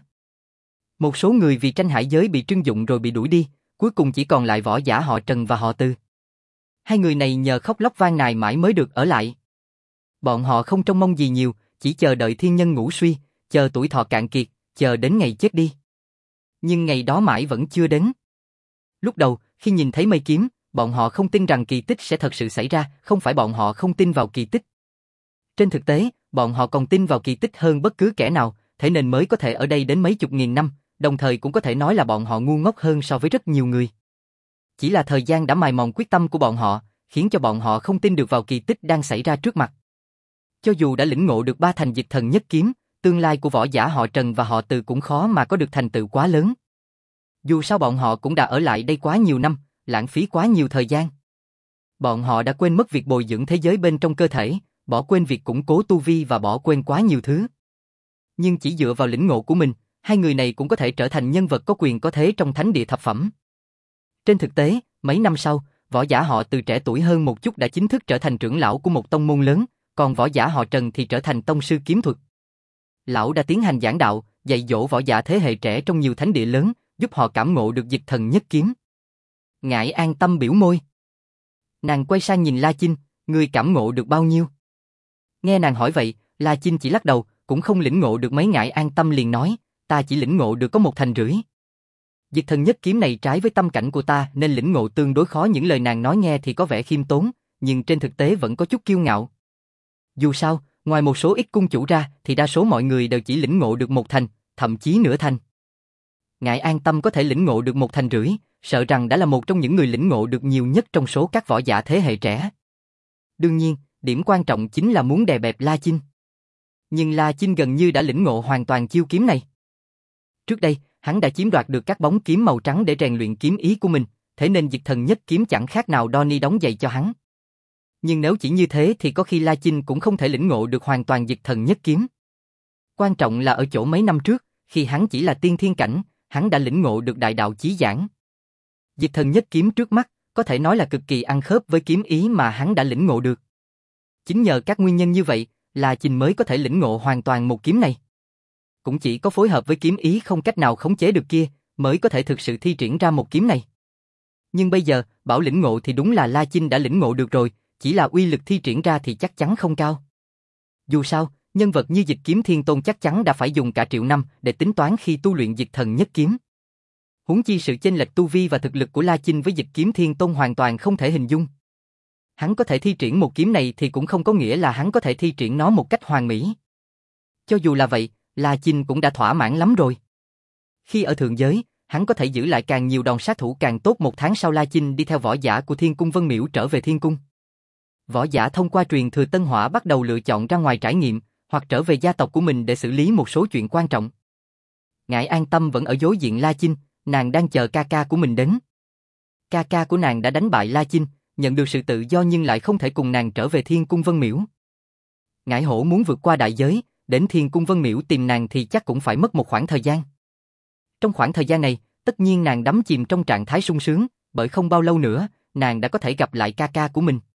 Một số người vì tranh hải giới bị trưng dụng rồi bị đuổi đi, cuối cùng chỉ còn lại võ giả họ Trần và họ Từ. Hai người này nhờ khóc lóc van nài mãi mới được ở lại. Bọn họ không trông mong gì nhiều, chỉ chờ đợi thiên nhân ngũ suy, chờ tuổi thọ cạn kiệt, chờ đến ngày chết đi. Nhưng ngày đó mãi vẫn chưa đến. Lúc đầu, khi nhìn thấy mây kiếm, bọn họ không tin rằng kỳ tích sẽ thật sự xảy ra, không phải bọn họ không tin vào kỳ tích. Trên thực tế, bọn họ còn tin vào kỳ tích hơn bất cứ kẻ nào, thế nên mới có thể ở đây đến mấy chục nghìn năm, đồng thời cũng có thể nói là bọn họ ngu ngốc hơn so với rất nhiều người. Chỉ là thời gian đã mài mòn quyết tâm của bọn họ, khiến cho bọn họ không tin được vào kỳ tích đang xảy ra trước mặt. Cho dù đã lĩnh ngộ được ba thành dịch thần nhất kiếm, tương lai của võ giả họ Trần và họ Từ cũng khó mà có được thành tựu quá lớn. Dù sao bọn họ cũng đã ở lại đây quá nhiều năm, lãng phí quá nhiều thời gian. Bọn họ đã quên mất việc bồi dưỡng thế giới bên trong cơ thể, bỏ quên việc củng cố tu vi và bỏ quên quá nhiều thứ. Nhưng chỉ dựa vào lĩnh ngộ của mình, hai người này cũng có thể trở thành nhân vật có quyền có thế trong thánh địa thập phẩm. Trên thực tế, mấy năm sau, võ giả họ Từ trẻ tuổi hơn một chút đã chính thức trở thành trưởng lão của một tông môn lớn, còn võ giả họ Trần thì trở thành tông sư kiếm thuật. Lão đã tiến hành giảng đạo, dạy dỗ võ giả thế hệ trẻ trong nhiều thánh địa lớn, giúp họ cảm ngộ được dịch thần nhất kiếm. Ngải An Tâm biểu môi. Nàng quay sang nhìn La Chinh, ngươi cảm ngộ được bao nhiêu? Nghe nàng hỏi vậy, La Chinh chỉ lắc đầu, cũng không lĩnh ngộ được mấy. Ngải An Tâm liền nói, ta chỉ lĩnh ngộ được có một thành rưỡi. Dịch thần nhất kiếm này trái với tâm cảnh của ta nên lĩnh ngộ tương đối khó. Những lời nàng nói nghe thì có vẻ khiêm tốn, nhưng trên thực tế vẫn có chút kiêu ngạo. Dù sao, ngoài một số ít cung chủ ra thì đa số mọi người đều chỉ lĩnh ngộ được một thành, thậm chí nửa thành. Ngải An Tâm có thể lĩnh ngộ được một thành rưỡi, sợ rằng đã là một trong những người lĩnh ngộ được nhiều nhất trong số các võ giả thế hệ trẻ. Đương nhiên, điểm quan trọng chính là muốn đè bẹp La Chinh. Nhưng La Chinh gần như đã lĩnh ngộ hoàn toàn chiêu kiếm này. Trước đây, hắn đã chiếm đoạt được các bóng kiếm màu trắng để rèn luyện kiếm ý của mình, thế nên dịch thần nhất kiếm chẳng khác nào Donnie đóng giày cho hắn. Nhưng nếu chỉ như thế thì có khi La Chinh cũng không thể lĩnh ngộ được hoàn toàn dịch thần nhất kiếm. Quan trọng là ở chỗ mấy năm trước, khi hắn chỉ là tiên thiên cảnh, hắn đã lĩnh ngộ được đại đạo chí giảng. Dịch thần nhất kiếm trước mắt, có thể nói là cực kỳ ăn khớp với kiếm ý mà hắn đã lĩnh ngộ được. Chính nhờ các nguyên nhân như vậy, La Chinh mới có thể lĩnh ngộ hoàn toàn một kiếm này. Cũng chỉ có phối hợp với kiếm ý không cách nào khống chế được kia, mới có thể thực sự thi triển ra một kiếm này. Nhưng bây giờ, bảo lĩnh ngộ thì đúng là La Chinh đã lĩnh ngộ được rồi, chỉ là uy lực thi triển ra thì chắc chắn không cao. Dù sao, nhân vật như Dịch Kiếm Thiên Tôn chắc chắn đã phải dùng cả triệu năm để tính toán khi tu luyện dịch thần nhất kiếm. Huống chi sự chênh lệch tu vi và thực lực của La Chinh với Dịch Kiếm Thiên Tôn hoàn toàn không thể hình dung. Hắn có thể thi triển một kiếm này thì cũng không có nghĩa là hắn có thể thi triển nó một cách hoàn mỹ. Cho dù là vậy, La Chinh cũng đã thỏa mãn lắm rồi. Khi ở thượng giới, hắn có thể giữ lại càng nhiều đòn sát thủ càng tốt. Một tháng sau La Chinh đi theo võ giả của Thiên Cung Vân Miễu trở về Thiên Cung. Võ giả thông qua truyền thừa Tân Hỏa bắt đầu lựa chọn ra ngoài trải nghiệm, hoặc trở về gia tộc của mình để xử lý một số chuyện quan trọng. Ngải An Tâm vẫn ở đối diện La Chinh, nàng đang chờ ca ca của mình đến. Ca ca của nàng đã đánh bại La Chinh, nhận được sự tự do nhưng lại không thể cùng nàng trở về Thiên Cung Vân Miễu. Ngải Hổ muốn vượt qua đại giới, đến Thiên Cung Vân Miễu tìm nàng thì chắc cũng phải mất một khoảng thời gian. Trong khoảng thời gian này, tất nhiên nàng đắm chìm trong trạng thái sung sướng, bởi không bao lâu nữa, nàng đã có thể gặp lại ca ca của mình.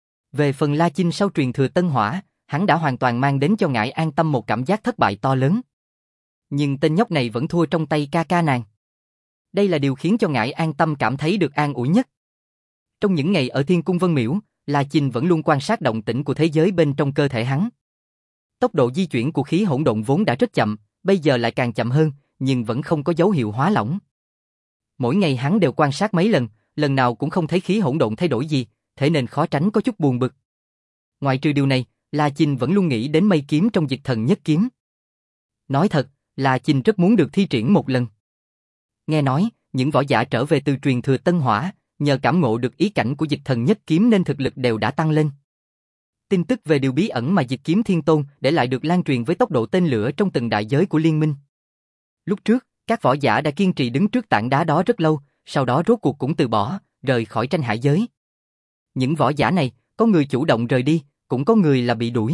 Về phần La Chinh sau truyền thừa Tân Hỏa, hắn đã hoàn toàn mang đến cho Ngải An Tâm một cảm giác thất bại to lớn. Nhưng tên nhóc này vẫn thua trong tay ca ca nàng. Đây là điều khiến cho Ngải An Tâm cảm thấy được an ủi nhất. Trong những ngày ở Thiên Cung Vân Miễu, La Chinh vẫn luôn quan sát động tĩnh của thế giới bên trong cơ thể hắn. Tốc độ di chuyển của khí hỗn độn vốn đã rất chậm, bây giờ lại càng chậm hơn, nhưng vẫn không có dấu hiệu hóa lỏng. Mỗi ngày hắn đều quan sát mấy lần, lần nào cũng không thấy khí hỗn độn thay đổi gì, thế nên khó tránh có chút buồn bực. Ngoài trừ điều này, La Chinh vẫn luôn nghĩ đến mây kiếm trong dịch thần nhất kiếm. Nói thật, La Chinh rất muốn được thi triển một lần. Nghe nói, những võ giả trở về từ truyền thừa Tân Hỏa, nhờ cảm ngộ được ý cảnh của dịch thần nhất kiếm nên thực lực đều đã tăng lên. Tin tức về điều bí ẩn mà Dịch Kiếm Thiên Tôn để lại được lan truyền với tốc độ tên lửa trong từng đại giới của liên minh. Lúc trước, các võ giả đã kiên trì đứng trước tảng đá đó rất lâu, sau đó rốt cuộc cũng từ bỏ, rời khỏi tranh hải giới. Những võ giả này, có người chủ động rời đi, cũng có người là bị đuổi.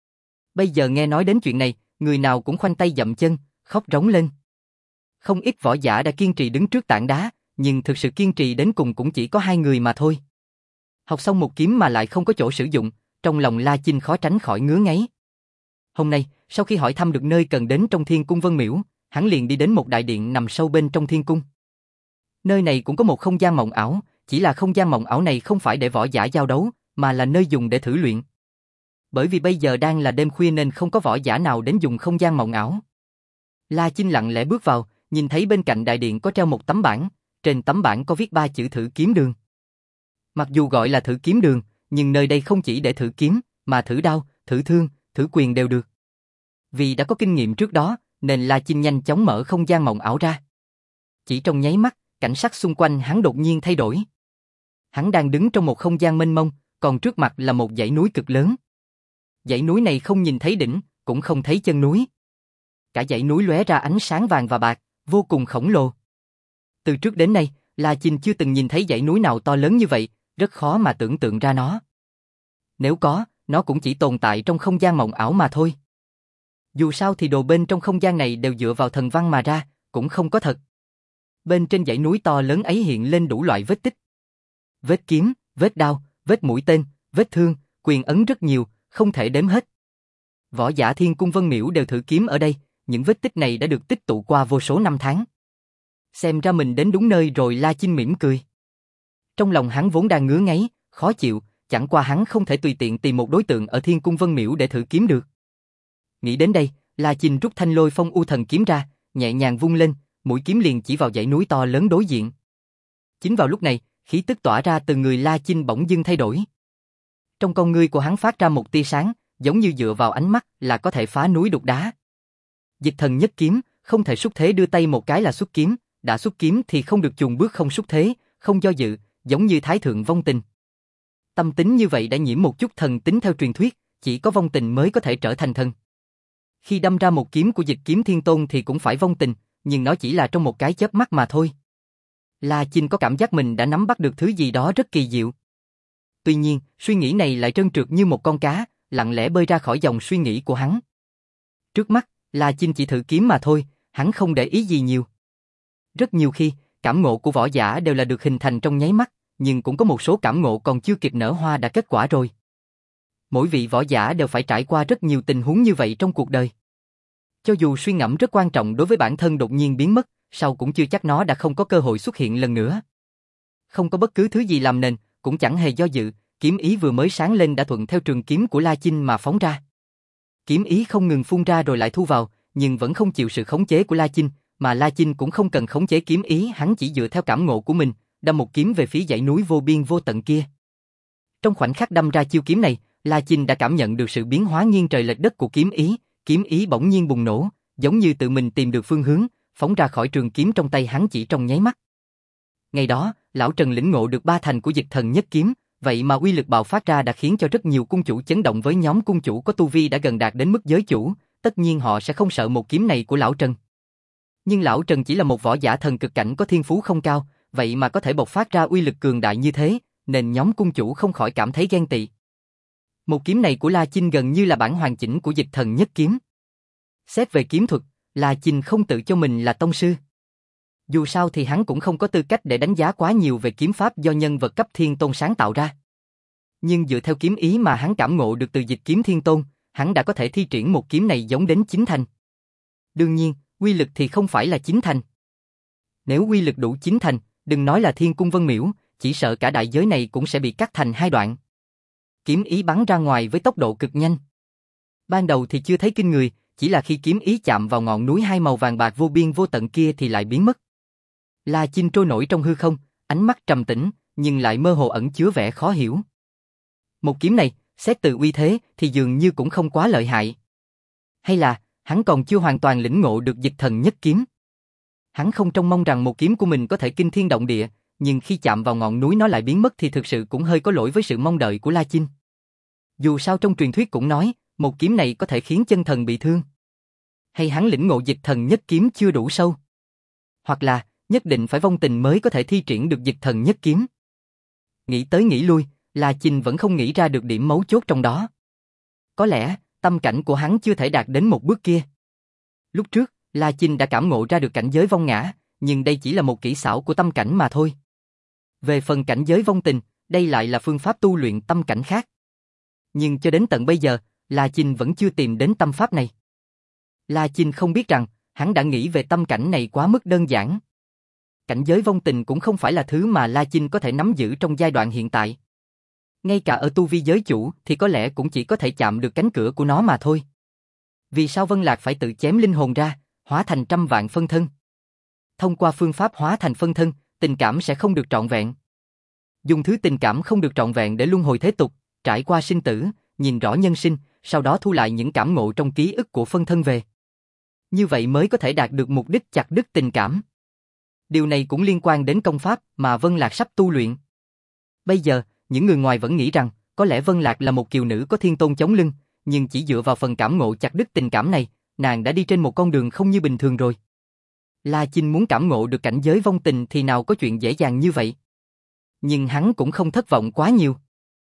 Bây giờ nghe nói đến chuyện này, người nào cũng khoanh tay dậm chân, khóc rống lên. Không ít võ giả đã kiên trì đứng trước tảng đá, nhưng thực sự kiên trì đến cùng cũng chỉ có hai người mà thôi. Học xong một kiếm mà lại không có chỗ sử dụng, trong lòng La Chinh khó tránh khỏi ngứa ngáy. Hôm nay, sau khi hỏi thăm được nơi cần đến trong Thiên Cung Vân Miễu, hắn liền đi đến một đại điện nằm sâu bên trong Thiên Cung. Nơi này cũng có một không gian mộng ảo, chỉ là không gian mộng ảo này không phải để võ giả giao đấu, mà là nơi dùng để thử luyện. Bởi vì bây giờ đang là đêm khuya nên không có võ giả nào đến dùng không gian mộng ảo. La Chinh lặng lẽ bước vào, nhìn thấy bên cạnh đại điện có treo một tấm bảng, trên tấm bảng có viết ba chữ Thử Kiếm Đường. Mặc dù gọi là Thử Kiếm Đường, nhưng nơi đây không chỉ để thử kiếm, mà thử đao, thử thương, thử quyền đều được. Vì đã có kinh nghiệm trước đó, nên La Chinh nhanh chóng mở không gian mộng ảo ra. Chỉ trong nháy mắt, cảnh sắc xung quanh hắn đột nhiên thay đổi. Hắn đang đứng trong một không gian mênh mông, còn trước mặt là một dãy núi cực lớn. Dãy núi này không nhìn thấy đỉnh, cũng không thấy chân núi. Cả dãy núi lóe ra ánh sáng vàng và bạc, vô cùng khổng lồ. Từ trước đến nay, La Chinh chưa từng nhìn thấy dãy núi nào to lớn như vậy, rất khó mà tưởng tượng ra nó. Nếu có, nó cũng chỉ tồn tại trong không gian mộng ảo mà thôi. Dù sao thì đồ bên trong không gian này đều dựa vào thần văn mà ra, cũng không có thật. Bên trên dãy núi to lớn ấy hiện lên đủ loại vết tích. Vết kiếm, vết đao, vết mũi tên, vết thương, quyền ấn rất nhiều, không thể đếm hết. Võ giả Thiên Cung Vân Miểu đều thử kiếm ở đây, những vết tích này đã được tích tụ qua vô số năm tháng. Xem ra mình đến đúng nơi rồi, La Chinh mỉm cười. Trong lòng hắn vốn đang ngứa ngáy, khó chịu, chẳng qua hắn không thể tùy tiện tìm một đối tượng ở Thiên Cung Vân Miểu để thử kiếm được. Nghĩ đến đây, La Chinh rút thanh Lôi Phong U Thần kiếm ra, nhẹ nhàng vung lên, mũi kiếm liền chỉ vào dãy núi to lớn đối diện. Chính vào lúc này, khí tức tỏa ra từ người La Chinh bỗng dưng thay đổi. Trong con ngươi của hắn phát ra một tia sáng, giống như dựa vào ánh mắt là có thể phá núi đục đá. Dịch thần nhất kiếm, không thể xuất thế đưa tay một cái là xuất kiếm, đã xuất kiếm thì không được chùn bước không xuất thế, không do dự, giống như Thái Thượng Vong Tình. Tâm tính như vậy đã nhiễm một chút thần tính theo truyền thuyết, chỉ có vong tình mới có thể trở thành thần. Khi đâm ra một kiếm của Dịch Kiếm Thiên Tôn thì cũng phải vong tình, nhưng nó chỉ là trong một cái chớp mắt mà thôi. La Chinh có cảm giác mình đã nắm bắt được thứ gì đó rất kỳ diệu. Tuy nhiên, suy nghĩ này lại trơn trượt như một con cá, lặng lẽ bơi ra khỏi dòng suy nghĩ của hắn. Trước mắt, La Chinh chỉ thử kiếm mà thôi, hắn không để ý gì nhiều. Rất nhiều khi, cảm ngộ của võ giả đều là được hình thành trong nháy mắt, nhưng cũng có một số cảm ngộ còn chưa kịp nở hoa đã kết quả rồi. Mỗi vị võ giả đều phải trải qua rất nhiều tình huống như vậy trong cuộc đời. Cho dù suy ngẫm rất quan trọng đối với bản thân đột nhiên biến mất, sau cũng chưa chắc nó đã không có cơ hội xuất hiện lần nữa. Không có bất cứ thứ gì làm nền, cũng chẳng hề do dự, kiếm ý vừa mới sáng lên đã thuận theo trường kiếm của La Chinh mà phóng ra. Kiếm ý không ngừng phun ra rồi lại thu vào, nhưng vẫn không chịu sự khống chế của La Chinh, mà La Chinh cũng không cần khống chế kiếm ý, hắn chỉ dựa theo cảm ngộ của mình, đâm một kiếm về phía dãy núi vô biên vô tận kia. Trong khoảnh khắc đâm ra chiêu kiếm này, La Chinh đã cảm nhận được sự biến hóa nghiêng trời lệch đất của kiếm ý, kiếm ý bỗng nhiên bùng nổ, giống như tự mình tìm được phương hướng, phóng ra khỏi trường kiếm trong tay hắn chỉ trong nháy mắt. Ngày đó, lão Trần lĩnh ngộ được ba thành của Dịch Thần Nhất Kiếm, vậy mà uy lực bạo phát ra đã khiến cho rất nhiều cung chủ chấn động. Với nhóm cung chủ có tu vi đã gần đạt đến mức giới chủ, tất nhiên họ sẽ không sợ một kiếm này của lão Trần. Nhưng lão Trần chỉ là một võ giả thần cực cảnh có thiên phú không cao, vậy mà có thể bộc phát ra uy lực cường đại như thế, nên nhóm cung chủ không khỏi cảm thấy ghen tị. Một kiếm này của La Chinh gần như là bản hoàn chỉnh của Dịch Thần Nhất Kiếm. Xét về kiếm thuật, La Chinh không tự cho mình là tông sư. Dù sao thì hắn cũng không có tư cách để đánh giá quá nhiều về kiếm pháp do nhân vật cấp thiên tôn sáng tạo ra. Nhưng dựa theo kiếm ý mà hắn cảm ngộ được từ Dịch Kiếm Thiên Tôn, hắn đã có thể thi triển một kiếm này giống đến chín thành. Đương nhiên, uy lực thì không phải là chín thành. Nếu uy lực đủ chín thành, đừng nói là Thiên Cung Vân Miểu, chỉ sợ cả đại giới này cũng sẽ bị cắt thành hai đoạn. Kiếm ý bắn ra ngoài với tốc độ cực nhanh. Ban đầu thì chưa thấy kinh người, chỉ là khi kiếm ý chạm vào ngọn núi hai màu vàng bạc vô biên vô tận kia thì lại biến mất. La Chinh trôi nổi trong hư không, ánh mắt trầm tĩnh, nhưng lại mơ hồ ẩn chứa vẻ khó hiểu. Một kiếm này, xét từ uy thế thì dường như cũng không quá lợi hại. Hay là, hắn còn chưa hoàn toàn lĩnh ngộ được Dịch Thần Nhất Kiếm. Hắn không trông mong rằng một kiếm của mình có thể kinh thiên động địa, nhưng khi chạm vào ngọn núi nó lại biến mất thì thực sự cũng hơi có lỗi với sự mong đợi của La Chinh. Dù sao trong truyền thuyết cũng nói, một kiếm này có thể khiến chân thần bị thương. Hay hắn lĩnh ngộ Dịch Thần Nhất Kiếm chưa đủ sâu? Hoặc là, nhất định phải vong tình mới có thể thi triển được Dịch Thần Nhất Kiếm. Nghĩ tới nghĩ lui, La Chinh vẫn không nghĩ ra được điểm mấu chốt trong đó. Có lẽ, tâm cảnh của hắn chưa thể đạt đến một bước kia. Lúc trước, La Chinh đã cảm ngộ ra được cảnh giới vong ngã, nhưng đây chỉ là một kỹ xảo của tâm cảnh mà thôi. Về phần cảnh giới vong tình, đây lại là phương pháp tu luyện tâm cảnh khác. Nhưng cho đến tận bây giờ, La Chinh vẫn chưa tìm đến tâm pháp này. La Chinh không biết rằng, hắn đã nghĩ về tâm cảnh này quá mức đơn giản. Cảnh giới vong tình cũng không phải là thứ mà La Chinh có thể nắm giữ trong giai đoạn hiện tại. Ngay cả ở tu vi giới chủ thì có lẽ cũng chỉ có thể chạm được cánh cửa của nó mà thôi. Vì sao Vân Lạc phải tự chém linh hồn ra, hóa thành trăm vạn phân thân? Thông qua phương pháp hóa thành phân thân, tình cảm sẽ không được trọn vẹn. Dùng thứ tình cảm không được trọn vẹn để luân hồi thế tục, trải qua sinh tử, nhìn rõ nhân sinh, sau đó thu lại những cảm ngộ trong ký ức của phân thân về. Như vậy mới có thể đạt được mục đích chặt đứt tình cảm. Điều này cũng liên quan đến công pháp mà Vân Lạc sắp tu luyện. Bây giờ, những người ngoài vẫn nghĩ rằng, có lẽ Vân Lạc là một kiều nữ có thiên tôn chống lưng, nhưng chỉ dựa vào phần cảm ngộ chặt đứt tình cảm này, nàng đã đi trên một con đường không như bình thường rồi. La Chinh muốn cảm ngộ được cảnh giới vong tình thì nào có chuyện dễ dàng như vậy. Nhưng hắn cũng không thất vọng quá nhiều.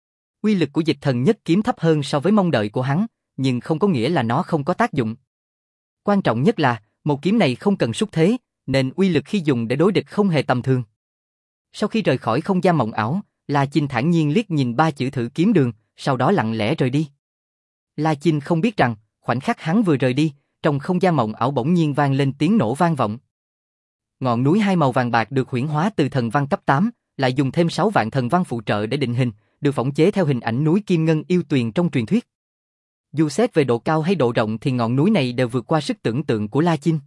Uy lực của Dịch Thần Nhất Kiếm thấp hơn so với mong đợi của hắn, nhưng không có nghĩa là nó không có tác dụng. Quan trọng nhất là, một kiếm này không cần xuất thế, nên uy lực khi dùng để đối địch không hề tầm thường. Sau khi rời khỏi không gian mộng ảo, La Chinh thản nhiên liếc nhìn ba chữ thử kiếm đường, sau đó lặng lẽ rời đi. La Chinh không biết rằng, khoảnh khắc hắn vừa rời đi, trong không gian mộng ảo bỗng nhiên vang lên tiếng nổ vang vọng. Ngọn núi hai màu vàng bạc được huyễn hóa từ thần văn cấp tám, lại dùng thêm sáu vạn thần văn phụ trợ để định hình, được phỏng chế theo hình ảnh núi Kim Ngân yêu tuyền trong truyền thuyết. Dù xét về độ cao hay độ rộng thì ngọn núi này đều vượt qua sức tưởng tượng của La Chinh.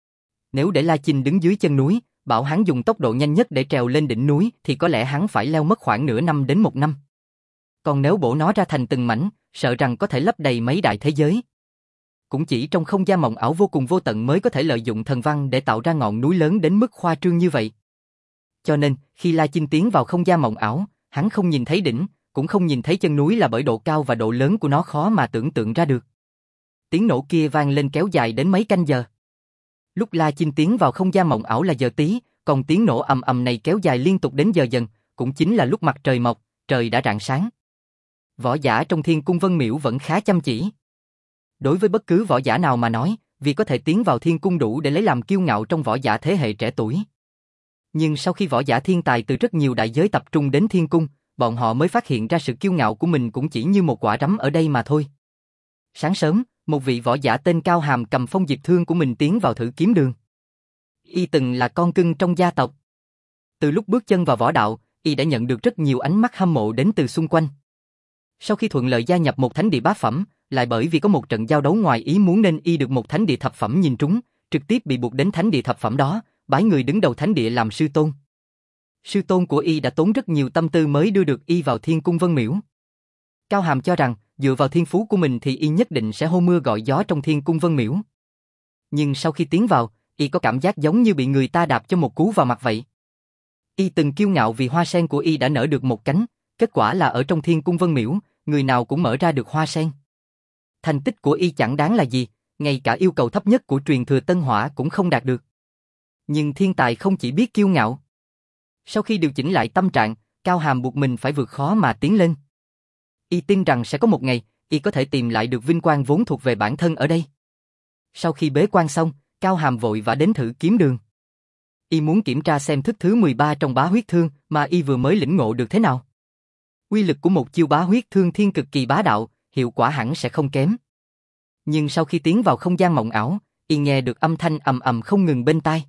Nếu để La Chinh đứng dưới chân núi, bảo hắn dùng tốc độ nhanh nhất để trèo lên đỉnh núi thì có lẽ hắn phải leo mất khoảng nửa năm đến một năm. Còn nếu bổ nó ra thành từng mảnh, sợ rằng có thể lấp đầy mấy đại thế giới. Cũng chỉ trong không gian mộng ảo vô cùng vô tận mới có thể lợi dụng thần văn để tạo ra ngọn núi lớn đến mức khoa trương như vậy. Cho nên, khi La Chinh tiến vào không gian mộng ảo, hắn không nhìn thấy đỉnh, cũng không nhìn thấy chân núi là bởi độ cao và độ lớn của nó khó mà tưởng tượng ra được. Tiếng nổ kia vang lên kéo dài đến mấy canh giờ. Lúc La Chinh tiến vào không gian mộng ảo là giờ tí, còn tiếng nổ ầm ầm này kéo dài liên tục đến giờ dần, cũng chính là lúc mặt trời mọc, trời đã rạng sáng. Võ giả trong Thiên Cung Vân Miểu vẫn khá chăm chỉ. Đối với bất cứ võ giả nào mà nói, vì có thể tiến vào Thiên Cung đủ để lấy làm kiêu ngạo trong võ giả thế hệ trẻ tuổi. Nhưng sau khi võ giả thiên tài từ rất nhiều đại giới tập trung đến Thiên Cung, bọn họ mới phát hiện ra sự kiêu ngạo của mình cũng chỉ như một quả rắm ở đây mà thôi. Sáng sớm, một vị võ giả tên Cao Hàm cầm phong diệp thương của mình tiến vào thử kiếm đường. Y từng là con cưng trong gia tộc. Từ lúc bước chân vào võ đạo, Y đã nhận được rất nhiều ánh mắt hâm mộ đến từ xung quanh. Sau khi thuận lợi gia nhập một thánh địa bá phẩm, lại bởi vì có một trận giao đấu ngoài ý muốn nên Y được một thánh địa thập phẩm nhìn trúng, trực tiếp bị buộc đến thánh địa thập phẩm đó, bái người đứng đầu thánh địa làm sư tôn. Sư tôn của Y đã tốn rất nhiều tâm tư mới đưa được Y vào Thiên Cung Vân Miểu. Cao Hàm cho rằng, dựa vào thiên phú của mình thì Y nhất định sẽ hô mưa gọi gió trong Thiên Cung Vân Miểu. Nhưng sau khi tiến vào, Y có cảm giác giống như bị người ta đạp cho một cú vào mặt vậy. Y từng kiêu ngạo vì hoa sen của Y đã nở được một cánh, kết quả là ở trong Thiên Cung Vân Miểu, người nào cũng mở ra được hoa sen. Thành tích của Y chẳng đáng là gì, ngay cả yêu cầu thấp nhất của truyền thừa Tân Hỏa cũng không đạt được. Nhưng thiên tài không chỉ biết kiêu ngạo. Sau khi điều chỉnh lại tâm trạng, Cao Hàm buộc mình phải vượt khó mà tiến lên. Y tin rằng sẽ có một ngày, Y có thể tìm lại được vinh quang vốn thuộc về bản thân ở đây. Sau khi bế quan xong, Cao Hàm vội vã đến thử kiếm đường. Y muốn kiểm tra xem thức thứ mười ba trong bá huyết thương mà Y vừa mới lĩnh ngộ được thế nào. Uy lực của một chiêu bá huyết thương thiên cực kỳ bá đạo, hiệu quả hẳn sẽ không kém. Nhưng sau khi tiến vào không gian mộng ảo, Y nghe được âm thanh ầm ầm không ngừng bên tai.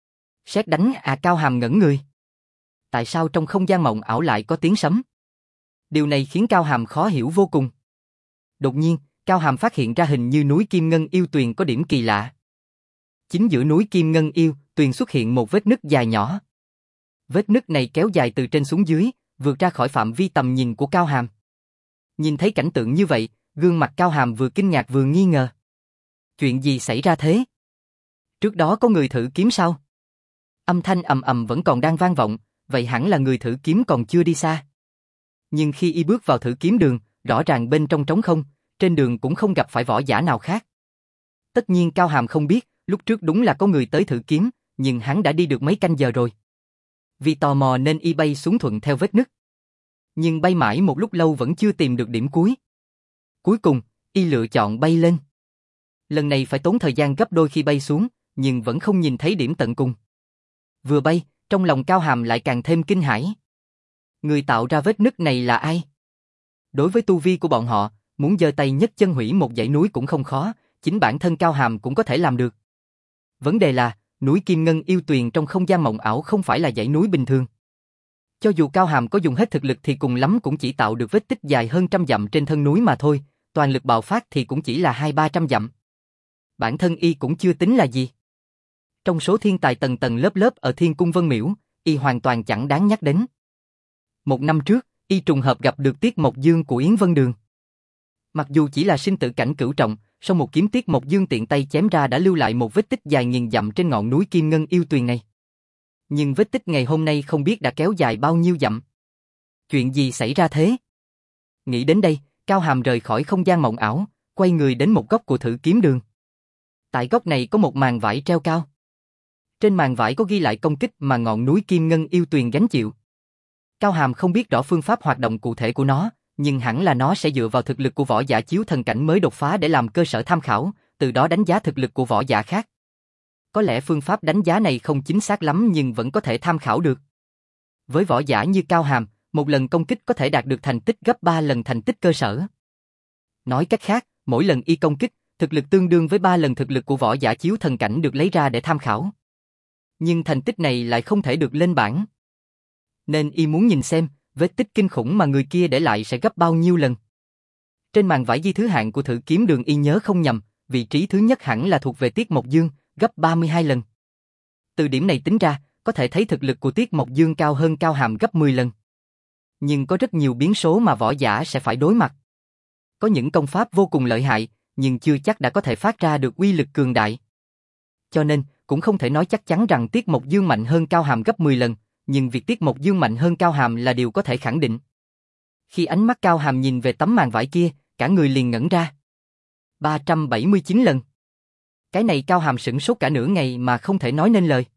Sét đánh à! Cao Hàm ngẩn người. Tại sao trong không gian mộng ảo lại có tiếng sấm? Điều này khiến Cao Hàm khó hiểu vô cùng. Đột nhiên, Cao Hàm phát hiện ra hình như núi Kim Ngân yêu tuyền có điểm kỳ lạ. Chính giữa núi Kim Ngân yêu tuyền xuất hiện một vết nứt dài nhỏ. Vết nứt này kéo dài từ trên xuống dưới, vượt ra khỏi phạm vi tầm nhìn của Cao Hàm. Nhìn thấy cảnh tượng như vậy, gương mặt Cao Hàm vừa kinh ngạc vừa nghi ngờ. Chuyện gì xảy ra thế? Trước đó có người thử kiếm sao? Âm thanh ầm ầm vẫn còn đang vang vọng, vậy hẳn là người thử kiếm còn chưa đi xa. Nhưng khi Y bước vào thử kiếm đường, rõ ràng bên trong trống không, trên đường cũng không gặp phải võ giả nào khác. Tất nhiên Cao Hàm không biết, lúc trước đúng là có người tới thử kiếm, nhưng hắn đã đi được mấy canh giờ rồi. Vì tò mò nên Y bay xuống thuận theo vết nứt. Nhưng bay mãi một lúc lâu vẫn chưa tìm được điểm cuối. Cuối cùng, Y lựa chọn bay lên. Lần này phải tốn thời gian gấp đôi khi bay xuống, nhưng vẫn không nhìn thấy điểm tận cùng. Vừa bay, trong lòng Cao Hàm lại càng thêm kinh hãi. Người tạo ra vết nứt này là ai? Đối với tu vi của bọn họ, muốn giơ tay nhấc chân hủy một dãy núi cũng không khó, chính bản thân Cao Hàm cũng có thể làm được. Vấn đề là, núi Kim Ngân yêu tuyền trong không gian mộng ảo không phải là dãy núi bình thường. Cho dù Cao Hàm có dùng hết thực lực thì cùng lắm cũng chỉ tạo được vết tích dài hơn trăm dặm trên thân núi mà thôi, toàn lực bạo phát thì cũng chỉ là hai ba trăm dặm. Bản thân Y cũng chưa tính là gì. Trong số thiên tài tầng tầng lớp lớp ở Thiên Cung Vân Miểu, Y hoàn toàn chẳng đáng nhắc đến. Một năm trước, Y trùng hợp gặp được Tiết Mộc Dương của Yến Vân Đường. Mặc dù chỉ là sinh tử cảnh cửu trọng, song một kiếm Tiết Mộc Dương tiện tay chém ra đã lưu lại một vết tích dài nghìn dặm trên ngọn núi Kim Ngân yêu tuyền này. Nhưng vết tích ngày hôm nay không biết đã kéo dài bao nhiêu dặm. Chuyện gì xảy ra thế? Nghĩ đến đây, Cao Hàm rời khỏi không gian mộng ảo, quay người đến một góc của thử kiếm đường. Tại góc này có một màn vải treo cao. Trên màn vải có ghi lại công kích mà ngọn núi Kim Ngân yêu tuyền gánh chịu. Cao Hàm không biết rõ phương pháp hoạt động cụ thể của nó, nhưng hẳn là nó sẽ dựa vào thực lực của võ giả chiếu thần cảnh mới đột phá để làm cơ sở tham khảo, từ đó đánh giá thực lực của võ giả khác. Có lẽ phương pháp đánh giá này không chính xác lắm nhưng vẫn có thể tham khảo được. Với võ giả như Cao Hàm, một lần công kích có thể đạt được thành tích gấp ba lần thành tích cơ sở. Nói cách khác, mỗi lần Y công kích, Thực lực tương đương với ba lần thực lực của võ giả chiếu thần cảnh được lấy ra để tham khảo. Nhưng thành tích này lại không thể được lên bảng. Nên y muốn nhìn xem, vết tích kinh khủng mà người kia để lại sẽ gấp bao nhiêu lần. Trên màn vải ghi thứ hạng của Thử Kiếm Đường y nhớ không nhầm, vị trí thứ nhất hẳn là thuộc về Tiết Mộc Dương, gấp ba mươi hai lần. Từ điểm này tính ra, có thể thấy thực lực của Tiết Mộc Dương cao hơn Cao Hàm gấp mười lần. Nhưng có rất nhiều biến số mà võ giả sẽ phải đối mặt. Có những công pháp vô cùng lợi hại, nhưng chưa chắc đã có thể phát ra được uy lực cường đại. Cho nên, cũng không thể nói chắc chắn rằng Tiết Mộc Dương mạnh hơn Cao Hàm gấp mười lần, nhưng việc Tiết Mộc Dương mạnh hơn Cao Hàm là điều có thể khẳng định. Khi ánh mắt Cao Hàm nhìn về tấm màn vải kia, cả người liền ngẩn ra. ba trăm bảy mươi chín lần. Cái này Cao Hàm sửng sốt cả nửa ngày mà không thể nói nên lời.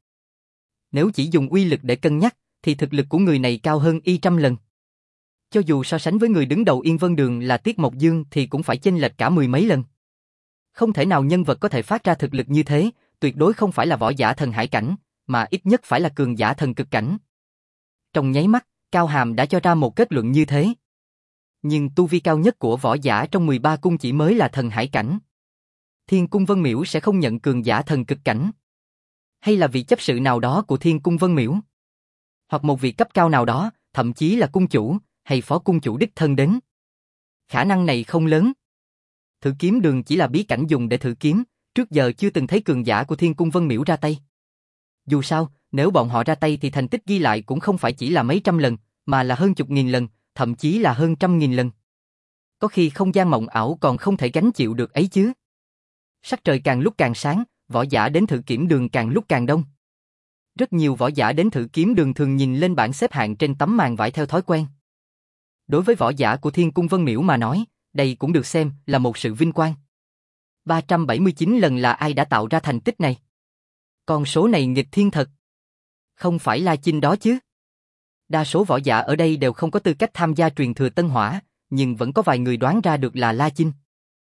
Nếu chỉ dùng uy lực để cân nhắc, thì thực lực của người này cao hơn y trăm lần. Cho dù so sánh với người đứng đầu Yên Vân Đường là Tiết Mộc Dương thì cũng phải chênh lệch cả mười mấy lần. Không thể nào nhân vật có thể phát ra thực lực như thế, tuyệt đối không phải là võ giả thần hải cảnh, mà ít nhất phải là cường giả thần cực cảnh. Trong nháy mắt, Cao Hàm đã cho ra một kết luận như thế. Nhưng tu vi cao nhất của võ giả trong mười ba cung chỉ mới là thần hải cảnh. Thiên Cung Vân Miểu sẽ không nhận cường giả thần cực cảnh. Hay là vị chấp sự nào đó của Thiên Cung Vân Miểu. Hoặc một vị cấp cao nào đó, thậm chí là cung chủ, hay phó cung chủ đích thân đến. Khả năng này không lớn. Thử Kiếm Đường chỉ là bí cảnh dùng để thử kiếm, trước giờ chưa từng thấy cường giả của Thiên Cung Vân Miểu ra tay. Dù sao, nếu bọn họ ra tay thì thành tích ghi lại cũng không phải chỉ là mấy trăm lần, mà là hơn chục nghìn lần, thậm chí là hơn trăm nghìn lần. Có khi không gian mộng ảo còn không thể gánh chịu được ấy chứ. Sắc trời càng lúc càng sáng, võ giả đến Thử Kiếm Đường càng lúc càng đông. Rất nhiều võ giả đến Thử Kiếm Đường thường nhìn lên bảng xếp hạng trên tấm màn vải theo thói quen. Đối với võ giả của Thiên Cung Vân Miểu mà nói, đây cũng được xem là một sự vinh quang. ba trăm bảy mươi chín lần là ai đã tạo ra thành tích này? Con số này nghịch thiên thật. Không phải La Chinh đó chứ? Đa số võ giả ở đây đều không có tư cách tham gia truyền thừa Tân Hỏa, nhưng vẫn có vài người đoán ra được là La Chinh.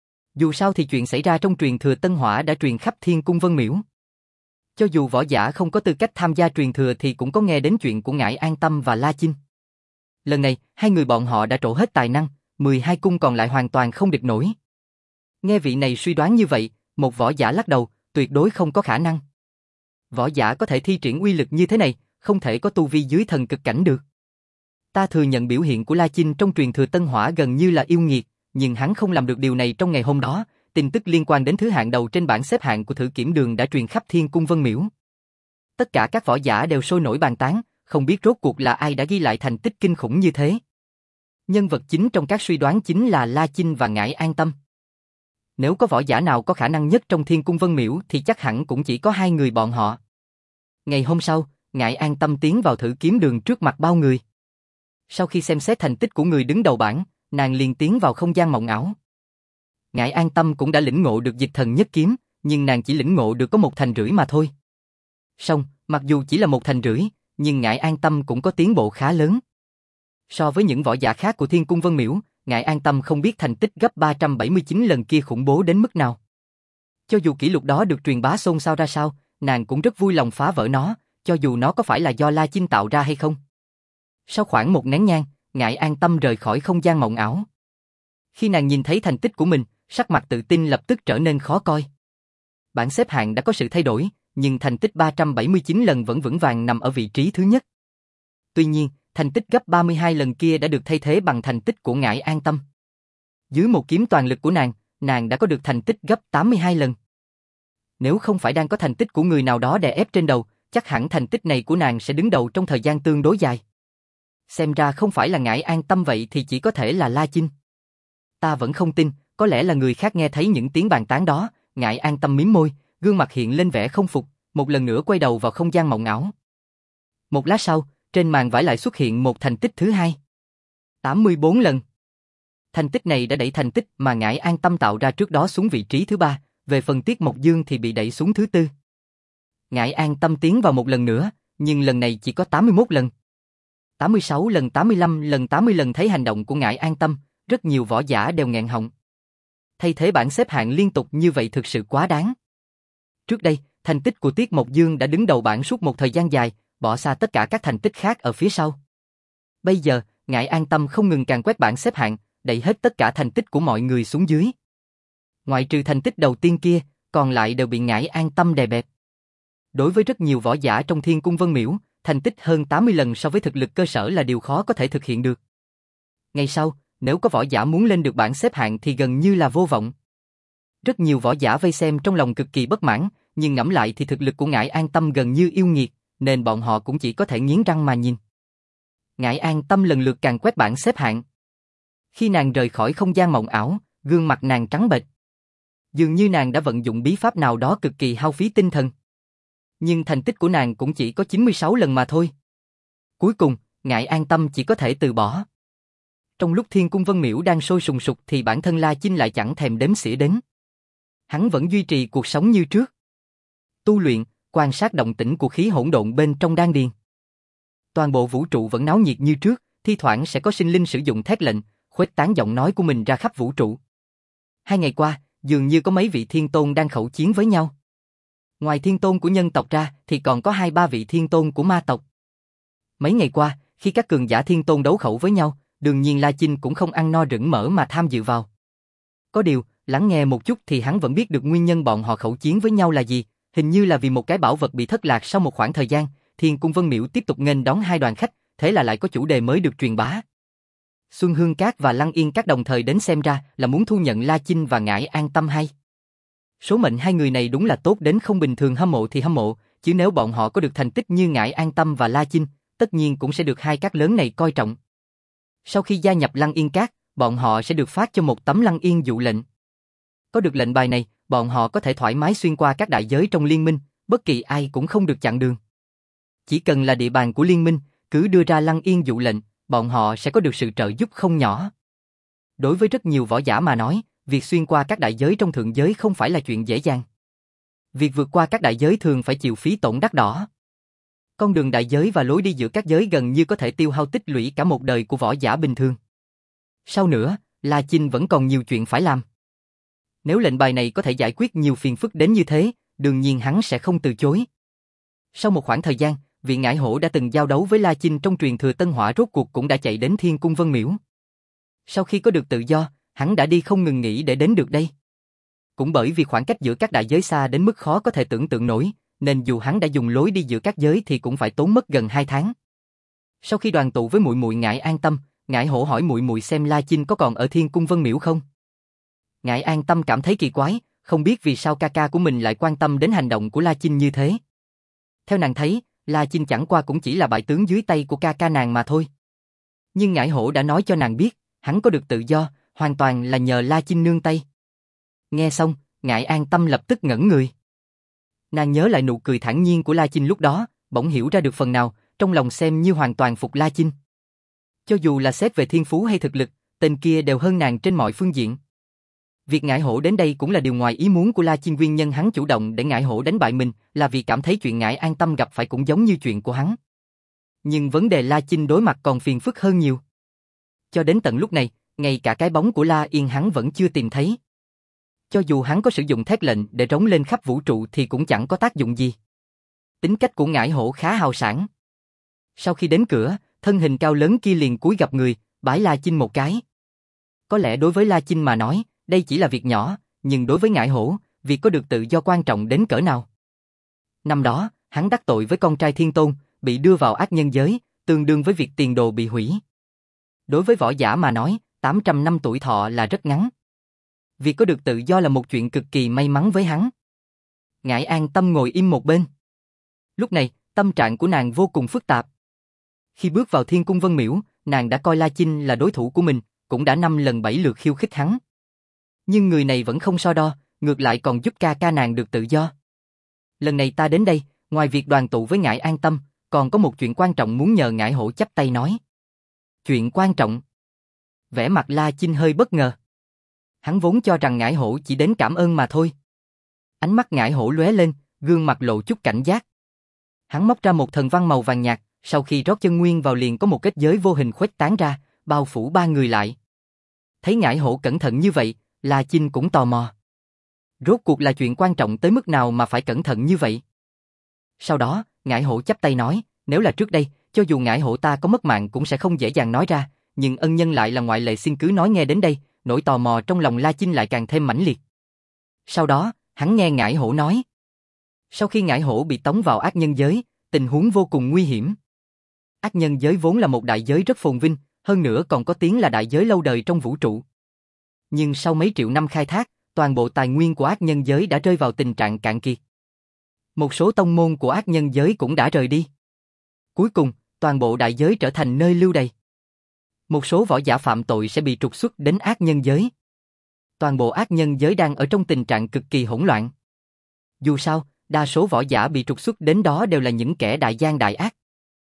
Dù sao thì chuyện xảy ra trong truyền thừa Tân Hỏa đã truyền khắp Thiên Cung Vân Miểu. Cho dù võ giả không có tư cách tham gia truyền thừa thì cũng có nghe đến chuyện của Ngải An Tâm và La Chinh. Lần này, hai người bọn họ đã trổ hết tài năng, mười hai cung còn lại hoàn toàn không địch nổi. Nghe vị này suy đoán như vậy, một võ giả lắc đầu, tuyệt đối không có khả năng. Võ giả có thể thi triển uy lực như thế này, không thể có tu vi dưới thần cực cảnh được. Ta thừa nhận biểu hiện của La Chinh trong truyền thừa Tân Hỏa gần như là yêu nghiệt, nhưng hắn không làm được điều này trong ngày hôm đó. Tin tức liên quan đến thứ hạng đầu trên bảng xếp hạng của Thử Kiếm Đường đã truyền khắp Thiên Cung Vân Miểu. Tất cả các võ giả đều sôi nổi bàn tán, không biết rốt cuộc là ai đã ghi lại thành tích kinh khủng như thế. Nhân vật chính trong các suy đoán chính là La Chinh và Ngải An Tâm. Nếu có võ giả nào có khả năng nhất trong Thiên Cung Vân Miểu thì chắc hẳn cũng chỉ có hai người bọn họ. Ngày hôm sau, Ngải An Tâm tiến vào Thử Kiếm Đường trước mặt bao người. Sau khi xem xét thành tích của người đứng đầu bảng, nàng liền tiến vào không gian mộng ảo. Ngải An Tâm cũng đã lĩnh ngộ được dịch thần nhất kiếm, nhưng nàng chỉ lĩnh ngộ được có một thành rưỡi mà thôi. Song, mặc dù chỉ là một thành rưỡi, nhưng Ngải An Tâm cũng có tiến bộ khá lớn. So với những võ giả khác của Thiên Cung Vân Miểu, Ngải An Tâm không biết thành tích gấp ba trăm bảy mươi chín lần kia khủng bố đến mức nào. Cho dù kỷ lục đó được truyền bá xôn xao ra sao, nàng cũng rất vui lòng phá vỡ nó, cho dù nó có phải là do La Chinh tạo ra hay không. Sau khoảng một nén nhang, Ngải An Tâm rời khỏi không gian mộng ảo. Khi nàng nhìn thấy thành tích của mình, sắc mặt tự tin lập tức trở nên khó coi. Bảng xếp hạng đã có sự thay đổi, nhưng thành tích ba trăm bảy mươi chín lần vẫn vững vàng nằm ở vị trí thứ nhất. Tuy nhiên, thành tích gấp ba mươi hai lần kia đã được thay thế bằng thành tích của Ngải An Tâm. Dưới một kiếm toàn lực của nàng, nàng đã có được thành tích gấp tám mươi hai lần. Nếu không phải đang có thành tích của người nào đó đè ép trên đầu, chắc hẳn thành tích này của nàng sẽ đứng đầu trong thời gian tương đối dài. Xem ra không phải là Ngải An Tâm vậy thì chỉ có thể là La Chinh. Ta vẫn không tin, có lẽ là người khác nghe thấy những tiếng bàn tán đó. Ngải An Tâm mím môi, gương mặt hiện lên vẻ không phục, một lần nữa quay đầu vào không gian mộng ảo. Một lát sau, trên màn vải lại xuất hiện một thành tích thứ hai. tám mươi bốn lần. Thành tích này đã đẩy thành tích mà Ngải An Tâm tạo ra trước đó xuống vị trí thứ ba, về phần Tiết Mộc Dương thì bị đẩy xuống thứ tư. Ngải An Tâm tiến vào một lần nữa, nhưng lần này chỉ có tám mươi mốt lần. tám mươi sáu lần, tám mươi lăm lần, tám mươi lần. Thấy hành động của Ngải An Tâm, rất nhiều võ giả đều nghẹn họng. Thay thế bảng xếp hạng liên tục như vậy thực sự quá đáng. Trước đây, thành tích của Tiết Mộc Dương đã đứng đầu bảng suốt một thời gian dài, bỏ xa tất cả các thành tích khác ở phía sau. Bây giờ, Ngải An Tâm không ngừng càn quét bảng xếp hạng, đẩy hết tất cả thành tích của mọi người xuống dưới. Ngoại trừ thành tích đầu tiên kia, còn lại đều bị Ngải An Tâm đè bẹp. Đối với rất nhiều võ giả trong Thiên Cung Vân Miễu, thành tích hơn tám mươi lần so với thực lực cơ sở là điều khó có thể thực hiện được. Ngày sau, nếu có võ giả muốn lên được bảng xếp hạng thì gần như là vô vọng. Rất nhiều võ giả vây xem trong lòng cực kỳ bất mãn, nhưng ngẫm lại thì thực lực của Ngải An Tâm gần như yêu nghiệt, nên bọn họ cũng chỉ có thể nghiến răng mà nhìn. Ngải An Tâm lần lượt càng quét bảng xếp hạng. Khi nàng rời khỏi không gian mộng ảo, gương mặt nàng trắng bệch. Dường như nàng đã vận dụng bí pháp nào đó cực kỳ hao phí tinh thần. Nhưng thành tích của nàng cũng chỉ có chín mươi sáu lần mà thôi. Cuối cùng, Ngải An Tâm chỉ có thể từ bỏ. Trong lúc Thiên Cung Vân Miễu đang sôi sùng sục thì bản thân La Chinh lại chẳng thèm đếm xỉa đến. Hắn vẫn duy trì cuộc sống như trước. Tu luyện, quan sát động tĩnh của khí hỗn độn bên trong đan điền. Toàn bộ vũ trụ vẫn náo nhiệt như trước, thi thoảng sẽ có sinh linh sử dụng thét lệnh, khuếch tán giọng nói của mình ra khắp vũ trụ. Hai ngày qua, dường như có mấy vị thiên tôn đang khẩu chiến với nhau. Ngoài thiên tôn của nhân tộc ra thì còn có hai ba vị thiên tôn của ma tộc. Mấy ngày qua, khi các cường giả thiên tôn đấu khẩu với nhau, đương nhiên La Chinh cũng không ăn no rửng mỡ mà tham dự vào. Có điều, lắng nghe một chút thì hắn vẫn biết được nguyên nhân bọn họ khẩu chiến với nhau là gì, hình như là vì một cái bảo vật bị thất lạc sau một khoảng thời gian. Thiên Cung Vân Miễu tiếp tục nghênh đón hai đoàn khách, thế là lại có chủ đề mới được truyền bá. Xuân Hương Các và Lăng Yên Các đồng thời đến xem ra là muốn thu nhận La Chinh và Ngải An Tâm hay. Số mệnh hai người này đúng là tốt đến không bình thường, hâm mộ thì hâm mộ, chứ nếu bọn họ có được thành tích như Ngải An Tâm và La Chinh, tất nhiên cũng sẽ được hai các lớn này coi trọng. Sau khi gia nhập Lăng Yên Các, bọn họ sẽ được phát cho một tấm Lăng Yên dụ lệnh. Có được lệnh bài này, bọn họ có thể thoải mái xuyên qua các đại giới trong liên minh, bất kỳ ai cũng không được chặn đường. Chỉ cần là địa bàn của liên minh, cứ đưa ra Lăng Yên dụ lệnh, bọn họ sẽ có được sự trợ giúp không nhỏ. Đối với rất nhiều võ giả mà nói, việc xuyên qua các đại giới trong thượng giới không phải là chuyện dễ dàng. Việc vượt qua các đại giới thường phải chịu phí tổn đắt đỏ. Con đường đại giới và lối đi giữa các giới gần như có thể tiêu hao tích lũy cả một đời của võ giả bình thường. Sau nữa, La Chinh vẫn còn nhiều chuyện phải làm. Nếu lệnh bài này có thể giải quyết nhiều phiền phức đến như thế, đương nhiên hắn sẽ không từ chối. Sau một khoảng thời gian, vị Ngải Hổ đã từng giao đấu với La Chinh trong truyền thừa Tân Hỏa rốt cuộc cũng đã chạy đến Thiên Cung Vân Miễu. Sau khi có được tự do, hắn đã đi không ngừng nghỉ để đến được đây. Cũng bởi vì khoảng cách giữa các đại giới xa đến mức khó có thể tưởng tượng nổi, nên dù hắn đã dùng lối đi giữa các giới thì cũng phải tốn mất gần hai tháng. Sau khi đoàn tụ với muội muội Ngải An Tâm, Ngải Hổ hỏi muội muội xem La Chinh có còn ở Thiên Cung Vân Miễu không. Ngải An Tâm cảm thấy kỳ quái, không biết vì sao ca ca của mình lại quan tâm đến hành động của La Chinh như thế. Theo nàng thấy, La Chinh chẳng qua cũng chỉ là bại tướng dưới tay của ca ca nàng mà thôi. Nhưng Ngải Hổ đã nói cho nàng biết, hắn có được tự do, hoàn toàn là nhờ La Chinh nương tay. Nghe xong, Ngải An Tâm lập tức ngẩn người. Nàng nhớ lại nụ cười thản nhiên của La Chinh lúc đó, bỗng hiểu ra được phần nào, trong lòng xem như hoàn toàn phục La Chinh. Cho dù là xét về thiên phú hay thực lực, tên kia đều hơn nàng trên mọi phương diện. Việc Ngải Hổ đến đây cũng là điều ngoài ý muốn của La Chinh, nguyên nhân hắn chủ động để Ngải Hổ đánh bại mình là vì cảm thấy chuyện Ngải An Tâm gặp phải cũng giống như chuyện của hắn. Nhưng vấn đề La Chinh đối mặt còn phiền phức hơn nhiều. Cho đến tận lúc này, ngay cả cái bóng của La Yên hắn vẫn chưa tìm thấy. Cho dù hắn có sử dụng thét lệnh để rống lên khắp vũ trụ thì cũng chẳng có tác dụng gì. Tính cách của Ngải Hổ khá hào sảng. Sau khi đến cửa, thân hình cao lớn kia liền cúi gặp người, bái La Chinh một cái. Có lẽ đối với La Chinh mà nói, đây chỉ là việc nhỏ, nhưng đối với Ngải Hổ, việc có được tự do quan trọng đến cỡ nào. Năm đó, hắn đắc tội với con trai Thiên Tôn, bị đưa vào ác nhân giới, tương đương với việc tiền đồ bị hủy. Đối với võ giả mà nói, tám trăm năm tuổi thọ là rất ngắn. Việc có được tự do là một chuyện cực kỳ may mắn với hắn. Ngải An Tâm ngồi im một bên. Lúc này, tâm trạng của nàng vô cùng phức tạp. Khi bước vào Thiên Cung Vân Miễu, nàng đã coi La Chinh là đối thủ của mình, cũng đã năm lần bảy lượt khiêu khích hắn. Nhưng người này vẫn không so đo, ngược lại còn giúp ca ca nàng được tự do. Lần này ta đến đây, ngoài việc đoàn tụ với Ngải An Tâm, còn có một chuyện quan trọng muốn nhờ Ngải Hổ chắp tay nói. Chuyện quan trọng? Vẻ mặt La Chinh hơi bất ngờ. Hắn vốn cho rằng Ngải Hổ chỉ đến cảm ơn mà thôi. Ánh mắt Ngải Hổ lóe lên, gương mặt lộ chút cảnh giác. Hắn móc ra một thần văn màu vàng nhạt, sau khi rót chân nguyên vào liền có một kết giới vô hình khuếch tán ra, bao phủ ba người lại. Thấy Ngải Hổ cẩn thận như vậy, La Chinh cũng tò mò. Rốt cuộc là chuyện quan trọng tới mức nào mà phải cẩn thận như vậy? Sau đó, Ngải Hổ chắp tay nói, nếu là trước đây, cho dù Ngải Hổ ta có mất mạng cũng sẽ không dễ dàng nói ra, nhưng ân nhân lại là ngoại lệ, xin cứ nói. Nghe đến đây, nỗi tò mò trong lòng La Chinh lại càng thêm mãnh liệt. Sau đó, hắn nghe Ngải Hổ nói. Sau khi Ngải Hổ bị tống vào ác nhân giới, tình huống vô cùng nguy hiểm. Ác nhân giới vốn là một đại giới rất phồn vinh, hơn nữa còn có tiếng là đại giới lâu đời trong vũ trụ. Nhưng sau mấy triệu năm khai thác, toàn bộ tài nguyên của ác nhân giới đã rơi vào tình trạng cạn kiệt. Một số tông môn của ác nhân giới cũng đã rời đi. Cuối cùng, toàn bộ đại giới trở thành nơi lưu đày. Một số võ giả phạm tội sẽ bị trục xuất đến ác nhân giới. Toàn bộ ác nhân giới đang ở trong tình trạng cực kỳ hỗn loạn. Dù sao, đa số võ giả bị trục xuất đến đó đều là những kẻ đại gian đại ác.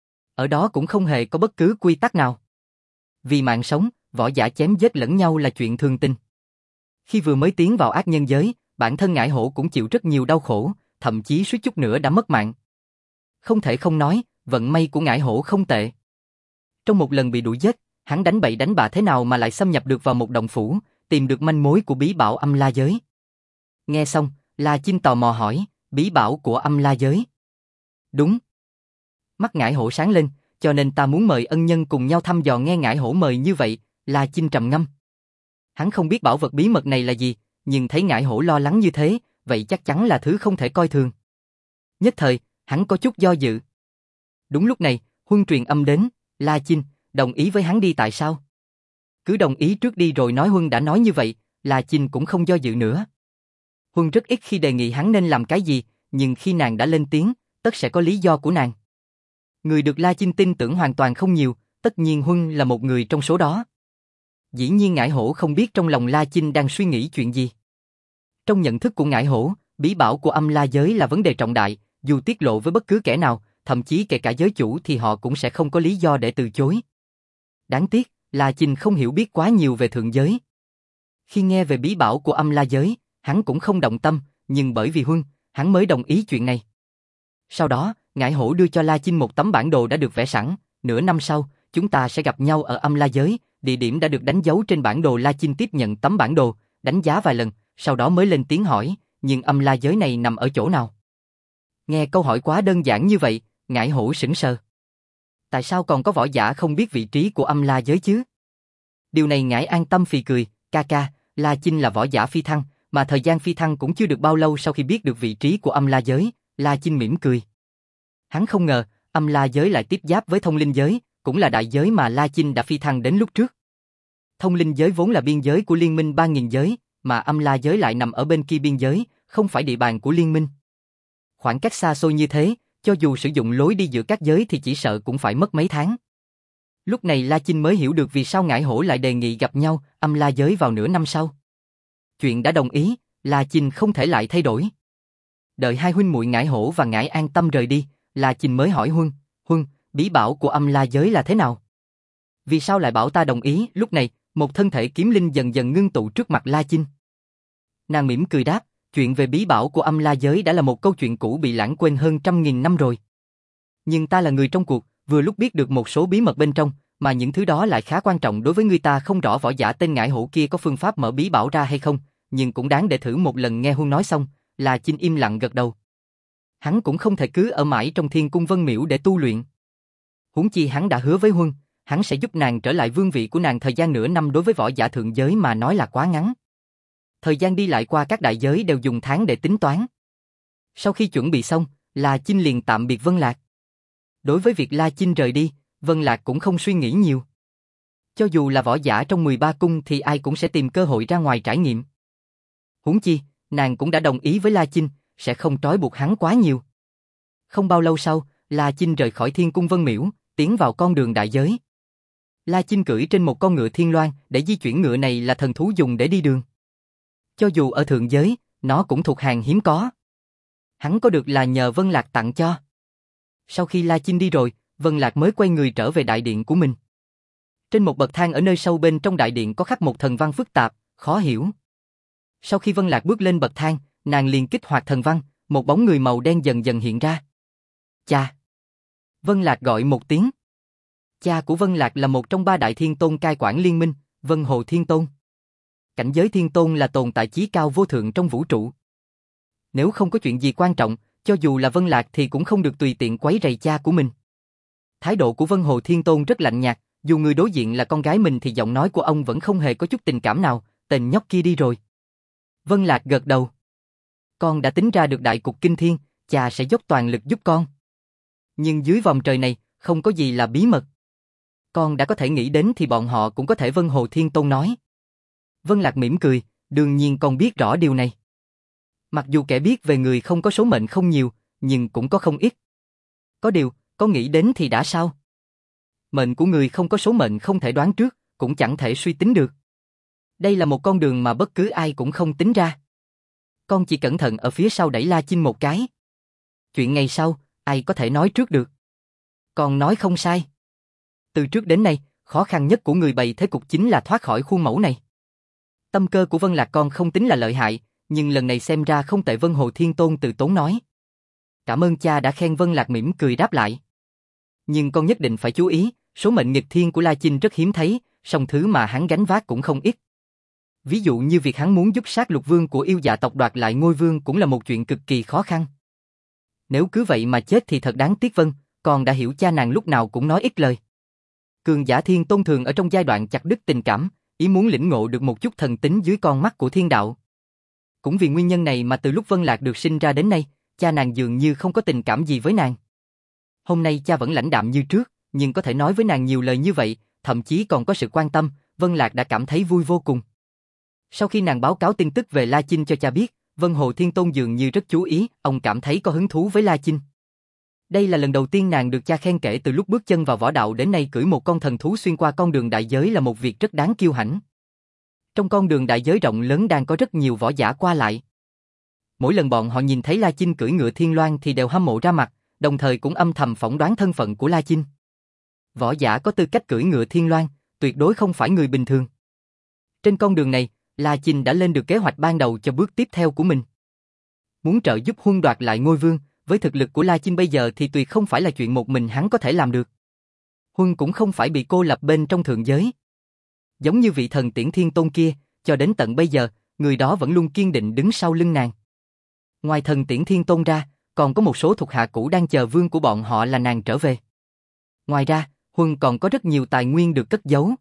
Ở đó cũng không hề có bất cứ quy tắc nào. Vì mạng sống, võ giả chém giết lẫn nhau là chuyện thường tình. Khi vừa mới tiến vào ác nhân giới, bản thân Ngải Hổ cũng chịu rất nhiều đau khổ, thậm chí suýt chút nữa đã mất mạng. Không thể không nói, vận may của Ngải Hổ không tệ. Trong một lần bị đuổi giết, hắn đánh bậy đánh bạ thế nào mà lại xâm nhập được vào một động phủ, tìm được manh mối của bí bảo âm la giới. Nghe xong, La Chinh tò mò hỏi, bí bảo của âm la giới. Đúng. Mắt Ngải Hổ sáng lên, cho nên ta muốn mời ân nhân cùng nhau thăm dò. Nghe Ngải Hổ mời như vậy, La Chinh trầm ngâm. Hắn không biết bảo vật bí mật này là gì, nhưng thấy Ngải Hổ lo lắng như thế, vậy chắc chắn là thứ không thể coi thường. Nhất thời, hắn có chút do dự. Đúng lúc này, huân truyền âm đến, La Chinh, đồng ý với hắn đi tại sao? Cứ đồng ý trước đi rồi nói. Huân đã nói như vậy, La Chinh cũng không do dự nữa. Huân rất ít khi đề nghị hắn nên làm cái gì, nhưng khi nàng đã lên tiếng, tất sẽ có lý do của nàng. Người được La Chinh tin tưởng hoàn toàn không nhiều, tất nhiên Huân là một người trong số đó. Dĩ nhiên Ngải Hổ không biết trong lòng La Chinh đang suy nghĩ chuyện gì. Trong nhận thức của Ngải Hổ, bí bảo của âm la giới là vấn đề trọng đại, dù tiết lộ với bất cứ kẻ nào, thậm chí kể cả giới chủ thì họ cũng sẽ không có lý do để từ chối. Đáng tiếc, La Chinh không hiểu biết quá nhiều về thượng giới. Khi nghe về bí bảo của âm la giới, hắn cũng không động tâm, nhưng bởi vì Huân, hắn mới đồng ý chuyện này. Sau đó, Ngải Hổ đưa cho La Chinh một tấm bản đồ đã được vẽ sẵn, nửa năm sau, chúng ta sẽ gặp nhau ở âm la giới, địa điểm đã được đánh dấu trên bản đồ. La Chinh tiếp nhận tấm bản đồ, đánh giá vài lần, sau đó mới lên tiếng hỏi, nhưng âm la giới này nằm ở chỗ nào? Nghe câu hỏi quá đơn giản như vậy, Ngải Hổ sững sờ. Tại sao còn có võ giả không biết vị trí của âm la giới chứ? Điều này Ngải an tâm phì cười, ca ca, La Chinh là võ giả phi thăng, mà thời gian phi thăng cũng chưa được bao lâu. Sau khi biết được vị trí của âm la giới, La Chinh mỉm cười. Hắn không ngờ, âm la giới lại tiếp giáp với thông linh giới, cũng là đại giới mà La Chinh đã phi thăng đến lúc trước. Thông linh giới vốn là biên giới của liên minh ba nghìn giới, mà âm la giới lại nằm ở bên kia biên giới, không phải địa bàn của liên minh. Khoảng cách xa xôi như thế, cho dù sử dụng lối đi giữa các giới thì chỉ sợ cũng phải mất mấy tháng. Lúc này La Chinh mới hiểu được vì sao Ngải Hổ lại đề nghị gặp nhau âm la giới vào nửa năm sau. Chuyện đã đồng ý, La Chinh không thể lại thay đổi. Đợi hai huynh muội Ngải Hổ và Ngải An Tâm rời đi, La Chinh mới hỏi Huân, Huân, bí bảo của âm la giới là thế nào? Vì sao lại bảo ta đồng ý? Lúc này, một thân thể kiếm linh dần dần ngưng tụ trước mặt La Chinh. Nàng mỉm cười đáp, chuyện về bí bảo của âm la giới đã là một câu chuyện cũ bị lãng quên hơn trăm nghìn năm rồi. Nhưng ta là người trong cuộc, vừa lúc biết được một số bí mật bên trong, mà những thứ đó lại khá quan trọng đối với người ta. Không rõ võ giả tên Ngải Hổ kia có phương pháp mở bí bảo ra hay không, nhưng cũng đáng để thử một lần. Nghe Huân nói xong, La Chinh im lặng gật đầu. Hắn cũng không thể cứ ở mãi trong Thiên Cung Vân Miễu để tu luyện. Huống chi hắn đã hứa với Huân, hắn sẽ giúp nàng trở lại vương vị của nàng. Thời gian nửa năm đối với võ giả thượng giới mà nói là quá ngắn. Thời gian đi lại qua các đại giới đều dùng tháng để tính toán. Sau khi chuẩn bị xong, La Chinh liền tạm biệt Vân Lạc. Đối với việc La Chinh rời đi, Vân Lạc cũng không suy nghĩ nhiều. Cho dù là võ giả trong mười ba cung thì ai cũng sẽ tìm cơ hội ra ngoài trải nghiệm. Huống chi, nàng cũng đã đồng ý với La Chinh, sẽ không trói buộc hắn quá nhiều. Không bao lâu sau, La Chinh rời khỏi Thiên Cung Vân Miễu, tiến vào con đường đại giới. La Chinh cưỡi trên một con ngựa thiên loan, để di chuyển. Ngựa này là thần thú dùng để đi đường. Cho dù ở thượng giới, nó cũng thuộc hàng hiếm có. Hắn có được là nhờ Vân Lạc tặng cho. Sau khi La Chinh đi rồi, Vân Lạc mới quay người trở về đại điện của mình. Trên một bậc thang ở nơi sâu bên trong đại điện có khắc một thần văn phức tạp, khó hiểu. Sau khi Vân Lạc bước lên bậc thang, nàng liền kích hoạt thần văn, một bóng người màu đen dần dần hiện ra. Cha! Vân Lạc gọi một tiếng. Cha của Vân Lạc là một trong ba đại thiên tôn cai quản liên minh, Vân Hồ Thiên Tôn. Cảnh giới thiên tôn là tồn tại chí cao vô thượng trong vũ trụ. Nếu không có chuyện gì quan trọng, cho dù là Vân Lạc thì cũng không được tùy tiện quấy rầy cha của mình. Thái độ của Vân Hồ Thiên Tôn rất lạnh nhạt, dù người đối diện là con gái mình thì giọng nói của ông vẫn không hề có chút tình cảm nào. Tên nhóc kia đi rồi. Vân Lạc gật đầu. Con đã tính ra được đại cục kinh thiên, cha sẽ dốc toàn lực giúp con. Nhưng dưới vòng trời này, không có gì là bí mật. Con đã có thể nghĩ đến thì bọn họ cũng có thể, Vân Hồ Thiên Tôn nói. Vân Lạc mỉm cười, đương nhiên con biết rõ điều này. Mặc dù kẻ biết về người không có số mệnh không nhiều, nhưng cũng có không ít. Có điều, có nghĩ đến thì đã sao? Mệnh của người không có số mệnh không thể đoán trước, cũng chẳng thể suy tính được. Đây là một con đường mà bất cứ ai cũng không tính ra. Con chỉ cẩn thận ở phía sau đẩy La Chinh một cái. Chuyện ngày sau, ai có thể nói trước được. Con nói không sai. Từ trước đến nay, khó khăn nhất của người bày thế cục chính là thoát khỏi khuôn mẫu này. Tâm cơ của Vân Lạc con không tính là lợi hại, nhưng lần này xem ra không tệ, Vân Hồ Thiên Tôn từ tốn nói. Cảm ơn cha đã khen, Vân Lạc mỉm cười đáp lại. Nhưng con nhất định phải chú ý, số mệnh nghịch thiên của La Chinh rất hiếm thấy, song thứ mà hắn gánh vác cũng không ít. Ví dụ như việc hắn muốn giúp Sát Lục Vương của yêu dạ tộc đoạt lại ngôi vương cũng là một chuyện cực kỳ khó khăn. Nếu cứ vậy mà chết thì thật đáng tiếc. Vân, con đã hiểu cha nàng lúc nào cũng nói ít lời. Cường giả Thiên Tôn thường ở trong giai đoạn chặt đứt tình cảm, ý muốn lĩnh ngộ được một chút thần tính dưới con mắt của thiên đạo. Cũng vì nguyên nhân này mà từ lúc Vân Lạc được sinh ra đến nay, cha nàng dường như không có tình cảm gì với nàng. Hôm nay cha vẫn lãnh đạm như trước, nhưng có thể nói với nàng nhiều lời như vậy, thậm chí còn có sự quan tâm, Vân Lạc đã cảm thấy vui vô cùng. Sau khi nàng báo cáo tin tức về La Chinh cho cha biết, Vân Hồ Thiên Tôn dường như rất chú ý, ông cảm thấy có hứng thú với La Chinh. Đây là lần đầu tiên nàng được cha khen kể từ lúc bước chân vào võ đạo đến nay. Cưỡi một con thần thú xuyên qua con đường đại giới là một việc rất đáng kiêu hãnh. Trong con đường đại giới rộng lớn đang có rất nhiều võ giả qua lại. Mỗi lần bọn họ nhìn thấy La Chinh cưỡi ngựa thiên loan thì đều hâm mộ ra mặt, đồng thời cũng âm thầm phỏng đoán thân phận của La Chinh. Võ giả có tư cách cưỡi ngựa thiên loan, tuyệt đối không phải người bình thường. Trên con đường này, La Chinh đã lên được kế hoạch ban đầu cho bước tiếp theo của mình. Muốn trợ giúp Huân đoạt lại ngôi vương, với thực lực của La Chinh bây giờ thì tuyệt không phải là chuyện một mình hắn có thể làm được. Huân cũng không phải bị cô lập bên trong thượng giới. Giống như vị thần Tiễn Thiên Tôn kia, cho đến tận bây giờ, người đó vẫn luôn kiên định đứng sau lưng nàng. Ngoài thần Tiễn Thiên Tôn ra, còn có một số thuộc hạ cũ đang chờ vương của bọn họ là nàng trở về. Ngoài ra, Huân còn có rất nhiều tài nguyên được cất giấu.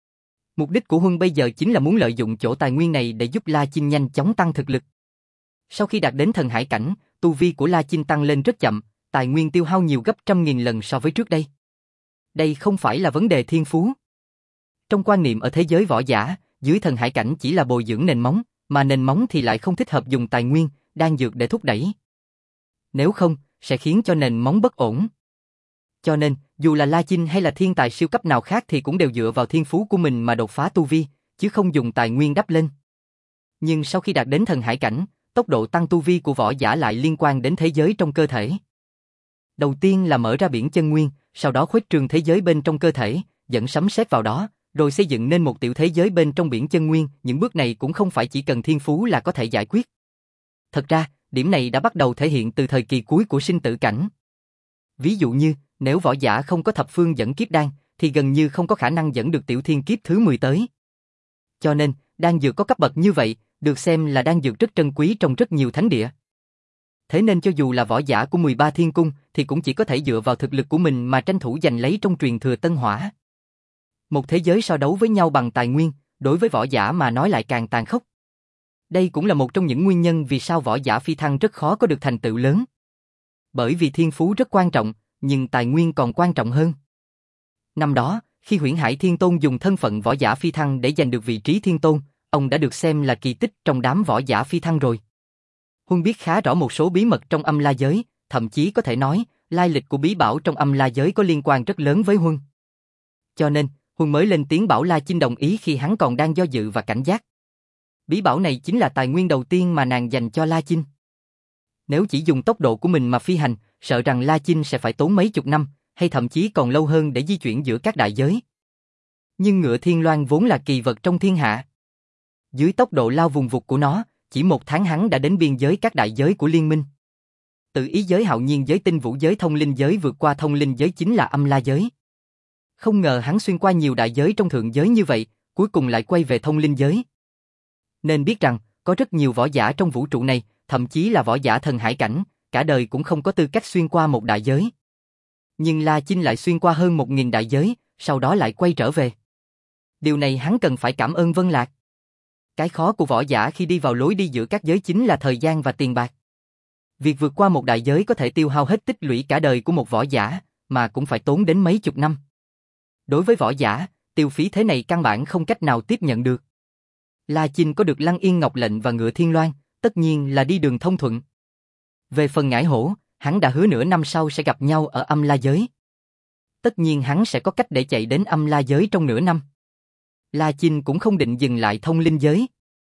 Mục đích của Huân bây giờ chính là muốn lợi dụng chỗ tài nguyên này để giúp La Chinh nhanh chóng tăng thực lực. Sau khi đạt đến thần hải cảnh, tu vi của La Chinh tăng lên rất chậm, tài nguyên tiêu hao nhiều gấp trăm nghìn lần so với trước đây. Đây không phải là vấn đề thiên phú. Trong quan niệm ở thế giới võ giả, dưới thần hải cảnh chỉ là bồi dưỡng nền móng, mà nền móng thì lại không thích hợp dùng tài nguyên, đan dược để thúc đẩy. Nếu không, sẽ khiến cho nền móng bất ổn. Cho nên, dù là La Chinh hay là thiên tài siêu cấp nào khác thì cũng đều dựa vào thiên phú của mình mà đột phá tu vi, chứ không dùng tài nguyên đắp lên. Nhưng sau khi đạt đến thần hải cảnh, tốc độ tăng tu vi của võ giả lại liên quan đến thế giới trong cơ thể. Đầu tiên là mở ra biển chân nguyên, sau đó khuếch trương thế giới bên trong cơ thể, dẫn sấm sét vào đó, rồi xây dựng nên một tiểu thế giới bên trong biển chân nguyên. Những bước này cũng không phải chỉ cần thiên phú là có thể giải quyết. Thật ra, điểm này đã bắt đầu thể hiện từ thời kỳ cuối của sinh tử cảnh. Ví dụ như, nếu võ giả không có thập phương dẫn kiếp đan, thì gần như không có khả năng dẫn được tiểu thiên kiếp thứ mười tới. Cho nên, đan dược có cấp bậc như vậy, được xem là đan dược rất trân quý trong rất nhiều thánh địa. Thế nên cho dù là võ giả của mười ba thiên cung, thì cũng chỉ có thể dựa vào thực lực của mình mà tranh thủ giành lấy trong truyền thừa Tân Hỏa. Một thế giới so đấu với nhau bằng tài nguyên, đối với võ giả mà nói lại càng tàn khốc. Đây cũng là một trong những nguyên nhân vì sao võ giả phi thăng rất khó có được thành tựu lớn. Bởi vì thiên phú rất quan trọng, nhưng tài nguyên còn quan trọng hơn. Năm đó, khi Huyễn Hải Thiên Tôn dùng thân phận võ giả phi thăng để giành được vị trí Thiên Tôn, ông đã được xem là kỳ tích trong đám võ giả phi thăng rồi. Huân biết khá rõ một số bí mật trong âm la giới, thậm chí có thể nói, lai lịch của bí bảo trong âm la giới có liên quan rất lớn với Huân. Cho nên, Huân mới lên tiếng bảo La Chinh đồng ý khi hắn còn đang do dự và cảnh giác. Bí bảo này chính là tài nguyên đầu tiên mà nàng dành cho La Chinh. Nếu chỉ dùng tốc độ của mình mà phi hành, sợ rằng La Chinh sẽ phải tốn mấy chục năm, hay thậm chí còn lâu hơn để di chuyển giữa các đại giới. Nhưng ngựa thiên loan vốn là kỳ vật trong thiên hạ. Dưới tốc độ lao vùng vụt của nó, chỉ một tháng hắn đã đến biên giới các đại giới của liên minh. Từ ý giới, hạo nhiên giới, tinh vũ giới, thông linh giới vượt qua thông linh giới chính là âm la giới. Không ngờ hắn xuyên qua nhiều đại giới trong thượng giới như vậy, cuối cùng lại quay về thông linh giới. Nên biết rằng, có rất nhiều võ giả trong vũ trụ này, thậm chí là võ giả thần hải cảnh, cả đời cũng không có tư cách xuyên qua một đại giới. Nhưng La Chinh lại xuyên qua hơn một nghìn đại giới, sau đó lại quay trở về. Điều này hắn cần phải cảm ơn Vân Lạc. Cái khó của võ giả khi đi vào lối đi giữa các giới chính là thời gian và tiền bạc. Việc vượt qua một đại giới có thể tiêu hao hết tích lũy cả đời của một võ giả, mà cũng phải tốn đến mấy chục năm. Đối với võ giả, tiêu phí thế này căn bản không cách nào tiếp nhận được. La Chinh có được Lăng Yên Ngọc lệnh và Ngựa Thiên Loan, tất nhiên là đi đường thông thuận. Về phần Ngải Hổ, hắn đã hứa nửa năm sau sẽ gặp nhau ở Âm La Giới. Tất nhiên hắn sẽ có cách để chạy đến Âm La Giới trong nửa năm. La Chinh cũng không định dừng lại Thông Linh Giới.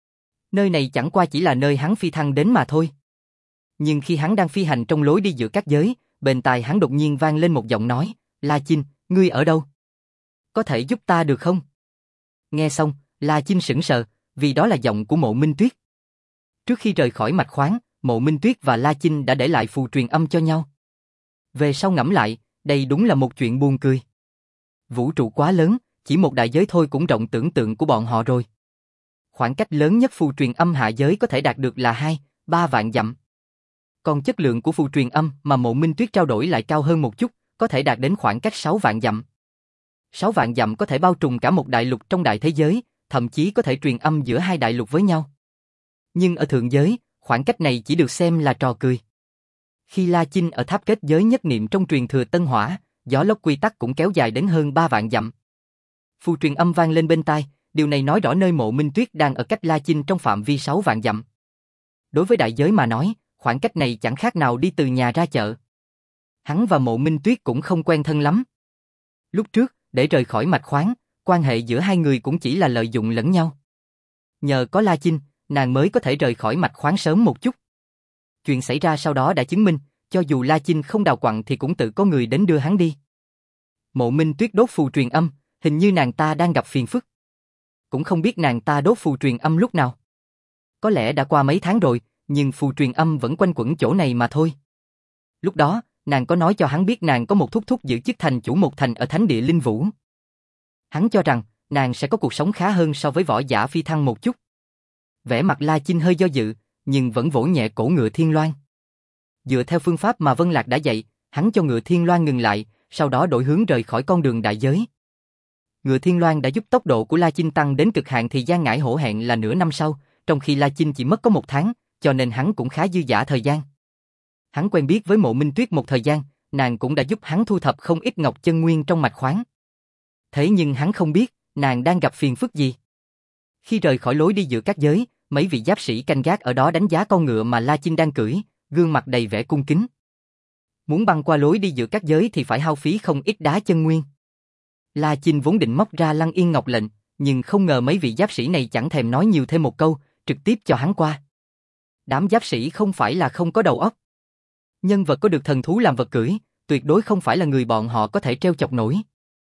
Nơi này chẳng qua chỉ là nơi hắn phi thăng đến mà thôi. Nhưng khi hắn đang phi hành trong lối đi giữa các giới, bên tai hắn đột nhiên vang lên một giọng nói, La Chinh, ngươi ở đâu? Có thể giúp ta được không? Nghe xong, La Chinh sững sờ, vì đó là giọng của Mộ Minh Tuyết. Trước khi rời khỏi mạch khoáng, Mộ Minh Tuyết và La Chinh đã để lại phù truyền âm cho nhau. Về sau ngẫm lại, đây đúng là một chuyện buồn cười. Vũ trụ quá lớn, chỉ một đại giới thôi cũng rộng tưởng tượng của bọn họ rồi. Khoảng cách lớn nhất phù truyền âm hạ giới có thể đạt được là hai, ba vạn dặm. Còn chất lượng của phù truyền âm mà Mộ Minh Tuyết trao đổi lại cao hơn một chút, có thể đạt đến khoảng cách sáu vạn dặm. sáu vạn dặm có thể bao trùm cả một đại lục trong đại thế giới, thậm chí có thể truyền âm giữa hai đại lục với nhau. Nhưng ở thượng giới, khoảng cách này chỉ được xem là trò cười. Khi La Chinh ở tháp kết giới nhất niệm trong truyền thừa Tân Hỏa, gió lốc quy tắc cũng kéo dài đến hơn ba vạn dặm. Phù truyền âm vang lên bên tai, điều này nói rõ nơi Mộ Minh Tuyết đang ở cách La Chinh trong phạm vi sáu vạn dặm. Đối với đại giới mà nói, khoảng cách này chẳng khác nào đi từ nhà ra chợ. Hắn và Mộ Minh Tuyết cũng không quen thân lắm. Lúc trước, để rời khỏi mạch khoáng, quan hệ giữa hai người cũng chỉ là lợi dụng lẫn nhau. Nhờ có La Chinh, nàng mới có thể rời khỏi mạch khoáng sớm một chút. Chuyện xảy ra sau đó đã chứng minh, cho dù La Chinh không đào quặng thì cũng tự có người đến đưa hắn đi. Mộ Minh Tuyết đốt phù truyền âm, hình như nàng ta đang gặp phiền phức. Cũng không biết nàng ta đốt phù truyền âm lúc nào. Có lẽ đã qua mấy tháng rồi, nhưng phù truyền âm vẫn quanh quẩn chỗ này mà thôi. Lúc đó, nàng có nói cho hắn biết nàng có một thúc thúc giữ chức thành chủ một thành ở Thánh Địa Linh Vũ. Hắn cho rằng, nàng sẽ có cuộc sống khá hơn so với võ giả phi thăng một chút. Vẻ mặt La Chinh hơi do dự, nhưng vẫn vỗ nhẹ cổ Ngựa Thiên Loan. Dựa theo phương pháp mà Vân Lạc đã dạy, hắn cho Ngựa Thiên Loan ngừng lại, sau đó đổi hướng rời khỏi con đường đại giới. Ngựa Thiên Loan đã giúp tốc độ của La Chinh tăng đến cực hạn, thời gian Ngải Hổ hẹn là nửa năm sau, trong khi La Chinh chỉ mất có một tháng, cho nên hắn cũng khá dư dả thời gian. Hắn quen biết với Mộ Minh Tuyết một thời gian, nàng cũng đã giúp hắn thu thập không ít ngọc chân nguyên trong mạch khoáng. Thế nhưng hắn không biết, nàng đang gặp phiền phức gì. Khi rời khỏi lối đi giữa các giới, mấy vị giáp sĩ canh gác ở đó đánh giá con ngựa mà La Chinh đang cưỡi, gương mặt đầy vẻ cung kính. Muốn băng qua lối đi giữa các giới thì phải hao phí không ít đá chân nguyên. La Chinh vốn định móc ra Lăng Yên Ngọc lệnh, nhưng không ngờ mấy vị giáp sĩ này chẳng thèm nói nhiều thêm một câu, trực tiếp cho hắn qua. Đám giáp sĩ không phải là không có đầu óc. Nhân vật có được thần thú làm vật cưỡi, tuyệt đối không phải là người bọn họ có thể treo chọc nổi.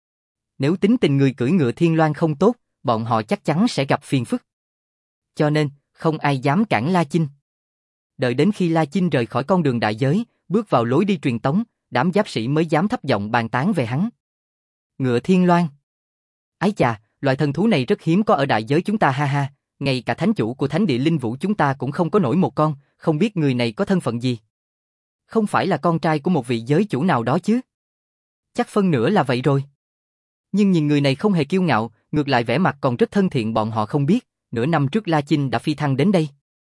Nếu tính tình người cưỡi Ngựa Thiên Loan không tốt, bọn họ chắc chắn sẽ gặp phiền phức. Cho nên, không ai dám cản La Chinh. Đợi đến khi La Chinh rời khỏi con đường đại giới, bước vào lối đi truyền tống, đám giáp sĩ mới dám thấp giọng bàn tán về hắn. Ngựa Thiên Loan. Ái chà, loại thần thú này rất hiếm có ở đại giới chúng ta ha ha, ngay cả thánh chủ của Thánh Địa Linh Vũ chúng ta cũng không có nổi một con, không biết người này có thân phận gì. Không phải là con trai của một vị giới chủ nào đó chứ? Chắc phân nửa là vậy rồi. Nhưng nhìn người này không hề kiêu ngạo, ngược lại vẻ mặt còn rất thân thiện, bọn họ không biết, nửa năm trước La Chinh đã phi thăng đến đây.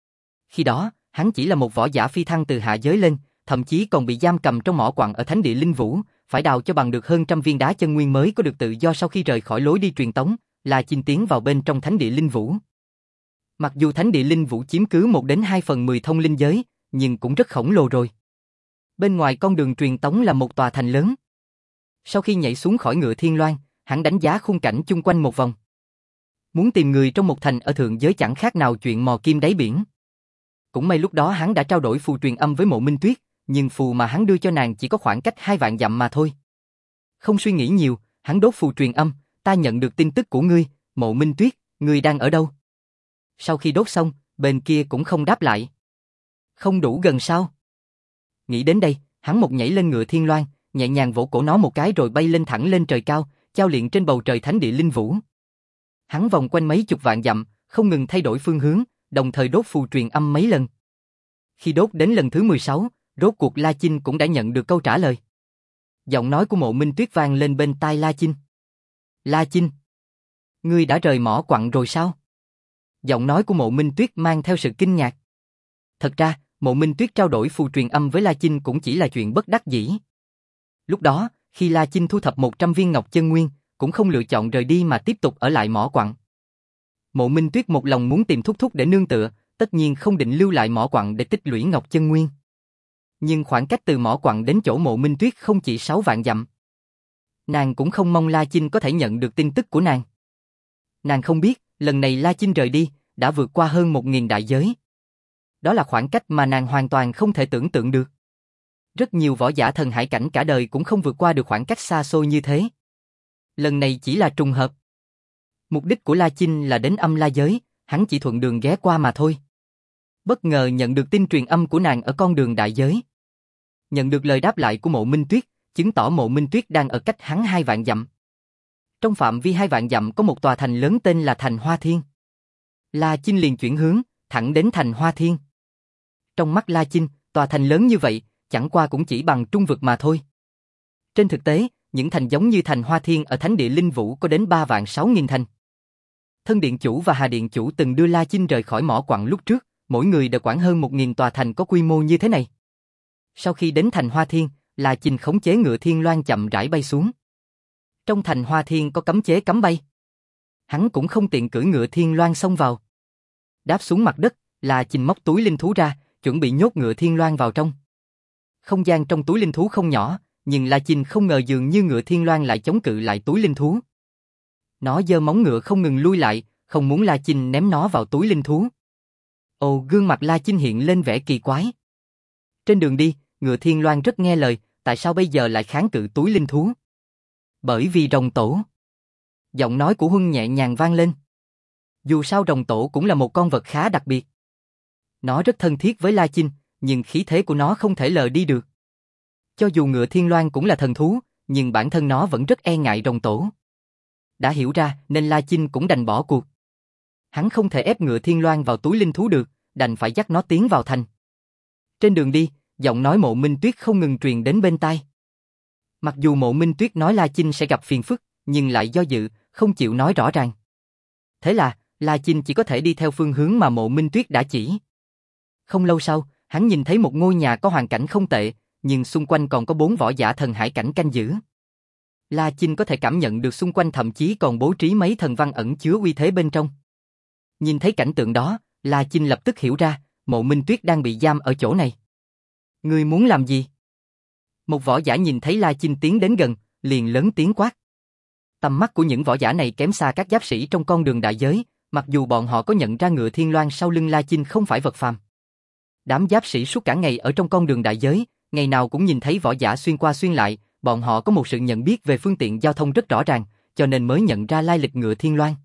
Khi đó, hắn chỉ là một võ giả phi thăng từ hạ giới lên, thậm chí còn bị giam cầm trong mỏ quặng ở Thánh Địa Linh Vũ, phải đào cho bằng được hơn trăm viên đá chân nguyên mới có được tự do. Sau khi rời khỏi lối đi truyền tống, La Chinh tiến vào bên trong Thánh Địa Linh Vũ. Mặc dù Thánh Địa Linh Vũ chiếm cứ một đến hai phần mười thông linh giới, nhưng cũng rất khổng lồ rồi. Bên ngoài con đường truyền tống là một tòa thành lớn. Sau khi nhảy xuống khỏi Ngựa Thiên Loan, hắn đánh giá khung cảnh chung quanh một vòng. Muốn tìm người trong một thành ở thượng giới chẳng khác nào chuyện mò kim đáy biển. Cũng may lúc đó hắn đã trao đổi phù truyền âm với Mộ Minh Tuyết, nhưng phù mà hắn đưa cho nàng chỉ có khoảng cách hai vạn dặm mà thôi. Không suy nghĩ nhiều, hắn đốt phù truyền âm, ta nhận được tin tức của ngươi, Mộ Minh Tuyết, ngươi đang ở đâu? Sau khi đốt xong, bên kia cũng không đáp lại. Không đủ gần sao? Nghĩ đến đây, hắn một nhảy lên Ngựa Thiên Loan, nhẹ nhàng vỗ cổ nó một cái rồi bay lên thẳng lên trời cao, chao liệng trên bầu trời Thánh Địa Linh Vũ. Hắn vòng quanh mấy chục vạn dặm, không ngừng thay đổi phương hướng, đồng thời đốt phù truyền âm mấy lần. Khi đốt đến lần thứ mười sáu, rốt cuộc La Chinh cũng đã nhận được câu trả lời. Giọng nói của Mộ Minh Tuyết vang lên bên tai La Chinh. La Chinh, ngươi đã rời mỏ quặng rồi sao? Giọng nói của Mộ Minh Tuyết mang theo sự kinh ngạc. Thật ra, Mộ Minh Tuyết trao đổi phù truyền âm với La Chinh cũng chỉ là chuyện bất đắc dĩ. Lúc đó, khi La Chinh thu thập một trăm viên ngọc chân nguyên, cũng không lựa chọn rời đi mà tiếp tục ở lại mỏ quặng. Mộ Minh Tuyết một lòng muốn tìm Thúc Thúc để nương tựa, tất nhiên không định lưu lại mỏ quặng để tích lũy ngọc chân nguyên. Nhưng khoảng cách từ mỏ quặng đến chỗ Mộ Minh Tuyết không chỉ sáu vạn dặm. Nàng cũng không mong La Chinh có thể nhận được tin tức của nàng. Nàng không biết, lần này La Chinh rời đi, đã vượt qua hơn một nghìn đại giới. Đó là khoảng cách mà nàng hoàn toàn không thể tưởng tượng được. Rất nhiều võ giả thần hải cảnh cả đời cũng không vượt qua được khoảng cách xa xôi như thế. Lần này chỉ là trùng hợp. Mục đích của La Chinh là đến Âm La giới, hắn chỉ thuận đường ghé qua mà thôi. Bất ngờ nhận được tin truyền âm của nàng ở con đường đại giới. Nhận được lời đáp lại của Mộ Minh Tuyết, chứng tỏ Mộ Minh Tuyết đang ở cách hắn hai vạn dặm. Trong phạm vi hai vạn dặm có một tòa thành lớn tên là Thành Hoa Thiên. La Chinh liền chuyển hướng, thẳng đến Thành Hoa Thiên. Trong mắt La Chinh, tòa thành lớn như vậy, chẳng qua cũng chỉ bằng trung vực mà thôi. Trên thực tế, những thành giống như Thành Hoa Thiên ở Thánh địa Linh Vũ có đến ba vạn sáu nghìn thành. Thân Điện Chủ và Hà Điện Chủ từng đưa La Chinh rời khỏi mỏ quặng lúc trước, mỗi người đều quản hơn một nghìn tòa thành có quy mô như thế này. Sau khi đến Thành Hoa Thiên, La Chinh khống chế ngựa thiên loan chậm rãi bay xuống. Trong Thành Hoa Thiên có cấm chế cấm bay. Hắn cũng không tiện cưỡi ngựa thiên loan xông vào. Đáp xuống mặt đất, La Chinh móc túi linh thú ra, chuẩn bị nhốt ngựa thiên loan vào trong. Không gian trong túi linh thú không nhỏ, nhưng La Chinh không ngờ dường như ngựa thiên loan lại chống cự lại túi linh thú. Nó giơ móng ngựa không ngừng lui lại, không muốn La Chinh ném nó vào túi linh thú. Ồ, gương mặt La Chinh hiện lên vẻ kỳ quái. Trên đường đi, ngựa thiên loan rất nghe lời, tại sao bây giờ lại kháng cự túi linh thú? Bởi vì rồng tổ. Giọng nói của Huân nhẹ nhàng vang lên. Dù sao rồng tổ cũng là một con vật khá đặc biệt. Nó rất thân thiết với La Chinh, nhưng khí thế của nó không thể lờ đi được. Cho dù ngựa thiên loan cũng là thần thú, nhưng bản thân nó vẫn rất e ngại rồng tổ. Đã hiểu ra nên La Chinh cũng đành bỏ cuộc. Hắn không thể ép ngựa thiên loan vào túi linh thú được, đành phải dắt nó tiến vào thành. Trên đường đi, giọng nói Mộ Minh Tuyết không ngừng truyền đến bên tai. Mặc dù Mộ Minh Tuyết nói La Chinh sẽ gặp phiền phức, nhưng lại do dự, không chịu nói rõ ràng. Thế là, La Chinh chỉ có thể đi theo phương hướng mà Mộ Minh Tuyết đã chỉ. Không lâu sau, hắn nhìn thấy một ngôi nhà có hoàn cảnh không tệ, nhưng xung quanh còn có bốn võ giả thần hải cảnh canh giữ. La Chinh có thể cảm nhận được xung quanh thậm chí còn bố trí mấy thần văn ẩn chứa uy thế bên trong. Nhìn thấy cảnh tượng đó, La Chinh lập tức hiểu ra, Mộ Minh Tuyết đang bị giam ở chỗ này. Ngươi muốn làm gì? Một võ giả nhìn thấy La Chinh tiến đến gần, liền lớn tiếng quát. Tầm mắt của những võ giả này kém xa các giáp sĩ trong con đường đại giới, mặc dù bọn họ có nhận ra ngựa thiên loan sau lưng La Chinh không phải vật phàm. Đám giáp sĩ suốt cả ngày ở trong con đường đại giới, ngày nào cũng nhìn thấy võ giả xuyên qua xuyên lại, bọn họ có một sự nhận biết về phương tiện giao thông rất rõ ràng, cho nên mới nhận ra lai lịch ngựa thiên loan.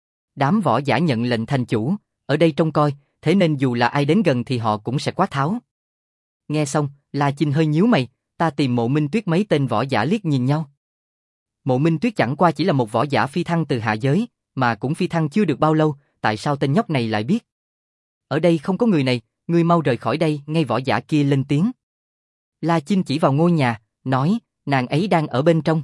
Đám võ giả nhận lệnh thành chủ, ở đây trông coi, thế nên dù là ai đến gần thì họ cũng sẽ quát tháo. Nghe xong, La Chinh hơi nhíu mày, ta tìm Mộ Minh Tuyết mấy tên võ giả liếc nhìn nhau. Mộ Minh Tuyết chẳng qua chỉ là một võ giả phi thăng từ hạ giới, mà cũng phi thăng chưa được bao lâu, tại sao tên nhóc này lại biết? Ở đây không có người này, ngươi mau rời khỏi đây, ngay võ giả kia lên tiếng. La Chinh chỉ vào ngôi nhà, nói, nàng ấy đang ở bên trong.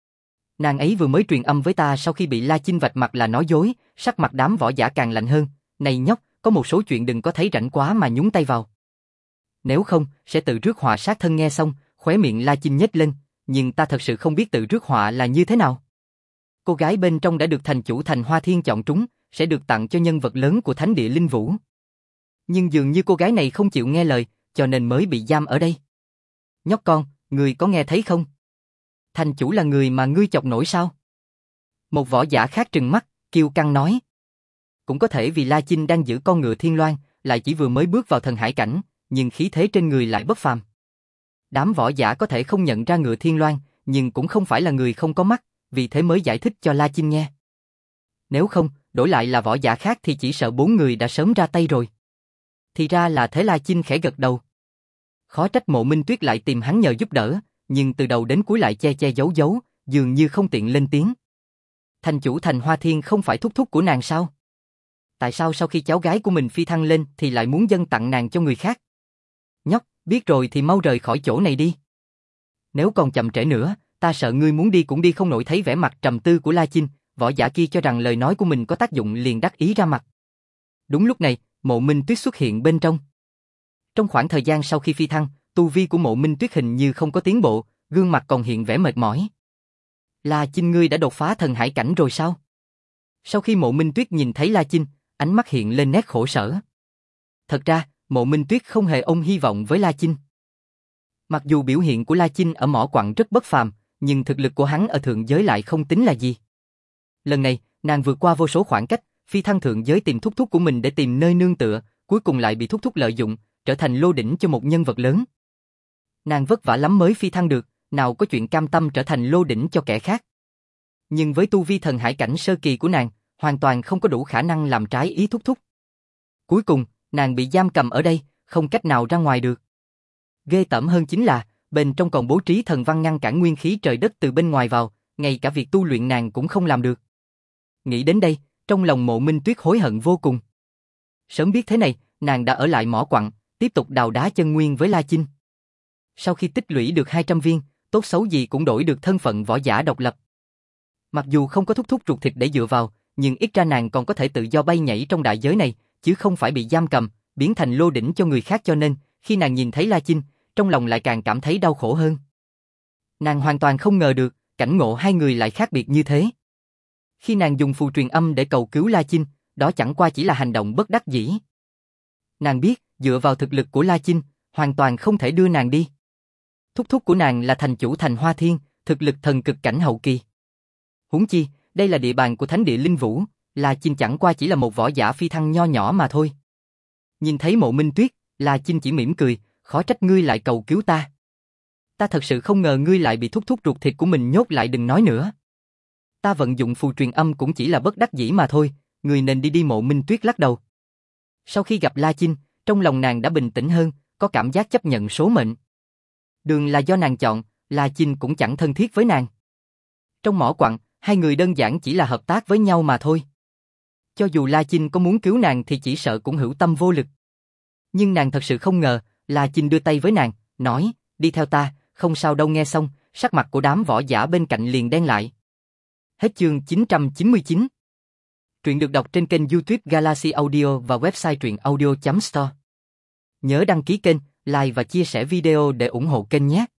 Nàng ấy vừa mới truyền âm với ta sau khi bị La Chinh vạch mặt là nói dối, sắc mặt đám võ giả càng lạnh hơn, này nhóc, có một số chuyện đừng có thấy rảnh quá mà nhúng tay vào. Nếu không, sẽ tự rước họa sát thân. Nghe xong, khóe miệng La Chinh nhếch lên, nhưng ta thật sự không biết tự rước họa là như thế nào. Cô gái bên trong đã được thành chủ Thành Hoa Thiên chọn trúng, sẽ được tặng cho nhân vật lớn của Thánh địa Linh Vũ. Nhưng dường như cô gái này không chịu nghe lời, cho nên mới bị giam ở đây. Nhóc con, người có nghe thấy không? Thành chủ là người mà ngươi chọc nổi sao? Một võ giả khác trừng mắt, kiêu căng nói. Cũng có thể vì La Chinh đang giữ con ngựa thiên loan, lại chỉ vừa mới bước vào thần hải cảnh, nhưng khí thế trên người lại bất phàm. Đám võ giả có thể không nhận ra ngựa thiên loan, nhưng cũng không phải là người không có mắt, vì thế mới giải thích cho La Chinh nghe. Nếu không, đổi lại là võ giả khác thì chỉ sợ bốn người đã sớm ra tay rồi. Thì ra là thế. La Chinh khẽ gật đầu. Khó trách Mộ Minh Tuyết lại tìm hắn nhờ giúp đỡ, nhưng từ đầu đến cuối lại che che giấu giấu, dường như không tiện lên tiếng. Thành chủ Thành Hoa Thiên không phải thúc thúc của nàng sao? Tại sao sau khi cháu gái của mình phi thăng lên thì lại muốn dâng tặng nàng cho người khác? Nhóc, biết rồi thì mau rời khỏi chỗ này đi. Nếu còn chậm trễ nữa, ta sợ ngươi muốn đi cũng đi không nổi. Thấy vẻ mặt trầm tư của La Chinh, võ giả kia cho rằng lời nói của mình có tác dụng liền đắc ý ra mặt. Đúng lúc này, Mộ Minh Tuyết xuất hiện bên trong. Trong khoảng thời gian sau khi phi thăng, tu vi của Mộ Minh Tuyết hình như không có tiến bộ, gương mặt còn hiện vẻ mệt mỏi. La Chinh, ngươi đã đột phá thần hải cảnh rồi sao? Sau khi Mộ Minh Tuyết nhìn thấy La Chinh, ánh mắt hiện lên nét khổ sở. Thật ra, Mộ Minh Tuyết không hề ôm hy vọng với La Chinh. Mặc dù biểu hiện của La Chinh ở mỏ quặng rất bất phàm, nhưng thực lực của hắn ở thượng giới lại không tính là gì. Lần này, nàng vượt qua vô số khoảng cách, phi thăng thượng giới tìm thúc thúc của mình để tìm nơi nương tựa, cuối cùng lại bị thúc thúc lợi dụng, trở thành lô đỉnh cho một nhân vật lớn. Nàng vất vả lắm mới phi thăng được, nào có chuyện cam tâm trở thành lô đỉnh cho kẻ khác. Nhưng với tu vi thần hải cảnh sơ kỳ của nàng, hoàn toàn không có đủ khả năng làm trái ý thúc thúc. Cuối cùng, nàng bị giam cầm ở đây, không cách nào ra ngoài được. Ghê tởm hơn chính là, bên trong còn bố trí thần văn ngăn cản nguyên khí trời đất từ bên ngoài vào, ngay cả việc tu luyện nàng cũng không làm được. Nghĩ đến đây, trong lòng Mộ Minh Tuyết hối hận vô cùng. Sớm biết thế này, nàng đã ở lại mỏ quặng, tiếp tục đào đá chân nguyên với La Chinh. Sau khi tích lũy được hai trăm viên, tốt xấu gì cũng đổi được thân phận võ giả độc lập. Mặc dù không có thúc thúc ruột thịt để dựa vào, nhưng ít ra nàng còn có thể tự do bay nhảy trong đại giới này, chứ không phải bị giam cầm, biến thành lô đỉnh cho người khác, cho nên, khi nàng nhìn thấy La Chinh, trong lòng lại càng cảm thấy đau khổ hơn. Nàng hoàn toàn không ngờ được, cảnh ngộ hai người lại khác biệt như thế. Khi nàng dùng phù truyền âm để cầu cứu La Chinh, đó chẳng qua chỉ là hành động bất đắc dĩ. Nàng biết, dựa vào thực lực của La Chinh, hoàn toàn không thể đưa nàng đi. Thúc thúc của nàng là thành chủ thành Hoa Thiên, thực lực thần cực cảnh hậu kỳ. Huống chi, đây là địa bàn của thánh địa Linh Vũ, La Chinh chẳng qua chỉ là một võ giả phi thăng nho nhỏ mà thôi. Nhìn thấy Mộ Minh Tuyết, La Chinh chỉ mỉm cười, khó trách ngươi lại cầu cứu ta. Ta thật sự không ngờ ngươi lại bị thúc thúc ruột thịt của mình nhốt lại, đừng nói nữa. Ta vận dụng phù truyền âm cũng chỉ là bất đắc dĩ mà thôi, ngươi nên đi đi. Mộ Minh Tuyết lắc đầu. Sau khi gặp La Chinh, trong lòng nàng đã bình tĩnh hơn, có cảm giác chấp nhận số mệnh. Đường là do nàng chọn, La Chinh cũng chẳng thân thiết với nàng. Trong mỏ quặng, hai người đơn giản chỉ là hợp tác với nhau mà thôi. Cho dù La Chinh có muốn cứu nàng thì chỉ sợ cũng hữu tâm vô lực. Nhưng nàng thật sự không ngờ, La Chinh đưa tay với nàng, nói, đi theo ta, không sao đâu. Nghe xong, sắc mặt của đám võ giả bên cạnh liền đen lại. Hết chương chín trăm chín mươi chín. Truyện được đọc trên kênh YouTube Galaxy Audio và website truyện audio chấm store. Nhớ đăng ký kênh, like và chia sẻ video để ủng hộ kênh nhé.